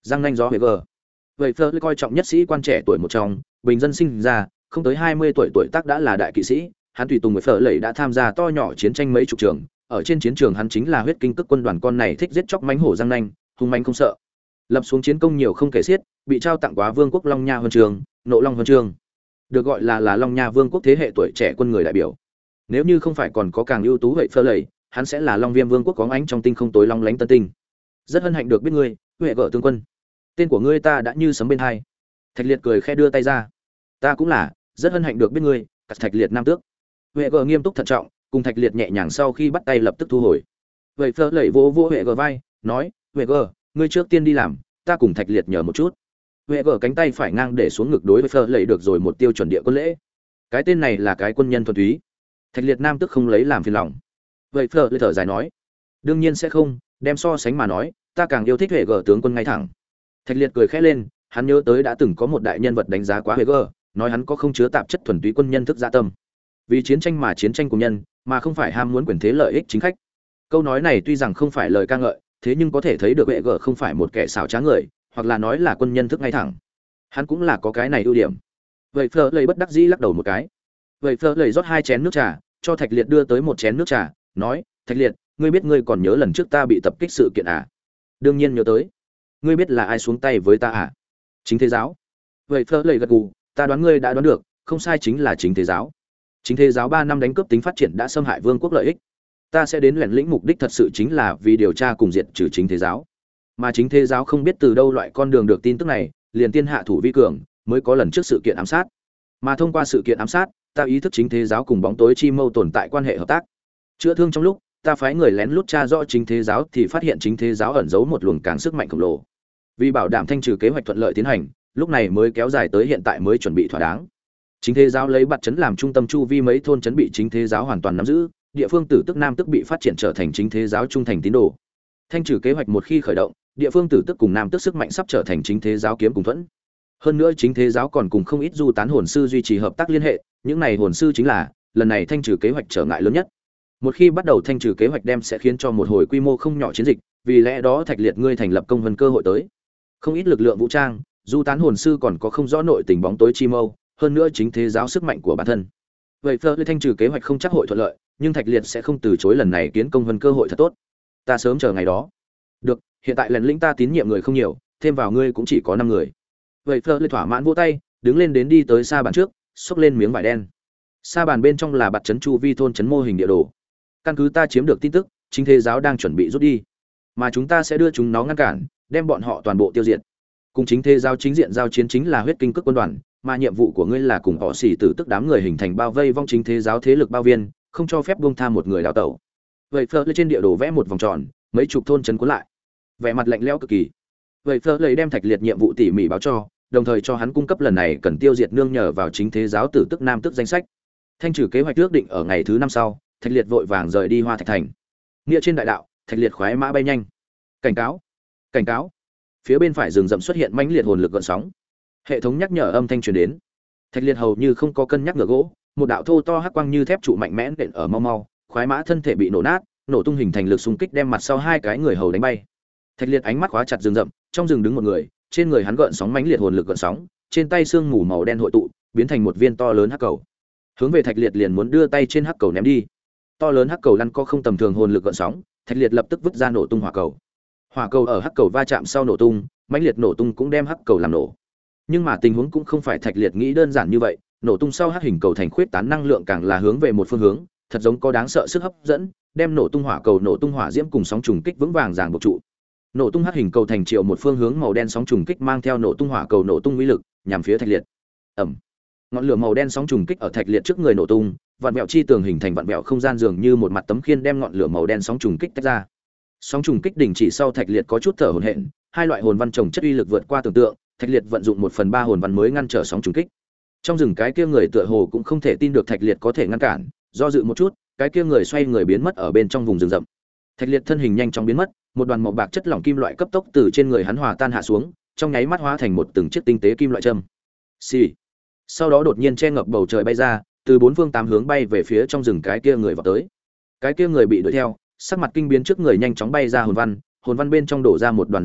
Giang nanh gió huệ gờ. Vậy Fleur coi trọng nhất sĩ quan trẻ tuổi một trong, bình dân sinh ra, không tới hai mươi tuổi tuổi tác đã là đại kỵ sĩ, hắn tùy tùng với Fleur lầy đã tham gia to nhỏ chiến tranh mấy chục trường, ở trên chiến trường hắn chính là huyết kinh cức quân đoàn con này thích giết chóc mãnh hổ Giang nanh, hung mãnh không sợ. Lập xuống chiến công nhiều không kể xiết, bị trao tặng quá Vương quốc Long Nha huân chương, Nộ Long huân chương. Được gọi là là Long Nha Vương quốc thế hệ tuổi trẻ quân người đại biểu. Nếu như không phải còn có càng ưu tú vậy Fleur lầy, hắn sẽ là Long Viêm Vương quốc có ánh trong tinh không tối long lánh tân tinh. Rất hân hạnh được biết ngươi, huệ gở tướng quân. Tên của ngươi ta đã như sấm bên hai. Thạch Liệt cười khẽ đưa tay ra. Ta cũng là, rất hân hạnh được biết ngươi, cắt Thạch Liệt nam tước. Huệ gở nghiêm túc thận trọng, cùng Thạch Liệt nhẹ nhàng sau khi bắt tay lập tức thu hồi. Vậy Fleur lầy vỗ vỗ Huệ gở vai, nói, Huệ gở, ngươi trước tiên đi làm, ta cùng Thạch Liệt nhờ một chút. Huệ gở cánh tay phải ngang để xuống ngực đối với Fleur lầy được rồi một tiêu chuẩn địa quân lễ. Cái tên này là cái quân nhân thuần túy. Thạch Liệt nam tước không lấy làm phiền lòng. Vậy Fleur lầy thở dài nói, đương nhiên sẽ không, đem so sánh mà nói, ta càng yêu thích Huệ gở tướng quân ngay thẳng. Thạch Liệt cười khẽ lên, hắn nhớ tới đã từng có một đại nhân vật đánh giá quá Huệ gở, nói hắn có không chứa tạp chất thuần túy quân nhân thức dạ tâm. Vì chiến tranh mà chiến tranh cùng nhân, mà không phải ham muốn quyền thế lợi ích chính khách. Câu nói này tuy rằng không phải lời ca ngợi, thế nhưng có thể thấy được Huệ gở không phải một kẻ xảo trá người, hoặc là nói là quân nhân thức ngay thẳng. Hắn cũng là có cái này ưu điểm. Vậy Fleur lầy bất đắc dĩ lắc đầu một cái. Vậy Fleur lầy rót hai chén nước trà, cho Thạch Liệt đưa tới một chén nước trà, nói, Thạch Liệt, ngươi biết ngươi còn nhớ lần trước ta bị tập kích sự kiện à? Đương nhiên nhớ tới. Ngươi biết là ai xuống tay với ta à? Chính Thế giáo. Vậy Fleur lầy gật gù, ta đoán ngươi đã đoán được, không sai, chính là Chính Thế giáo. Chính Thế giáo ba năm đánh cướp tính phát triển đã xâm hại vương quốc lợi ích. Ta sẽ đến lẻn lĩnh mục đích thật sự chính là vì điều tra cùng diệt trừ Chính Thế giáo. Mà Chính Thế giáo không biết từ đâu loại con đường được tin tức này, liền tiên hạ thủ vi cường, mới có lần trước sự kiện ám sát. Mà thông qua sự kiện ám sát, ta ý thức Chính Thế giáo cùng bóng tối chi mâu tồn tại quan hệ hợp tác. Chữa thương trong lúc, ta phái người lén lút tra rõ Chính Thế giáo thì phát hiện Chính Thế giáo ẩn giấu một luồng càng sức mạnh khổng lồ. Vì bảo đảm thanh trừ kế hoạch thuận lợi tiến hành, lúc này mới kéo dài tới hiện tại mới chuẩn bị thỏa đáng. Chính Thế giáo lấy Bạt trấn làm trung tâm, chu vi mấy thôn trấn bị Chính Thế giáo hoàn toàn nắm giữ, địa phương tử tức nam tức bị phát triển trở thành Chính Thế giáo trung thành tín đồ. Thanh trừ kế hoạch một khi khởi động, địa phương tử tức cùng nam tức sức mạnh sắp trở thành Chính Thế giáo kiếm cùng thuẫn. Hơn nữa Chính Thế giáo còn cùng không ít du tán hồn sư duy trì hợp tác liên hệ, những này hồn sư chính là lần này thanh trừ kế hoạch trở ngại lớn nhất. Một khi bắt đầu thanh trừ kế hoạch đem sẽ khiến cho một hồi quy mô không nhỏ chiến dịch, vì lẽ đó Thạch Liệt ngươi thành lập công vân cơ hội tới. Không ít lực lượng vũ trang, du tán hồn sư còn có không rõ nội tình bóng tối chi mâu, hơn nữa Chính Thế giáo sức mạnh của bản thân. Vậy Fleur thanh trừ kế hoạch không chắc hội thuận lợi, nhưng Thạch Liệt sẽ không từ chối lần này kiến công vân cơ hội thật tốt. Ta sớm chờ ngày đó. Được, hiện tại lần lĩnh ta tín nhiệm người không nhiều, thêm vào ngươi cũng chỉ có năm người. Vậy Fleur thỏa mãn vỗ tay, đứng lên đến đi tới xa bàn trước, xốc lên miếng vải đen. Xa bàn bên trong là Bạt trấn chu vi thôn trấn mô hình địa đồ. Căn cứ ta chiếm được tin tức, Chính Thế giáo đang chuẩn bị rút đi, mà chúng ta sẽ đưa chúng nó ngăn cản, đem bọn họ toàn bộ tiêu diệt. Cùng Chính Thế giáo chính diện giao chiến chính là huyết kinh cước quân đoàn, mà nhiệm vụ của ngươi là cùng họ xỉ tử tức đám người hình thành bao vây vong Chính Thế giáo thế lực bao viên, không cho phép buông tha một người đào tẩu. Vậy Fleur lên trên địa đồ vẽ một vòng tròn, mấy chục thôn trấn cuốn lại, vẻ mặt lạnh lẽo cực kỳ. Vậy Fleur lấy đem Thạch Liệt nhiệm vụ tỉ mỉ báo cho, đồng thời cho hắn cung cấp lần này cần tiêu diệt nương nhờ vào Chính Thế giáo tử tức nam tức danh sách. Thanh trừ kế hoạch ước định ở ngày thứ năm sau, Thạch Liệt vội vàng rời đi Hoa Thạch thành. Nghĩa trên đại đạo, Thạch Liệt khoái mã bay nhanh. Cảnh cáo, cảnh cáo! Phía bên phải rừng rậm xuất hiện mãnh liệt hồn lực gợn sóng. Hệ thống nhắc nhở âm thanh truyền đến. Thạch Liệt hầu như không có cân nhắc ngựa gỗ, một đạo thô to hắc quang như thép trụ mạnh mẽ nện ở mau mau, khoái mã thân thể bị nổ nát, nổ tung hình thành lực xung kích đem mặt sau hai cái người hầu đánh bay. Thạch Liệt ánh mắt khóa chặt rừng rậm, trong rừng đứng một người, trên người hắn gợn sóng mãnh liệt hồn lực gợn sóng, trên tay xương mù màu đen hội tụ, biến thành một viên to lớn hắc cầu. Hướng về Thạch Liệt liền muốn đưa tay trên hắc cầu ném đi. To lớn hắc cầu lăn co không tầm thường hồn lực gợn sóng, Thạch Liệt lập tức vứt ra nổ tung hỏa cầu. Hỏa cầu ở hắc cầu va chạm sau nổ tung, mãnh liệt nổ tung cũng đem hắc cầu làm nổ. Nhưng mà tình huống cũng không phải Thạch Liệt nghĩ đơn giản như vậy, nổ tung sau hắc hình cầu thành khuyết tán năng lượng càng là hướng về một phương hướng, thật giống có đáng sợ sức hấp dẫn, đem nổ tung hỏa cầu nổ tung hỏa diễm cùng sóng trùng kích vững vàng ràng buộc trụ. Nổ tung hắc hình cầu thành triệu một phương hướng màu đen sóng trùng kích mang theo nổ tung hỏa cầu nổ tung uy lực, nhằm phía Thạch Liệt. Ầm. Ngọn lửa màu đen sóng trùng kích ở Thạch Liệt trước người nổ tung, vạn vẹo chi tường hình thành vạn vẹo không gian dường như một mặt tấm khiên đem ngọn lửa màu đen sóng trùng kích tách ra. Sóng trùng kích đình chỉ sau Thạch Liệt có chút thở hổn hển, hai loại hồn văn trồng chất uy lực vượt qua tưởng tượng, Thạch Liệt vận dụng một phần ba hồn văn mới ngăn trở sóng trùng kích. Trong rừng cái kia người tựa hồ cũng không thể tin được Thạch Liệt có thể ngăn cản, do dự một chút, cái kia người xoay người biến mất ở bên trong vùng rừng rậm. Thạch Liệt thân hình nhanh chóng biến mất, một đoàn màu bạc chất lỏng kim loại cấp tốc từ trên người hắn hòa tan hạ xuống, trong nháy mắt hóa thành một từng chiếc tinh tế kim loại châm. Xì. Sau đó đột nhiên che ngập bầu trời bay ra, từ bốn phương tám hướng bay về phía trong rừng cái kia người vọt tới. Cái kia người bị đuổi theo, sắc mặt kinh biến trước người nhanh chóng bay ra hồn văn, hồn văn bên trong đổ ra một đoàn dòng nước,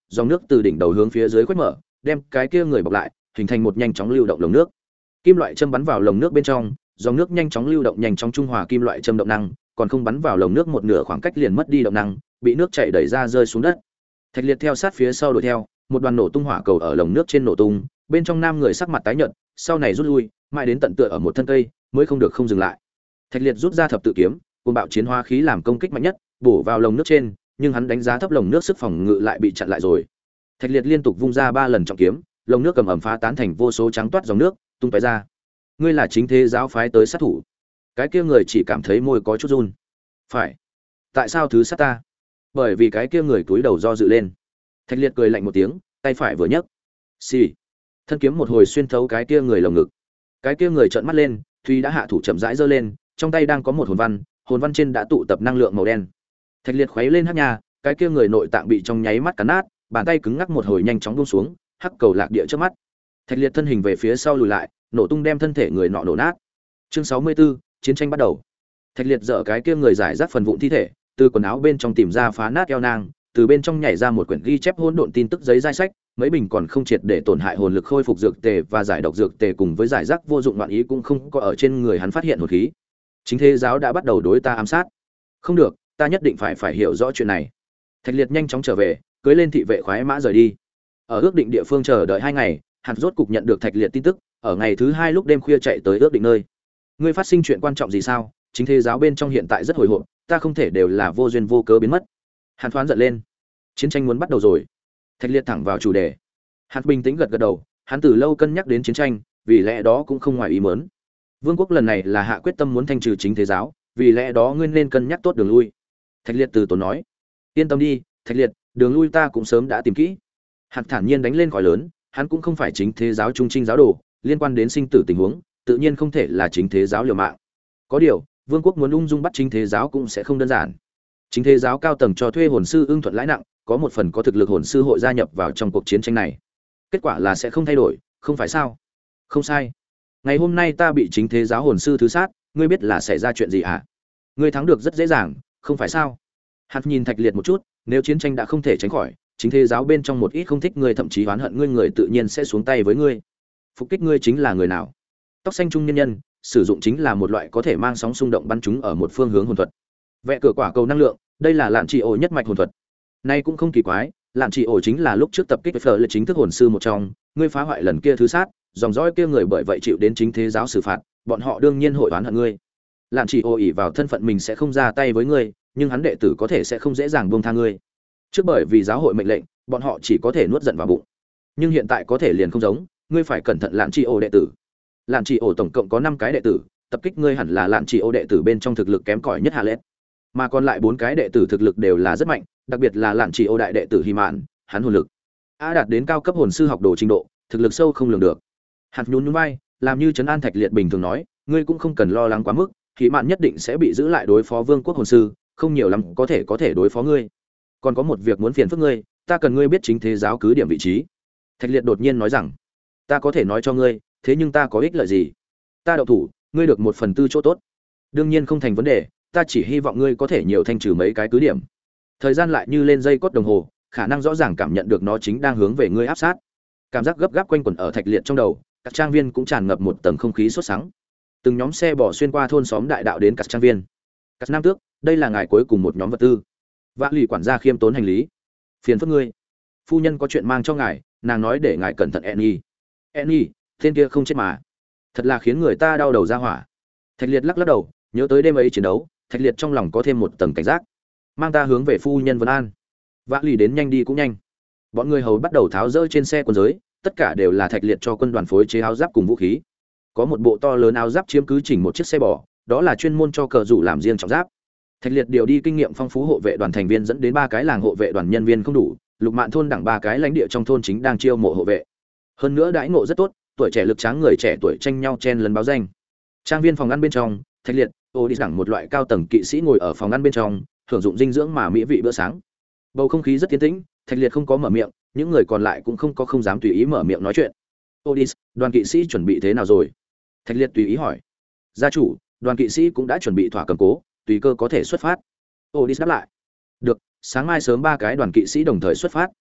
dòng nước từ đỉnh đầu hướng phía dưới khuếch mở, đem cái kia người bọc lại, hình thành một nhanh chóng lưu động lồng nước. Kim loại châm bắn vào lồng nước bên trong, dòng nước nhanh chóng lưu động nhanh chóng trung hòa kim loại châm động năng, còn không bắn vào lồng nước một nửa khoảng cách liền mất đi động năng, bị nước chảy đẩy ra rơi xuống đất. Thạch Liệt theo sát phía sau đuổi theo, một đoàn nổ tung hỏa cầu ở lồng nước trên nổ tung, bên trong nam người sắc mặt tái nhợt, sau này rút lui, mãi đến tận tựa ở một thân cây, mới không được không dừng lại. Thạch Liệt rút ra thập tự kiếm, cuồng bạo chiến hóa khí làm công kích mạnh nhất, bổ vào lồng nước trên, nhưng hắn đánh giá thấp lồng nước sức phòng ngự lại bị chặn lại rồi. Thạch Liệt liên tục vung ra ba lần trọng kiếm, lồng nước cầm ẩm phá tán thành vô số trắng toát dòng nước, tung tóe ra. Ngươi là chính thế giáo phái tới sát thủ? Cái kia người chỉ cảm thấy môi có chút run. Phải. Tại sao thứ sát ta? Bởi vì cái kia người cúi đầu do dự lên. Thạch Liệt cười lạnh một tiếng, tay phải vừa nhấc. Xì. Thân kiếm một hồi xuyên thấu cái kia người lồng ngực. Cái kia người trợn mắt lên, Thúy đã hạ thủ chậm rãi giơ lên, trong tay đang có một hồn văn, hồn văn trên đã tụ tập năng lượng màu đen. Thạch Liệt khuấy lên hắc nha, cái kia người nội tạng bị trong nháy mắt cắn nát, bàn tay cứng ngắc một hồi nhanh chóng buông xuống, hắc cầu lạc địa trước mắt. Thạch Liệt thân hình về phía sau lùi lại, nổ tung đem thân thể người nọ nổ nát. Chương sáu mươi 64, chiến tranh bắt đầu. Thạch Liệt dở cái kia người giải rác phần vụn thi thể, từ quần áo bên trong tìm ra phá nát eo nang, từ bên trong nhảy ra một quyển ghi chép hỗn độn tin tức giấy dai sách, mấy bình còn không triệt để tổn hại hồn lực khôi phục dược tề và giải độc dược tề cùng với giải rác vô dụng loạn ý cũng không có ở trên người hắn phát hiện hồn khí. Chính thế giáo đã bắt đầu đối ta ám sát. Không được, ta nhất định phải phải hiểu rõ chuyện này. Thạch Liệt nhanh chóng trở về, cưỡi lên thị vệ khoái mã rời đi. Ở ước định địa phương chờ đợi hai ngày, hắn rốt cục nhận được Thạch Liệt tin tức, ở ngày thứ hai lúc đêm khuya chạy tới ước định nơi. Ngươi phát sinh chuyện quan trọng gì sao? Chính thế giáo bên trong hiện tại rất hồi hộp, ta không thể đều là vô duyên vô cớ biến mất. Hắn thoáng giận lên. Chiến tranh muốn bắt đầu rồi. Thạch Liệt thẳng vào chủ đề. Hắn bình tĩnh gật gật đầu, hắn từ lâu cân nhắc đến chiến tranh, vì lẽ đó cũng không ngoài ý muốn. Vương quốc lần này là hạ quyết tâm muốn thanh trừ chính thế giáo, vì lẽ đó ngươi nên cân nhắc tốt đường lui. Thạch Liệt từ tốn nói. Yên tâm đi, Thạch Liệt, đường lui ta cũng sớm đã tìm kỹ. Hắn thản nhiên đánh lên còi lớn, hắn cũng không phải chính thế giáo trung trinh giáo đồ, liên quan đến sinh tử tình huống, tự nhiên không thể là chính thế giáo liều mạng. Có điều, vương quốc muốn ung dung bắt chính thế giáo cũng sẽ không đơn giản. Chính thế giáo cao tầng cho thuê hồn sư ưng thuận lãi nặng, có một phần có thực lực hồn sư hội gia nhập vào trong cuộc chiến tranh này. Kết quả là sẽ không thay đổi, không phải sao? Không sai. Ngày hôm nay ta bị chính thế giáo hồn sư thứ sát, ngươi biết là xảy ra chuyện gì hả? Ngươi thắng được rất dễ dàng, không phải sao? Hắn nhìn Thạch Liệt một chút, nếu chiến tranh đã không thể tránh khỏi, chính thế giáo bên trong một ít không thích ngươi thậm chí oán hận ngươi người tự nhiên sẽ xuống tay với ngươi. Phục kích ngươi chính là người nào? Tóc xanh trung nhân nhân, sử dụng chính là một loại có thể mang sóng xung động bắn chúng ở một phương hướng hồn thuật. Vẽ cửa quả cầu năng lượng, đây là lạn trị ổ nhất mạch hồn thuật. Nay cũng không kỳ quái, lạn trị ổ chính là lúc trước tập kích phở là chính thức hồn sư một trong, ngươi phá hoại lần kia thứ sát, dòng dõi kia người bởi vậy chịu đến chính thế giáo xử phạt, bọn họ đương nhiên hội oán hận ngươi. Lạn trị ổ ỷ vào thân phận mình sẽ không ra tay với ngươi, nhưng hắn đệ tử có thể sẽ không dễ dàng buông tha ngươi. Trước bởi vì giáo hội mệnh lệnh, bọn họ chỉ có thể nuốt giận vào bụng. Nhưng hiện tại có thể liền không giống, ngươi phải cẩn thận lạn trị ổ đệ tử. Lạn trị ổ tổng cộng có năm cái đệ tử, tập kích ngươi hẳn là lạn trị ổ đệ tử bên trong thực lực kém cỏi nhất hạ lết. Mà còn lại bốn cái đệ tử thực lực đều là rất mạnh, đặc biệt là lạn trị ổ đại đệ tử Hy Mạn, hắn hồn lực a đạt đến cao cấp hồn sư học đồ trình độ, thực lực sâu không lường được. Hạt nhún nhún vai, làm như trấn an Thạch Liệt bình thường nói, ngươi cũng không cần lo lắng quá mức, Hy Mạn nhất định sẽ bị giữ lại đối phó vương quốc hồn sư, không nhiều lắm có thể có thể đối phó ngươi. Còn có một việc muốn phiền phức ngươi, ta cần ngươi biết chính thế giáo cứ điểm vị trí. Thạch Liệt đột nhiên nói rằng, ta có thể nói cho ngươi, thế nhưng ta có ích lợi gì? Ta đậu thủ, ngươi được một phần tư chỗ tốt. Đương nhiên không thành vấn đề, ta chỉ hy vọng ngươi có thể nhiều thanh trừ mấy cái cứ điểm. Thời gian lại như lên dây cốt đồng hồ, khả năng rõ ràng cảm nhận được nó chính đang hướng về ngươi áp sát. Cảm giác gấp gáp quanh quẩn ở Thạch Liệt trong đầu, các trang viên cũng tràn ngập một tầng không khí sốt sắng. Từng nhóm xe bỏ xuyên qua thôn xóm đại đạo đến các trang viên. Các nam tước, đây là ngài cuối cùng một nhóm vật tư. Vã lì quản gia khiêm tốn hành lý. Phiền phức ngươi, phu nhân có chuyện mang cho ngài, nàng nói để ngài cẩn thận. Enny. Enny, tên kia không chết mà. Thật là khiến người ta đau đầu ra hỏa. Thạch Liệt lắc lắc đầu, nhớ tới đêm ấy chiến đấu, Thạch Liệt trong lòng có thêm một tầng cảnh giác. Mang ta hướng về phu nhân Vân An. Vã lì đến nhanh đi cũng nhanh. Bọn người hầu bắt đầu tháo rỡ trên xe quân giới, tất cả đều là Thạch Liệt cho quân đoàn phối chế áo giáp cùng vũ khí. Có một bộ to lớn áo giáp chiếm cứ chỉnh một chiếc xe bò, đó là chuyên môn cho cờ rủ làm riêng trọng giáp. Thạch Liệt điều đi kinh nghiệm phong phú hộ vệ đoàn thành viên dẫn đến ba cái làng hộ vệ đoàn nhân viên không đủ, Lục Mạn thôn đẳng ba cái lãnh địa trong thôn chính đang chiêu mộ hộ vệ. Hơn nữa đãi ngộ rất tốt, tuổi trẻ lực tráng người trẻ tuổi tranh nhau chen lấn báo danh. Trang viên phòng ăn bên trong, Thạch Liệt, ô đi đẳng một loại cao tầng kỵ sĩ ngồi ở phòng ăn bên trong, hưởng dụng dinh dưỡng mà mỹ vị bữa sáng. Bầu không khí rất tiến tĩnh, Thạch Liệt không có mở miệng, những người còn lại cũng không có không dám tùy ý mở miệng nói chuyện. Odis, đoàn kỵ sĩ chuẩn bị thế nào rồi? Thạch Liệt tùy ý hỏi. Gia chủ, đoàn kỵ sĩ cũng đã chuẩn bị thỏa cầm cố, tùy cơ có thể xuất phát. Odis đáp lại. Được, sáng mai sớm ba cái đoàn kỵ sĩ đồng thời xuất phát.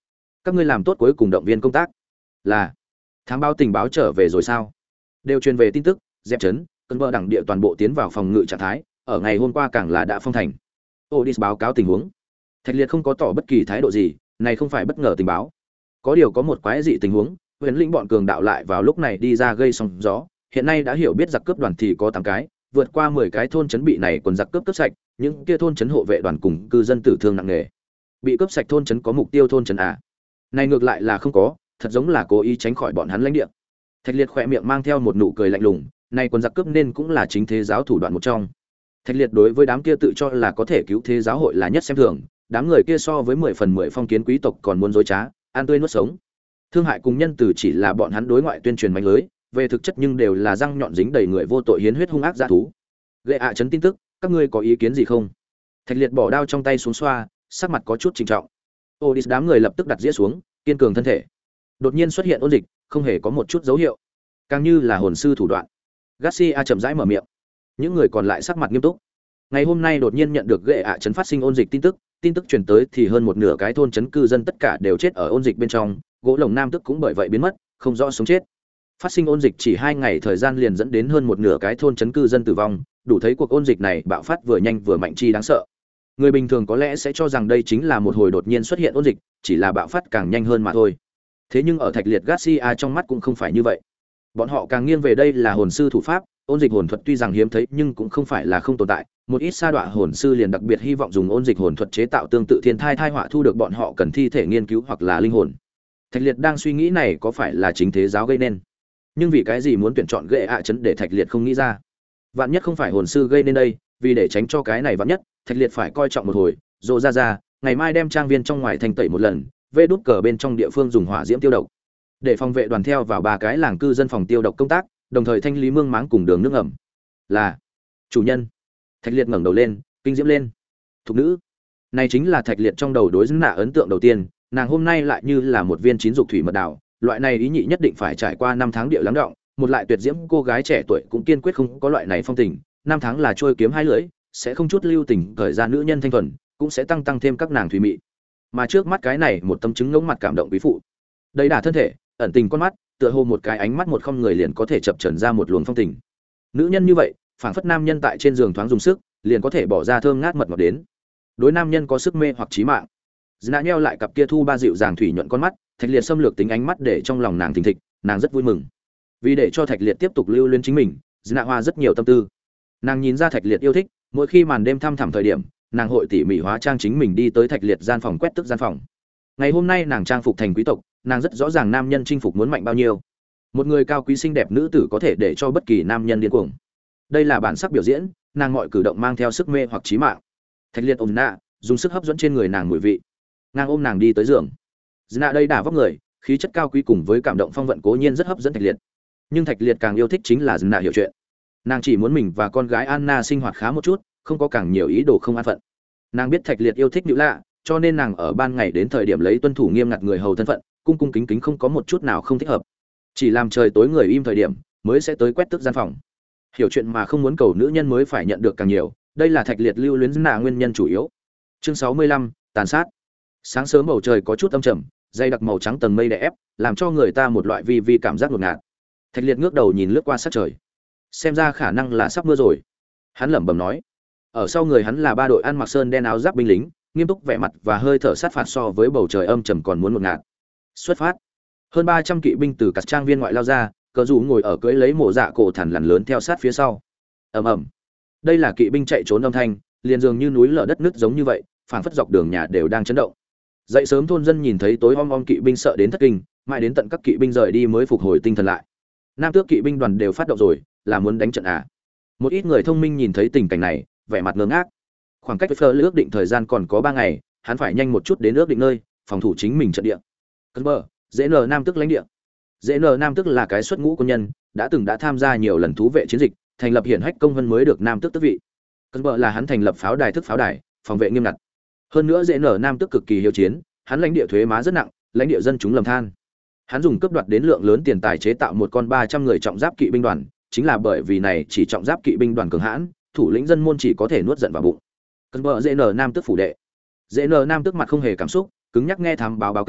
các ngươi làm tốt cuối cùng động viên công tác. Là. Thám báo tình báo trở về rồi sao? Đều truyền về tin tức, dẹp chấn, cơn bờ đẳng địa toàn bộ tiến vào phòng ngự trạng thái, ở ngày hôm qua càng là đã phong thành. Odis báo cáo tình huống. Thạch Liệt không có tỏ bất kỳ thái độ gì, này không phải bất ngờ tình báo. Có điều có một quái dị tình huống, huyền linh bọn cường đạo lại vào lúc này đi ra gây sóng gió, hiện nay đã hiểu biết giặc cướp đoàn thì có tám cái, vượt qua mười cái thôn trấn bị này quần giặc cướp cướp sạch, những kia thôn trấn hộ vệ đoàn cùng cư dân tử thương nặng nề. Bị cướp sạch thôn trấn có mục tiêu thôn trấn à? Này ngược lại là không có, thật giống là cố ý tránh khỏi bọn hắn lãnh địa. Thạch Liệt khỏe miệng mang theo một nụ cười lạnh lùng, này quần giặc cướp nên cũng là chính thế giáo thủ đoạn một trong. Thạch Liệt đối với đám kia tự cho là có thể cứu thế giáo hội là nhất xem thường, đám người kia so với mười phần mười phong kiến quý tộc còn muốn dối trá, ăn tươi nuốt sống. Thương hại cùng nhân từ chỉ là bọn hắn đối ngoại tuyên truyền mạnh lưới, về thực chất nhưng đều là răng nhọn dính đầy người vô tội hiến huyết hung ác dã thú. Gệ ạ chấn tin tức, các ngươi có ý kiến gì không? Thạch Liệt bỏ đao trong tay xuống xoa, sắc mặt có chút trịnh trọng. Odis đám người lập tức đặt dĩa xuống, kiên cường thân thể. Đột nhiên xuất hiện ôn dịch, không hề có một chút dấu hiệu, càng như là hồn sư thủ đoạn. Garcia chậm rãi mở miệng. Những người còn lại sắc mặt nghiêm túc. Ngày hôm nay đột nhiên nhận được gệ ạ chấn phát sinh ôn dịch tin tức, tin tức truyền tới thì hơn một nửa cái thôn trấn cư dân tất cả đều chết ở ôn dịch bên trong, gỗ lồng nam tức cũng bởi vậy biến mất, không rõ sống chết. Phát sinh ôn dịch chỉ hai ngày thời gian liền dẫn đến hơn một nửa cái thôn trấn cư dân tử vong, đủ thấy cuộc ôn dịch này bạo phát vừa nhanh vừa mạnh chi đáng sợ. Người bình thường có lẽ sẽ cho rằng đây chính là một hồi đột nhiên xuất hiện ôn dịch, chỉ là bạo phát càng nhanh hơn mà thôi. Thế nhưng ở Thạch Liệt Garcia trong mắt cũng không phải như vậy. Bọn họ càng nghiêng về đây là hồn sư thủ pháp, ôn dịch hồn thuật tuy rằng hiếm thấy nhưng cũng không phải là không tồn tại, một ít sa đọa hồn sư liền đặc biệt hy vọng dùng ôn dịch hồn thuật chế tạo tương tự thiên thai thai họa thu được bọn họ cần thi thể nghiên cứu hoặc là linh hồn. Thạch Liệt đang suy nghĩ này có phải là chính thế giáo gây nên, nhưng vì cái gì muốn tuyển chọn gệ ạ chấn để Thạch Liệt không nghĩ ra. Vạn nhất không phải hồn sư gây nên đây, vì để tránh cho cái này vạn nhất, Thạch Liệt phải coi trọng một hồi, rồ ra ra, ngày mai đem trang viên trong ngoài thanh tẩy một lần, vê đút cờ bên trong địa phương dùng hỏa diễm tiêu độc, để phòng vệ đoàn theo vào ba cái làng cư dân phòng tiêu độc công tác, đồng thời thanh lý mương máng cùng đường nước ẩm. Là chủ nhân. Thạch Liệt ngẩng đầu lên, kinh diễm lên. Thục nữ. Này chính là Thạch Liệt trong đầu đối nạ ấn tượng đầu tiên, nàng hôm nay lại như là một viên chín dục thủy mật đảo, loại này ý nhị nhất định phải trải qua năm tháng địa lắng đọng, một lại tuyệt diễm cô gái trẻ tuổi cũng kiên quyết không có loại này phong tình, năm tháng là trôi kiếm hai lưỡi, sẽ không chút lưu tình thời gian nữ nhân thanh thuần, cũng sẽ tăng tăng thêm các nàng thủy mị. Mà trước mắt cái này một tâm chứng ngỗng mặt cảm động quý phụ. Đầy đà thân thể, ẩn tình con mắt, tựa hồ một cái ánh mắt một không người liền có thể chập chờn ra một luồng phong tình. Nữ nhân như vậy, phảng phất nam nhân tại trên giường thoáng dùng sức, liền có thể bỏ ra thơm ngát mật ngọt đến. Đối nam nhân có sức mê hoặc chí mạng. Dna nheo lại cặp kia thu ba dịu dàng thủy nhuận con mắt, Thạch Liệt xâm lược tính ánh mắt để trong lòng nàng thình thịch, nàng rất vui mừng. Vì để cho Thạch Liệt tiếp tục lưu luyến chính mình, Dna hoa rất nhiều tâm tư. Nàng nhìn ra Thạch Liệt yêu thích, mỗi khi màn đêm thăm thẳm thời điểm, nàng hội tỉ mỉ hóa trang chính mình đi tới Thạch Liệt gian phòng quét tức gian phòng. Ngày hôm nay nàng trang phục thành quý tộc, nàng rất rõ ràng nam nhân chinh phục muốn mạnh bao nhiêu. Một người cao quý xinh đẹp nữ tử có thể để cho bất kỳ nam nhân điên cuồng. Đây là bản sắc biểu diễn, nàng mọi cử động mang theo sức mê hoặc chí mạng. Thạch Liệt ôm nạ, dùng sức hấp dẫn trên người nàng mùi vị. Nàng ôm nàng đi tới giường. Dna đây đả vóc người, khí chất cao quý cùng với cảm động phong vận cố nhiên rất hấp dẫn Thạch Liệt. Nhưng Thạch Liệt càng yêu thích chính là Dna hiểu chuyện. Nàng chỉ muốn mình và con gái Anna sinh hoạt khá một chút, không có càng nhiều ý đồ không an phận. Nàng biết Thạch Liệt yêu thích nữ lạ, cho nên nàng ở ban ngày đến thời điểm lấy tuân thủ nghiêm ngặt người hầu thân phận, cung cung kính kính không có một chút nào không thích hợp. Chỉ làm trời tối người im thời điểm, mới sẽ tới quét tước gian phòng. Hiểu chuyện mà không muốn cầu nữ nhân mới phải nhận được càng nhiều, đây là Thạch Liệt lưu luyến Dna nguyên nhân chủ yếu. Chương sáu mươi lăm, tàn sát. Sáng sớm bầu trời có chút âm trầm, dày đặc màu trắng tầng mây đè ép, làm cho người ta một loại vi vi cảm giác ngột ngạt. Thạch Liệt ngước đầu nhìn lướt qua sát trời, xem ra khả năng là sắp mưa rồi. Hắn lẩm bẩm nói. Ở sau người hắn là ba đội ăn mặc sơn đen áo giáp binh lính, nghiêm túc vẻ mặt và hơi thở sát phạt so với bầu trời âm trầm còn muốn ngột ngạt. Xuất phát. Hơn ba trăm kỵ binh từ các trang viên ngoại lao ra, cờ rủ ngồi ở cưỡi lấy mộ dạ cổ thằn lằn lớn theo sát phía sau. Ầm ầm. Đây là kỵ binh chạy trốn âm thanh, liền dường như núi lở đất nứt giống như vậy, phảng phất dọc đường nhà đều đang chấn động. Dậy sớm thôn dân nhìn thấy tối om om kỵ binh sợ đến thất kinh, mãi đến tận các kỵ binh rời đi mới phục hồi tinh thần lại. Nam tước kỵ binh đoàn đều phát động rồi, là muốn đánh trận à? Một ít người thông minh nhìn thấy tình cảnh này, vẻ mặt ngơ ngác. Khoảng cách Fleur ước định thời gian còn có ba ngày, hắn phải nhanh một chút đến ước định nơi, phòng thủ chính mình trận địa. Cơn bờ, dễ nở Nam tước lãnh địa. Dễ nở Nam tước là cái xuất ngũ quân nhân, đã từng đã tham gia nhiều lần thú vệ chiến dịch, thành lập hiển hách công vân mới được Nam tước tước vị. Cơn bờ là hắn thành lập pháo đài thức pháo đài, phòng vệ nghiêm ngặt. Hơn nữa dễ nở Nam tước cực kỳ hiếu chiến, hắn lãnh địa thuế má rất nặng, lãnh địa dân chúng lầm than. Hắn dùng cướp đoạt đến lượng lớn tiền tài chế tạo một con ba trăm người trọng giáp kỵ binh đoàn, chính là bởi vì này chỉ trọng giáp kỵ binh đoàn cường hãn, thủ lĩnh dân môn chỉ có thể nuốt giận vào bụng. Cơn bờ dễ nở Nam tước phủ đệ. Dễ nở Nam tước mặt không hề cảm xúc, cứng nhắc nghe thám báo báo cáo,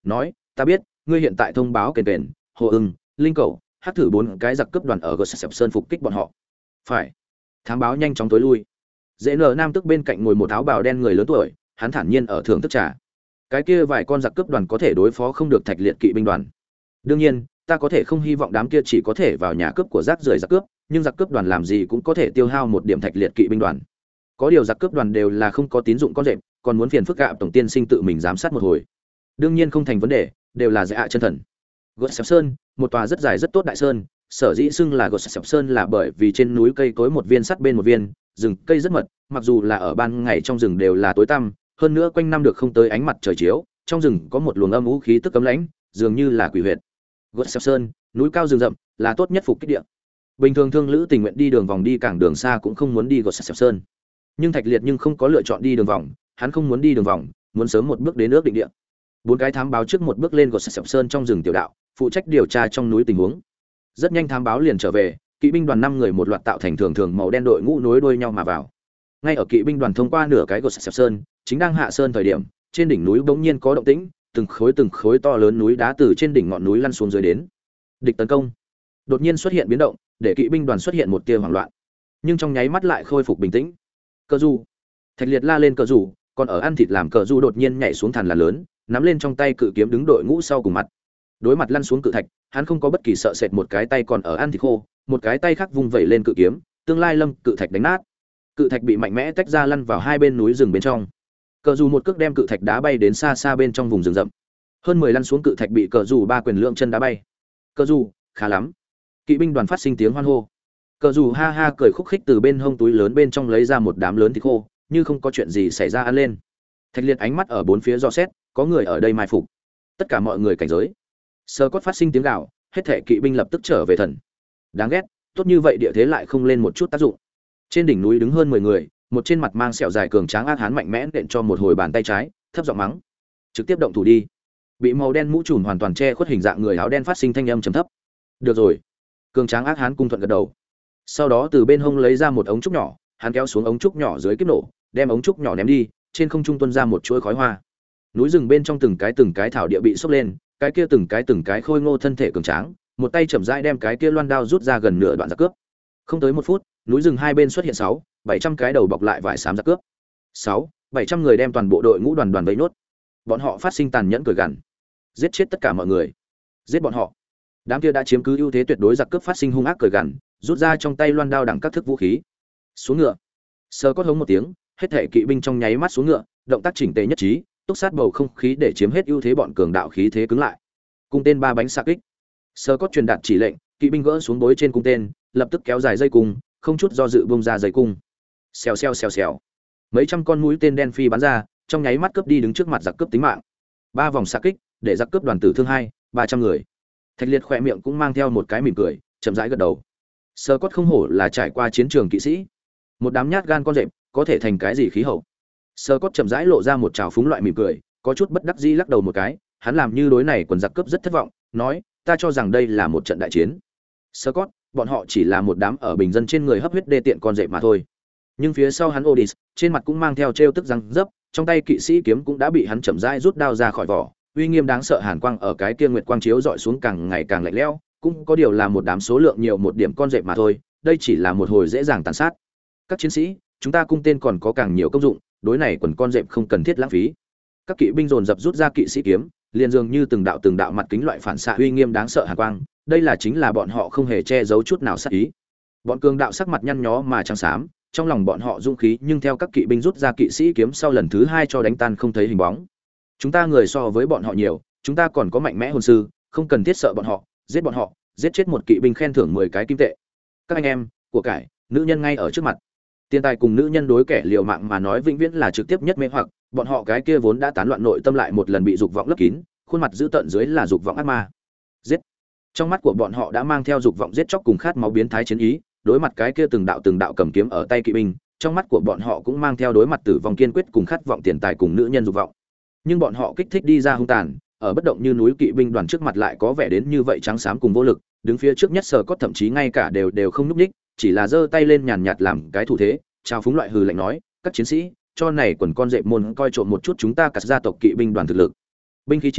nói ta biết ngươi hiện tại thông báo kền kền hồ ưng linh cầu hát thử bốn cái giặc cướp đoàn ở gợt sập sơn phục kích bọn họ. Phải. Thám báo nhanh chóng tối lui. Dễ nở nam tức bên cạnh ngồi một áo bào đen người lớn tuổi, hắn thản nhiên ở thưởng thức trà. Cái kia vài con giặc cướp đoàn có thể đối phó không được thạch liệt kỵ binh đoàn. Đương nhiên, ta có thể không hy vọng đám kia chỉ có thể vào nhà cướp của rác rưởi giặc cướp, nhưng giặc cướp đoàn làm gì cũng có thể tiêu hao một điểm thạch liệt kỵ binh đoàn. Có điều giặc cướp đoàn đều là không có tín dụng con rệp, còn muốn phiền phức gạ tổng tiên sinh tự mình giám sát một hồi. Đương nhiên không thành vấn đề, đều là dạ chân thần. Gợt Sập Sơn, một tòa rất dài rất tốt đại sơn, sở dĩ xưng là Gợt Sập Sơn là bởi vì trên núi cây cối một viên sắt bên một viên, rừng cây rất mật, mặc dù là ở ban ngày trong rừng đều là tối tăm, hơn nữa quanh năm được không tới ánh mặt trời chiếu, trong rừng có một luồng âm u khí tức cấm lãnh, dường như là quỷ huyệt. Gợt Sập Sơn, núi cao rừng rậm, là tốt nhất phục kích địa. Bình thường thương lữ tình nguyện đi đường vòng đi cảng đường xa cũng không muốn đi Gợt Sập Sơn. Nhưng Thạch Liệt nhưng không có lựa chọn đi đường vòng, hắn không muốn đi đường vòng, muốn sớm một bước đến ước định địa. Bốn cái thám báo trước một bước lên Gợt Sập Sơn trong rừng tiểu đạo, phụ trách điều tra trong núi tình huống. Rất nhanh thám báo liền trở về, kỵ binh đoàn năm người một loạt tạo thành thường thường màu đen đội ngũ nối đuôi nhau mà vào. Ngay ở kỵ binh đoàn thông qua nửa cái Gợt Sập Sơn, chính đang hạ sơn thời điểm, trên đỉnh núi bỗng nhiên có động tĩnh, từng khối từng khối to lớn núi đá từ trên đỉnh ngọn núi lăn xuống dưới đến. Địch tấn công. Đột nhiên xuất hiện biến động, để kỵ binh đoàn xuất hiện một tia hoảng loạn, nhưng trong nháy mắt lại khôi phục bình tĩnh. Cờ du. Thạch Liệt la lên cờ du, còn ở ăn thịt làm cờ du đột nhiên nhảy xuống thàn là lớn, nắm lên trong tay cự kiếm đứng đội ngũ sau cùng mặt. Đối mặt lăn xuống cự thạch, hắn không có bất kỳ sợ sệt, một cái tay còn ở ăn thịt khô, một cái tay khác vung vẩy lên cự kiếm, tương lai lâm cự thạch đánh nát. Cự thạch bị mạnh mẽ tách ra lăn vào hai bên núi rừng bên trong. Cờ dù một cước đem cự thạch đá bay đến xa xa bên trong vùng rừng rậm. Hơn mười lăn xuống cự thạch bị cờ dù ba quyền lượng chân đá bay. Cờ dù, khá lắm. Kỵ binh đoàn phát sinh tiếng hoan hô. Cờ dù ha ha cười khúc khích từ bên hông túi lớn bên trong lấy ra một đám lớn thịt khô, như không có chuyện gì xảy ra ăn lên. Thạch Liệt ánh mắt ở bốn phía dò xét, có người ở đây mai phục. Tất cả mọi người cảnh giới. Sơ cốt phát sinh tiếng gào, hết thể kỵ binh lập tức trở về thần. Đáng ghét, tốt như vậy địa thế lại không lên một chút tác dụng. Trên đỉnh núi đứng hơn mười người, một trên mặt mang sẹo dài cường tráng ác hán mạnh mẽ nện cho một hồi bàn tay trái, thấp giọng mắng. Trực tiếp động thủ đi. Bị màu đen mũ trùm hoàn toàn che khuất hình dạng người áo đen phát sinh thanh âm trầm thấp. Được rồi. Cường tráng ác hán cung thuận gật đầu. Sau đó từ bên hông lấy ra một ống trúc nhỏ, hắn kéo xuống ống trúc nhỏ dưới kiếp nổ, đem ống trúc nhỏ ném đi, trên không trung tuôn ra một chuỗi khói hoa. Núi rừng bên trong từng cái từng cái thảo địa bị sốc lên, cái kia từng cái từng cái khôi ngô thân thể cường tráng, một tay chậm rãi đem cái kia loan đao rút ra gần nửa đoạn giặc cướp. Không tới một phút, núi rừng hai bên xuất hiện sáu, bảy trăm cái đầu bọc lại vải xám giặc cướp. Sáu, bảy trăm người đem toàn bộ đội ngũ đoàn đoàn vây nốt. Bọn họ phát sinh tàn nhẫn cười gằn, giết chết tất cả mọi người, giết bọn họ. Đám kia đã chiếm cứ ưu thế tuyệt đối giặc cướp phát sinh hung ác cười gằn, rút ra trong tay loan đao đẳng các thức vũ khí. Xuống ngựa. Sơ cốt hống một tiếng, hết thảy kỵ binh trong nháy mắt xuống ngựa, động tác chỉnh tề nhất trí, túc sát bầu không khí để chiếm hết ưu thế, bọn cường đạo khí thế cứng lại. Cung tên ba bánh xạ kích. Sơ cốt truyền đạt chỉ lệnh, kỵ binh gỡ xuống bối trên cung tên, lập tức kéo dài dây cung, không chút do dự bung ra dây cung. Xèo xèo xèo xèo. Mấy trăm con mũi tên đen phi bắn ra, trong nháy mắt cướp đi đứng trước mặt giặc cướp tính mạng. Ba vòng xạ kích, để giặc cướp đoàn tử thương hai, ba trăm người. Thạch Liệt khỏe miệng cũng mang theo một cái mỉm cười, chậm rãi gật đầu. Sơ cốt không hổ là trải qua chiến trường kỵ sĩ, một đám nhát gan con rệp, có thể thành cái gì khí hậu. Sơ cốt chậm rãi lộ ra một trào phúng loại mỉm cười, có chút bất đắc dĩ lắc đầu một cái, hắn làm như đối này quần giặc cướp rất thất vọng, nói, ta cho rằng đây là một trận đại chiến. Sơ cốt, bọn họ chỉ là một đám ở bình dân trên người hấp huyết đê tiện con rệp mà thôi. Nhưng phía sau hắn Odys, trên mặt cũng mang theo trêu tức răng dấp, trong tay kỵ sĩ kiếm cũng đã bị hắn chậm rãi rút đao ra khỏi vỏ, uy nghiêm đáng sợ hàn quang ở cái kia nguyệt quang chiếu dọi xuống càng ngày càng lạnh lẽo, cũng có điều là một đám số lượng nhiều một điểm con rệp mà thôi, đây chỉ là một hồi dễ dàng tàn sát. Các chiến sĩ, chúng ta cung tên còn có càng nhiều công dụng, đối này quần con rệp không cần thiết lãng phí. Các kỵ binh dồn dập rút ra kỵ sĩ kiếm, liền dường như từng đạo từng đạo mặt kính loại phản xạ uy nghiêm đáng sợ hàn quang, đây là chính là bọn họ không hề che giấu chút nào sát ý. Bọn cường đạo sắc mặt nhăn nhó mà trắng xám, trong lòng bọn họ dũng khí, nhưng theo các kỵ binh rút ra kỵ sĩ kiếm sau lần thứ hai cho đánh tan không thấy hình bóng. Chúng ta người so với bọn họ nhiều, chúng ta còn có mạnh mẽ hồn sư, không cần thiết sợ bọn họ, giết bọn họ, giết chết một kỵ binh khen thưởng mười cái kim tệ. Các anh em, của cải, nữ nhân ngay ở trước mặt. Tiền tài cùng nữ nhân đối kẻ liều mạng mà nói vĩnh viễn là trực tiếp nhất mê hoặc, bọn họ cái kia vốn đã tán loạn nội tâm lại một lần bị dục vọng lấp kín, khuôn mặt dữ tợn dưới là dục vọng ác ma. Giết. Trong mắt của bọn họ đã mang theo dục vọng giết chóc cùng khát máu biến thái chiến ý, đối mặt cái kia từng đạo từng đạo cầm kiếm ở tay kỵ binh, trong mắt của bọn họ cũng mang theo đối mặt tử vong kiên quyết cùng khát vọng tiền tài cùng nữ nhân dục vọng. Nhưng bọn họ kích thích đi ra hung tàn, ở bất động như núi kỵ binh đoàn trước mặt lại có vẻ đến như vậy trắng xám cùng vô lực, đứng phía trước nhất Sở Cốt thậm chí ngay cả đều đều không nhúc nhích, chỉ là giơ tay lên nhàn nhạt làm cái thủ thế, chào phúng loại hừ lạnh nói, các chiến sĩ, cho này quần con dẹp môn coi trộm một chút chúng ta cả gia tộc kỵ binh đoàn thực lực. Binh khí chiến,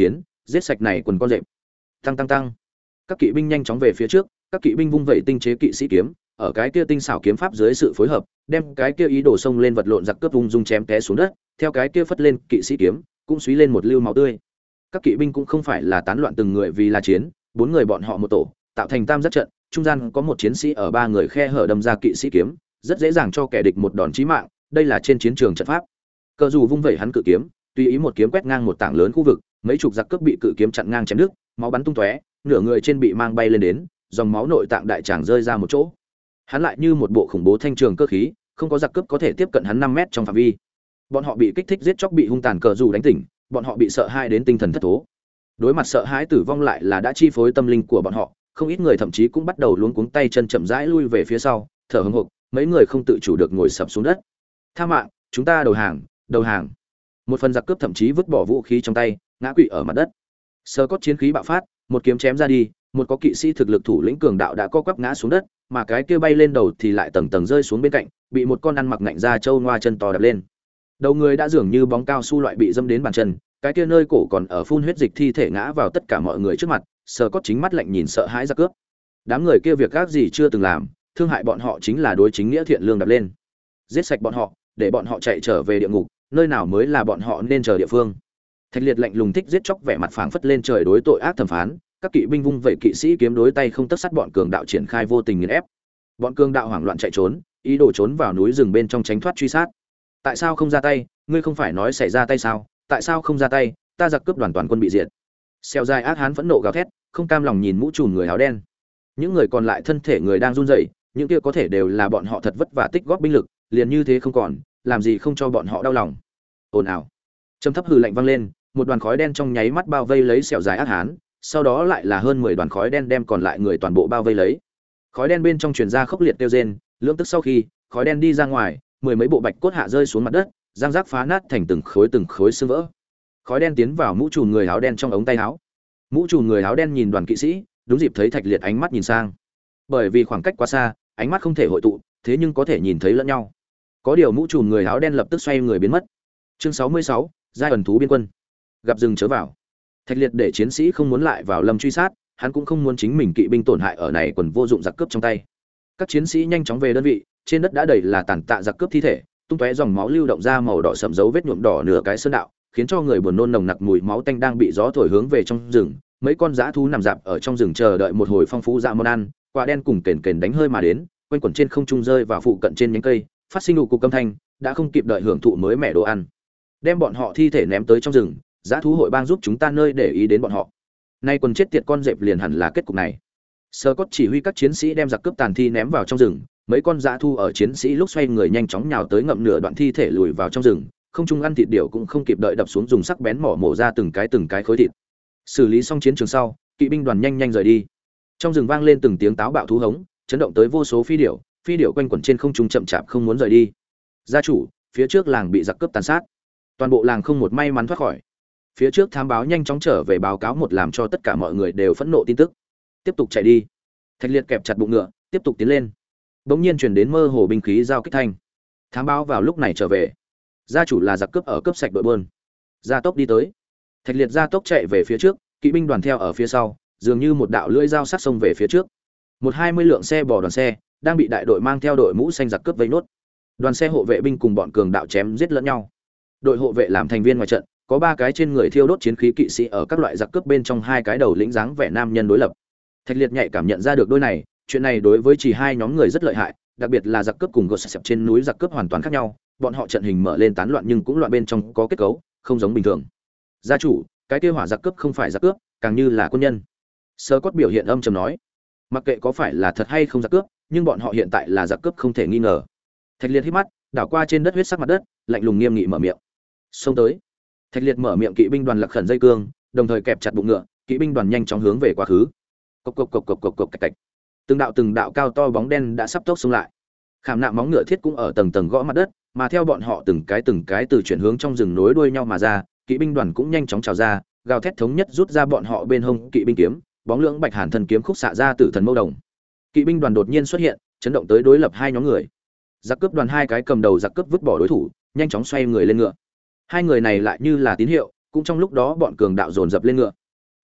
giết sạch này quần con rệp. Tăng tăng tăng. Các kỵ binh nhanh chóng về phía trước, các kỵ binh vung vẩy tinh chế kỵ sĩ kiếm, ở cái kia tinh xảo kiếm pháp dưới sự phối hợp, đem cái kia ý đồ xông lên vật lộn giặc cướp ung dung chém té xuống đất, theo cái kia phất lên kỵ sĩ kiếm, cũng xúy lên một lưu máu tươi. Các kỵ binh cũng không phải là tán loạn từng người vì là chiến, bốn người bọn họ một tổ, tạo thành tam giác trận, trung gian có một chiến sĩ ở ba người khe hở đâm ra kỵ sĩ kiếm, rất dễ dàng cho kẻ địch một đòn chí mạng, đây là trên chiến trường trận pháp. Cờ dù vung vẩy hắn cự kiếm, tùy ý một kiếm quét ngang một tảng lớn khu vực, mấy chục giặc cướp bị cự kiếm chặn ngang chém đứt, máu bắn tung tóe, nửa người trên bị mang bay lên đến, dòng máu nội tạng đại tràng rơi ra một chỗ. Hắn lại như một bộ khủng bố thanh trường cơ khí, không có giặc cướp có thể tiếp cận hắn năm mét trong phạm vi. Bọn họ bị kích thích giết chóc bị hung tàn cờ dù đánh tỉnh, bọn họ bị sợ hãi đến tinh thần thất thố. Đối mặt sợ hãi tử vong lại là đã chi phối tâm linh của bọn họ, không ít người thậm chí cũng bắt đầu luống cuống tay chân chậm rãi lui về phía sau, thở hổn hộc, mấy người không tự chủ được ngồi sập xuống đất. Tha mạng, chúng ta đầu hàng, đầu hàng. Một phần giặc cướp thậm chí vứt bỏ vũ khí trong tay, ngã quỵ ở mặt đất. Sơ cốt chiến khí bạo phát, một kiếm chém ra đi, một có kỵ sĩ thực lực thủ lĩnh cường đạo đã co quắp ngã xuống đất, mà cái kia bay lên đầu thì lại tầng tầng rơi xuống bên cạnh, bị một con ăn mặc ngạnh da trâu ngoa chân to đập lên. Đầu người đã dường như bóng cao su loại bị dâm đến bàn chân, cái kia nơi cổ còn ở phun huyết dịch thi thể ngã vào tất cả mọi người trước mặt, Sơ cốt chính mắt lạnh nhìn sợ hãi giặc cướp. Đám người kia việc gác gì chưa từng làm, thương hại bọn họ chính là đối chính nghĩa thiện lương đập lên. Giết sạch bọn họ, để bọn họ chạy trở về địa ngục, nơi nào mới là bọn họ nên chờ địa phương. Thạch Liệt lạnh lùng thích giết chóc vẻ mặt phảng phất lên trời đối tội ác thẩm phán, các kỵ binh vung vẩy kỵ sĩ kiếm đối tay không tất sắt bọn cường đạo triển khai vô tình nghiền ép. Bọn cường đạo hoảng loạn chạy trốn, ý đồ trốn vào núi rừng bên trong tránh thoát truy sát. Tại sao không ra tay, ngươi không phải nói xảy ra tay sao? Tại sao không ra tay, ta giặc cướp đoàn toàn quân bị diệt. Xeo dài ác hán phẫn nộ gào thét, không cam lòng nhìn mũ trùm người áo đen. Những người còn lại thân thể người đang run rẩy, những kia có thể đều là bọn họ thật vất vả tích góp binh lực, liền như thế không còn, làm gì không cho bọn họ đau lòng. Ồn ào. Trầm thấp hừ lạnh vang lên, một đoàn khói đen trong nháy mắt bao vây lấy Sẹo dài ác hán, sau đó lại là hơn mười đoàn khói đen đem còn lại người toàn bộ bao vây lấy. Khói đen bên trong truyền ra khốc liệt kêu rên, lưỡng tức sau khi, khói đen đi ra ngoài, mười mấy bộ bạch cốt hạ rơi xuống mặt đất, răng rác phá nát thành từng khối từng khối xương vỡ. Khói đen tiến vào mũ trùm người áo đen trong ống tay áo. Mũ trùm người áo đen nhìn đoàn kỵ sĩ, đúng dịp thấy Thạch Liệt ánh mắt nhìn sang. Bởi vì khoảng cách quá xa, ánh mắt không thể hội tụ, thế nhưng có thể nhìn thấy lẫn nhau. Có điều mũ trùm người áo đen lập tức xoay người biến mất. Chương sáu mươi sáu, giai ẩn thú biên quân. Gặp rừng chớ vào. Thạch Liệt để chiến sĩ không muốn lại vào lâm truy sát, hắn cũng không muốn chính mình kỵ binh tổn hại ở này quần vô dụng giặc cướp trong tay. Các chiến sĩ nhanh chóng về đơn vị, trên đất đã đầy là tàn tạ giặc cướp thi thể, tung tóe dòng máu lưu động ra màu đỏ sẫm dấu vết nhuộm đỏ nửa cái sơn đạo, khiến cho người buồn nôn nồng nặc mùi máu tanh đang bị gió thổi hướng về trong rừng. Mấy con dã thú nằm dạp ở trong rừng chờ đợi một hồi phong phú dạ món ăn, quả đen cùng kền kền đánh hơi mà đến, quanh quẩn trên không trung rơi vào phụ cận trên nhánh cây, phát sinh đủ cục âm thanh, đã không kịp đợi hưởng thụ mới mẻ đồ ăn. Đem bọn họ thi thể ném tới trong rừng, dã thú hội bang giúp chúng ta nơi để ý đến bọn họ. Nay quần chết tiệt con dẹp liền hẳn là kết cục này. Sơ Cốt chỉ huy các chiến sĩ đem giặc cướp tàn thi ném vào trong rừng, mấy con dã thu ở chiến sĩ lúc xoay người nhanh chóng nhào tới ngậm nửa đoạn thi thể lùi vào trong rừng, không trung ăn thịt điểu cũng không kịp đợi đập xuống dùng sắc bén mỏ mổ ra từng cái từng cái khối thịt. Xử lý xong chiến trường sau, kỵ binh đoàn nhanh nhanh rời đi. Trong rừng vang lên từng tiếng táo bạo thú hống, chấn động tới vô số phi điểu, phi điểu quanh quẩn trên không trung chậm chạp không muốn rời đi. Gia chủ, phía trước làng bị giặc cướp tàn sát, toàn bộ làng không một may mắn thoát khỏi. Phía trước thám báo nhanh chóng trở về báo cáo một làm cho tất cả mọi người đều phẫn nộ tin tức. Tiếp tục chạy đi. Thạch Liệt kẹp chặt bụng ngựa, tiếp tục tiến lên. Bỗng nhiên truyền đến mơ hồ binh khí giao kích thanh. Thám báo vào lúc này trở về. Gia chủ là giặc cướp ở cướp sạch đội buôn. Gia tốc đi tới. Thạch Liệt gia tốc chạy về phía trước, kỵ binh đoàn theo ở phía sau, dường như một đạo lưỡi dao sắc sông về phía trước. Một hai mươi lượng xe bò đoàn xe đang bị đại đội mang theo đội mũ xanh giặc cướp vây nốt. Đoàn xe hộ vệ binh cùng bọn cường đạo chém giết lẫn nhau. Đội hộ vệ làm thành viên ngoài trận, có ba cái trên người thiêu đốt chiến khí kỵ sĩ ở các loại giặc cướp bên trong hai cái đầu lĩnh dáng vẻ nam nhân đối lập. Thạch Liệt nhạy cảm nhận ra được đôi này, chuyện này đối với chỉ hai nhóm người rất lợi hại, đặc biệt là giặc cướp cùng gột sẹp trên núi giặc cướp hoàn toàn khác nhau, bọn họ trận hình mở lên tán loạn nhưng cũng loạn bên trong có kết cấu, không giống bình thường. Gia chủ, cái kia hỏa giặc cướp không phải giặc cướp, càng như là quân nhân. Sơ Cốt biểu hiện âm trầm nói, mặc kệ có phải là thật hay không giặc cướp, nhưng bọn họ hiện tại là giặc cướp không thể nghi ngờ. Thạch Liệt hít mắt, đảo qua trên đất huyết sắc mặt đất, lạnh lùng nghiêm nghị mở miệng. Xông tới. Thạch Liệt mở miệng, kỵ binh đoàn lật khẩn dây cương, đồng thời kẹp chặt bụng ngựa, kỵ binh đoàn nhanh chóng hướng về quá khứ. Cộc cộc cộc cộc cộc cộc cạch cạch. Từng đạo từng đạo cao to bóng đen đã sắp tốc xông lại. Khảm nạm móng ngựa thiết cũng ở tầng tầng gõ mặt đất, mà theo bọn họ từng cái từng cái từ chuyển hướng trong rừng nối đuôi nhau mà ra, kỵ binh đoàn cũng nhanh chóng trào ra, gào thét thống nhất rút ra bọn họ bên hông kỵ binh kiếm, bóng lưỡng bạch hàn thần kiếm khúc xạ ra tử thần mâu đồng. Kỵ binh đoàn đột nhiên xuất hiện, chấn động tới đối lập hai nhóm người. Giặc cướp đoàn hai cái cầm đầu giặc cướp vứt bỏ đối thủ, nhanh chóng xoay người lên ngựa. Hai người này lại như là tín hiệu, cũng trong lúc đó bọn cường đạo dồn dập lên ngựa.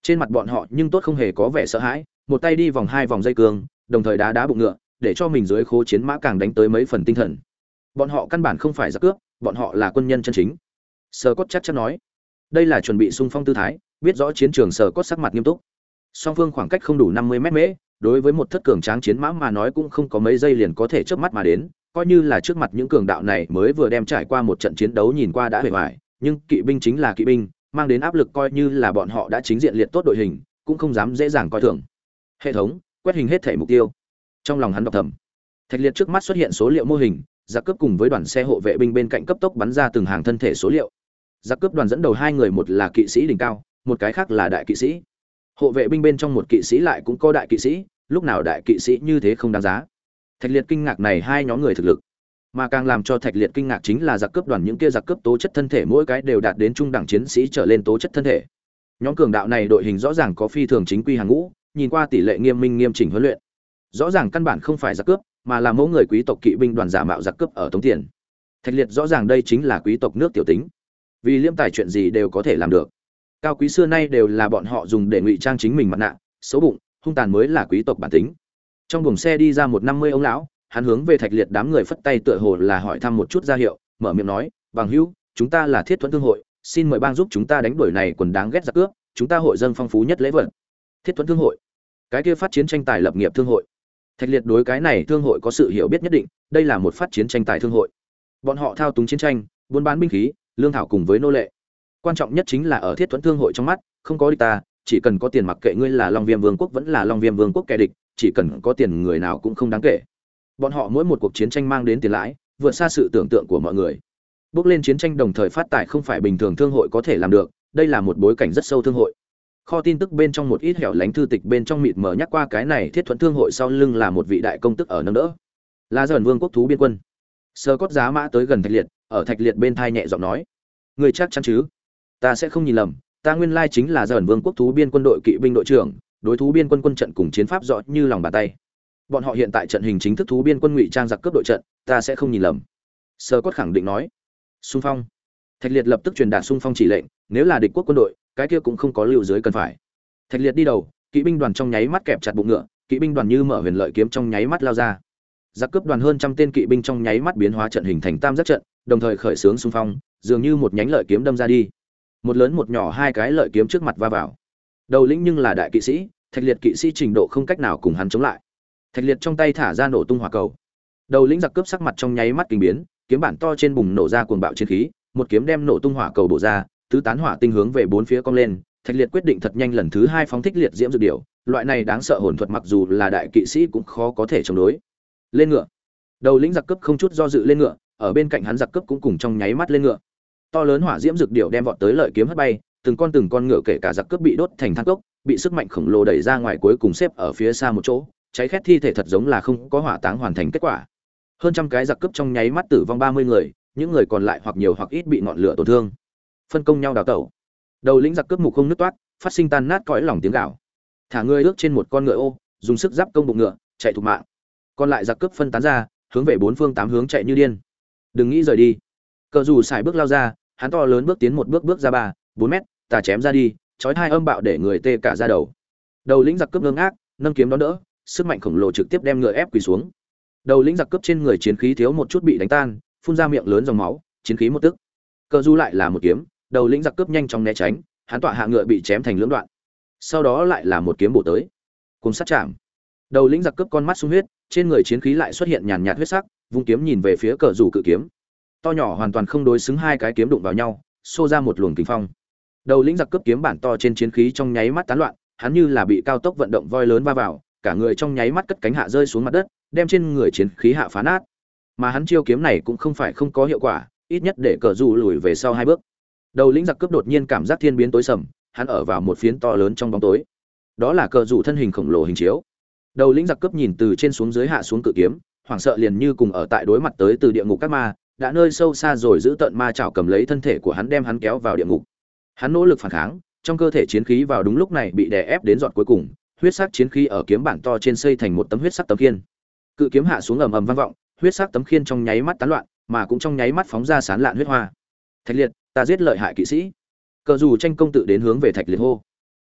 Trên mặt bọn họ nhưng tốt không hề có vẻ sợ hãi, một tay đi vòng hai vòng dây cương, đồng thời đá đá bụng ngựa, để cho mình dưới khố chiến mã càng đánh tới mấy phần tinh thần. Bọn họ căn bản không phải giặc cướp, bọn họ là quân nhân chân chính. Sở Cốt chắc chắn nói, đây là chuẩn bị xung phong tư thái, biết rõ chiến trường. Sở Cốt sắc mặt nghiêm túc. Song phương khoảng cách không đủ năm mươi mét mễ, đối với một thất cường tráng chiến mã mà nói cũng không có mấy giây liền có thể chớp mắt mà đến, coi như là trước mặt những cường đạo này mới vừa đem trải qua một trận chiến đấu nhìn qua đã bề ngoài, nhưng kỵ binh chính là kỵ binh, mang đến áp lực coi như là bọn họ đã chính diện liệt tốt đội hình, cũng không dám dễ dàng coi thường. Hệ thống quét hình hết thể mục tiêu. Trong lòng hắn đọc thầm. Thạch Liệt trước mắt xuất hiện số liệu mô hình, giặc cướp cùng với đoàn xe hộ vệ binh bên cạnh cấp tốc bắn ra từng hàng thân thể số liệu. Giặc cướp đoàn dẫn đầu hai người, một là kỵ sĩ đỉnh cao, một cái khác là đại kỵ sĩ. Hộ vệ binh bên trong một kỵ sĩ lại cũng có đại kỵ sĩ, lúc nào đại kỵ sĩ như thế không đáng giá. Thạch Liệt kinh ngạc này hai nhóm người thực lực, mà càng làm cho Thạch Liệt kinh ngạc chính là giặc cướp đoàn những kia giặc cướp tố chất thân thể mỗi cái đều đạt đến trung đẳng chiến sĩ trở lên tố chất thân thể. Nhóm cường đạo này đội hình rõ ràng có phi thường chính quy hàng ngũ, nhìn qua tỷ lệ nghiêm minh nghiêm chỉnh huấn luyện. Rõ ràng căn bản không phải giặc cướp, mà là mẫu người quý tộc kỵ binh đoàn giả mạo giặc cướp ở tống tiền. Thạch Liệt rõ ràng đây chính là quý tộc nước tiểu tính, vì liêm tài chuyện gì đều có thể làm được. Cao quý xưa nay đều là bọn họ dùng để ngụy trang chính mình mặt nạ, xấu bụng, hung tàn mới là quý tộc bản tính. Trong buồng xe đi ra một năm mươi ông lão, hắn hướng về Thạch Liệt đám người phất tay tựa hồ là hỏi thăm một chút ra hiệu, mở miệng nói, "Bằng hữu, chúng ta là Thiết Thuẫn Thương hội, xin mời bang giúp chúng ta đánh đuổi này quần đáng ghét giặc cướp, chúng ta hội dâng phong phú nhất lễ vật." Thiết Thuẫn Thương hội, cái kia phát chiến tranh tài lập nghiệp thương hội. Thạch Liệt đối cái này thương hội có sự hiểu biết nhất định, đây là một phát chiến tranh tài thương hội. Bọn họ thao túng chiến tranh, buôn bán binh khí, lương thảo cùng với nô lệ. Quan trọng nhất chính là ở Thiết Thuẫn Thương hội trong mắt, không có địch ta, chỉ cần có tiền mặc kệ ngươi là Long Viêm Vương quốc vẫn là Long Viêm Vương quốc kẻ địch, chỉ cần có tiền người nào cũng không đáng kể. Bọn họ mỗi một cuộc chiến tranh mang đến tiền lãi, vượt xa sự tưởng tượng của mọi người. Bước lên chiến tranh đồng thời phát tài không phải bình thường thương hội có thể làm được, đây là một bối cảnh rất sâu thương hội. Kho tin tức bên trong một ít hẻo lánh thư tịch bên trong mịt mờ nhắc qua cái này Thiết Thuẫn Thương hội sau lưng là một vị đại công tức ở nâng đỡ. Là Dởn Vương quốc thú biên quân. Sơ Cốt giá mã tới gần Thạch Liệt, ở Thạch Liệt bên thai nhẹ giọng nói: "Ngươi chắc chắn chứ? Ta sẽ không nhìn lầm, ta nguyên lai chính là Dởn Vương quốc thú biên quân đội kỵ binh đội trưởng, đối thú biên quân quân trận cùng chiến pháp rõ như lòng bàn tay. Bọn họ hiện tại trận hình chính thức thú biên quân ngụy trang giặc cướp đội trận, ta sẽ không nhìn lầm." Sơ Cốt khẳng định nói. Xung phong. Thạch Liệt lập tức truyền đạt xung phong chỉ lệnh, nếu là địch quốc quân đội, cái kia cũng không có lưu dưới cần phải. Thạch Liệt đi đầu, kỵ binh đoàn trong nháy mắt kẹp chặt bụng ngựa, kỵ binh đoàn như mở huyền lợi kiếm trong nháy mắt lao ra. Giặc cướp đoàn hơn trăm tên kỵ binh trong nháy mắt biến hóa trận hình thành tam giác trận, đồng thời khởi xướng xung phong, dường như một nhánh lợi kiếm đâm ra đi. Một lớn một nhỏ hai cái lợi kiếm trước mặt va vào. Đầu lĩnh nhưng là đại kỵ sĩ, Thạch Liệt kỵ sĩ trình độ không cách nào cùng hắn chống lại. Thạch Liệt trong tay thả ra nổ tung hỏa cầu. Đầu lĩnh giặc cướp sắc mặt trong nháy mắt kinh biến, kiếm bản to trên bùng nổ ra cuồng bạo chiến khí, một kiếm đem nổ tung hỏa cầu bổ ra, tứ tán hỏa tinh hướng về bốn phía cong lên. Thạch Liệt quyết định thật nhanh lần thứ hai phóng thích liệt diễm dược điểu, loại này đáng sợ hồn thuật mặc dù là đại kỵ sĩ cũng khó có thể chống đối. Lên ngựa. Đầu lĩnh giặc cướp không chút do dự lên ngựa, ở bên cạnh hắn giặc cướp cũng cùng trong nháy mắt lên ngựa. To lớn hỏa diễm dược điểu đem vọt tới lợi kiếm hất bay, từng con từng con ngựa kể cả giặc cướp bị đốt thành than cốc, bị sức mạnh khổng lồ đẩy ra ngoài cuối cùng xếp ở phía xa một chỗ, cháy khét thi thể thật giống là không có hỏa táng hoàn thành kết quả. Hơn trăm cái giặc cướp trong nháy mắt tử vong ba mươi người, những người còn lại hoặc nhiều hoặc ít bị ngọn lửa tổn thương. Phân công nhau đào tẩu. Đầu lĩnh giặc cướp mục không nứt toát, phát sinh tan nát cõi lòng tiếng gào. Thả người ước trên một con ngựa ô, dùng sức giáp công bụng ngựa, chạy thục mạng. Còn lại giặc cướp phân tán ra, hướng về bốn phương tám hướng chạy như điên. Đừng nghĩ rời đi. Cờ dù xài bước lao ra, hắn to lớn bước tiến một bước bước ra ba, bốn mét, ta chém ra đi, chói hai âm bạo để người tê cả da đầu. Đầu lĩnh giặc cướp ngơ ngác, nâng kiếm đón đỡ, sức mạnh khổng lồ trực tiếp đem ngựa ép quỳ xuống. Đầu lĩnh giặc cướp trên người chiến khí thiếu một chút bị đánh tan, phun ra miệng lớn dòng máu, chiến khí một tức. Cờ du lại là một kiếm, đầu lĩnh giặc cướp nhanh chóng né tránh, hắn tọa hạ ngựa bị chém thành lưỡng đoạn. Sau đó lại là một kiếm bổ tới, cùng sát chạm. Đầu lĩnh giặc cướp con mắt sung huyết, trên người chiến khí lại xuất hiện nhàn nhạt huyết sắc, vung kiếm nhìn về phía cờ dù cự kiếm. To nhỏ hoàn toàn không đối xứng, hai cái kiếm đụng vào nhau, xô ra một luồng kình phong. Đầu lĩnh giặc cướp kiếm bản to trên chiến khí trong nháy mắt tán loạn, hắn như là bị cao tốc vận động voi lớn va vào, cả người trong nháy mắt cất cánh hạ rơi xuống mặt đất, đem trên người chiến khí hạ phá nát. Mà hắn chiêu kiếm này cũng không phải không có hiệu quả, ít nhất để cờ dù lùi về sau hai bước. Đầu lĩnh giặc cướp đột nhiên cảm giác thiên biến tối sầm, hắn ở vào một phiến to lớn trong bóng tối. Đó là cờ dù thân hình khổng lồ hình chiếu. Đầu lĩnh giặc cướp nhìn từ trên xuống dưới hạ xuống cự kiếm, hoảng sợ liền như cùng ở tại đối mặt tới từ địa ngục các ma, đã nơi sâu xa rồi giữ tận ma chảo cầm lấy thân thể của hắn đem hắn kéo vào địa ngục. Hắn nỗ lực phản kháng, trong cơ thể chiến khí vào đúng lúc này bị đè ép đến giọt cuối cùng, huyết sắc chiến khí ở kiếm bản to trên xây thành một tấm huyết sắc tấm khiên. Cự kiếm hạ xuống ầm ầm vang vọng, huyết sắc tấm khiên trong nháy mắt tán loạn, mà cũng trong nháy mắt phóng ra sán lạn huyết hoa. Thạch Liệt, ta giết lợi hại kỵ sĩ. Cờ dù tranh công tự đến hướng về Thạch Liệt hô.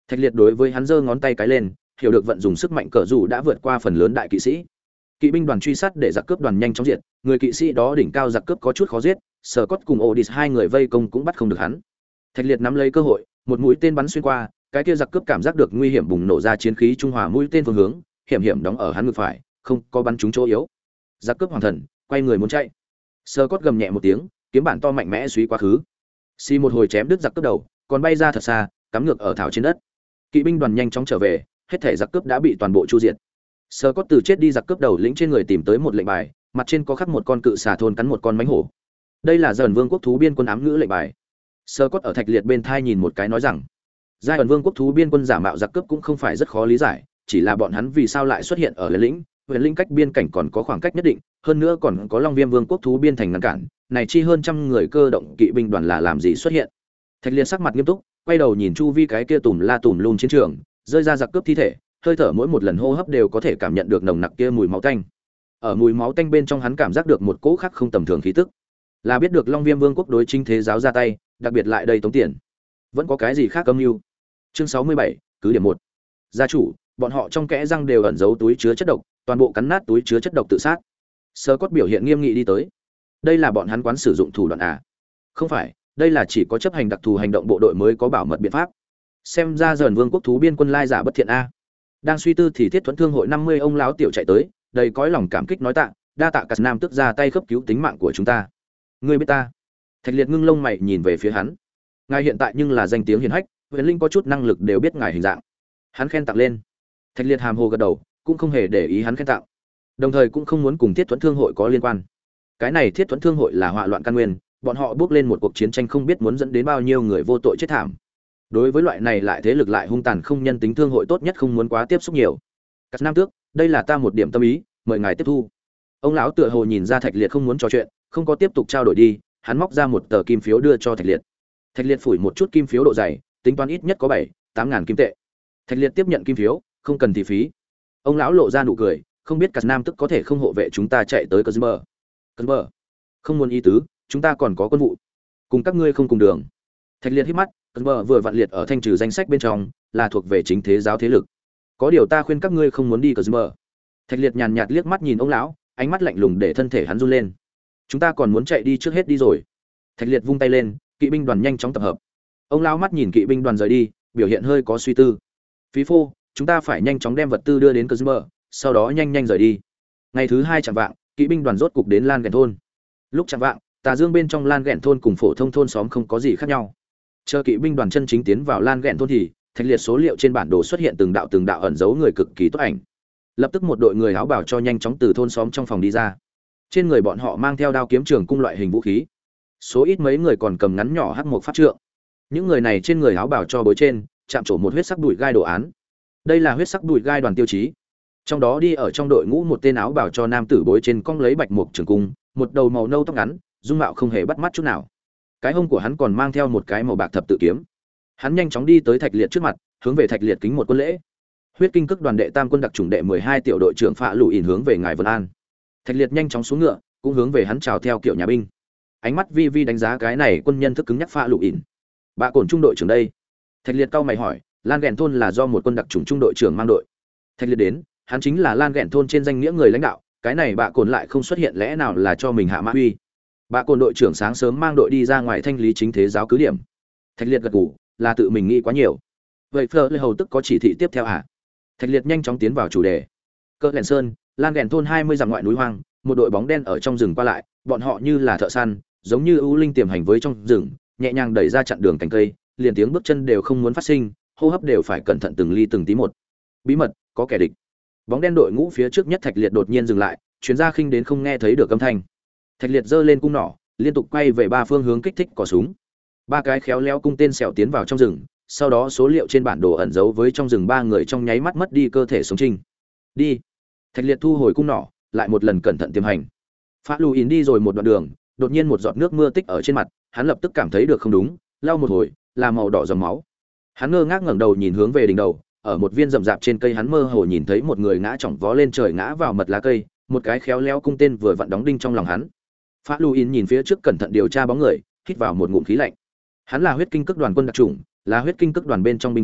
Thạch Liệt đối với hắn giơ ngón tay cái lên, hiểu được vận dùng sức mạnh cờ dù đã vượt qua phần lớn đại kỵ sĩ. Kỵ binh đoàn truy sát để giặc cướp đoàn nhanh chóng diệt, người kỵ sĩ đó đỉnh cao giặc cướp có chút khó giết, Scott cùng Odis hai người vây công cũng bắt không được hắn. Thạch Liệt nắm lấy cơ hội, một mũi tên bắn xuyên qua, cái kia giặc cướp cảm giác được nguy hiểm bùng nổ ra chiến khí trung hòa mũi tên phương hướng, hiểm hiểm đóng ở hắn ngực phải, không có bắn trúng chỗ yếu. Giặc cướp hoàng thần, quay người muốn chạy. Scott gầm nhẹ một tiếng, kiếm bản to mạnh mẽ suy quá khứ. Xì một hồi chém đứt giặc cướp đầu, còn bay ra thật xa, cắm ngược ở thảo trên đất. Kỵ binh đoàn nhanh chóng trở về, hết thể giặc cướp đã bị toàn bộ chu diệt. Scott từ chết đi giặc cướp đầu lĩnh trên người tìm tới một lệnh bài, mặt trên có khắc một con cự xà thôn cắn một con mãnh hổ. Đây là Dần Vương quốc thú biên quân ám ngữ lệnh bài. Scott ở Thạch Liệt bên thai nhìn một cái nói rằng, Giai ẩn Vương quốc thú biên quân giả mạo giặc cướp cũng không phải rất khó lý giải, chỉ là bọn hắn vì sao lại xuất hiện ở lĩnh, huyện lĩnh cách biên cảnh còn có khoảng cách nhất định, hơn nữa còn có Long Viêm Vương quốc thú biên thành ngăn cản, này chi hơn trăm người cơ động kỵ binh đoàn là làm gì xuất hiện. Thạch Liệt sắc mặt nghiêm túc, quay đầu nhìn chu vi cái kia tùm la tùm lum chiến trường, rơi ra giặc cướp thi thể, hơi thở mỗi một lần hô hấp đều có thể cảm nhận được nồng nặc kia mùi máu tanh. Ở mùi máu tanh bên trong hắn cảm giác được một cỗ khác không tầm thường khí tức, là biết được Long Viêm Vương quốc đối chính thế giáo ra tay, đặc biệt lại đây tống tiền. Vẫn có cái gì khác âm mưu. Chương sáu mươi bảy, cứ điểm một. Gia chủ, bọn họ trong kẽ răng đều ẩn giấu túi chứa chất độc, toàn bộ cắn nát túi chứa chất độc tự sát. Scott biểu hiện nghiêm nghị đi tới. Đây là bọn hắn quán sử dụng thủ đoạn à? Không phải, đây là chỉ có chấp hành đặc thù hành động bộ đội mới có bảo mật biện pháp. Xem ra Dần Vương quốc thú biên quân lai giả bất thiện a. Đang suy tư thì Thiết Thuẫn Thương hội năm mươi ông lão tiểu chạy tới, đầy cõi lòng cảm kích nói tạ, đa tạ Cát Nam tức ra tay cấp cứu tính mạng của chúng ta. Ngươi biết ta? Thạch Liệt ngưng lông mày nhìn về phía hắn. Ngài hiện tại nhưng là danh tiếng hiển hách, huyền linh có chút năng lực đều biết ngài hình dạng. Hắn khen tặng lên. Thạch Liệt hàm hồ gật đầu, cũng không hề để ý hắn khen tặng, đồng thời cũng không muốn cùng Thiết Thuẫn Thương hội có liên quan. Cái này Thiết Thuẫn Thương hội là họa loạn căn nguyên, bọn họ bước lên một cuộc chiến tranh không biết muốn dẫn đến bao nhiêu người vô tội chết thảm. Đối với loại này lại thế lực lại hung tàn không nhân tính thương hội tốt nhất không muốn quá tiếp xúc nhiều. Cát Nam tước, đây là ta một điểm tâm ý, mời ngài tiếp thu. Ông lão tựa hồ nhìn ra Thạch Liệt không muốn trò chuyện, không có tiếp tục trao đổi đi, hắn móc ra một tờ kim phiếu đưa cho Thạch Liệt. Thạch Liệt phủi một chút kim phiếu độ dày, tính toán ít nhất có bảy, tám ngàn kim tệ. Thạch Liệt tiếp nhận kim phiếu, không cần thì phí. Ông lão lộ ra nụ cười, không biết Cát Nam tức có thể không hộ vệ chúng ta chạy tới Cosmer. Cosmer, không muốn ý tứ, chúng ta còn có quân vụ, cùng các ngươi không cùng đường. Thạch Liệt hít mắt, Cosmer vừa vặn liệt ở thanh trừ danh sách bên trong, là thuộc về chính thế giáo thế lực. Có điều ta khuyên các ngươi không muốn đi Cosmer. Thạch Liệt nhàn nhạt liếc mắt nhìn ông lão, ánh mắt lạnh lùng để thân thể hắn run lên. Chúng ta còn muốn chạy đi trước hết đi rồi. Thạch Liệt vung tay lên, kỵ binh đoàn nhanh chóng tập hợp. Ông lão mắt nhìn kỵ binh đoàn rời đi, biểu hiện hơi có suy tư. Phí phô, chúng ta phải nhanh chóng đem vật tư đưa đến Cosmer, sau đó nhanh nhanh rời đi. Ngày thứ hai chẳng vạng, kỵ binh đoàn rốt cục đến Lan Ghẹn thôn. Lúc chẳng vạng, Tà Dương bên trong Lan Ghẹn thôn cùng phổ thông thôn xóm không có gì khác nhau. Chờ kỵ binh đoàn chân chính tiến vào Lan Ghẹn thôn thì, Thạch Liệt số liệu trên bản đồ xuất hiện từng đạo từng đạo ẩn dấu người cực kỳ tốt ảnh. Lập tức một đội người áo bảo cho nhanh chóng từ thôn xóm trong phòng đi ra. Trên người bọn họ mang theo đao kiếm trường cung loại hình vũ khí. Số ít mấy người còn cầm ngắn nhỏ hắc một pháp trượng. Những người này trên người áo bảo cho bối trên, chạm trổ một huyết sắc đùi gai đồ án. Đây là huyết sắc đùi gai đoàn tiêu chí. Trong đó đi ở trong đội ngũ một tên áo bảo cho nam tử bối trên cong lấy bạch mục trường cung, một đầu màu nâu tóc ngắn, dung mạo không hề bắt mắt chút nào. Cái hông của hắn còn mang theo một cái màu bạc thập tự kiếm. Hắn nhanh chóng đi tới Thạch Liệt trước mặt, hướng về Thạch Liệt kính một quân lễ. Huyết Kinh Cực đoàn đệ tam quân đặc chủng đệ mười hai tiểu đội trưởng Phạ Lũ ỉn hướng về ngài Vân An. Thạch Liệt nhanh chóng xuống ngựa, cũng hướng về hắn chào theo kiểu nhà binh. Ánh mắt vi vi đánh giá cái này quân nhân thức cứng nhắc Phạ Lũ ỉn. Bạ cổn trung đội trưởng đây. Thạch Liệt cau mày hỏi, Lan Ghẹn thôn là do một quân đặc chủng trung đội trưởng mang đội. Thạch Liệt đến, hắn chính là Lan Ghẹn thôn trên danh nghĩa người lãnh đạo, cái này bạ cổn lại không xuất hiện lẽ nào là cho mình hạ mã uy. Bạ cổn đội trưởng sáng sớm mang đội đi ra ngoài thanh lý chính thế giáo cứ điểm. Thạch Liệt gật gù, là tự mình nghĩ quá nhiều. Vậy Fleur Lê Hầu tức có chỉ thị tiếp theo hả? Thạch Liệt nhanh chóng tiến vào chủ đề. Cỡ Lèn Sơn, Lan Ghẹn thôn hai mươi dặm ngoại núi hoang, một đội bóng đen ở trong rừng qua lại, bọn họ như là thợ săn, giống như ưu linh tiềm hành với trong rừng, nhẹ nhàng đẩy ra chặn đường cành cây, liền tiếng bước chân đều không muốn phát sinh, hô hấp đều phải cẩn thận từng ly từng tí một. Bí mật, có kẻ địch. Bóng đen đội ngũ phía trước nhất Thạch Liệt đột nhiên dừng lại, chuyến ra khinh đến không nghe thấy được âm thanh. Thạch Liệt giơ lên cung nỏ, liên tục quay về ba phương hướng kích thích cò súng. Ba cái khéo léo cung tên xẻo tiến vào trong rừng, sau đó số liệu trên bản đồ ẩn giấu với trong rừng ba người trong nháy mắt mất đi cơ thể sống trinh. Đi. Thạch Liệt thu hồi cung nỏ, lại một lần cẩn thận tiềm hành. Phá Lù Ín đi rồi một đoạn đường, đột nhiên một giọt nước mưa tích ở trên mặt, hắn lập tức cảm thấy được không đúng, lau một hồi, là màu đỏ dòng máu. Hắn ngơ ngác ngẩng đầu nhìn hướng về đỉnh đầu, ở một viên rậm rạp trên cây hắn mơ hồ nhìn thấy một người ngã chỏng vó lên trời ngã vào mật lá cây, một cái khéo léo cung tên vừa vặn đóng đinh trong lòng hắn. Phá Lù Ín nhìn phía trước cẩn thận điều tra bóng người, hít vào một ngụm khí lạnh. Hắn là huyết kinh cực đoàn quân đặc chủng, là huyết kinh cực đoàn bên trong binh vương,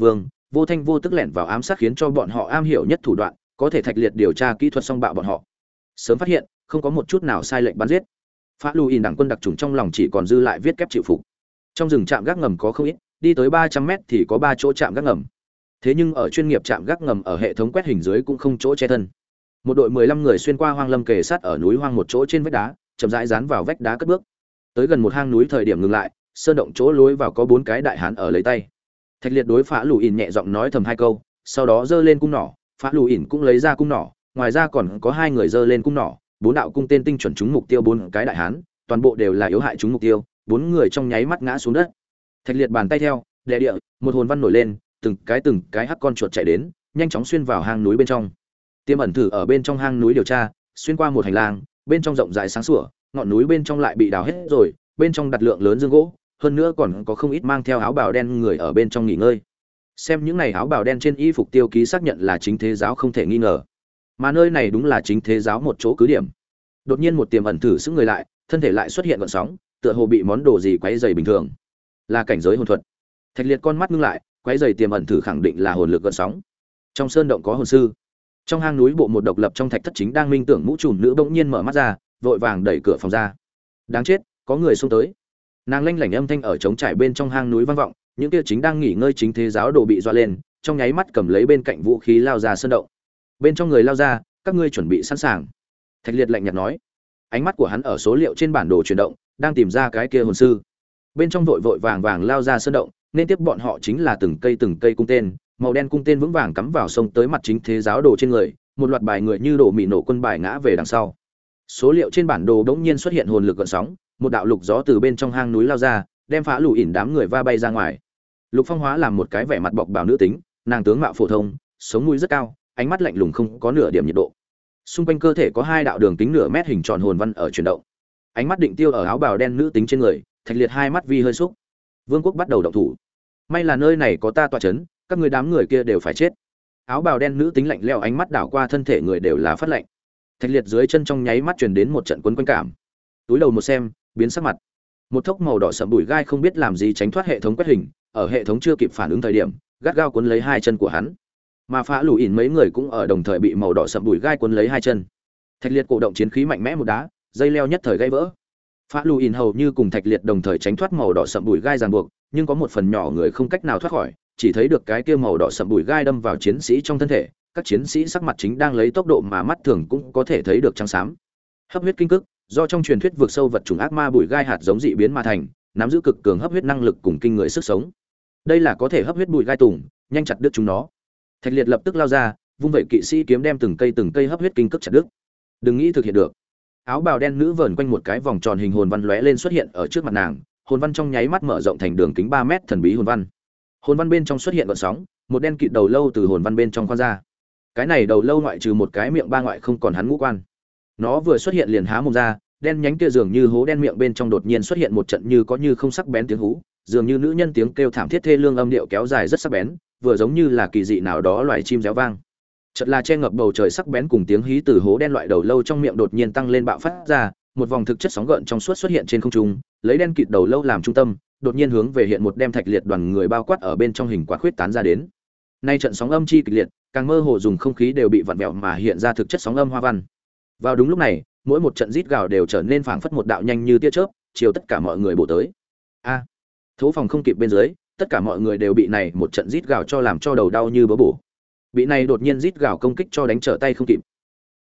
vô thanh vô tức lẻn vào ám sát khiến cho bọn họ am hiểu nhất thủ đoạn, có thể Thạch Liệt điều tra kỹ thuật song bạo bọn họ. Sớm phát hiện, không có một chút nào sai lệnh bắn giết. Phá Lù ỉn đảng quân đặc trùng trong lòng chỉ còn dư lại viết kép chịu phục. Trong rừng trạm gác ngầm có không ít, đi tới ba trăm mét thì có ba chỗ trạm gác ngầm. Thế nhưng ở chuyên nghiệp trạm gác ngầm ở hệ thống quét hình dưới cũng không chỗ che thân. Một đội mười lăm người xuyên qua hoang lâm kề sát ở núi hoang một chỗ trên vách đá, chậm rãi dán vào vách đá cất bước. Tới gần một hang núi thời điểm ngừng lại, sơn động chỗ lối vào có bốn cái đại hán ở lấy tay. Thạch Liệt đối Phá Lù ỉn nhẹ giọng nói thầm hai câu, sau đó giơ lên cung nỏ, Phá Lù ỉn cũng lấy ra cung nỏ, ngoài ra còn có hai người giơ lên cung nỏ, bốn đạo cung tên tinh chuẩn trúng mục tiêu bốn cái đại hán, toàn bộ đều là yếu hại trúng mục tiêu, bốn người trong nháy mắt ngã xuống đất. Thạch Liệt bàn tay theo, đè địa, một hồn văn nổi lên, từng cái từng cái hắc con chuột chạy đến, nhanh chóng xuyên vào hang núi bên trong. Tiêm ẩn thử ở bên trong hang núi điều tra, xuyên qua một hành lang, bên trong rộng rãi sáng sủa, ngọn núi bên trong lại bị đào hết rồi, bên trong đặt lượng lớn dương gỗ, hơn nữa còn có không ít mang theo áo bào đen người ở bên trong nghỉ ngơi. Xem những này áo bào đen trên y phục tiêu ký xác nhận là chính thế giáo không thể nghi ngờ. Mà nơi này đúng là chính thế giáo một chỗ cứ điểm. Đột nhiên một tiềm ẩn thử sức người lại, thân thể lại xuất hiện gợn sóng, tựa hồ bị món đồ gì quấy rầy bình thường. Là cảnh giới hồn thuật. Thạch Liệt con mắt ngưng lại, quấy rầy tiềm ẩn thử khẳng định là hồn lực gợn sóng. Trong sơn động có hồn sư. Trong hang núi bộ một độc lập trong thạch thất chính đang minh tưởng mũ trùm nữ bỗng nhiên mở mắt ra, vội vàng đẩy cửa phòng ra. Đáng chết, có người xông tới. Nàng lanh lảnh âm thanh ở trống trải bên trong hang núi vang vọng, những kia chính đang nghỉ ngơi chính thế giáo đồ bị dọa lên, trong nháy mắt cầm lấy bên cạnh vũ khí lao ra sơn động. Bên trong người lao ra, các ngươi chuẩn bị sẵn sàng. Thạch Liệt lạnh nhạt nói. Ánh mắt của hắn ở số liệu trên bản đồ chuyển động, đang tìm ra cái kia hồn sư. Bên trong vội vội vàng vàng lao ra sơn động, nên tiếp bọn họ chính là từng cây từng cây cung tên, màu đen cung tên vững vàng cắm vào sông tới mặt chính thế giáo đồ trên người, một loạt bài người như đổ mì nổ quân bài ngã về đằng sau. Số liệu trên bản đồ đống nhiên xuất hiện hồn lực gợn sóng, một đạo lục gió từ bên trong hang núi lao ra, đem Phá Lù ỉn đám người va bay ra ngoài. Lục Phong hóa làm một cái vẻ mặt bọc bảo nữ tính, nàng tướng mạo phổ thông, sống mũi rất cao, ánh mắt lạnh lùng không có nửa điểm nhiệt độ. Xung quanh cơ thể có hai đạo đường kính nửa mét hình tròn hồn văn ở chuyển động. Ánh mắt định tiêu ở áo bào đen nữ tính trên người, Thạch Liệt hai mắt vi hơi xúc. Vương quốc bắt đầu động thủ. May là nơi này có ta tọa chấn, các người đám người kia đều phải chết. Áo bào đen nữ tính lạnh lẽo ánh mắt đảo qua thân thể người đều là phát lạnh. Thạch Liệt dưới chân trong nháy mắt truyền đến một trận quấn quanh cảm. Túi đầu một xem, biến sắc mặt. Một thốc màu đỏ sẫm bụi gai không biết làm gì tránh thoát hệ thống quét hình, ở hệ thống chưa kịp phản ứng thời điểm, gắt gao cuốn lấy hai chân của hắn. Mà Phá Lù ỉn mấy người cũng ở đồng thời bị màu đỏ sẫm bụi gai cuốn lấy hai chân. Thạch Liệt cổ động chiến khí mạnh mẽ một đá, dây leo nhất thời gãy vỡ. Phá Lù ỉn hầu như cùng Thạch Liệt đồng thời tránh thoát màu đỏ sẫm bụi gai ràng buộc, nhưng có một phần nhỏ người không cách nào thoát khỏi, chỉ thấy được cái kia màu đỏ sẫm bụi gai đâm vào chiến sĩ trong thân thể, các chiến sĩ sắc mặt chính đang lấy tốc độ mà mắt thường cũng có thể thấy được trắng xám. Hấp huyết kinh cức, do trong truyền thuyết vượt sâu vật chủng ác ma bụi gai hạt giống dị biến mà thành, nắm giữ cực cường hấp huyết năng lực cùng kinh người sức sống. Đây là có thể hấp huyết bụi gai tùng, nhanh chặt đứt chúng nó. Thạch Liệt lập tức lao ra, vung vậy kỵ sĩ kiếm đem từng cây từng cây hấp huyết kinh cức chặt đứt. Đừng nghĩ thực hiện được. Áo bào đen nữ vờn quanh một cái vòng tròn hình hồn văn lóe lên xuất hiện ở trước mặt nàng, hồn văn trong nháy mắt mở rộng thành đường kính ba mét thần bí hồn văn. Hồn văn bên trong xuất hiện gợn sóng, một đen kịt đầu lâu từ hồn văn bên trong khoan ra. Cái này đầu lâu ngoại trừ một cái miệng ba ngoại không còn hắn ngũ quan. Nó vừa xuất hiện liền há mồm ra, đen nhánh kia dường như hố đen miệng bên trong đột nhiên xuất hiện một trận như có như không sắc bén tiếng hú, dường như nữ nhân tiếng kêu thảm thiết thê lương âm điệu kéo dài rất sắc bén, vừa giống như là kỳ dị nào đó loài chim réo vang. Chợt là che ngập bầu trời sắc bén cùng tiếng hí từ hố đen loại đầu lâu trong miệng đột nhiên tăng lên bạo phát ra, một vòng thực chất sóng gợn trong suốt xuất hiện trên không trung, lấy đen kịt đầu lâu làm trung tâm, đột nhiên hướng về hiện một đem Thạch Liệt đoàn người bao quát ở bên trong hình quạt khuyết tán ra đến. Nay trận sóng âm chi kịch liệt, càng mơ hồ dùng không khí đều bị vặn vẹo mà hiện ra thực chất sóng âm hoa văn. Vào đúng lúc này, mỗi một trận rít gào đều trở nên phảng phất một đạo nhanh như tia chớp, chiều tất cả mọi người bổ tới. A! À, thố phòng không kịp bên dưới, tất cả mọi người đều bị này một trận rít gào cho làm cho đầu đau như bớ bổ. Bị này đột nhiên rít gào công kích cho đánh trở tay không kịp,